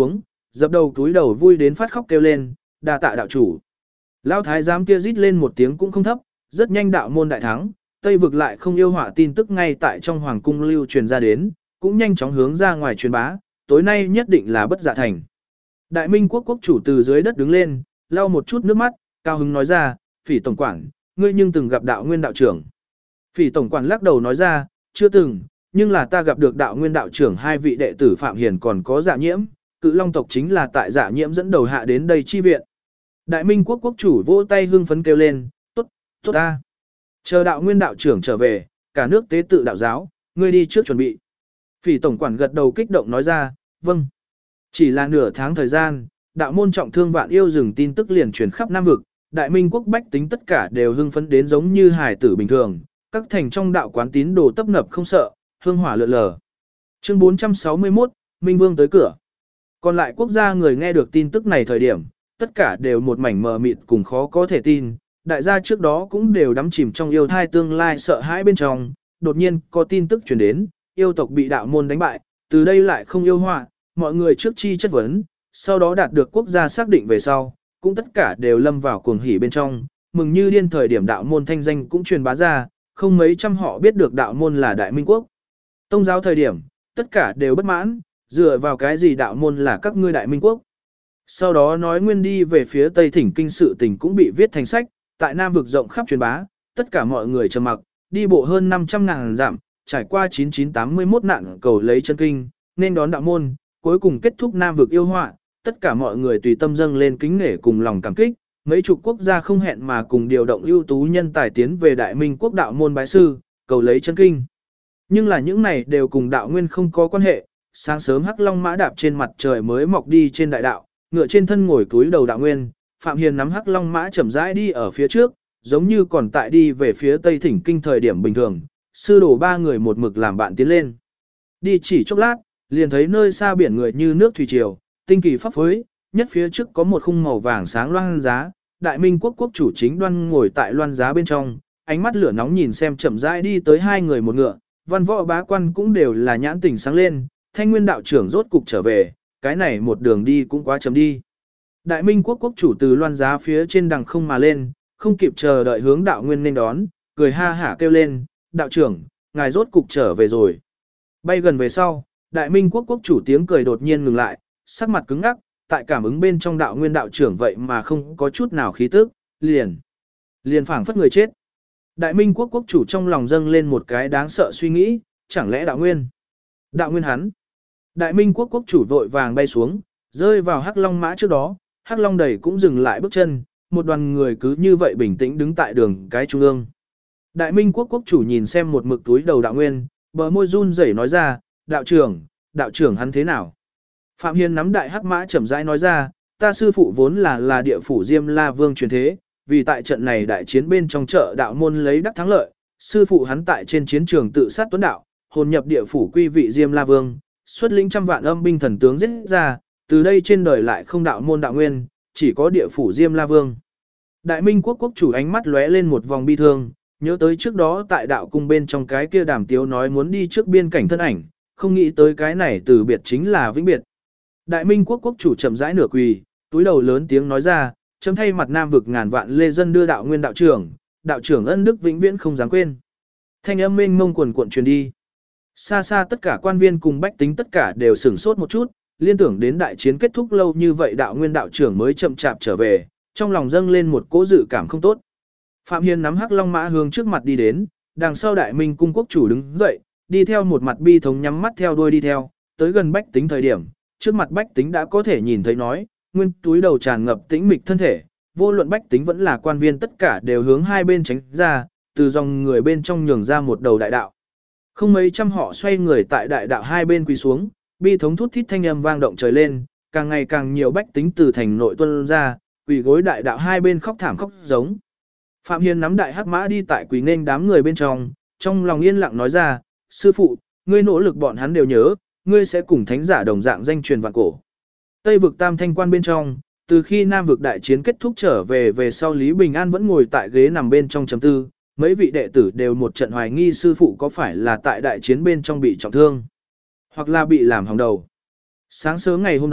dập đầu túi đầu vui đến phát khóc kêu lên, đa tạ đạo chủ. Lão thái giám kia rít lên một tiếng cũng không thấp, rất nhanh đạo môn đại thắng, Tây vực lại không yêu họa tin tức ngay tại trong hoàng cung lưu truyền ra đến, cũng nhanh chóng hướng ra ngoài truyền bá, tối nay nhất định là bất dạ thành. Đại Minh quốc quốc chủ từ dưới đất đứng lên, lau một chút nước mắt, cao hứng nói ra, Phỉ tổng quản, ngươi nhưng từng gặp đạo nguyên đạo trưởng. Phỉ tổng quản lắc đầu nói ra, chưa từng, nhưng là ta gặp được đạo nguyên đạo trưởng hai vị đệ tử Phạm Hiền còn có Dạ Nhiễm, Cự Long tộc chính là tại Dạ Nhiễm dẫn đầu hạ đến đây chi viện. Đại Minh quốc quốc chủ vỗ tay hưng phấn kêu lên, tốt, tốt ta. Chờ đạo nguyên đạo trưởng trở về, cả nước tế tự đạo giáo, ngươi đi trước chuẩn bị. Phỉ tổng quản gật đầu kích động nói ra, vâng. Chỉ là nửa tháng thời gian, đạo môn trọng thương vạn yêu rừng tin tức liền truyền khắp Nam vực, Đại Minh quốc bách tính tất cả đều hưng phấn đến giống như hải tử bình thường, các thành trong đạo quán tín đồ tấp nập không sợ, hương hỏa lượn lờ. Chương 461, Minh Vương tới cửa. Còn lại quốc gia người nghe được tin tức này thời điểm, tất cả đều một mảnh mờ mịt cùng khó có thể tin, đại gia trước đó cũng đều đắm chìm trong yêu thai tương lai sợ hãi bên trong, đột nhiên có tin tức truyền đến, yêu tộc bị đạo môn đánh bại, từ đây lại không yêu họa, mọi người trước chi chất vấn, sau đó đạt được quốc gia xác định về sau, cũng tất cả đều lâm vào cuồng hỉ bên trong, mừng như điên thời điểm đạo môn thanh danh cũng truyền bá ra, không mấy trăm họ biết được đạo môn là Đại Minh quốc. Tông giáo thời điểm, tất cả đều bất mãn, dựa vào cái gì đạo môn là các ngươi Đại Minh quốc. Sau đó nói nguyên đi về phía Tây Thỉnh kinh sự tình cũng bị viết thành sách, tại Nam vực rộng khắp truyền bá, tất cả mọi người trầm mặc, đi bộ hơn 500.000 dặm, trải qua 9981 nạn cầu lấy chân kinh, nên đón đạo môn, cuối cùng kết thúc Nam vực yêu họa, tất cả mọi người tùy tâm dâng lên kính nể cùng lòng cảm kích, mấy chục quốc gia không hẹn mà cùng điều động ưu tú nhân tài tiến về Đại Minh quốc đạo môn bái sư, cầu lấy chân kinh. Nhưng là những này đều cùng đạo nguyên không có quan hệ, sáng sớm Hắc Long mã đạp trên mặt trời mới mọc đi trên đại đạo, ngựa trên thân ngồi túi đầu đạo nguyên, Phạm Hiền nắm Hắc Long mã chậm rãi đi ở phía trước, giống như còn tại đi về phía Tây Thỉnh kinh thời điểm bình thường, sư đồ ba người một mực làm bạn tiến lên. Đi chỉ chốc lát, liền thấy nơi xa biển người như nước thủy triều, tinh kỳ pháp phối, nhất phía trước có một khung màu vàng sáng loan giá, Đại Minh quốc quốc chủ chính đoan ngồi tại loan giá bên trong, ánh mắt lửa nóng nhìn xem chậm rãi đi tới hai người một ngựa, văn võ bá quan cũng đều là nhãn tỉnh sáng lên, Thanh Nguyên đạo trưởng rốt cục trở về, cái này một đường đi cũng quá chậm đi. Đại Minh quốc quốc chủ từ loan giá phía trên đằng không mà lên, không kịp chờ đợi hướng đạo nguyên nên đón, cười ha hả kêu lên, đạo trưởng, ngài rốt cục trở về rồi. Bay gần về sau, Đại Minh quốc quốc chủ tiếng cười đột nhiên ngừng lại, sắc mặt cứng ngắc, tại cảm ứng bên trong đạo nguyên đạo trưởng vậy mà không có chút nào khí tức, liền phảng phất người chết. Đại Minh quốc quốc chủ trong lòng dâng lên một cái đáng sợ suy nghĩ, chẳng lẽ đạo nguyên hắn. Đại Minh quốc quốc chủ vội vàng bay xuống, rơi vào Hắc Long mã trước đó, Hắc Long đẩy cũng dừng lại bước chân, một đoàn người cứ như vậy bình tĩnh đứng tại đường cái trung ương. Đại Minh quốc quốc chủ nhìn xem một mực túi đầu đạo nguyên, bờ môi run rẩy nói ra, đạo trưởng hắn thế nào? Phạm Hiền nắm đại hắc mã chậm rãi nói ra, ta sư phụ vốn là địa phủ Diêm La Vương truyền thế, vì tại trận này đại chiến bên trong chợ đạo môn lấy đắc thắng lợi, sư phụ hắn tại trên chiến trường tự sát tuấn đạo, hồn nhập địa phủ quy vị Diêm La Vương, xuất lĩnh trăm vạn âm binh thần tướng giết ra, từ đây trên đời lại không đạo môn đạo nguyên, chỉ có địa phủ Diêm La Vương. Đại Minh quốc quốc chủ ánh mắt lóe lên một vòng bi thương, nhớ tới trước đó tại đạo cung bên trong cái kia đàm tiếu nói muốn đi trước biên cảnh thân ảnh, không nghĩ tới cái này từ biệt chính là vĩnh biệt. Đại Minh quốc quốc chủ chậm rãi nửa quỳ, túi đầu lớn tiếng nói ra, chấm thay mặt Nam vực ngàn vạn lê dân đưa đạo nguyên đạo trưởng ân đức vĩnh viễn không dám quên. Thanh âm mênh mông quần cuộn truyền đi. Xa xa tất cả quan viên cùng bách tính tất cả đều sửng sốt một chút, liên tưởng đến đại chiến kết thúc lâu như vậy đạo nguyên đạo trưởng mới chậm chạp trở về, trong lòng dâng lên một cỗ dự cảm không tốt. Phạm Hiền nắm Hắc Long mã hướng trước mặt đi đến, đằng sau Đại Minh cung quốc chủ đứng dậy, đi theo một mặt bi thống nhắm mắt theo đuôi đi theo, tới gần bách tính thời điểm, trước mặt bách tính đã có thể nhìn thấy nói, nguyên túi đầu tràn ngập tĩnh mịch thân thể, vô luận bách tính vẫn là quan viên tất cả đều hướng hai bên tránh ra, từ dòng người bên trong nhường ra một đầu đại đạo. Không mấy trăm họ xoay người tại đại đạo hai bên quỳ xuống, bi thống thút thít thanh âm vang động trời lên, càng ngày càng nhiều bách tính từ thành nội tuân ra, quỳ gối đại đạo hai bên khóc thảm khóc giống. Phạm Hiền nắm đại hắc mã đi tại quỳ nên đám người bên trong lòng yên lặng nói ra, sư phụ, ngươi nỗ lực bọn hắn đều nhớ, ngươi sẽ cùng thánh giả đồng dạng danh truyền vạn cổ. Tây vực Tam Thanh quan bên trong, từ khi Nam vực đại chiến kết thúc trở về sau Lý Bình An vẫn ngồi tại ghế nằm bên trong chấm tư, mấy vị đệ tử đều một trận hoài nghi sư phụ có phải là tại đại chiến bên trong bị trọng thương, hoặc là bị làm hỏng đầu. Sáng sớm ngày hôm đó,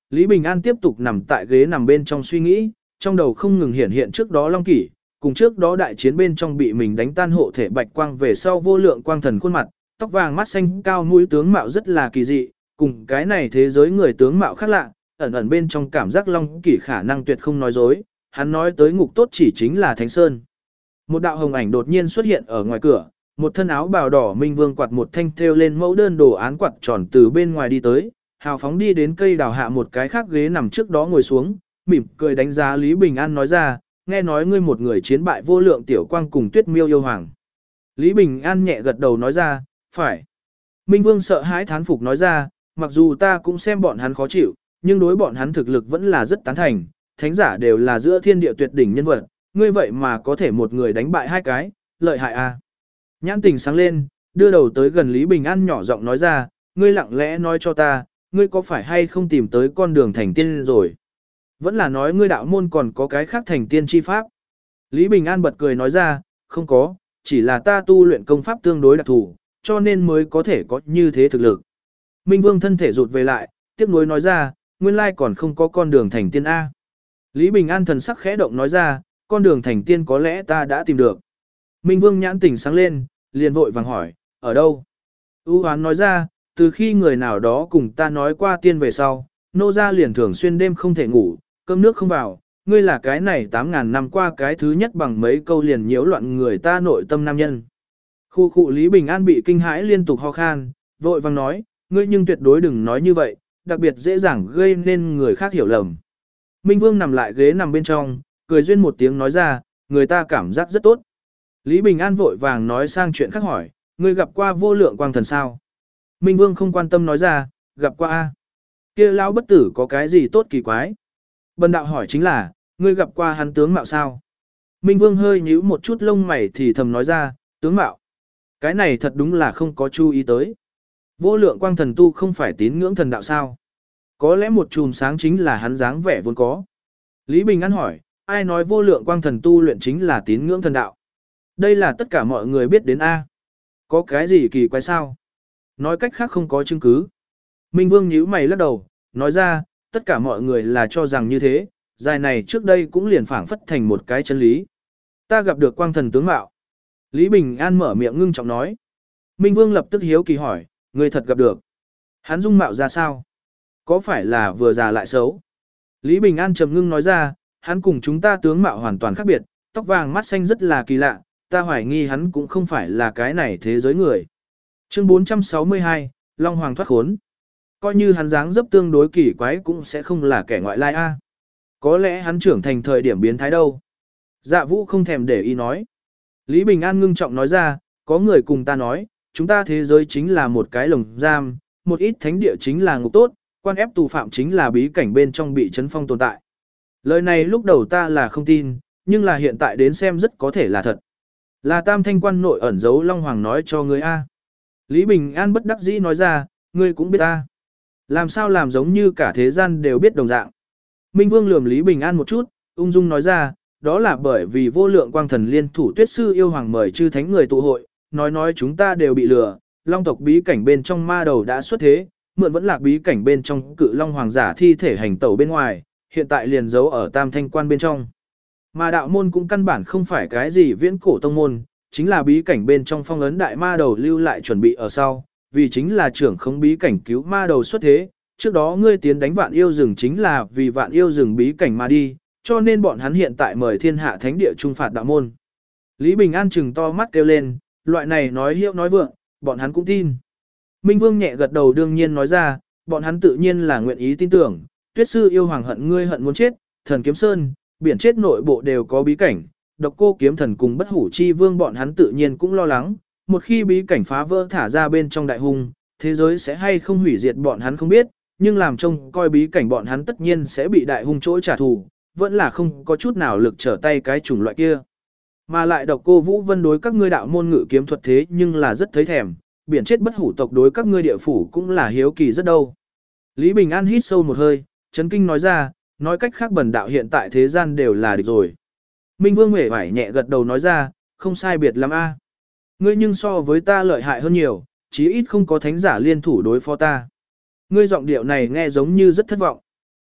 Lý Bình An tiếp tục nằm tại ghế nằm bên trong suy nghĩ, trong đầu không ngừng hiện hiện trước đó Long Kỷ, cùng trước đó đại chiến bên trong bị mình đánh tan hộ thể bạch quang về sau vô lượng quang thần khuôn mặt, tóc vàng mắt xanh cao mũi tướng mạo rất là kỳ dị, cùng cái này thế giới người tướng mạo khác lạ, ẩn ẩn bên trong cảm giác Long Kỷ khả năng tuyệt không nói dối, hắn nói tới ngục tốt chỉ chính là Thánh Sơn. Một đạo hồng ảnh đột nhiên xuất hiện ở ngoài cửa, một thân áo bào đỏ Minh Vương quạt một thanh thêu lên mẫu đơn đồ án quạt tròn từ bên ngoài đi tới, hào phóng đi đến cây đào hạ một cái khác ghế nằm trước đó ngồi xuống, mỉm cười đánh giá Lý Bình An nói ra, nghe nói ngươi một người chiến bại vô lượng tiểu quang cùng Tuyết Miêu yêu hoàng. Lý Bình An nhẹ gật đầu nói ra, phải. Minh Vương sợ hãi thán phục nói ra, mặc dù ta cũng xem bọn hắn khó chịu, nhưng đối bọn hắn thực lực vẫn là rất tán thành, thánh giả đều là giữa thiên địa tuyệt đỉnh nhân vật, ngươi vậy mà có thể một người đánh bại hai cái, lợi hại à. Nhãn tình sáng lên, đưa đầu tới gần Lý Bình An nhỏ giọng nói ra, ngươi lặng lẽ nói cho ta, ngươi có phải hay không tìm tới con đường thành tiên rồi? Vẫn là nói ngươi đạo môn còn có cái khác thành tiên chi pháp. Lý Bình An bật cười nói ra, không có, chỉ là ta tu luyện công pháp tương đối đặc thù, cho nên mới có thể có như thế thực lực. Minh Vương thân thể rụt về lại, tiếc nuối nói ra, nguyên lai còn không có con đường thành tiên A. Lý Bình An thần sắc khẽ động nói ra, con đường thành tiên có lẽ ta đã tìm được. Minh Vương nhãn tỉnh sáng lên, liền vội vàng hỏi, ở đâu? U Hoán nói ra, từ khi người nào đó cùng ta nói qua tiên về sau, nô gia liền thường xuyên đêm không thể ngủ, cơm nước không vào, ngươi là cái này 8.000 năm qua cái thứ nhất bằng mấy câu liền nhiễu loạn người ta nội tâm nam nhân. Khu khu Lý Bình An bị kinh hãi liên tục ho khan, vội vàng nói, ngươi nhưng tuyệt đối đừng nói như vậy, đặc biệt dễ dàng gây nên người khác hiểu lầm. Minh Vương nằm lại ghế nằm bên trong, cười duyên một tiếng nói ra, người ta cảm giác rất tốt. Lý Bình An vội vàng nói sang chuyện khác hỏi, ngươi gặp qua vô lượng quang thần sao? Minh Vương không quan tâm nói ra, gặp qua a. Kia lão bất tử có cái gì tốt kỳ quái? Bần đạo hỏi chính là, ngươi gặp qua hắn tướng mạo sao? Minh Vương hơi nhíu một chút lông mày thì thầm nói ra, tướng mạo. Cái này thật đúng là không có chú ý tới. Vô lượng quang thần tu không phải tín ngưỡng thần đạo sao? Có lẽ một chùm sáng chính là hắn dáng vẻ vốn có. Lý Bình An hỏi, ai nói vô lượng quang thần tu luyện chính là tín ngưỡng thần đạo? Đây là tất cả mọi người biết đến A. Có cái gì kỳ quái sao? Nói cách khác không có chứng cứ. Minh Vương nhíu mày lắc đầu, nói ra, tất cả mọi người là cho rằng như thế, dài này trước đây cũng liền phảng phất thành một cái chân lý. Ta gặp được quang thần tướng mạo. Lý Bình An mở miệng ngưng trọng nói. Minh Vương lập tức hiếu kỳ hỏi, người thật gặp được. Hắn dung mạo ra sao? Có phải là vừa già lại xấu? Lý Bình An trầm ngưng nói ra, hắn cùng chúng ta tướng mạo hoàn toàn khác biệt, tóc vàng mắt xanh rất là kỳ lạ, ta hoài nghi hắn cũng không phải là cái này thế giới người. Chương 462, Long Hoàng thoát khốn. Coi như hắn dáng dấp tương đối kỳ quái cũng sẽ không là kẻ ngoại lai a. Có lẽ hắn trưởng thành thời điểm biến thái đâu. Dạ Vũ không thèm để ý nói. Lý Bình An ngưng trọng nói ra, có người cùng ta nói, chúng ta thế giới chính là một cái lồng giam, một ít thánh địa chính là ngục tốt, quan ép tù phạm chính là bí cảnh bên trong bị chấn phong tồn tại. Lời này lúc đầu ta là không tin, nhưng là hiện tại đến xem rất có thể là thật. Là Tam Thanh Quan nội ẩn giấu Long Hoàng nói cho ngươi a. Lý Bình An bất đắc dĩ nói ra, ngươi cũng biết ta. Làm sao làm giống như cả thế gian đều biết đồng dạng. Minh Vương lườm Lý Bình An một chút, ung dung nói ra, đó là bởi vì vô lượng quang thần liên thủ tuyết sư yêu hoàng mời chư thánh người tụ hội, nói chúng ta đều bị lừa, long tộc bí cảnh bên trong ma đầu đã xuất thế, mượn vẫn lạc bí cảnh bên trong cự long hoàng giả thi thể hành tẩu bên ngoài, hiện tại liền giấu ở Tam Thanh Quan bên trong. Mà đạo môn cũng căn bản không phải cái gì viễn cổ tông môn, chính là bí cảnh bên trong phong ấn đại ma đầu lưu lại chuẩn bị ở sau, vì chính là trưởng không bí cảnh cứu ma đầu xuất thế, trước đó ngươi tiến đánh vạn yêu rừng chính là vì vạn yêu rừng bí cảnh mà đi, cho nên bọn hắn hiện tại mời thiên hạ thánh địa trung phạt đạo môn. Lý Bình An trừng to mắt kêu lên, loại này nói hiệu nói vượng, bọn hắn cũng tin. Minh Vương nhẹ gật đầu đương nhiên nói ra, bọn hắn tự nhiên là nguyện ý tin tưởng, tuyết sư yêu hoàng hận ngươi hận muốn chết, thần kiếm sơn, biển chết nội bộ đều có bí cảnh, độc cô kiếm thần cùng bất hủ chi vương bọn hắn tự nhiên cũng lo lắng, một khi bí cảnh phá vỡ thả ra bên trong đại hung, thế giới sẽ hay không hủy diệt bọn hắn không biết, nhưng làm trông coi bí cảnh bọn hắn tất nhiên sẽ bị đại hung chỗ trả thù, vẫn là không có chút nào lực trở tay cái chủng loại kia. Mà lại độc cô Vũ Vân đối các ngươi đạo môn ngự kiếm thuật thế nhưng là rất thấy thèm, biển chết bất hủ tộc đối các ngươi địa phủ cũng là hiếu kỳ rất đâu. Lý Bình An hít sâu một hơi, chấn kinh nói ra, nói cách khác bần đạo hiện tại thế gian đều là địch rồi. Minh Vương hề vải nhẹ gật đầu nói ra, không sai biệt lắm a. Ngươi nhưng so với ta lợi hại hơn nhiều, chí ít không có thánh giả liên thủ đối phó ta. Ngươi giọng điệu này nghe giống như rất thất vọng.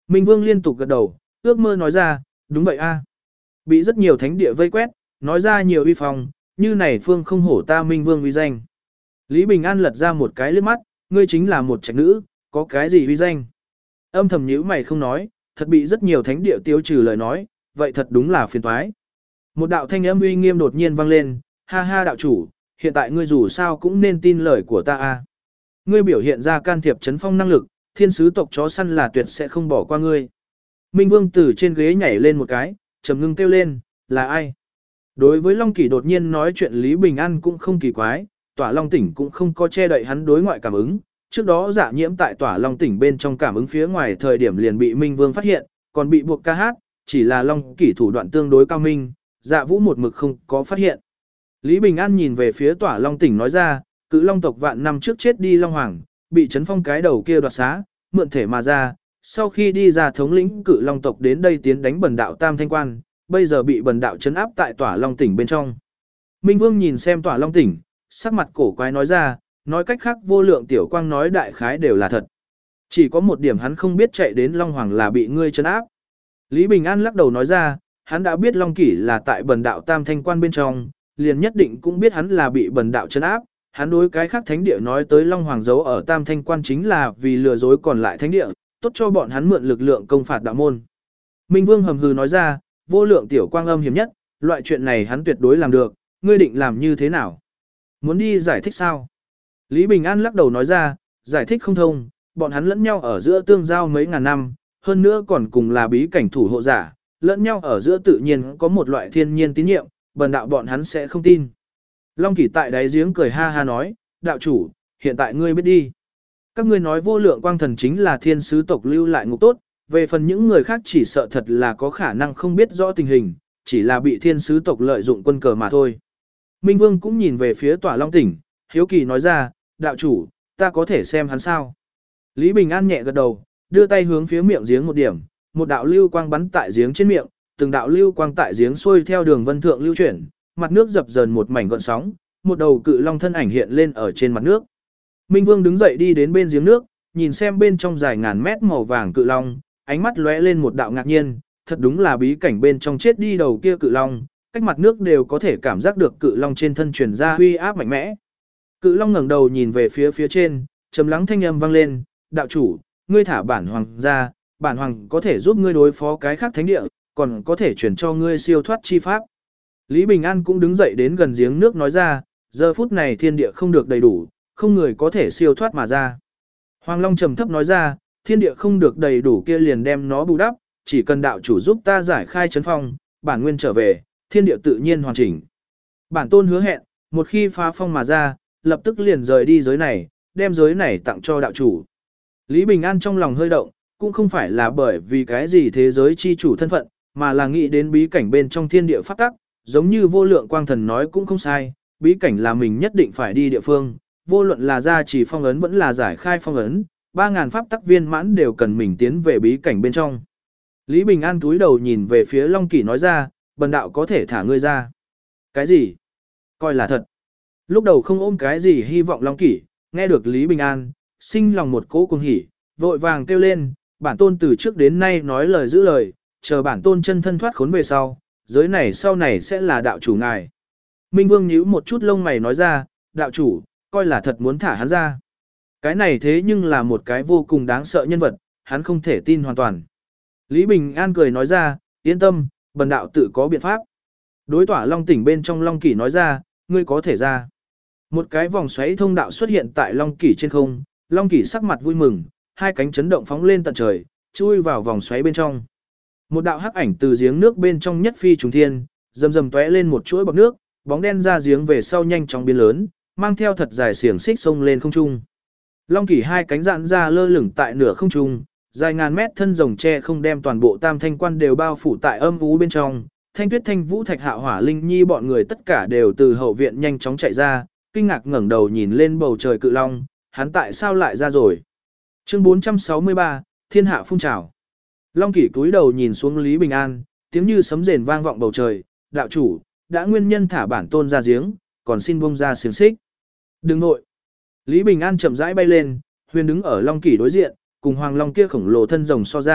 Minh Vương liên tục gật đầu, ước mơ nói ra, đúng vậy a. Bị rất nhiều thánh địa vây quét, nói ra nhiều uy phong, như này phương không hổ ta Minh Vương uy danh. Lý Bình An lật ra một cái liếc mắt, ngươi chính là một trạch nữ, có cái gì uy danh. Âm thầm nhíu mày không nói, thật bị rất nhiều thánh địa tiêu trừ lời nói, vậy thật đúng là phiền toái. Một đạo thanh âm uy nghiêm đột nhiên vang lên, ha ha đạo chủ, hiện tại ngươi dù sao cũng nên tin lời của ta a. Ngươi biểu hiện ra can thiệp chấn phong năng lực, thiên sứ tộc chó săn là tuyệt sẽ không bỏ qua ngươi. Minh Vương từ trên ghế nhảy lên một cái, trầm ngưng kêu lên, là ai? Đối với Long Kỷ đột nhiên nói chuyện Lý Bình An cũng không kỳ quái, Tỏa Long tỉnh cũng không có che đậy hắn đối ngoại cảm ứng. Trước đó Dạ Nhiễm tại Tỏa Long tỉnh bên trong cảm ứng phía ngoài thời điểm liền bị Minh Vương phát hiện, còn bị buộc ca hát, chỉ là Long Kỷ thủ đoạn tương đối cao minh, Dạ Vũ một mực không có phát hiện. Lý Bình An nhìn về phía Tỏa Long tỉnh nói ra, Cự Long tộc vạn năm trước chết đi Long Hoàng, bị chấn phong cái đầu kia đoạt xá, mượn thể mà ra, sau khi đi ra thống lĩnh Cự Long tộc đến đây tiến đánh Bần Đạo Tam Thanh Quan, bây giờ bị Bần Đạo trấn áp tại Tỏa Long tỉnh bên trong. Minh Vương nhìn xem Tỏa Long tỉnh, sắc mặt cổ quái nói ra, nói cách khác Vô Lượng Tiểu Quang nói đại khái đều là thật. Chỉ có một điểm hắn không biết chạy đến Long Hoàng là bị ngươi trấn áp. Lý Bình An lắc đầu nói ra, hắn đã biết Long Kỷ là tại Bần Đạo Tam Thanh Quan bên trong, liền nhất định cũng biết hắn là bị Bần Đạo trấn áp. Hắn đối cái khác thánh địa nói tới Long Hoàng giấu ở Tam Thanh Quan chính là vì lừa dối còn lại thánh địa, tốt cho bọn hắn mượn lực lượng công phạt đạo môn. Minh Vương hầm hừ nói ra, Vô Lượng Tiểu Quang âm hiểm nhất, loại chuyện này hắn tuyệt đối làm được, ngươi định làm như thế nào? Muốn đi giải thích sao? Lý Bình An lắc đầu nói ra, giải thích không thông, bọn hắn lẫn nhau ở giữa tương giao mấy ngàn năm, hơn nữa còn cùng là bí cảnh thủ hộ giả, lẫn nhau ở giữa tự nhiên có một loại thiên nhiên tín nhiệm, Bần Đạo bọn hắn sẽ không tin. Long Kỷ tại đáy giếng cười ha ha nói, đạo chủ, hiện tại ngươi biết đi. Các ngươi nói Vô Lượng Quang Thần chính là thiên sứ tộc lưu lại ngục tốt, về phần những người khác chỉ sợ thật là có khả năng không biết rõ tình hình, chỉ là bị thiên sứ tộc lợi dụng quân cờ mà thôi. Minh Vương cũng nhìn về phía Tỏa Long tỉnh, hiếu kỳ nói ra, đạo chủ, ta có thể xem hắn sao? Lý Bình An nhẹ gật đầu, đưa tay hướng phía miệng giếng một điểm, một đạo lưu quang bắn tại giếng trên miệng, từng đạo lưu quang tại giếng xuôi theo đường vân thượng lưu chuyển, mặt nước dập dờn một mảnh gợn sóng, một đầu cự long thân ảnh hiện lên ở trên mặt nước. Minh Vương đứng dậy đi đến bên giếng nước, nhìn xem bên trong dài ngàn mét màu vàng cự long, ánh mắt lóe lên một đạo ngạc nhiên, thật đúng là bí cảnh bên trong chết đi đầu kia cự long, cách mặt nước đều có thể cảm giác được cự long trên thân truyền ra uy áp mạnh mẽ. Cự long ngẩng đầu nhìn về phía trên, trầm lắng thanh âm vang lên, đạo chủ, ngươi thả bản hoàng ra, bản hoàng có thể giúp ngươi đối phó cái khác thánh địa, còn có thể chuyển cho ngươi siêu thoát chi pháp. Lý Bình An cũng đứng dậy đến gần giếng nước nói ra, giờ phút này thiên địa không được đầy đủ, không người có thể siêu thoát mà ra. Hoàng Long trầm thấp nói ra, thiên địa không được đầy đủ kia liền đem nó bù đắp, chỉ cần đạo chủ giúp ta giải khai chấn phong, bản nguyên trở về, thiên địa tự nhiên hoàn chỉnh. Bản tôn hứa hẹn, một khi phá phong mà ra, lập tức liền rời đi giới này, đem giới này tặng cho đạo chủ. Lý Bình An trong lòng hơi động, cũng không phải là bởi vì cái gì thế giới chi chủ thân phận, mà là nghĩ đến bí cảnh bên trong thiên địa pháp tắc, giống như Vô Lượng Quang Thần nói cũng không sai, bí cảnh là mình nhất định phải đi địa phương, vô luận là gia trì phong ấn vẫn là giải khai phong ấn, 3000 pháp tắc viên mãn đều cần mình tiến về bí cảnh bên trong. Lý Bình An cúi đầu nhìn về phía Long Kỷ nói ra, Bần Đạo có thể thả ngươi ra. Cái gì? Coi là thật. Lúc đầu không ôm cái gì hy vọng Long Kỷ, nghe được Lý Bình An, sinh lòng một cỗ cuồng hỉ, vội vàng kêu lên, bản tôn từ trước đến nay nói lời giữ lời, chờ bản tôn chân thân thoát khốn về sau, giới này sau này sẽ là đạo chủ ngài. Minh Vương nhíu một chút lông mày nói ra, đạo chủ, coi là thật muốn thả hắn ra. Cái này thế nhưng là một cái vô cùng đáng sợ nhân vật, hắn không thể tin hoàn toàn. Lý Bình An cười nói ra, yên tâm, Bần Đạo tự có biện pháp. Đối Tỏa Long tỉnh bên trong Long Kỷ nói ra, ngươi có thể ra. Một cái vòng xoáy thông đạo xuất hiện tại Long Kỷ trên không, Long Kỷ sắc mặt vui mừng, hai cánh chấn động phóng lên tận trời, chui vào vòng xoáy bên trong. Một đạo hắc ảnh từ giếng nước bên trong nhất phi trùng thiên, rầm rầm tóe lên một chuỗi bọt nước, bóng đen ra giếng về sau nhanh chóng biến lớn, mang theo thật dài xiềng xích xông lên không trung. Long Kỷ hai cánh giãn ra lơ lửng tại nửa không trung, dài ngàn mét thân rồng tre không đem toàn bộ Tam Thanh Quan đều bao phủ tại âm u bên trong. Thanh Tuyết, Thanh Vũ, Thạch Hạo, Hỏa Linh Nhi bọn người tất cả đều từ hậu viện nhanh chóng chạy ra, kinh ngạc ngẩng đầu nhìn lên bầu trời cự long, hắn tại sao lại ra rồi? Chương 463, Thiên hạ phun trào. Long Kỷ cúi đầu nhìn xuống Lý Bình An, tiếng như sấm rền vang vọng bầu trời, đạo chủ, đã nguyên nhân thả bản tôn ra giếng, còn xin buông ra xiềng xích. Đừng nội. Lý Bình An chậm rãi bay lên, huyền đứng ở Long Kỷ đối diện, cùng Hoàng Long kia khổng lồ thân rồng so ra,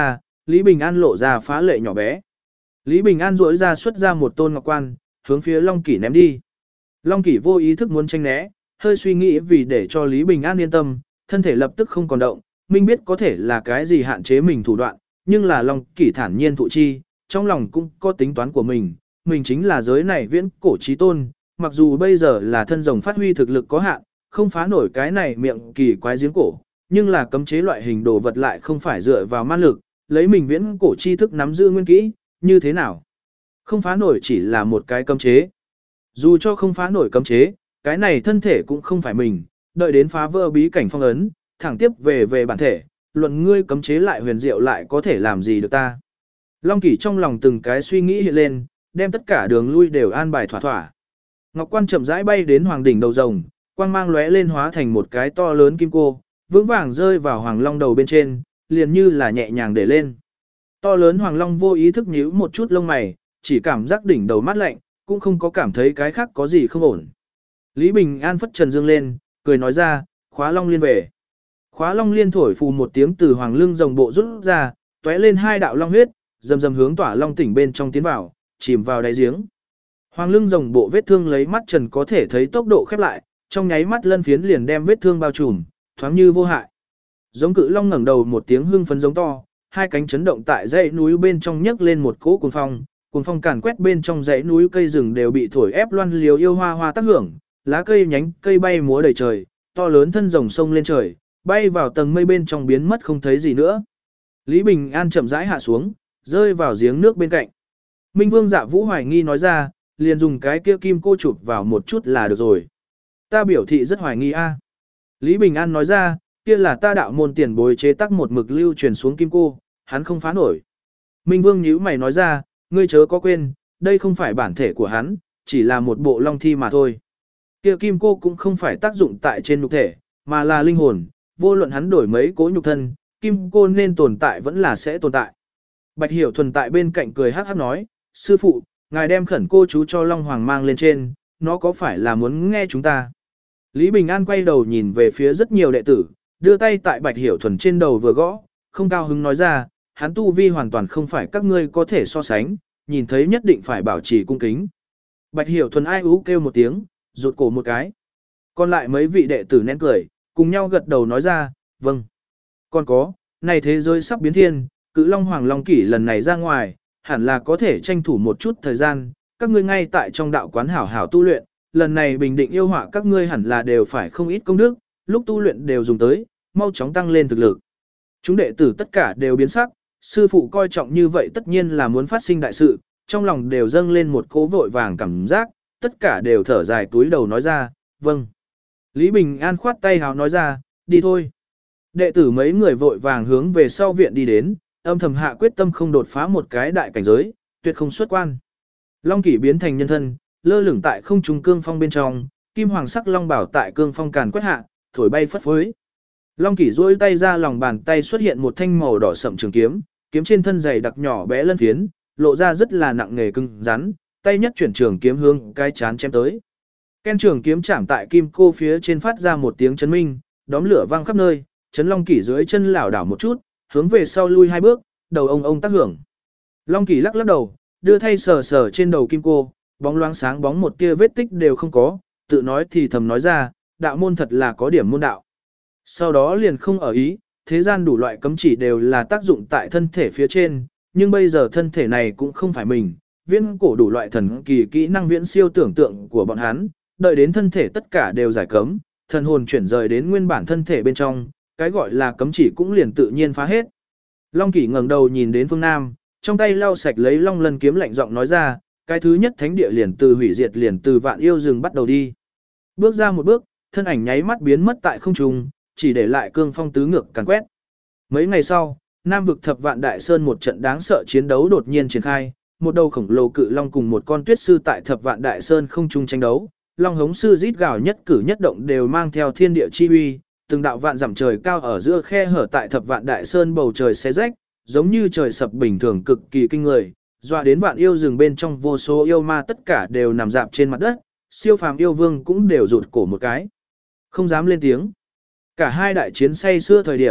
Lý Bình An lộ ra phá lệ nhỏ bé. Lý Bình An rỗi ra xuất ra một tôn ngọc quan, hướng phía Long Kỷ ném đi. Long Kỷ vô ý thức muốn tranh né, hơi suy nghĩ vì để cho Lý Bình An yên tâm, thân thể lập tức không còn động, minh biết có thể là cái gì hạn chế mình thủ đoạn, nhưng là Long Kỷ thản nhiên thụ chi, trong lòng cũng có tính toán của mình chính là giới này viễn cổ chí tôn, mặc dù bây giờ là thân rồng phát huy thực lực có hạn, không phá nổi cái này miệng kỳ quái giếng cổ, nhưng là cấm chế loại hình đồ vật lại không phải dựa vào man lực, lấy mình viễn cổ chi thức nắm giữ nguyên kỹ, như thế nào? Không phá nổi chỉ là một cái cấm chế. Dù cho không phá nổi cấm chế, cái này thân thể cũng không phải mình, đợi đến phá vỡ bí cảnh phong ấn, thẳng tiếp về bản thể, luận ngươi cấm chế lại huyền diệu lại có thể làm gì được ta. Long Kỷ trong lòng từng cái suy nghĩ hiện lên, đem tất cả đường lui đều an bài thỏa thỏa. Ngọc Quan chậm rãi bay đến hoàng đỉnh đầu rồng, quang mang lóe lên hóa thành một cái to lớn kim cô, vững vàng rơi vào hoàng long đầu bên trên, liền như là nhẹ nhàng để lên. To lớn hoàng long vô ý thức nhíu một chút lông mày, chỉ cảm giác đỉnh đầu mát lạnh, cũng không có cảm thấy cái khác có gì không ổn. Lý Bình An phất trần dương lên, cười nói ra, khóa long liên về. Khóa long liên thổi phù một tiếng từ hoàng lưng rồng bộ rút ra, tóe lên hai đạo long huyết, rầm rầm hướng tỏa long tỉnh bên trong tiến vào, chìm vào đáy giếng. Hoàng lưng rồng bộ vết thương lấy mắt trần có thể thấy tốc độ khép lại, trong nháy mắt lân phiến liền đem vết thương bao trùm, thoáng như vô hại. Giống cự long ngẩng đầu một tiếng hưng phấn giống to, hai cánh chấn động tại dãy núi bên trong nhấc lên một cỗ cuồng phong càn quét bên trong dãy núi cây rừng đều bị thổi ép loan liều yêu hoa hoa tác hưởng, lá cây nhánh cây bay múa đầy trời, to lớn thân rồng sông lên trời, bay vào tầng mây bên trong biến mất không thấy gì nữa. Lý Bình An chậm rãi hạ xuống, rơi vào giếng nước bên cạnh. Minh Vương Dạ Vũ hoài nghi nói ra, liền dùng cái kia kim cô chụp vào một chút là được rồi. Ta biểu thị rất hoài nghi a. Lý Bình An nói ra, kia là ta đạo môn tiền bối chế tác một mực lưu truyền xuống kim cô, hắn không phá nổi. Minh Vương nhíu mày nói ra, ngươi chớ có quên, đây không phải bản thể của hắn, chỉ là một bộ long thi mà thôi. Kia kim cô cũng không phải tác dụng tại trên nhục thể, mà là linh hồn, vô luận hắn đổi mấy cố nhục thân, kim cô nên tồn tại vẫn là sẽ tồn tại. Bạch Hiểu Thuần tại bên cạnh cười hắc hắc nói, sư phụ, ngài đem khẩn cô chú cho Long Hoàng mang lên trên, nó có phải là muốn nghe chúng ta? Lý Bình An quay đầu nhìn về phía rất nhiều đệ tử, đưa tay tại Bạch Hiểu Thuần trên đầu vừa gõ, không cao hứng nói ra, hắn tu vi hoàn toàn không phải các ngươi có thể so sánh, nhìn thấy nhất định phải bảo trì cung kính. Bạch Hiểu Thuần ai ú kêu một tiếng, rụt cổ một cái. Còn lại mấy vị đệ tử nén cười, cùng nhau gật đầu nói ra, vâng. Còn có, này thế giới sắp biến thiên, cự Long Hoàng Long Kỷ lần này ra ngoài, hẳn là có thể tranh thủ một chút thời gian, các ngươi ngay tại trong đạo quán hảo hảo tu luyện, lần này bình định yêu họa các ngươi hẳn là đều phải không ít công đức, lúc tu luyện đều dùng tới, mau chóng tăng lên thực lực. Chúng đệ tử tất cả đều biến sắc, sư phụ coi trọng như vậy tất nhiên là muốn phát sinh đại sự, trong lòng đều dâng lên một cỗ vội vàng cảm giác, tất cả đều thở dài túi đầu nói ra, vâng. Lý Bình An khoát tay hào nói ra, đi thôi. Đệ tử mấy người vội vàng hướng về sau viện đi đến, âm thầm hạ quyết tâm không đột phá một cái đại cảnh giới, tuyệt không xuất quan. Long Kỷ biến thành nhân thân, lơ lửng tại không trung cương phong bên trong, kim hoàng sắc long bảo tại cương phong càn quét hạ, thổi bay phất phới. Long Kỷ duỗi tay ra lòng bàn tay xuất hiện một thanh màu đỏ sậm trường kiếm, kiếm trên thân dày đặc nhỏ bé lân phiến, lộ ra rất là nặng nề cứng rắn, tay nhất chuyển trường kiếm hướng cái chán chém tới. Ken trường kiếm chạm tại kim cô phía trên phát ra một tiếng chấn minh, đóm lửa vang khắp nơi, chấn Long Kỷ dưới chân lảo đảo một chút, hướng về sau lui hai bước, đầu ông tác hưởng. Long Kỷ lắc lắc đầu, đưa thay sờ sờ trên đầu kim cô, bóng loáng sáng bóng một tia vết tích đều không có, tự nói thì thầm nói ra, đạo môn thật là có điểm môn đạo. Sau đó liền không ở ý, thế gian đủ loại cấm chỉ đều là tác dụng tại thân thể phía trên, nhưng bây giờ thân thể này cũng không phải mình, viễn cổ đủ loại thần kỳ kỹ năng viễn siêu tưởng tượng của bọn hắn, đợi đến thân thể tất cả đều giải cấm, thần hồn chuyển rời đến nguyên bản thân thể bên trong, cái gọi là cấm chỉ cũng liền tự nhiên phá hết. Long Kỷ ngẩng đầu nhìn đến phương Nam, trong tay lau sạch lấy long lân kiếm lạnh giọng nói ra, cái thứ nhất thánh địa liền từ hủy diệt liền từ vạn yêu rừng bắt đầu đi. Bước ra một bước, thân ảnh nháy mắt biến mất tại không trung, chỉ để lại cương phong tứ ngược càn quét. Mấy ngày sau, Nam vực Thập Vạn Đại Sơn một trận đáng sợ chiến đấu đột nhiên triển khai, một đầu khổng lồ cự long cùng một con tuyết sư tại Thập Vạn Đại Sơn không trung tranh đấu, long hống sư rít gào nhất cử nhất động đều mang theo thiên địa chi uy, từng đạo vạn dặm trời cao ở giữa khe hở tại Thập Vạn Đại Sơn bầu trời xé rách, giống như trời sập bình thường cực kỳ kinh người, dọa đến vạn yêu rừng bên trong vô số yêu ma tất cả đều nằm rạp trên mặt đất, siêu phàm yêu vương cũng đều rụt cổ một cái, không dám lên tiếng. Cả hai đại chiến say xưa thời điểm,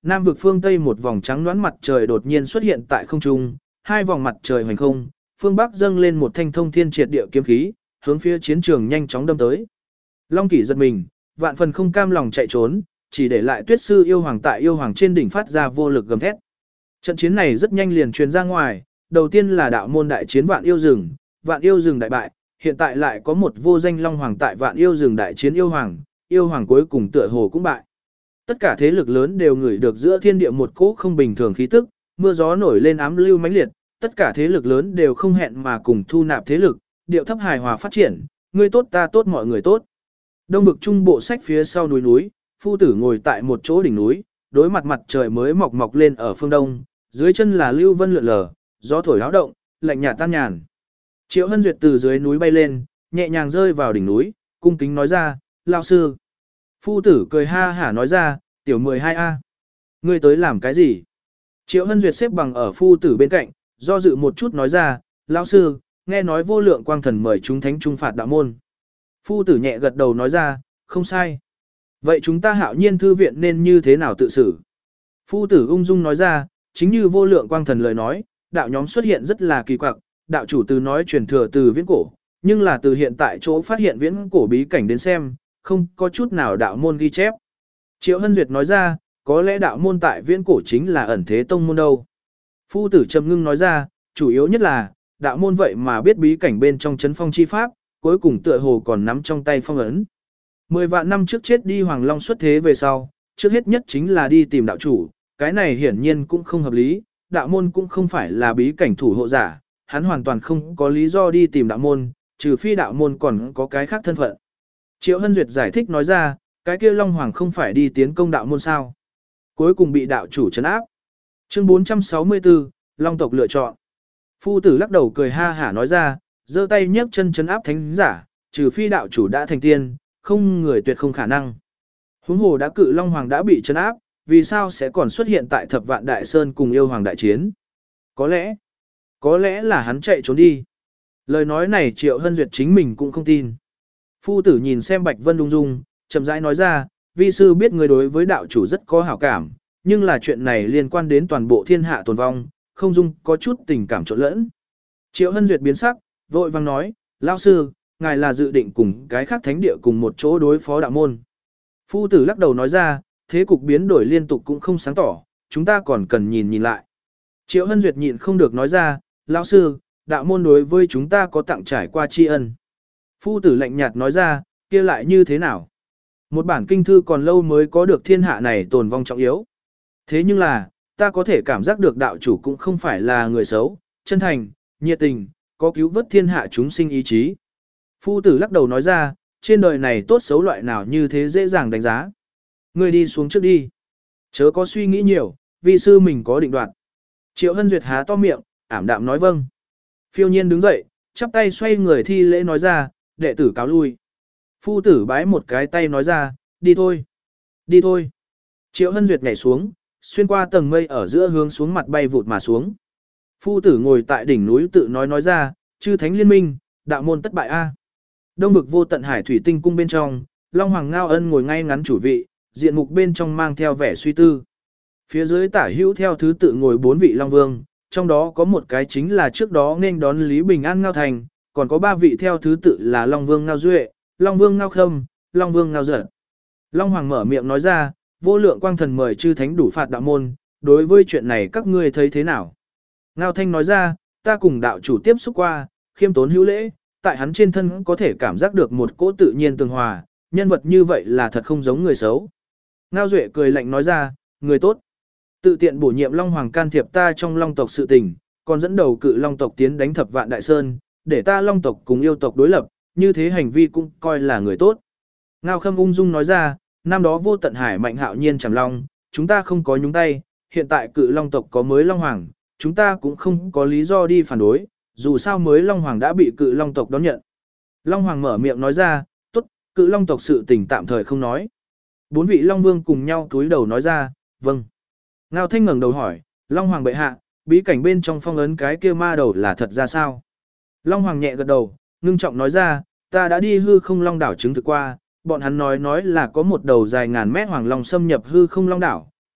nam vực phương Tây một vòng trắng đoán mặt trời đột nhiên xuất hiện tại không trung, hai vòng mặt trời hoành không, phương Bắc dâng lên một thanh thông thiên triệt địa kiếm khí, hướng phía chiến trường nhanh chóng đâm tới. Long Kỷ giật mình, vạn phần không cam lòng chạy trốn, chỉ để lại Tuyết sư yêu hoàng tại yêu hoàng trên đỉnh phát ra vô lực gầm thét. Trận chiến này rất nhanh liền truyền ra ngoài, đầu tiên là đạo môn đại chiến vạn yêu rừng đại bại, hiện tại lại có một vô danh long hoàng tại vạn yêu rừng đại chiến yêu hoàng cuối cùng tựa hồ cũng bại. Tất cả thế lực lớn đều ngửi được giữa thiên địa một cỗ không bình thường khí tức, mưa gió nổi lên ám lưu mãnh liệt, tất cả thế lực lớn đều không hẹn mà cùng thu nạp thế lực, điệu thấp hài hòa phát triển, ngươi tốt ta tốt mọi người tốt. Đông vực trung bộ sách phía sau núi, phu tử ngồi tại một chỗ đỉnh núi, đối mặt mặt trời mới mọc lên ở phương đông, dưới chân là lưu vân lượn lờ, gió thổi háo động, lạnh nhạt tan nhàn. Triệu Hân Duyệt từ dưới núi bay lên, nhẹ nhàng rơi vào đỉnh núi, cung kính nói ra, lao sư. Phu tử cười ha hả nói ra, tiểu 12A. Ngươi tới làm cái gì? Triệu Hân Duyệt xếp bằng ở phu tử bên cạnh, do dự một chút nói ra, lão sư, nghe nói vô lượng quang thần mời chúng thánh trung phạt đạo môn. Phu tử nhẹ gật đầu nói ra, không sai. Vậy chúng ta Hạo Nhiên thư viện nên như thế nào tự xử? Phu tử ung dung nói ra, chính như vô lượng quang thần lời nói, đạo nhóm xuất hiện rất là kỳ quặc, đạo chủ từ nói truyền thừa từ viễn cổ, nhưng là từ hiện tại chỗ phát hiện viễn cổ bí cảnh đến xem, không có chút nào đạo môn ghi chép. Triệu Hân Duyệt nói ra, có lẽ đạo môn tại viễn cổ chính là ẩn thế tông môn đâu. Phu tử trầm ngưng nói ra, chủ yếu nhất là, đạo môn vậy mà biết bí cảnh bên trong chấn phong chi pháp, cuối cùng tựa hồ còn nắm trong tay phong ấn. 10 vạn năm trước chết đi Hoàng Long xuất thế về sau, trước hết nhất chính là đi tìm đạo chủ, cái này hiển nhiên cũng không hợp lý, đạo môn cũng không phải là bí cảnh thủ hộ giả, hắn hoàn toàn không có lý do đi tìm đạo môn, trừ phi đạo môn còn có cái khác thân phận. Triệu Hân Duyệt giải thích nói ra, cái kia Long Hoàng không phải đi tiến công đạo môn sao. Cuối cùng bị đạo chủ trấn áp. Chương 464, Long tộc lựa chọn. Phu tử lắc đầu cười ha hả nói ra, giơ tay nhấc chân trấn áp thánh giả, trừ phi đạo chủ đã thành tiên, không người tuyệt không khả năng. Huống hồ đã cự Long Hoàng đã bị trấn áp, vì sao sẽ còn xuất hiện tại Thập Vạn Đại Sơn cùng yêu hoàng đại chiến? Có lẽ là hắn chạy trốn đi. Lời nói này Triệu Hân Duyệt chính mình cũng không tin. Phu tử nhìn xem Bạch Vân ung dung, chậm rãi nói ra, vi sư biết người đối với đạo chủ rất có hảo cảm, nhưng là chuyện này liên quan đến toàn bộ thiên hạ tồn vong, không dung có chút tình cảm trộn lẫn. Triệu Hân Duyệt biến sắc, vội vang nói, lão sư, ngài là dự định cùng cái khác thánh địa cùng một chỗ đối phó đạo môn. Phu tử lắc đầu nói ra, thế cục biến đổi liên tục cũng không sáng tỏ, chúng ta còn cần nhìn lại. Triệu Hân Duyệt nhịn không được nói ra, lão sư, đạo môn đối với chúng ta có tặng trải qua tri ân. Phu tử lạnh nhạt nói ra, kia lại như thế nào? Một bản kinh thư còn lâu mới có được thiên hạ này tồn vong trọng yếu. Thế nhưng là, ta có thể cảm giác được đạo chủ cũng không phải là người xấu, chân thành, nhiệt tình, có cứu vớt thiên hạ chúng sinh ý chí. Phu tử lắc đầu nói ra, trên đời này tốt xấu loại nào như thế dễ dàng đánh giá. Ngươi đi xuống trước đi. Chớ có suy nghĩ nhiều, vì sư mình có định đoạt. Triệu Hân Duyệt há to miệng, ảm đạm nói vâng. Phiêu nhiên đứng dậy, chắp tay xoay người thi lễ nói ra, đệ tử cáo lui. Phu tử bái một cái tay nói ra, đi thôi. Đi thôi. Triệu Hân Duyệt nhảy xuống, xuyên qua tầng mây ở giữa hướng xuống mặt bay vụt mà xuống. Phu tử ngồi tại đỉnh núi tự nói ra, chư thánh liên minh, đạo môn tất bại a. Đông vực vô tận hải thủy tinh cung bên trong, Long Hoàng Ngao Ân ngồi ngay ngắn chủ vị, diện mục bên trong mang theo vẻ suy tư. Phía dưới tả hữu theo thứ tự ngồi 4 vị Long Vương, trong đó có một cái chính là trước đó nên đón Lý Bình An Ngao Thành, còn có 3 vị theo thứ tự là Long Vương Ngao Duệ, Long Vương Ngao Khâm, Long Vương Ngao Giật. Long Hoàng mở miệng nói ra, vô lượng quang thần mời chư thánh đủ phạt đạo môn, đối với chuyện này các ngươi thấy thế nào? Ngao Thanh nói ra, ta cùng đạo chủ tiếp xúc qua, khiêm tốn hữu lễ, tại hắn trên thân có thể cảm giác được một cỗ tự nhiên tường hòa, nhân vật như vậy là thật không giống người xấu. Ngao Duệ cười lạnh nói ra, người tốt. Tự tiện bổ nhiệm Long Hoàng can thiệp ta trong Long tộc sự tình, còn dẫn đầu cự Long tộc tiến đánh Thập Vạn Đại Sơn, để ta Long tộc cùng yêu tộc đối lập, như thế hành vi cũng coi là người tốt. Ngao Khâm ung dung nói ra, năm đó vô tận hải mạnh hạo nhiên chẳng long, chúng ta không có nhúng tay, hiện tại cự Long tộc có mới Long Hoàng, chúng ta cũng không có lý do đi phản đối, dù sao mới Long Hoàng đã bị cự Long tộc đón nhận. Long Hoàng mở miệng nói ra, tốt, cự Long tộc sự tình tạm thời không nói. 4 vị Long Vương cùng nhau cúi đầu nói ra, vâng. Ngao Thanh ngẩng đầu hỏi, Long Hoàng bệ hạ, bí cảnh bên trong phong ấn cái kia ma đầu là thật ra sao? Long Hoàng nhẹ gật đầu, ngưng trọng nói ra, ta đã đi hư không Long đảo chứng thực qua, bọn hắn nói là có một đầu dài ngàn mét Hoàng Long xâm nhập hư không Long đảo,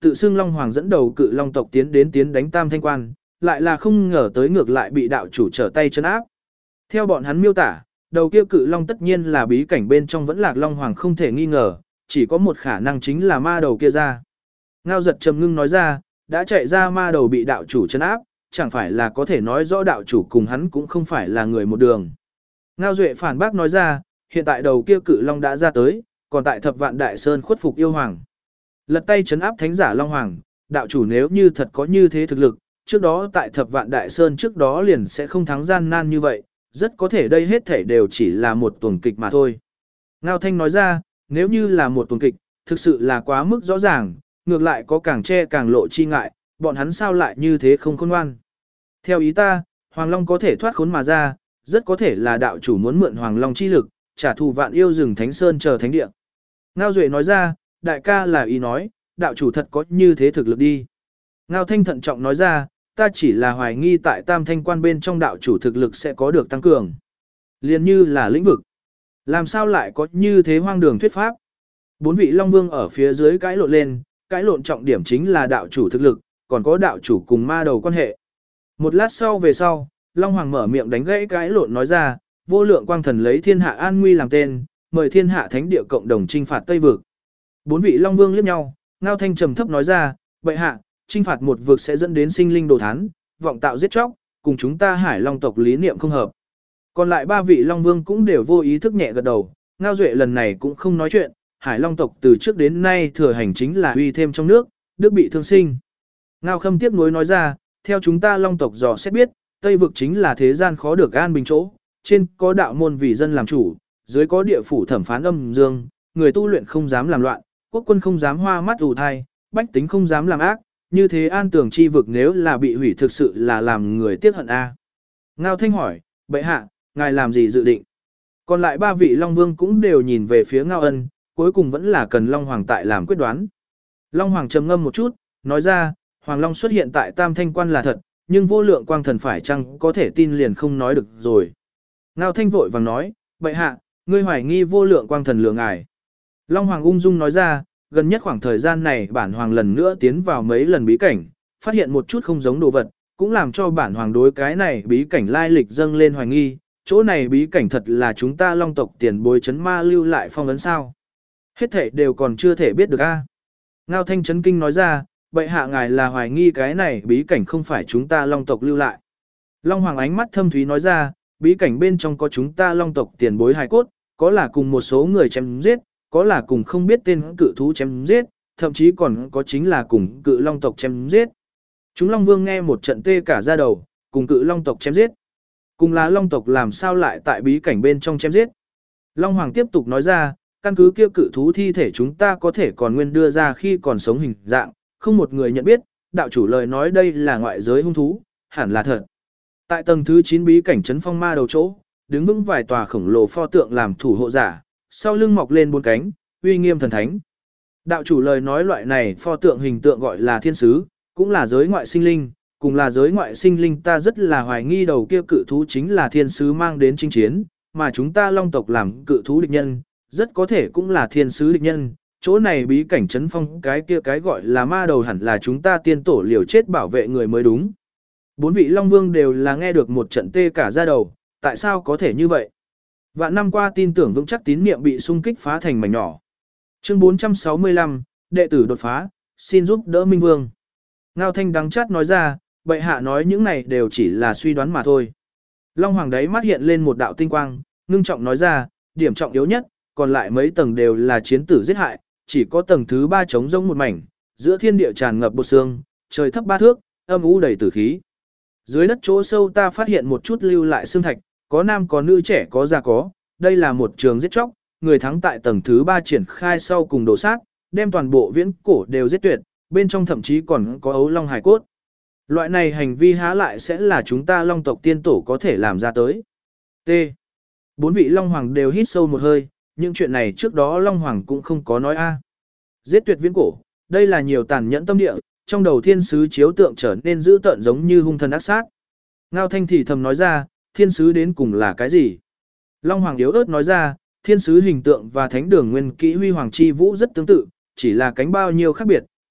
tự xưng Long Hoàng dẫn đầu cự Long tộc tiến đánh Tam Thanh Quan, lại là không ngờ tới ngược lại bị đạo chủ trở tay trấn áp. Theo bọn hắn miêu tả, đầu kia cự Long tất nhiên là bí cảnh bên trong vẫn lạc Long Hoàng không thể nghi ngờ, chỉ có một khả năng chính là ma đầu kia ra. Ngao giật trầm ngưng nói ra, đã chạy ra ma đầu bị đạo chủ trấn áp, chẳng phải là có thể nói rõ đạo chủ cùng hắn cũng không phải là người một đường. Ngao Duệ phản bác nói ra, hiện tại đầu kia cự Long đã ra tới, còn tại Thập Vạn Đại Sơn khuất phục yêu hoàng. Lật tay trấn áp thánh giả Long Hoàng, đạo chủ nếu như thật có như thế thực lực, trước đó tại Thập Vạn Đại Sơn trước đó liền sẽ không thắng gian nan như vậy, rất có thể đây hết thảy đều chỉ là một tuồng kịch mà thôi. Ngao Thanh nói ra, nếu như là một tuồng kịch, thực sự là quá mức rõ ràng, ngược lại có càng che càng lộ chi ngại, bọn hắn sao lại như thế không khôn ngoan. Theo ý ta, Hoàng Long có thể thoát khốn mà ra, rất có thể là đạo chủ muốn mượn Hoàng Long chi lực, trả thù Vạn Yêu rừng Thánh Sơn chờ thánh địa. Ngao Duệ nói ra, đại ca là ý nói, đạo chủ thật có như thế thực lực đi. Ngao Thanh thận trọng nói ra, ta chỉ là hoài nghi tại Tam Thanh Quan bên trong đạo chủ thực lực sẽ có được tăng cường. Liên như là lĩnh vực. Làm sao lại có như thế hoang đường thuyết pháp? Bốn vị Long Vương ở phía dưới cãi lộn lên, cãi lộn trọng điểm chính là đạo chủ thực lực, còn có đạo chủ cùng ma đầu quan hệ. Một lát sau về sau, Long Hoàng mở miệng đánh gãy cãi lộn nói ra, vô lượng quang thần lấy thiên hạ an nguy làm tên, mời thiên hạ thánh địa cộng đồng chinh phạt Tây vực. Bốn vị Long Vương liếc nhau, Ngao Thanh trầm thấp nói ra, bệ hạ, chinh phạt một vực sẽ dẫn đến sinh linh đồ thán, vọng tạo giết chóc, cùng chúng ta Hải Long tộc lý niệm không hợp. Còn lại ba vị Long Vương cũng đều vô ý thức nhẹ gật đầu, Ngao Duệ lần này cũng không nói chuyện, Hải Long tộc từ trước đến nay thừa hành chính là uy thêm trong nước, đức bị thương sinh. Ngao Khâm tiếc nuối nói ra, theo chúng ta Long tộc dò xét biết, Tây vực chính là thế gian khó được an bình chỗ, trên có đạo môn vì dân làm chủ, dưới có địa phủ thẩm phán âm dương, người tu luyện không dám làm loạn, quốc quân không dám hoa mắt ù thai, bách tính không dám làm ác, như thế an tường chi vực nếu là bị hủy thực sự là làm người tiếc hận a. Ngao Thanh hỏi, bệ hạ, ngài làm gì dự định? Còn lại ba vị Long Vương cũng đều nhìn về phía Ngao Ân, cuối cùng vẫn là cần Long Hoàng tại làm quyết đoán. Long Hoàng trầm ngâm một chút, nói ra, Hoàng Long xuất hiện tại Tam Thanh Quan là thật, nhưng vô lượng quang thần phải chăng có thể tin liền không nói được rồi. Ngao Thanh vội vàng nói, bệ hạ, ngươi hoài nghi vô lượng quang thần lừa ngài. Long Hoàng ung dung nói ra, gần nhất khoảng thời gian này bản hoàng lần nữa tiến vào mấy lần bí cảnh, phát hiện một chút không giống đồ vật, cũng làm cho bản hoàng đối cái này bí cảnh lai lịch dâng lên hoài nghi, chỗ này bí cảnh thật là chúng ta Long tộc tiền bối chấn ma lưu lại phong ấn sao. Hết thảy đều còn chưa thể biết được a. Ngao Thanh chấn kinh nói ra, bệ hạ ngài là hoài nghi cái này bí cảnh không phải chúng ta Long tộc lưu lại. Long Hoàng ánh mắt thâm thúy nói ra, bí cảnh bên trong có chúng ta Long tộc tiền bối hài cốt, có là cùng một số người chém giết, có là cùng không biết tên cự thú chém giết, thậm chí còn có chính là cùng cự Long tộc chém giết. Chúng Long Vương nghe một trận tê cả da đầu, cùng cự Long tộc chém giết. Cùng là Long tộc làm sao lại tại bí cảnh bên trong chém giết. Long Hoàng tiếp tục nói ra, căn cứ kia cự thú thi thể chúng ta có thể còn nguyên đưa ra khi còn sống hình dạng, không một người nhận biết, đạo chủ lời nói đây là ngoại giới hung thú, hẳn là thật. Tại tầng thứ 9 bí cảnh trấn phong ma đầu chỗ, đứng vững vài tòa khổng lồ pho tượng làm thủ hộ giả, sau lưng mọc lên 4 cánh, uy nghiêm thần thánh. Đạo chủ lời nói loại này pho tượng hình tượng gọi là thiên sứ, cũng là giới ngoại sinh linh, cùng là giới ngoại sinh linh ta rất là hoài nghi đầu kia cự thú chính là thiên sứ mang đến chinh chiến, mà chúng ta Long tộc làm cự thú địch nhân, rất có thể cũng là thiên sứ địch nhân. Chỗ này bí cảnh trấn phong cái kia cái gọi là ma đầu hẳn là chúng ta tiên tổ liều chết bảo vệ người mới đúng. Bốn vị Long Vương đều là nghe được một trận tê cả da đầu, tại sao có thể như vậy? Vạn năm qua tin tưởng vững chắc tín niệm bị xung kích phá thành mảnh nhỏ. Chương 465, đệ tử đột phá, xin giúp đỡ Minh Vương. Ngao Thanh đắng chát nói ra, bệ hạ nói những này đều chỉ là suy đoán mà thôi. Long Hoàng đấy mắt hiện lên một đạo tinh quang, ngưng trọng nói ra, điểm trọng yếu nhất, còn lại mấy tầng đều là chiến tử giết hại, chỉ có tầng thứ 3 trống rỗng một mảnh, giữa thiên địa tràn ngập bột xương, trời thấp 3 thước, âm u đầy tử khí. Dưới đất chỗ sâu ta phát hiện một chút lưu lại xương thạch, có nam có nữ trẻ có già có, đây là một trường giết chóc, người thắng tại tầng thứ 3 triển khai sau cùng đổ sát, đem toàn bộ viễn cổ đều giết tuyệt, bên trong thậm chí còn có ấu long hài cốt. Loại này hành vi há lại sẽ là chúng ta Long tộc tiên tổ có thể làm ra tới. T. Bốn vị Long Hoàng đều hít sâu một hơi, những chuyện này trước đó Long Hoàng cũng không có nói a. Giết tuyệt viễn cổ, đây là nhiều tàn nhẫn tâm địa, trong đầu thiên sứ chiếu tượng trở nên dữ tợn giống như hung thần ác sát. Ngao Thanh thì thầm nói ra, thiên sứ đến cùng là cái gì? Long Hoàng yếu ớt nói ra, thiên sứ hình tượng và thánh đường nguyên kỹ huy hoàng chi vũ rất tương tự, chỉ là cánh bao nhiêu khác biệt,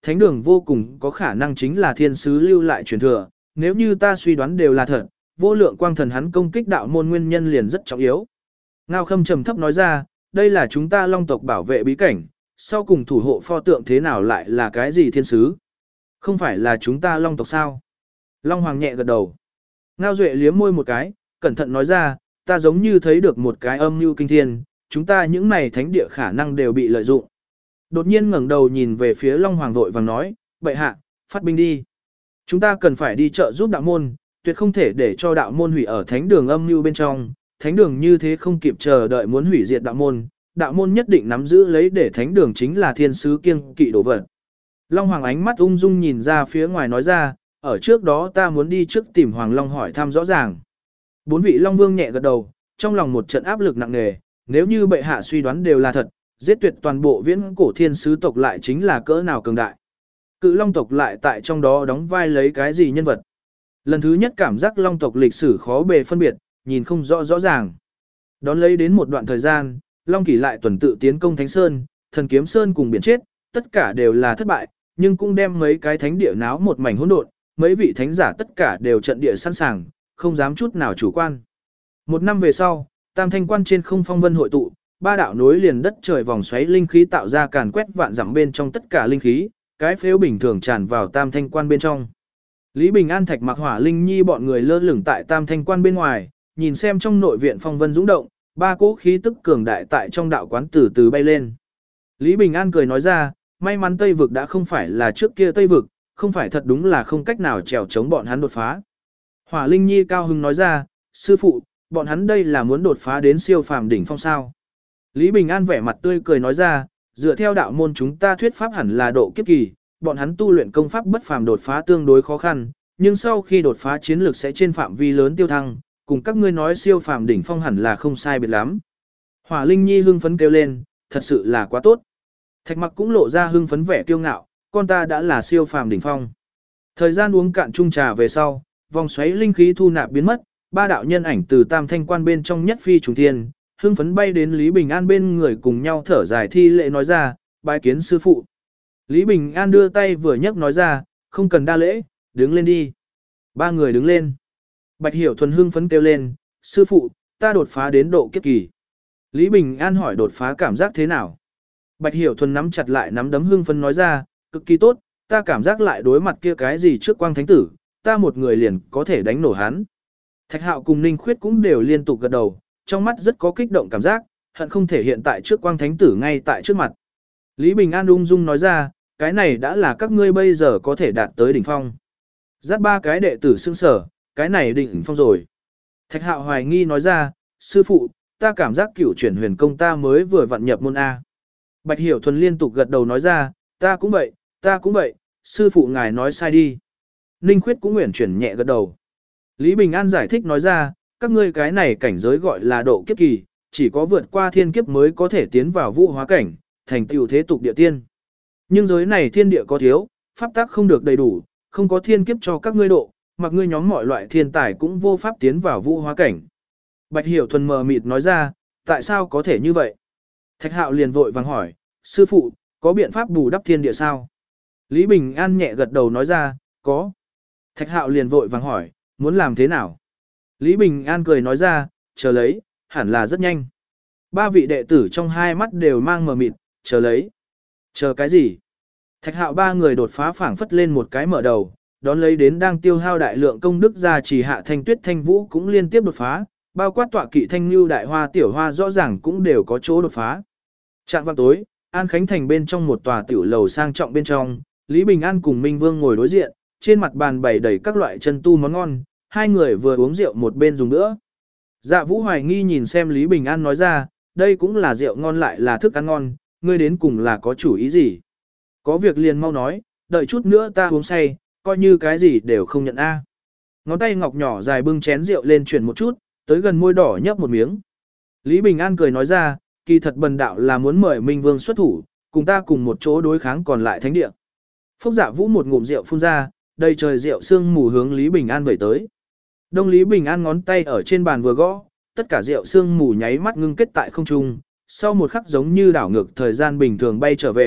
thánh đường vô cùng có khả năng chính là thiên sứ lưu lại truyền thừa, nếu như ta suy đoán đều là thật, vô lượng quang thần hắn công kích đạo môn nguyên nhân liền rất trọng yếu. Ngao Khâm trầm thấp nói ra, đây là chúng ta Long tộc bảo vệ bí cảnh, sau cùng thủ hộ pho tượng thế nào lại là cái gì thiên sứ? Không phải là chúng ta Long tộc sao? Long Hoàng nhẹ gật đầu. Ngao Duệ liếm môi một cái, cẩn thận nói ra, ta giống như thấy được một cái âm mưu kinh thiên, chúng ta những này thánh địa khả năng đều bị lợi dụng. Đột nhiên ngẩng đầu nhìn về phía Long Hoàng vội vàng nói, bệ hạ, phát binh đi. Chúng ta cần phải đi trợ giúp đạo môn, tuyệt không thể để cho đạo môn hủy ở thánh đường âm mưu bên trong, thánh đường như thế không kịp chờ đợi muốn hủy diệt đạo môn nhất định nắm giữ lấy để thánh đường chính là thiên sứ kiêng kỵ đồ vật. Long Hoàng ánh mắt ung dung nhìn ra phía ngoài nói ra, ở trước đó ta muốn đi trước tìm Hoàng Long hỏi thăm rõ ràng. 4 vị Long Vương nhẹ gật đầu, trong lòng một trận áp lực nặng nề, nếu như bệ hạ suy đoán đều là thật, giết tuyệt toàn bộ viễn cổ thiên sứ tộc lại chính là cỡ nào cường đại. Cự Long tộc lại tại trong đó đóng vai lấy cái gì nhân vật. Lần thứ nhất cảm giác Long tộc lịch sử khó bề phân biệt, nhìn không rõ ràng. Đón lấy đến một đoạn thời gian, Long Kỷ lại tuần tự tiến công Thánh Sơn, Thần Kiếm Sơn cùng biển chết, tất cả đều là thất bại, nhưng cũng đem mấy cái thánh địa náo một mảnh hỗn độn, mấy vị thánh giả tất cả đều trận địa sẵn sàng, không dám chút nào chủ quan. Một năm về sau, Tam Thanh Quan trên không phong vân hội tụ, 3 đạo nối liền đất trời vòng xoáy linh khí tạo ra càn quét vạn dặm bên trong tất cả linh khí, cái phếu bình thường tràn vào Tam Thanh Quan bên trong. Lý Bình An Thạch Mặc Hỏa Linh Nhi bọn người lơ lửng tại Tam Thanh Quan bên ngoài, nhìn xem trong nội viện phong vân dũng động, 3 cỗ khí tức cường đại tại trong đạo quán từ từ bay lên. Lý Bình An cười nói ra, may mắn Tây vực đã không phải là trước kia Tây vực, không phải thật đúng là không cách nào trèo chống bọn hắn đột phá. Hỏa Linh Nhi cao hứng nói ra, sư phụ, bọn hắn đây là muốn đột phá đến siêu phàm đỉnh phong sao. Lý Bình An vẻ mặt tươi cười nói ra, dựa theo đạo môn chúng ta thuyết pháp hẳn là độ kiếp kỳ, bọn hắn tu luyện công pháp bất phàm đột phá tương đối khó khăn, nhưng sau khi đột phá chiến lược sẽ trên phạm vi lớn tiêu thăng, cùng các ngươi nói siêu phàm đỉnh phong hẳn là không sai biệt lắm. Hỏa Linh Nhi hưng phấn kêu lên, thật sự là quá tốt. Thạch Mặc cũng lộ ra hưng phấn vẻ kiêu ngạo, con ta đã là siêu phàm đỉnh phong. Thời gian uống cạn chung trà về sau, vòng xoáy linh khí thu nạp biến mất, 3 đạo nhân ảnh từ Tam Thanh Quan bên trong nhất phi trùng thiên, hưng phấn bay đến Lý Bình An bên người cùng nhau thở dài thi lễ nói ra, bái kiến sư phụ. Lý Bình An đưa tay vừa nhấc nói ra, không cần đa lễ, đứng lên đi. 3 người đứng lên. Bạch Hiểu Thuần hưng phấn kêu lên, sư phụ, ta đột phá đến độ kiếp kỳ. Lý Bình An hỏi đột phá cảm giác thế nào? Bạch Hiểu Thuần nắm chặt lại nắm đấm hưng phấn nói ra, cực kỳ tốt, ta cảm giác lại đối mặt kia cái gì trước quang thánh tử, ta một người liền có thể đánh nổ hắn. Thạch Hạo cùng Ninh Khuyết cũng đều liên tục gật đầu, trong mắt rất có kích động cảm giác, hận không thể hiện tại trước quang thánh tử ngay tại trước mặt. Lý Bình An ung dung nói ra, cái này đã là các ngươi bây giờ có thể đạt tới đỉnh phong. Dắt 3 cái đệ tử xưng sở, cái này đỉnh phong rồi. Thạch Hạo hoài nghi nói ra, sư phụ, ta cảm giác cửu chuyển huyền công ta mới vừa vặn nhập môn A. Bạch Hiểu Thuần liên tục gật đầu nói ra, ta cũng vậy, sư phụ ngài nói sai đi. Ninh Khuyết cũng nguyện chuyển nhẹ gật đầu. Lý Bình An giải thích nói ra, các ngươi cái này cảnh giới gọi là độ kiếp kỳ, chỉ có vượt qua thiên kiếp mới có thể tiến vào vũ hóa cảnh, thành tựu thế tục địa tiên. Nhưng giới này thiên địa có thiếu, pháp tắc không được đầy đủ, không có thiên kiếp cho các ngươi độ, mặc ngươi nhóm mọi loại thiên tài cũng vô pháp tiến vào vũ hóa cảnh. Bạch Hiểu Thuần mờ mịt nói ra, tại sao có thể như vậy? Thạch Hạo liền vội vàng hỏi, sư phụ, có biện pháp bù đắp thiên địa sao? Lý Bình An nhẹ gật đầu nói ra, có. Thạch Hạo liền vội vàng hỏi, muốn làm thế nào? Lý Bình An cười nói ra, chờ lấy, hẳn là rất nhanh. 3 vị đệ tử trong hai mắt đều mang mờ mịt, chờ lấy. Chờ cái gì? Thạch Hạo 3 người đột phá phảng phất lên một cái mở đầu, đón lấy đến đang tiêu hao đại lượng công đức ra chỉ hạ Thanh Tuyết Thanh Vũ cũng liên tiếp đột phá, bao quát tọa kỵ Thanh Nưu Đại Hoa Tiểu Hoa rõ ràng cũng đều có chỗ đột phá. Trạng vạng tối, An Khánh Thành bên trong một tòa tiểu lầu sang trọng bên trong, Lý Bình An cùng Minh Vương ngồi đối diện, trên mặt bàn bày đầy các loại chân tu món ngon, hai người vừa uống rượu một bên dùng nữa. Dạ Vũ hoài nghi nhìn xem Lý Bình An nói ra, đây cũng là rượu ngon lại là thức ăn ngon, ngươi đến cùng là có chủ ý gì? Có việc liền mau nói, đợi chút nữa ta uống say, coi như cái gì đều không nhận a. Ngón tay ngọc nhỏ dài bưng chén rượu lên chuyển một chút, tới gần môi đỏ nhấp một miếng. Lý Bình An cười nói ra, kỳ thật bần đạo là muốn mời Minh Vương xuất thủ, cùng ta cùng một chỗ đối kháng còn lại thánh địa. Phúc Dạ Vũ một ngụm rượu phun ra, đầy trời rượu sương mù hướng Lý Bình An vẩy tới. Đông Lý Bình An ngón tay ở trên bàn vừa gõ, tất cả rượu sương mù nháy mắt ngưng kết tại không trung, sau một khắc giống như đảo ngược thời gian bình thường bay trở về,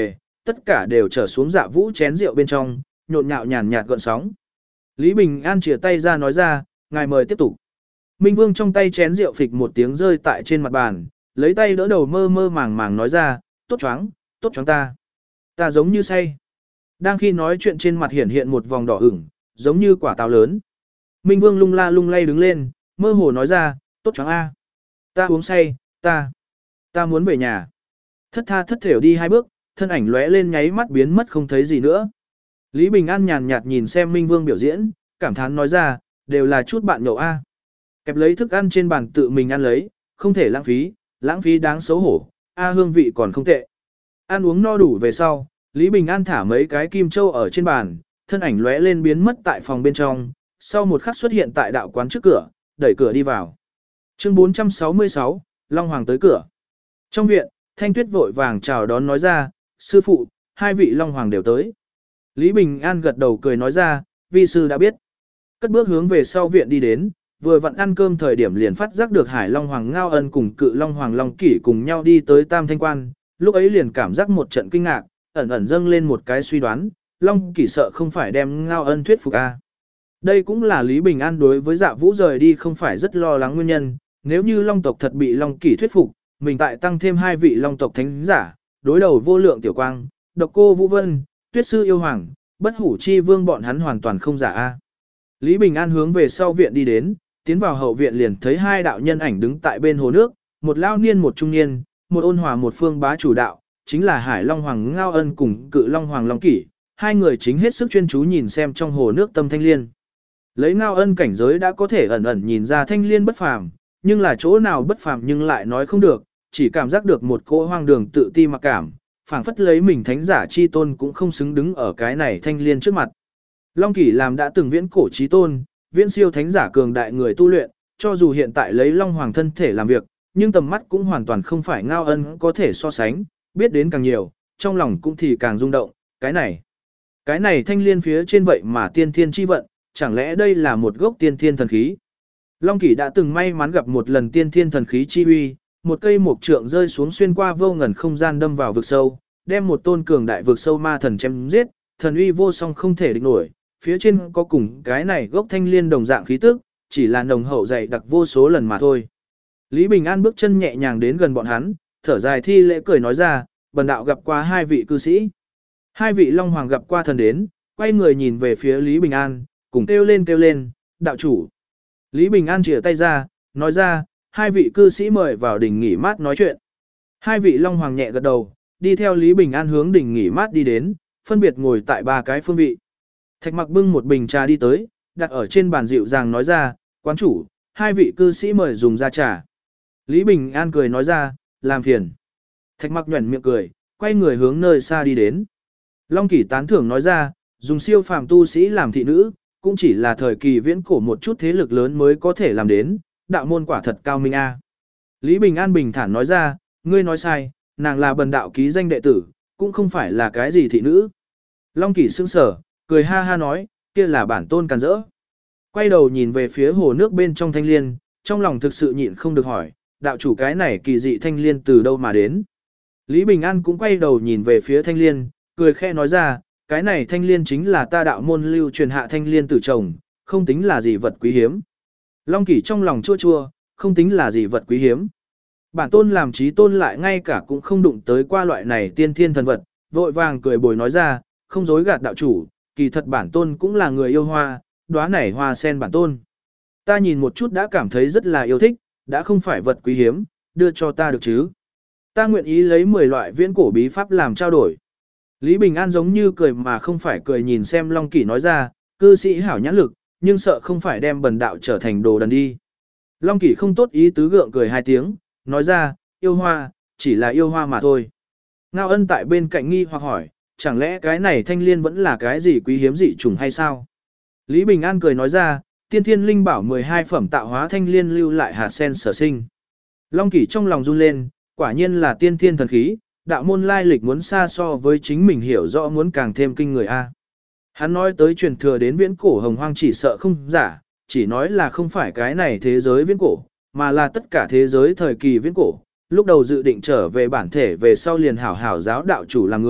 tất cả đều trở xuống Dạ Vũ chén rượu bên trong, nhộn nhạo nhàn nhạt gợn sóng. Lý Bình An chìa tay ra nói ra, ngài mời tiếp tục. Minh Vương trong tay chén rượu phịch một tiếng rơi tại trên mặt bàn, lấy tay đỡ đầu mơ mơ màng màng nói ra, tốt choáng ta. Ta giống như say. Đang khi nói chuyện trên mặt hiện hiện một vòng đỏ ửng, giống như quả táo lớn. Minh Vương lung la lung lay đứng lên, mơ hồ nói ra, tốt choáng a. Ta uống say, ta muốn về nhà. Thất tha thất thểu đi 2 bước, thân ảnh lóe lên nháy mắt biến mất không thấy gì nữa. Lý Bình An nhàn nhạt nhìn xem Minh Vương biểu diễn, cảm thán nói ra, đều là chút bạn nhậu a. Kẹp lấy thức ăn trên bàn tự mình ăn lấy, không thể lãng phí đáng xấu hổ, hương vị còn không tệ. Ăn uống no đủ về sau, Lý Bình An thả mấy cái kim châu ở trên bàn, thân ảnh lóe lên biến mất tại phòng bên trong, sau một khắc xuất hiện tại đạo quán trước cửa, đẩy cửa đi vào. Chương 466, Long Hoàng tới cửa. Trong viện, Thanh Tuyết vội vàng chào đón nói ra, sư phụ, 2 vị Long Hoàng đều tới. Lý Bình An gật đầu cười nói ra, vi sư đã biết. Cất bước hướng về sau viện đi đến, vừa vặn ăn cơm thời điểm liền phát giác được Hải Long Hoàng Ngao Ân cùng Cự Long Hoàng Long Kỷ cùng nhau đi tới Tam Thanh Quan, lúc ấy liền cảm giác một trận kinh ngạc, ẩn ẩn dâng lên một cái suy đoán, Long Kỷ sợ không phải đem Ngao Ân thuyết phục a. Đây cũng là Lý Bình An đối với Dạ Vũ rời đi không phải rất lo lắng nguyên nhân, nếu như Long tộc thật bị Long Kỷ thuyết phục, mình tại tăng thêm 2 vị Long tộc thánh giả, đối đầu Vô Lượng Tiểu Quang, Độc Cô Vũ Vân, Tuyết Sư Yêu Hoàng, Bất Hủ Chi Vương bọn hắn hoàn toàn không giả a. Lý Bình An hướng về sau viện đi đến, tiến vào hậu viện liền thấy 2 đạo nhân ảnh đứng tại bên hồ nước, một lao niên một trung niên, một ôn hòa một phương bá chủ đạo, chính là Hải Long Hoàng Ngao Ân cùng Cự Long Hoàng Long Kỷ, 2 người chính hết sức chuyên chú nhìn xem trong hồ nước tâm thanh liên. Lấy Ngao Ân cảnh giới đã có thể ẩn ẩn nhìn ra thanh liên bất phàm, nhưng là chỗ nào bất phàm nhưng lại nói không được, chỉ cảm giác được một cỗ hoang đường tự ti mặc cảm, phảng phất lấy mình thánh giả chi tôn cũng không xứng đứng ở cái này thanh liên trước mặt. Long Kỷ làm đã từng viễn cổ chí tôn, viễn siêu thánh giả cường đại người tu luyện, cho dù hiện tại lấy Long Hoàng thân thể làm việc, nhưng tầm mắt cũng hoàn toàn không phải Ngao Ân có thể so sánh, biết đến càng nhiều, trong lòng cũng thì càng rung động, cái này thanh liên phía trên vậy mà tiên thiên chi vận, chẳng lẽ đây là một gốc tiên thiên thần khí? Long Kỷ đã từng may mắn gặp một lần tiên thiên thần khí chi uy, một cây mộc trượng rơi xuống xuyên qua vô ngần không gian đâm vào vực sâu, đem một tôn cường đại vực sâu ma thần chém giết, thần uy vô song không thể địch nổi, phía trên có cùng cái này gốc thanh liên đồng dạng khí tức, chỉ là nồng hậu dày đặc vô số lần mà thôi. Lý Bình An bước chân nhẹ nhàng đến gần bọn hắn, thở dài thi lễ cười nói ra, bần đạo gặp qua 2 vị cư sĩ. 2 vị Long Hoàng gặp qua thần đến, quay người nhìn về phía Lý Bình An, cùng kêu lên, đạo chủ. Lý Bình An chìa tay ra, nói ra, 2 vị cư sĩ mời vào đỉnh nghỉ mát nói chuyện. 2 vị Long Hoàng nhẹ gật đầu, đi theo Lý Bình An hướng đỉnh nghỉ mát đi đến, phân biệt ngồi tại 3 cái phương vị. Thạch Mặc bưng một bình trà đi tới, đặt ở trên bàn dịu dàng nói ra, quán chủ, 2 vị cư sĩ mời dùng ra trà. Lý Bình An cười nói ra, làm phiền. Thạch Mặc nhuẩn miệng cười, quay người hướng nơi xa đi đến. Long Kỷ tán thưởng nói ra, dùng siêu phàm tu sĩ làm thị nữ, cũng chỉ là thời kỳ viễn cổ một chút thế lực lớn mới có thể làm đến, đạo môn quả thật cao minh a. Lý Bình An bình thản nói ra, ngươi nói sai, nàng là bần đạo ký danh đệ tử, cũng không phải là cái gì thị nữ. Long Kỷ sững sờ, cười ha ha nói, kia là bản tôn càn rỡ. Quay đầu nhìn về phía hồ nước bên trong thanh liên, trong lòng thực sự nhịn không được hỏi, đạo chủ cái này kỳ dị thanh liên từ đâu mà đến. Lý Bình An cũng quay đầu nhìn về phía thanh liên, cười khẽ nói ra, cái này thanh liên chính là ta đạo môn lưu truyền hạ thanh liên tử trồng, không tính là gì vật quý hiếm. Long Kỷ trong lòng chua chua, không tính là gì vật quý hiếm. Bản tôn làm chí tôn lại ngay cả cũng không đụng tới qua loại này tiên thiên thần vật, vội vàng cười bồi nói ra, không dối gạt đạo chủ, kỳ thật bản tôn cũng là người yêu hoa, đóa này hoa sen bản tôn. Ta nhìn một chút đã cảm thấy rất là yêu thích, đã không phải vật quý hiếm, đưa cho ta được chứ. Ta nguyện ý lấy 10 loại viễn cổ bí pháp làm trao đổi. Lý Bình An giống như cười mà không phải cười nhìn xem Long Kỷ nói ra, cư sĩ hảo nhãn lực, nhưng sợ không phải đem bần đạo trở thành đồ đần đi. Long Kỷ không tốt ý tứ gượng cười 2 tiếng, nói ra, yêu hoa, chỉ là yêu hoa mà thôi. Ngao Ân tại bên cạnh nghi hoặc hỏi, chẳng lẽ cái này thanh liên vẫn là cái gì quý hiếm dị trùng hay sao? Lý Bình An cười nói ra, tiên thiên linh bảo 12 phẩm tạo hóa thanh liên lưu lại hạt sen sở sinh. Long Kỷ trong lòng run lên, quả nhiên là tiên thiên thần khí, đạo môn lai lịch muốn xa so với chính mình hiểu rõ muốn càng thêm kinh người a. Hắn nói tới truyền thừa đến viễn cổ hồng hoang chỉ sợ không giả, chỉ nói là không phải cái này thế giới viễn cổ, mà là tất cả thế giới thời kỳ viễn cổ. Lúc đầu dự định trở về bản thể về sau liền hảo hảo giáo đạo chủ làm người,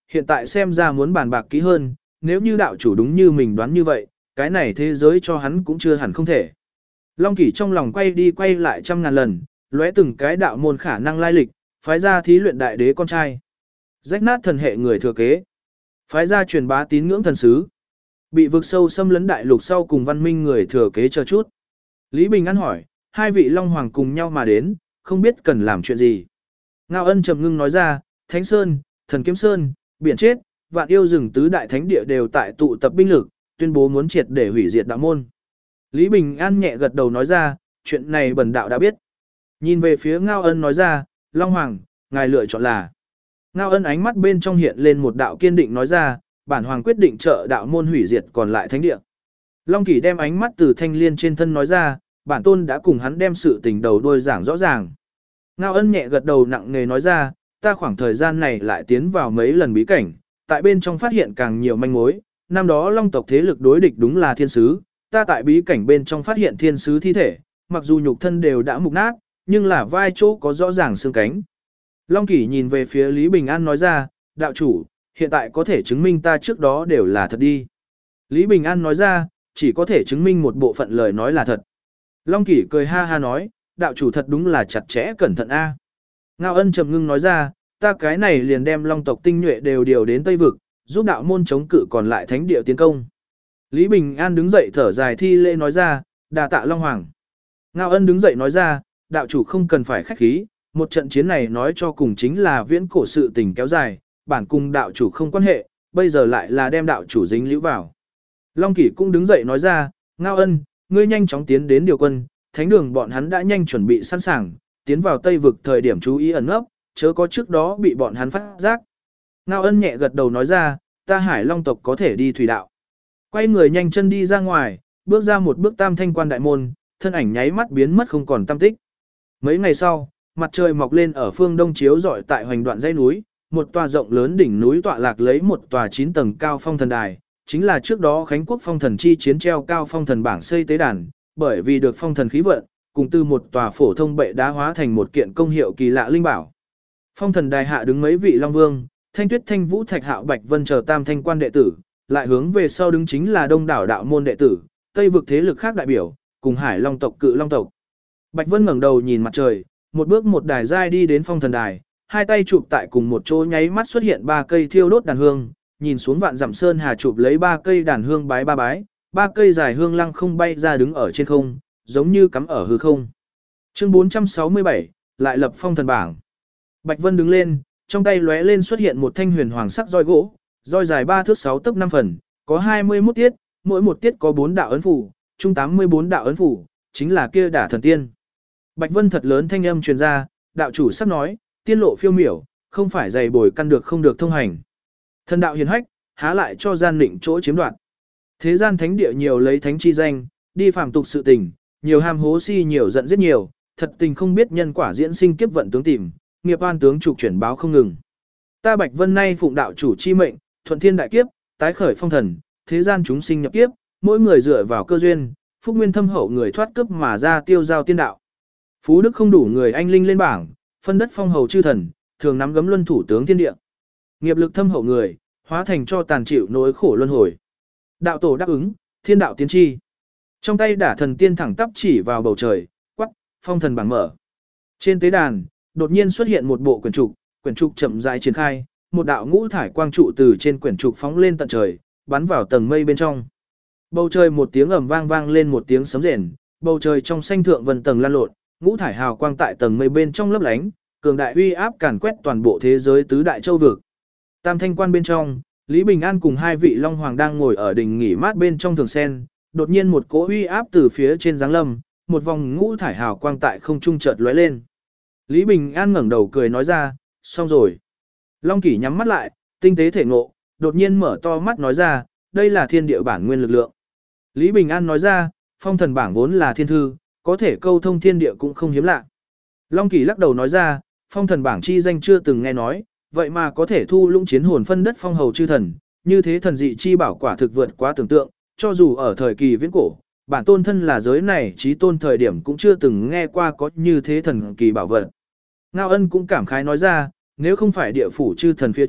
hiện tại xem ra muốn bàn bạc kỹ hơn, nếu như đạo chủ đúng như mình đoán như vậy, cái này thế giới cho hắn cũng chưa hẳn không thể. Long Kỷ trong lòng quay đi quay lại trăm ngàn lần, lóe từng cái đạo môn khả năng lai lịch, phái ra thí luyện đại đế con trai. Rách nát thần hệ người thừa kế. Phái ra truyền bá tín ngưỡng thần sứ. Bị vực sâu xâm lấn đại lục sau cùng văn minh người thừa kế chờ chút. Lý Bình An hỏi, hai vị Long Hoàng cùng nhau mà đến, không biết cần làm chuyện gì. Ngao Ân trầm ngưng nói ra, Thánh Sơn, Thần Kiếm Sơn, Biển Chết, Vạn Yêu Rừng tứ đại thánh địa đều tại tụ tập binh lực, tuyên bố muốn triệt để hủy diệt đạo môn. Lý Bình An nhẹ gật đầu nói ra, chuyện này bần đạo đã biết. Nhìn về phía Ngao Ân nói ra, Long Hoàng, ngài lựa chọn là. Ngao Ân ánh mắt bên trong hiện lên một đạo kiên định nói ra, bản hoàng quyết định trợ đạo môn hủy diệt còn lại thánh địa. Long Kỷ đem ánh mắt từ thanh liên trên thân nói ra, bản tôn đã cùng hắn đem sự tình đầu đuôi giảng rõ ràng. Ngao Ân nhẹ gật đầu nặng nề nói ra, ta khoảng thời gian này lại tiến vào mấy lần bí cảnh, tại bên trong phát hiện càng nhiều manh mối, năm đó Long tộc thế lực đối địch đúng là thiên sứ, ta tại bí cảnh bên trong phát hiện thiên sứ thi thể, mặc dù nhục thân đều đã mục nát, nhưng là vai chỗ có rõ ràng xương cánh. Long Kỷ nhìn về phía Lý Bình An nói ra, đạo chủ, hiện tại có thể chứng minh ta trước đó đều là thật đi. Lý Bình An nói ra, chỉ có thể chứng minh một bộ phận lời nói là thật. Long Kỷ cười ha ha nói, đạo chủ thật đúng là chặt chẽ cẩn thận a. Ngao Ân trầm ngưng nói ra, ta cái này liền đem Long tộc tinh nhuệ đều điều đến Tây Vực, giúp đạo môn chống cự còn lại thánh địa tiến công. Lý Bình An đứng dậy thở dài thi lễ nói ra, đà tạ Long Hoàng. Ngao Ân đứng dậy nói ra, đạo chủ không cần phải khách khí, một trận chiến này nói cho cùng chính là viễn cổ sự tình kéo dài, bản cùng đạo chủ không quan hệ, bây giờ lại là đem đạo chủ dính líu vào. Long Kỷ cũng đứng dậy nói ra, Ngao Ân, ngươi nhanh chóng tiến đến điều quân, thánh đường bọn hắn đã nhanh chuẩn bị sẵn sàng, tiến vào Tây Vực thời điểm chú ý ẩn nấp, chớ có trước đó bị bọn hắn phát giác. Ngao Ân nhẹ gật đầu nói ra, ta Hải Long tộc có thể đi thủy đạo. Quay người nhanh chân đi ra ngoài, bước ra một bước tam thanh quan đại môn, thân ảnh nháy mắt biến mất không còn tăm tích. Mấy ngày sau, mặt trời mọc lên ở phương đông chiếu rọi tại hoành đoạn dãy núi, một tòa rộng lớn đỉnh núi tọa lạc lấy một tòa 9 tầng cao phong thần đài, chính là trước đó Khánh Quốc phong thần chi chiến treo cao phong thần bảng xây tế đàn, bởi vì được phong thần khí vận, cùng từ một tòa phổ thông bệ đá hóa thành một kiện công hiệu kỳ lạ linh bảo. Phong thần đài hạ đứng mấy vị long vương, Thanh Tuyết, Thanh Vũ, Thạch Hạo, Bạch Vân chờ tam thanh quan đệ tử, lại hướng về sau đứng chính là đông đảo đạo môn đệ tử, Tây vực thế lực khác đại biểu, cùng Hải Long tộc Cự Long tộc. Bạch Vân ngẩng đầu nhìn mặt trời, một bước một đài giai đi đến phong thần đài, hai tay chụp tại cùng một chỗ nháy mắt xuất hiện ba cây thiêu đốt đàn hương, nhìn xuống vạn dặm sơn hà chụp lấy ba cây đàn hương bái ba bái, ba cây dài hương lăng không bay ra đứng ở trên không, giống như cắm ở hư không. Chương 467, lại lập phong thần bảng. Bạch Vân đứng lên, trong tay lóe lên xuất hiện một thanh huyền hoàng sắc roi gỗ, roi dài 3 thước 6 tấc 5 phần, có 21 tiết, mỗi một tiết có 4 đạo ấn phủ, chung 84 đạo ấn phủ, chính là kia đả thần tiên. Bạch Vân thật lớn thanh âm truyền ra, đạo chủ sắp nói, tiên lộ phiêu miểu, không phải dày bồi căn được không được thông hành. Thần đạo hiền hách, há lại cho gian định chỗ chiếm đoạt. Thế gian thánh địa nhiều lấy thánh chi danh, đi phàm tục sự tình, nhiều ham hố si nhiều giận giết nhiều, thật tình không biết nhân quả diễn sinh kiếp vận tướng tìm, nghiệp an tướng trục chuyển báo không ngừng. Ta Bạch Vân nay phụng đạo chủ chi mệnh, thuận thiên đại kiếp, tái khởi phong thần, thế gian chúng sinh nhập kiếp, mỗi người dựa vào cơ duyên, phúc nguyên thâm hậu người thoát cướp mà ra tiêu giao tiên đạo. Phú đức không đủ người anh linh lên bảng, phân đất phong hầu chư thần, thường nắm gấm luân thủ tướng thiên địa. Nghiệp lực thâm hậu người, hóa thành cho tàn chịu nỗi khổ luân hồi. Đạo tổ đáp ứng, thiên đạo tiến chi. Trong tay đả thần tiên thẳng tắp chỉ vào bầu trời, quắc, phong thần bảng mở. Trên tế đàn, đột nhiên xuất hiện một bộ quyển trục chậm rãi triển khai, một đạo ngũ thải quang trụ từ trên quyển trục phóng lên tận trời, bắn vào tầng mây bên trong. Bầu trời một tiếng ầm vang vang lên một tiếng sấm rền, bầu trời trong xanh thượng vân tầng lan lộn, ngũ thải hào quang tại tầng mây bên trong lấp lánh, cường đại uy áp càn quét toàn bộ thế giới tứ đại châu vực. Tam thanh quan bên trong, Lý Bình An cùng hai vị long hoàng đang ngồi ở đỉnh nghỉ mát bên trong thường sen, đột nhiên một cỗ uy áp từ phía trên giáng lâm, một vòng ngũ thải hào quang tại không trung chợt lóe lên. Lý Bình An ngẩng đầu cười nói ra, xong rồi. Long Kỷ nhắm mắt lại, tinh tế thể ngộ, đột nhiên mở to mắt nói ra, đây là thiên địa bản nguyên lực lượng. Lý Bình An nói ra, phong thần bảng vốn là thiên thư, có thể câu thông thiên địa cũng không hiếm lạ. Long Kỷ lắc đầu nói ra, phong thần bảng chi danh chưa từng nghe nói, vậy mà có thể thu lũng chiến hồn phân đất phong hầu chư thần, như thế thần dị chi bảo quả thực vượt quá tưởng tượng, cho dù ở thời kỳ viễn cổ, bản tôn thân là giới này chí tôn thời điểm cũng chưa từng nghe qua có như thế thần kỳ bảo vật. Ngao Ân cũng cảm khái nói ra, nếu không phải địa phủ chư thần phía trước,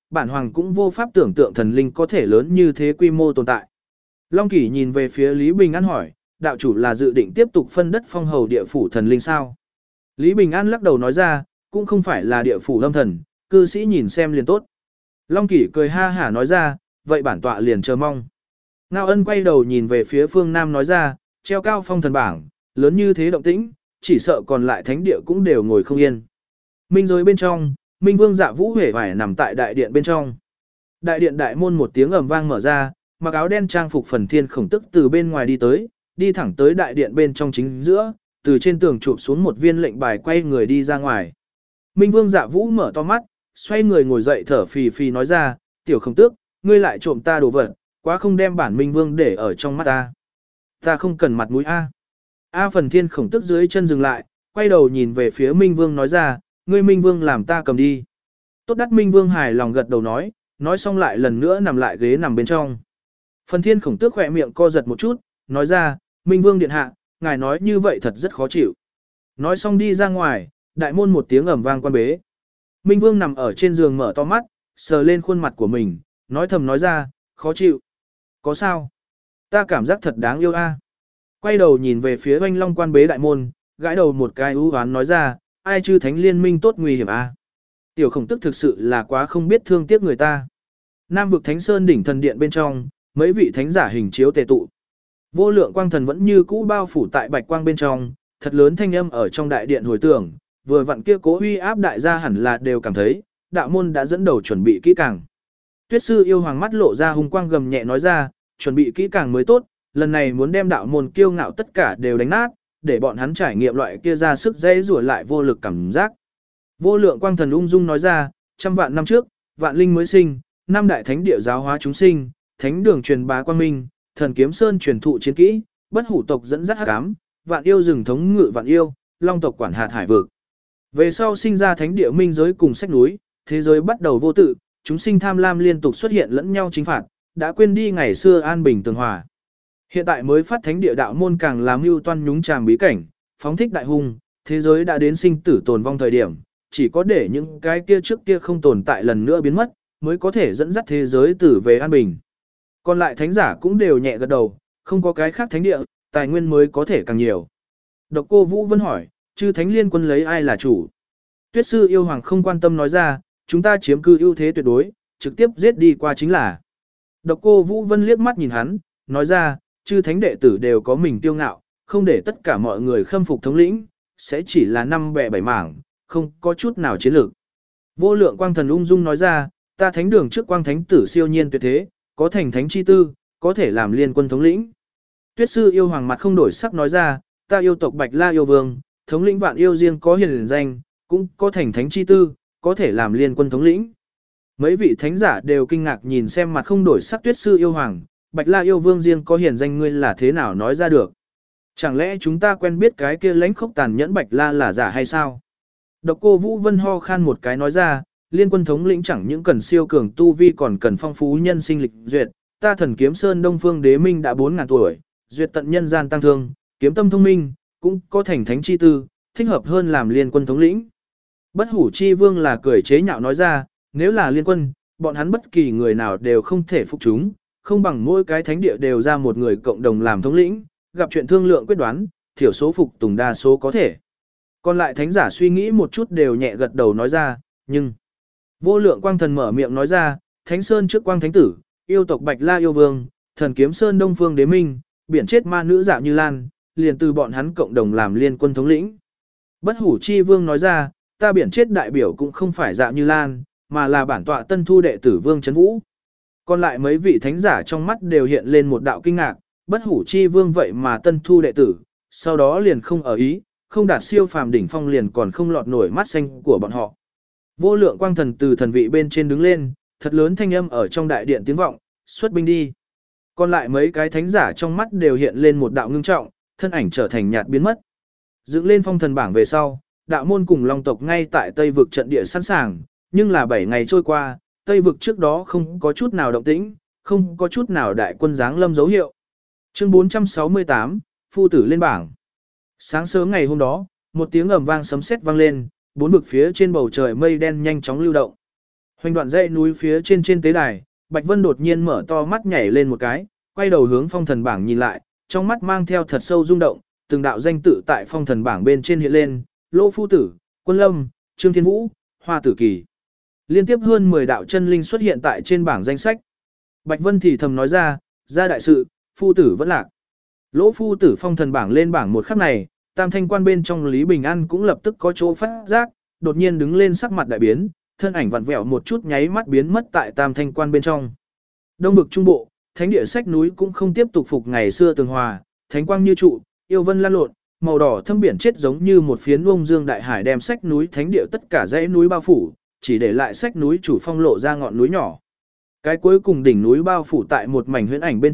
bản hoàng cũng vô pháp tưởng tượng thần linh có thể lớn như thế quy mô tồn tại. Long Kỷ nhìn về phía Lý Bình An hỏi, đạo chủ là dự định tiếp tục phân đất phong hầu địa phủ thần linh sao? Lý Bình An lắc đầu nói ra, cũng không phải là địa phủ lâm thần, cư sĩ nhìn xem liền tốt. Long Kỷ cười ha hả nói ra, vậy bản tọa liền chờ mong. Ngao Ân quay đầu nhìn về phía phương Nam nói ra, treo cao phong thần bảng, lớn như thế động tĩnh, chỉ sợ còn lại thánh địa cũng đều ngồi không yên. Minh giới bên trong, Minh Vương Dạ Vũ hề vải nằm tại đại điện bên trong. Đại điện đại môn một tiếng ầm vang mở ra, mặc áo đen trang phục Phần Thiên Khổng Tức từ bên ngoài đi tới, đi thẳng tới đại điện bên trong chính giữa, từ trên tường chụp xuống một viên lệnh bài quay người đi ra ngoài. Minh Vương Dạ Vũ mở to mắt, xoay người ngồi dậy thở phì phì nói ra, tiểu Khổng Tước, ngươi lại trộm ta đồ vật, quá không đem bản Minh Vương để ở trong mắt ta. Ta không cần mặt mũi a. Phần Thiên Khổng Tức dưới chân dừng lại, quay đầu nhìn về phía Minh Vương nói ra, ngươi Minh Vương làm ta cầm đi. Tốt đắt Minh Vương hài lòng gật đầu nói xong lại lần nữa nằm lại ghế nằm bên trong. Phần Thiên Khổng Tước khỏe miệng co giật một chút, nói ra, Minh Vương điện hạ, ngài nói như vậy thật rất khó chịu. Nói xong đi ra ngoài, đại môn một tiếng ầm vang quan bế. Minh Vương nằm ở trên giường mở to mắt, sờ lên khuôn mặt của mình, nói thầm nói ra, khó chịu. Có sao? Ta cảm giác thật đáng yêu a. Quay đầu nhìn về phía Oanh Long quan bế đại môn, gãi đầu một cái ưu hoán nói ra, ai chư thánh liên minh tốt nguy hiểm a. Tiểu Khổng Tức thực sự là quá không biết thương tiếc người ta. Nam vực Thánh Sơn đỉnh thần điện bên trong, mấy vị thánh giả hình chiếu tề tụ. Vô lượng quang thần vẫn như cũ bao phủ tại bạch quang bên trong, thật lớn thanh âm ở trong đại điện hồi tưởng, vừa vặn kia cố uy áp đại gia hẳn là đều cảm thấy, đạo môn đã dẫn đầu chuẩn bị kỹ càng. Tuyết sư yêu hoàng mắt lộ ra hung quang gầm nhẹ nói ra, chuẩn bị kỹ càng mới tốt, lần này muốn đem đạo môn kiêu ngạo tất cả đều đánh nát, để bọn hắn trải nghiệm loại kia ra sức dây rủa lại vô lực cảm giác. Vô lượng quang thần ung dung nói ra, trăm vạn năm trước, vạn linh mới sinh, năm đại thánh địa giáo hóa chúng sinh, thánh đường truyền bá quang minh, thần kiếm sơn truyền thụ chiến kỹ, bất hủ tộc dẫn dắt hắc ám, vạn yêu rừng thống ngự vạn yêu, long tộc quản hạt hải vực. Về sau sinh ra thánh địa minh giới cùng sách núi, thế giới bắt đầu vô tự, chúng sinh tham lam liên tục xuất hiện lẫn nhau chính phạt, đã quên đi ngày xưa an bình tường hòa. Hiện tại mới phát thánh địa đạo môn càng làm mưu toan nhúng chàm bí cảnh, phóng thích đại hung, thế giới đã đến sinh tử tồn vong thời điểm, chỉ có để những cái kia trước kia không tồn tại lần nữa biến mất, mới có thể dẫn dắt thế giới tử về an bình. Còn lại thánh giả cũng đều nhẹ gật đầu, không có cái khác thánh địa, tài nguyên mới có thể càng nhiều. Độc Cô Vũ Vân hỏi, chư thánh liên quân lấy ai là chủ? Tuyết sư yêu hoàng không quan tâm nói ra, chúng ta chiếm cư ưu thế tuyệt đối, trực tiếp giết đi qua chính là. Độc Cô Vũ Vân liếc mắt nhìn hắn, nói ra, chư thánh đệ tử đều có mình tiêu ngạo, không để tất cả mọi người khâm phục thống lĩnh, sẽ chỉ là năm bè bảy mảng, không có chút nào chiến lược. Vô lượng quang thần ung dung nói ra, ta thánh đường trước quang thánh tử siêu nhiên tuyệt thế, có thành thánh chi tư, có thể làm liên quân thống lĩnh. Tuyết sư yêu hoàng mặt không đổi sắc nói ra, ta yêu tộc Bạch La yêu vương, thống lĩnh vạn yêu riêng có hiền danh, cũng có thành thánh chi tư, có thể làm liên quân thống lĩnh. Mấy vị thánh giả đều kinh ngạc nhìn xem mặt không đổi sắc Tuyết sư yêu hoàng, Bạch La yêu vương riêng có hiền danh ngươi là thế nào nói ra được. Chẳng lẽ chúng ta quen biết cái kia lãnh khốc tàn nhẫn Bạch La là giả hay sao? Độc Cô Vũ Vân ho khan một cái nói ra, liên quân thống lĩnh chẳng những cần siêu cường tu vi còn cần phong phú nhân sinh lịch duyệt, ta thần kiếm sơn Đông Phương Đế Minh đã 4000 tuổi, duyệt tận nhân gian tăng thương, kiếm tâm thông minh, cũng có thành thánh chi tư, thích hợp hơn làm liên quân thống lĩnh. Bất Hủ Chi Vương là cười chế nhạo nói ra, nếu là liên quân, bọn hắn bất kỳ người nào đều không thể phục chúng, không bằng mỗi cái thánh địa đều ra một người cộng đồng làm thống lĩnh, gặp chuyện thương lượng quyết đoán, thiểu số phục tùng đa số có thể. Còn lại thánh giả suy nghĩ một chút đều nhẹ gật đầu nói ra, nhưng vô lượng quang thần mở miệng nói ra, Thánh Sơn trước quang thánh tử, yêu tộc Bạch La yêu vương, thần kiếm Sơn Đông Phương Đế Minh, biển chết ma nữ Dạ Như Lan, liền từ bọn hắn cộng đồng làm liên quân thống lĩnh. Bất Hủ Chi Vương nói ra, ta biển chết đại biểu cũng không phải Dạ Như Lan, mà là bản tọa tân thu đệ tử Vương Trấn Vũ. Còn lại mấy vị thánh giả trong mắt đều hiện lên một đạo kinh ngạc, Bất Hủ Chi Vương vậy mà tân thu đệ tử, sau đó liền không ở ý, không đạt siêu phàm đỉnh phong liền còn không lọt nổi mắt xanh của bọn họ. Vô lượng quang thần từ thần vị bên trên đứng lên, thật lớn thanh âm ở trong đại điện tiếng vọng, xuất binh đi. Còn lại mấy cái thánh giả trong mắt đều hiện lên một đạo ngưng trọng, thân ảnh trở thành nhạt biến mất. Dựng lên phong thần bảng về sau, đạo môn cùng long tộc ngay tại Tây vực trận địa sẵn sàng, nhưng là 7 ngày trôi qua, Tây vực trước đó không có chút nào động tĩnh, không có chút nào đại quân giáng lâm dấu hiệu. Chương 468, Phu tử lên bảng. Sáng sớm ngày hôm đó, một tiếng ầm vang sấm sét vang lên, bốn vực phía trên bầu trời mây đen nhanh chóng lưu động. Hoành đoạn dãy núi phía trên tế đài, Bạch Vân đột nhiên mở to mắt nhảy lên một cái, quay đầu hướng phong thần bảng nhìn lại, trong mắt mang theo thật sâu rung động, từng đạo danh tự tại phong thần bảng bên trên hiện lên, Lỗ Phu Tử, Quân Lâm, Trương Thiên Vũ, Hoa Tử Kỳ. Liên tiếp hơn 10 đạo chân linh xuất hiện tại trên bảng danh sách. Bạch Vân thì thầm nói ra đại sự, Phu Tử vẫn lạc. Lỗ Phu Tử phong thần bảng lên bảng một khắc này, Tam Thanh Quan bên trong Lý Bình An cũng lập tức có chỗ phát giác, đột nhiên đứng lên sắc mặt đại biến, thân ảnh vặn vẹo một chút nháy mắt biến mất tại Tam Thanh Quan bên trong. Đông vực trung bộ, thánh địa sách núi cũng không tiếp tục phục ngày xưa tường hòa, thánh quang như trụ, yêu vân lan lộn, màu đỏ thâm biển chết giống như một phiến bông dương đại hải đem sách núi thánh địa tất cả dãy núi bao phủ, chỉ để lại sách núi chủ phong lộ ra ngọn núi nhỏ. Cái cuối cùng đỉnh núi bao phủ tại một mảnh huyễn ảnh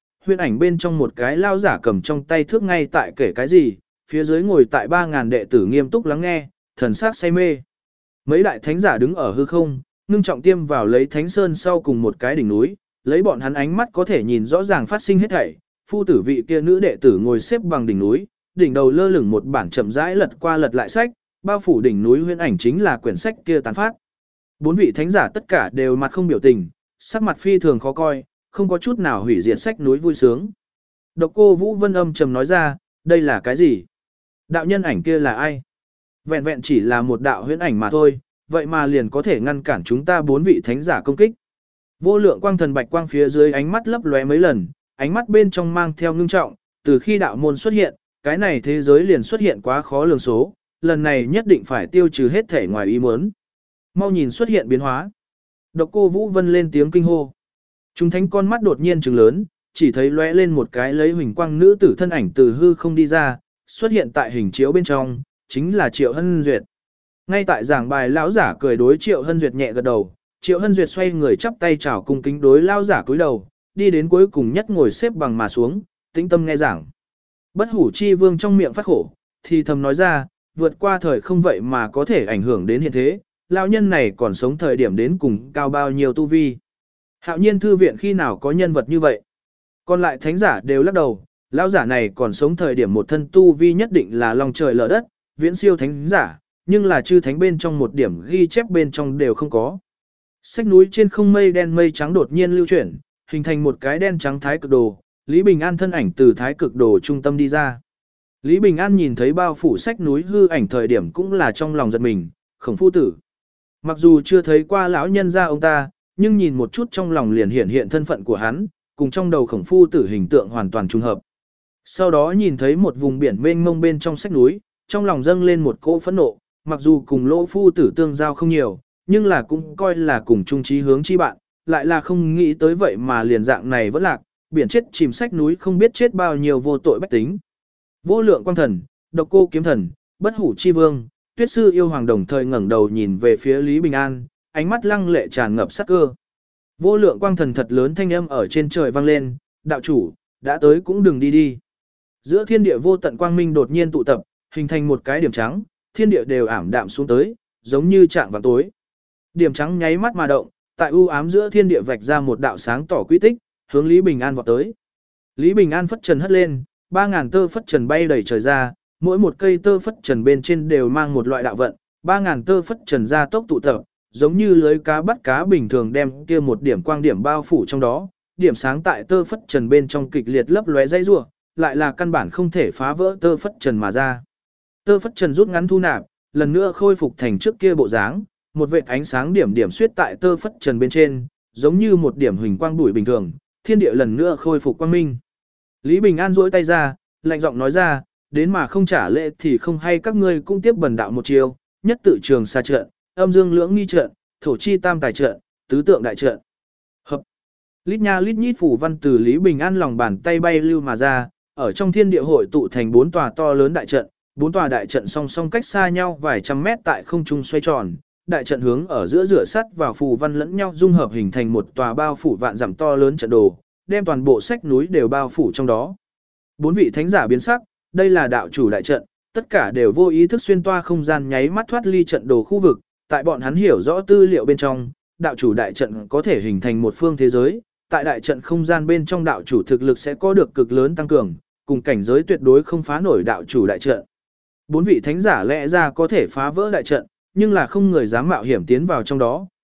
bên trong một cái lao giả cầm trong tay thước ngay tại kể cái gì, phía dưới ngồi tại 3000 đệ tử nghiêm túc lắng nghe, thần sắc say mê. Mấy đại thánh giả đứng ở hư không, ngưng trọng tiêm vào lấy thánh sơn sau cùng một cái đỉnh núi, lấy bọn hắn ánh mắt có thể nhìn rõ ràng phát sinh hết thảy. Phu tử vị kia nữ đệ tử ngồi xếp bằng đỉnh núi, đỉnh đầu lơ lửng một bản chậm rãi lật qua lật lại sách, bao phủ đỉnh núi huyễn ảnh chính là quyển sách kia tán phát. 4 vị thánh giả tất cả đều mặt không biểu tình, sắc mặt phi thường khó coi, không có chút nào hủy diệt sách núi vui sướng. Độc Cô Vũ Vân âm trầm nói ra, đây là cái gì? Đạo nhân ảnh kia là ai? Vẹn vẹn chỉ là một đạo huyễn ảnh mà thôi, vậy mà liền có thể ngăn cản chúng ta 4 vị thánh giả công kích. Vô lượng quang thần bạch quang phía dưới ánh mắt lấp lóe mấy lần, ánh mắt bên trong mang theo ngưng trọng, từ khi đạo môn xuất hiện, cái này thế giới liền xuất hiện quá khó lường số, lần này nhất định phải tiêu trừ hết thể ngoài ý muốn. Mau nhìn xuất hiện biến hóa. Độc Cô Vũ Vân lên tiếng kinh hô. Chúng thánh con mắt đột nhiên trừng lớn, chỉ thấy lóe lên một cái lấy huỳnh quang nữ tử thân ảnh từ hư không đi ra, xuất hiện tại hình chiếu bên trong, chính là Triệu Hân Duyệt. Ngay tại giảng bài lão giả cười đối Triệu Hân Duyệt nhẹ gật đầu, Triệu Hân Duyệt xoay người chắp tay chào cung kính đối lão giả cúi đầu, đi đến cuối cùng nhất ngồi xếp bằng mà xuống, tĩnh tâm nghe giảng. Bất Hủ Chi Vương trong miệng phát khổ, thì thầm nói ra, vượt qua thời không vậy mà có thể ảnh hưởng đến hiện thế, lão nhân này còn sống thời điểm đến cùng cao bao nhiêu tu vi. Hạo Nhiên thư viện khi nào có nhân vật như vậy? Còn lại thánh giả đều lắc đầu, lão giả này còn sống thời điểm một thân tu vi nhất định là lòng trời lở đất, viễn siêu thánh giả, nhưng là chư thánh bên trong một điểm ghi chép bên trong đều không có. Sách núi trên không mây đen mây trắng đột nhiên lưu chuyển, hình thành một cái đen trắng thái cực đồ, Lý Bình An thân ảnh từ thái cực đồ trung tâm đi ra. Lý Bình An nhìn thấy bao phủ sách núi hư ảnh thời điểm cũng là trong lòng giật mình, Khổng phu tử. Mặc dù chưa thấy qua lão nhân gia ông ta, nhưng nhìn một chút trong lòng liền hiện thân phận của hắn, cùng trong đầu Khổng phu tử hình tượng hoàn toàn trùng hợp. Sau đó nhìn thấy một vùng biển mênh mông bên trong sách núi, trong lòng dâng lên một cỗ phẫn nộ, mặc dù cùng Lỗ phu tử tương giao không nhiều, nhưng là cũng coi là cùng chung chí hướng chi bạn, lại là không nghĩ tới vậy mà liền dạng này vẫn lạc, biển chết chìm sách núi không biết chết bao nhiêu vô tội bách tính. Vô lượng quang thần, Độc Cô kiếm thần, Bất Hủ Chi Vương, Tuyết sư yêu hoàng đồng thời ngẩng đầu nhìn về phía Lý Bình An, ánh mắt lăng lệ tràn ngập sát cơ. Vô lượng quang thần thật lớn thanh âm ở trên trời vang lên, đạo chủ, đã tới cũng đừng đi đi. Giữa thiên địa vô tận quang minh đột nhiên tụ tập, hình thành một cái điểm trắng, thiên địa đều ảm đạm xuống tới, giống như trạng vào tối. Điểm trắng nháy mắt mà động, tại u ám giữa thiên địa vạch ra một đạo sáng tỏ quy tích, hướng Lý Bình An vọt tới. Lý Bình An phất trần hất lên, 3000 tơ phất trần bay đầy trời ra, mỗi một cây tơ phất trần bên trên đều mang một loại đạo vận, 3000 tơ phất trần ra tốc tụ tập, giống như lưới cá bắt cá bình thường đem kia một điểm quang điểm bao phủ trong đó, điểm sáng tại tơ phất trần bên trong kịch liệt lấp lóe dây rủa, lại là căn bản không thể phá vỡ tơ phất trần mà ra. Tơ phất trần rút ngắn thu nạp, lần nữa khôi phục thành trước kia bộ dáng, một vệt ánh sáng điểm điểm xuyết tại tơ phất trần bên trên, giống như một điểm huỳnh quang bụi bình thường, thiên địa lần nữa khôi phục quang minh. Lý Bình An duỗi tay ra, lạnh giọng nói ra, đến mà không trả lễ thì không hay các ngươi cũng tiếp bần đạo một chiều, nhất tự trường xa trận, âm dương lưỡng nghi trận, thổ chi tam tài trận, tứ tượng đại trận. Hợp. Lít nha lít nhít phủ văn từ Lý Bình An lòng bàn tay bay lưu mà ra, ở trong thiên địa hội tụ thành 4 tòa to lớn đại trận, 4 tòa đại trận song song cách xa nhau vài trăm mét tại không trung xoay tròn, đại trận hướng ở giữa rửa sắt vào phù văn lẫn nhau dung hợp hình thành một tòa bao phủ vạn dặm to lớn trận đồ, đem toàn bộ sách núi đều bao phủ trong đó. 4 vị thánh giả biến sắc, đây là đạo chủ đại trận, tất cả đều vô ý thức xuyên toa không gian nháy mắt thoát ly trận đồ khu vực, tại bọn hắn hiểu rõ tư liệu bên trong, đạo chủ đại trận có thể hình thành một phương thế giới, tại đại trận không gian bên trong đạo chủ thực lực sẽ có được cực lớn tăng cường, cùng cảnh giới tuyệt đối không phá nổi đạo chủ đại trận. 4 vị thánh giả lẽ ra có thể phá vỡ đại trận, nhưng là không người dám mạo hiểm tiến vào trong đó,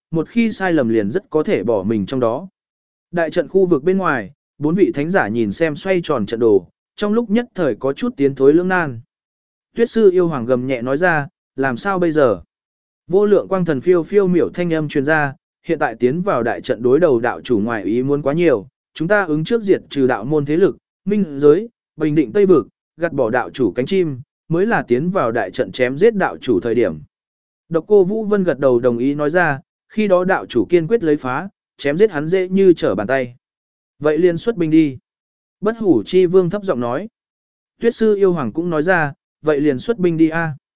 một khi sai lầm liền rất có thể bỏ mình trong đó. Đại trận khu vực bên ngoài, 4 vị thánh giả nhìn xem xoay tròn trận đồ, trong lúc nhất thời có chút tiến thối lưỡng nan. Tuyết sư yêu hoàng gầm nhẹ nói ra, làm sao bây giờ? Vô lượng quang thần phiêu phiêu miểu thanh âm truyền ra, hiện tại tiến vào đại trận đối đầu đạo chủ ngoài ý muốn quá nhiều, chúng ta ứng trước diệt trừ đạo môn thế lực, minh giới, bình định Tây vực, gạt bỏ đạo chủ cánh chim, mới là tiến vào đại trận chém giết đạo chủ thời điểm. Độc Cô Vũ Vân gật đầu đồng ý nói ra, khi đó đạo chủ kiên quyết lấy phá, chém giết hắn dễ như trở bàn tay. Vậy liền xuất binh đi. Bất Hủ Chi Vương thấp giọng nói. Tuyết sư yêu hoàng cũng nói ra, vậy liền xuất binh đi a.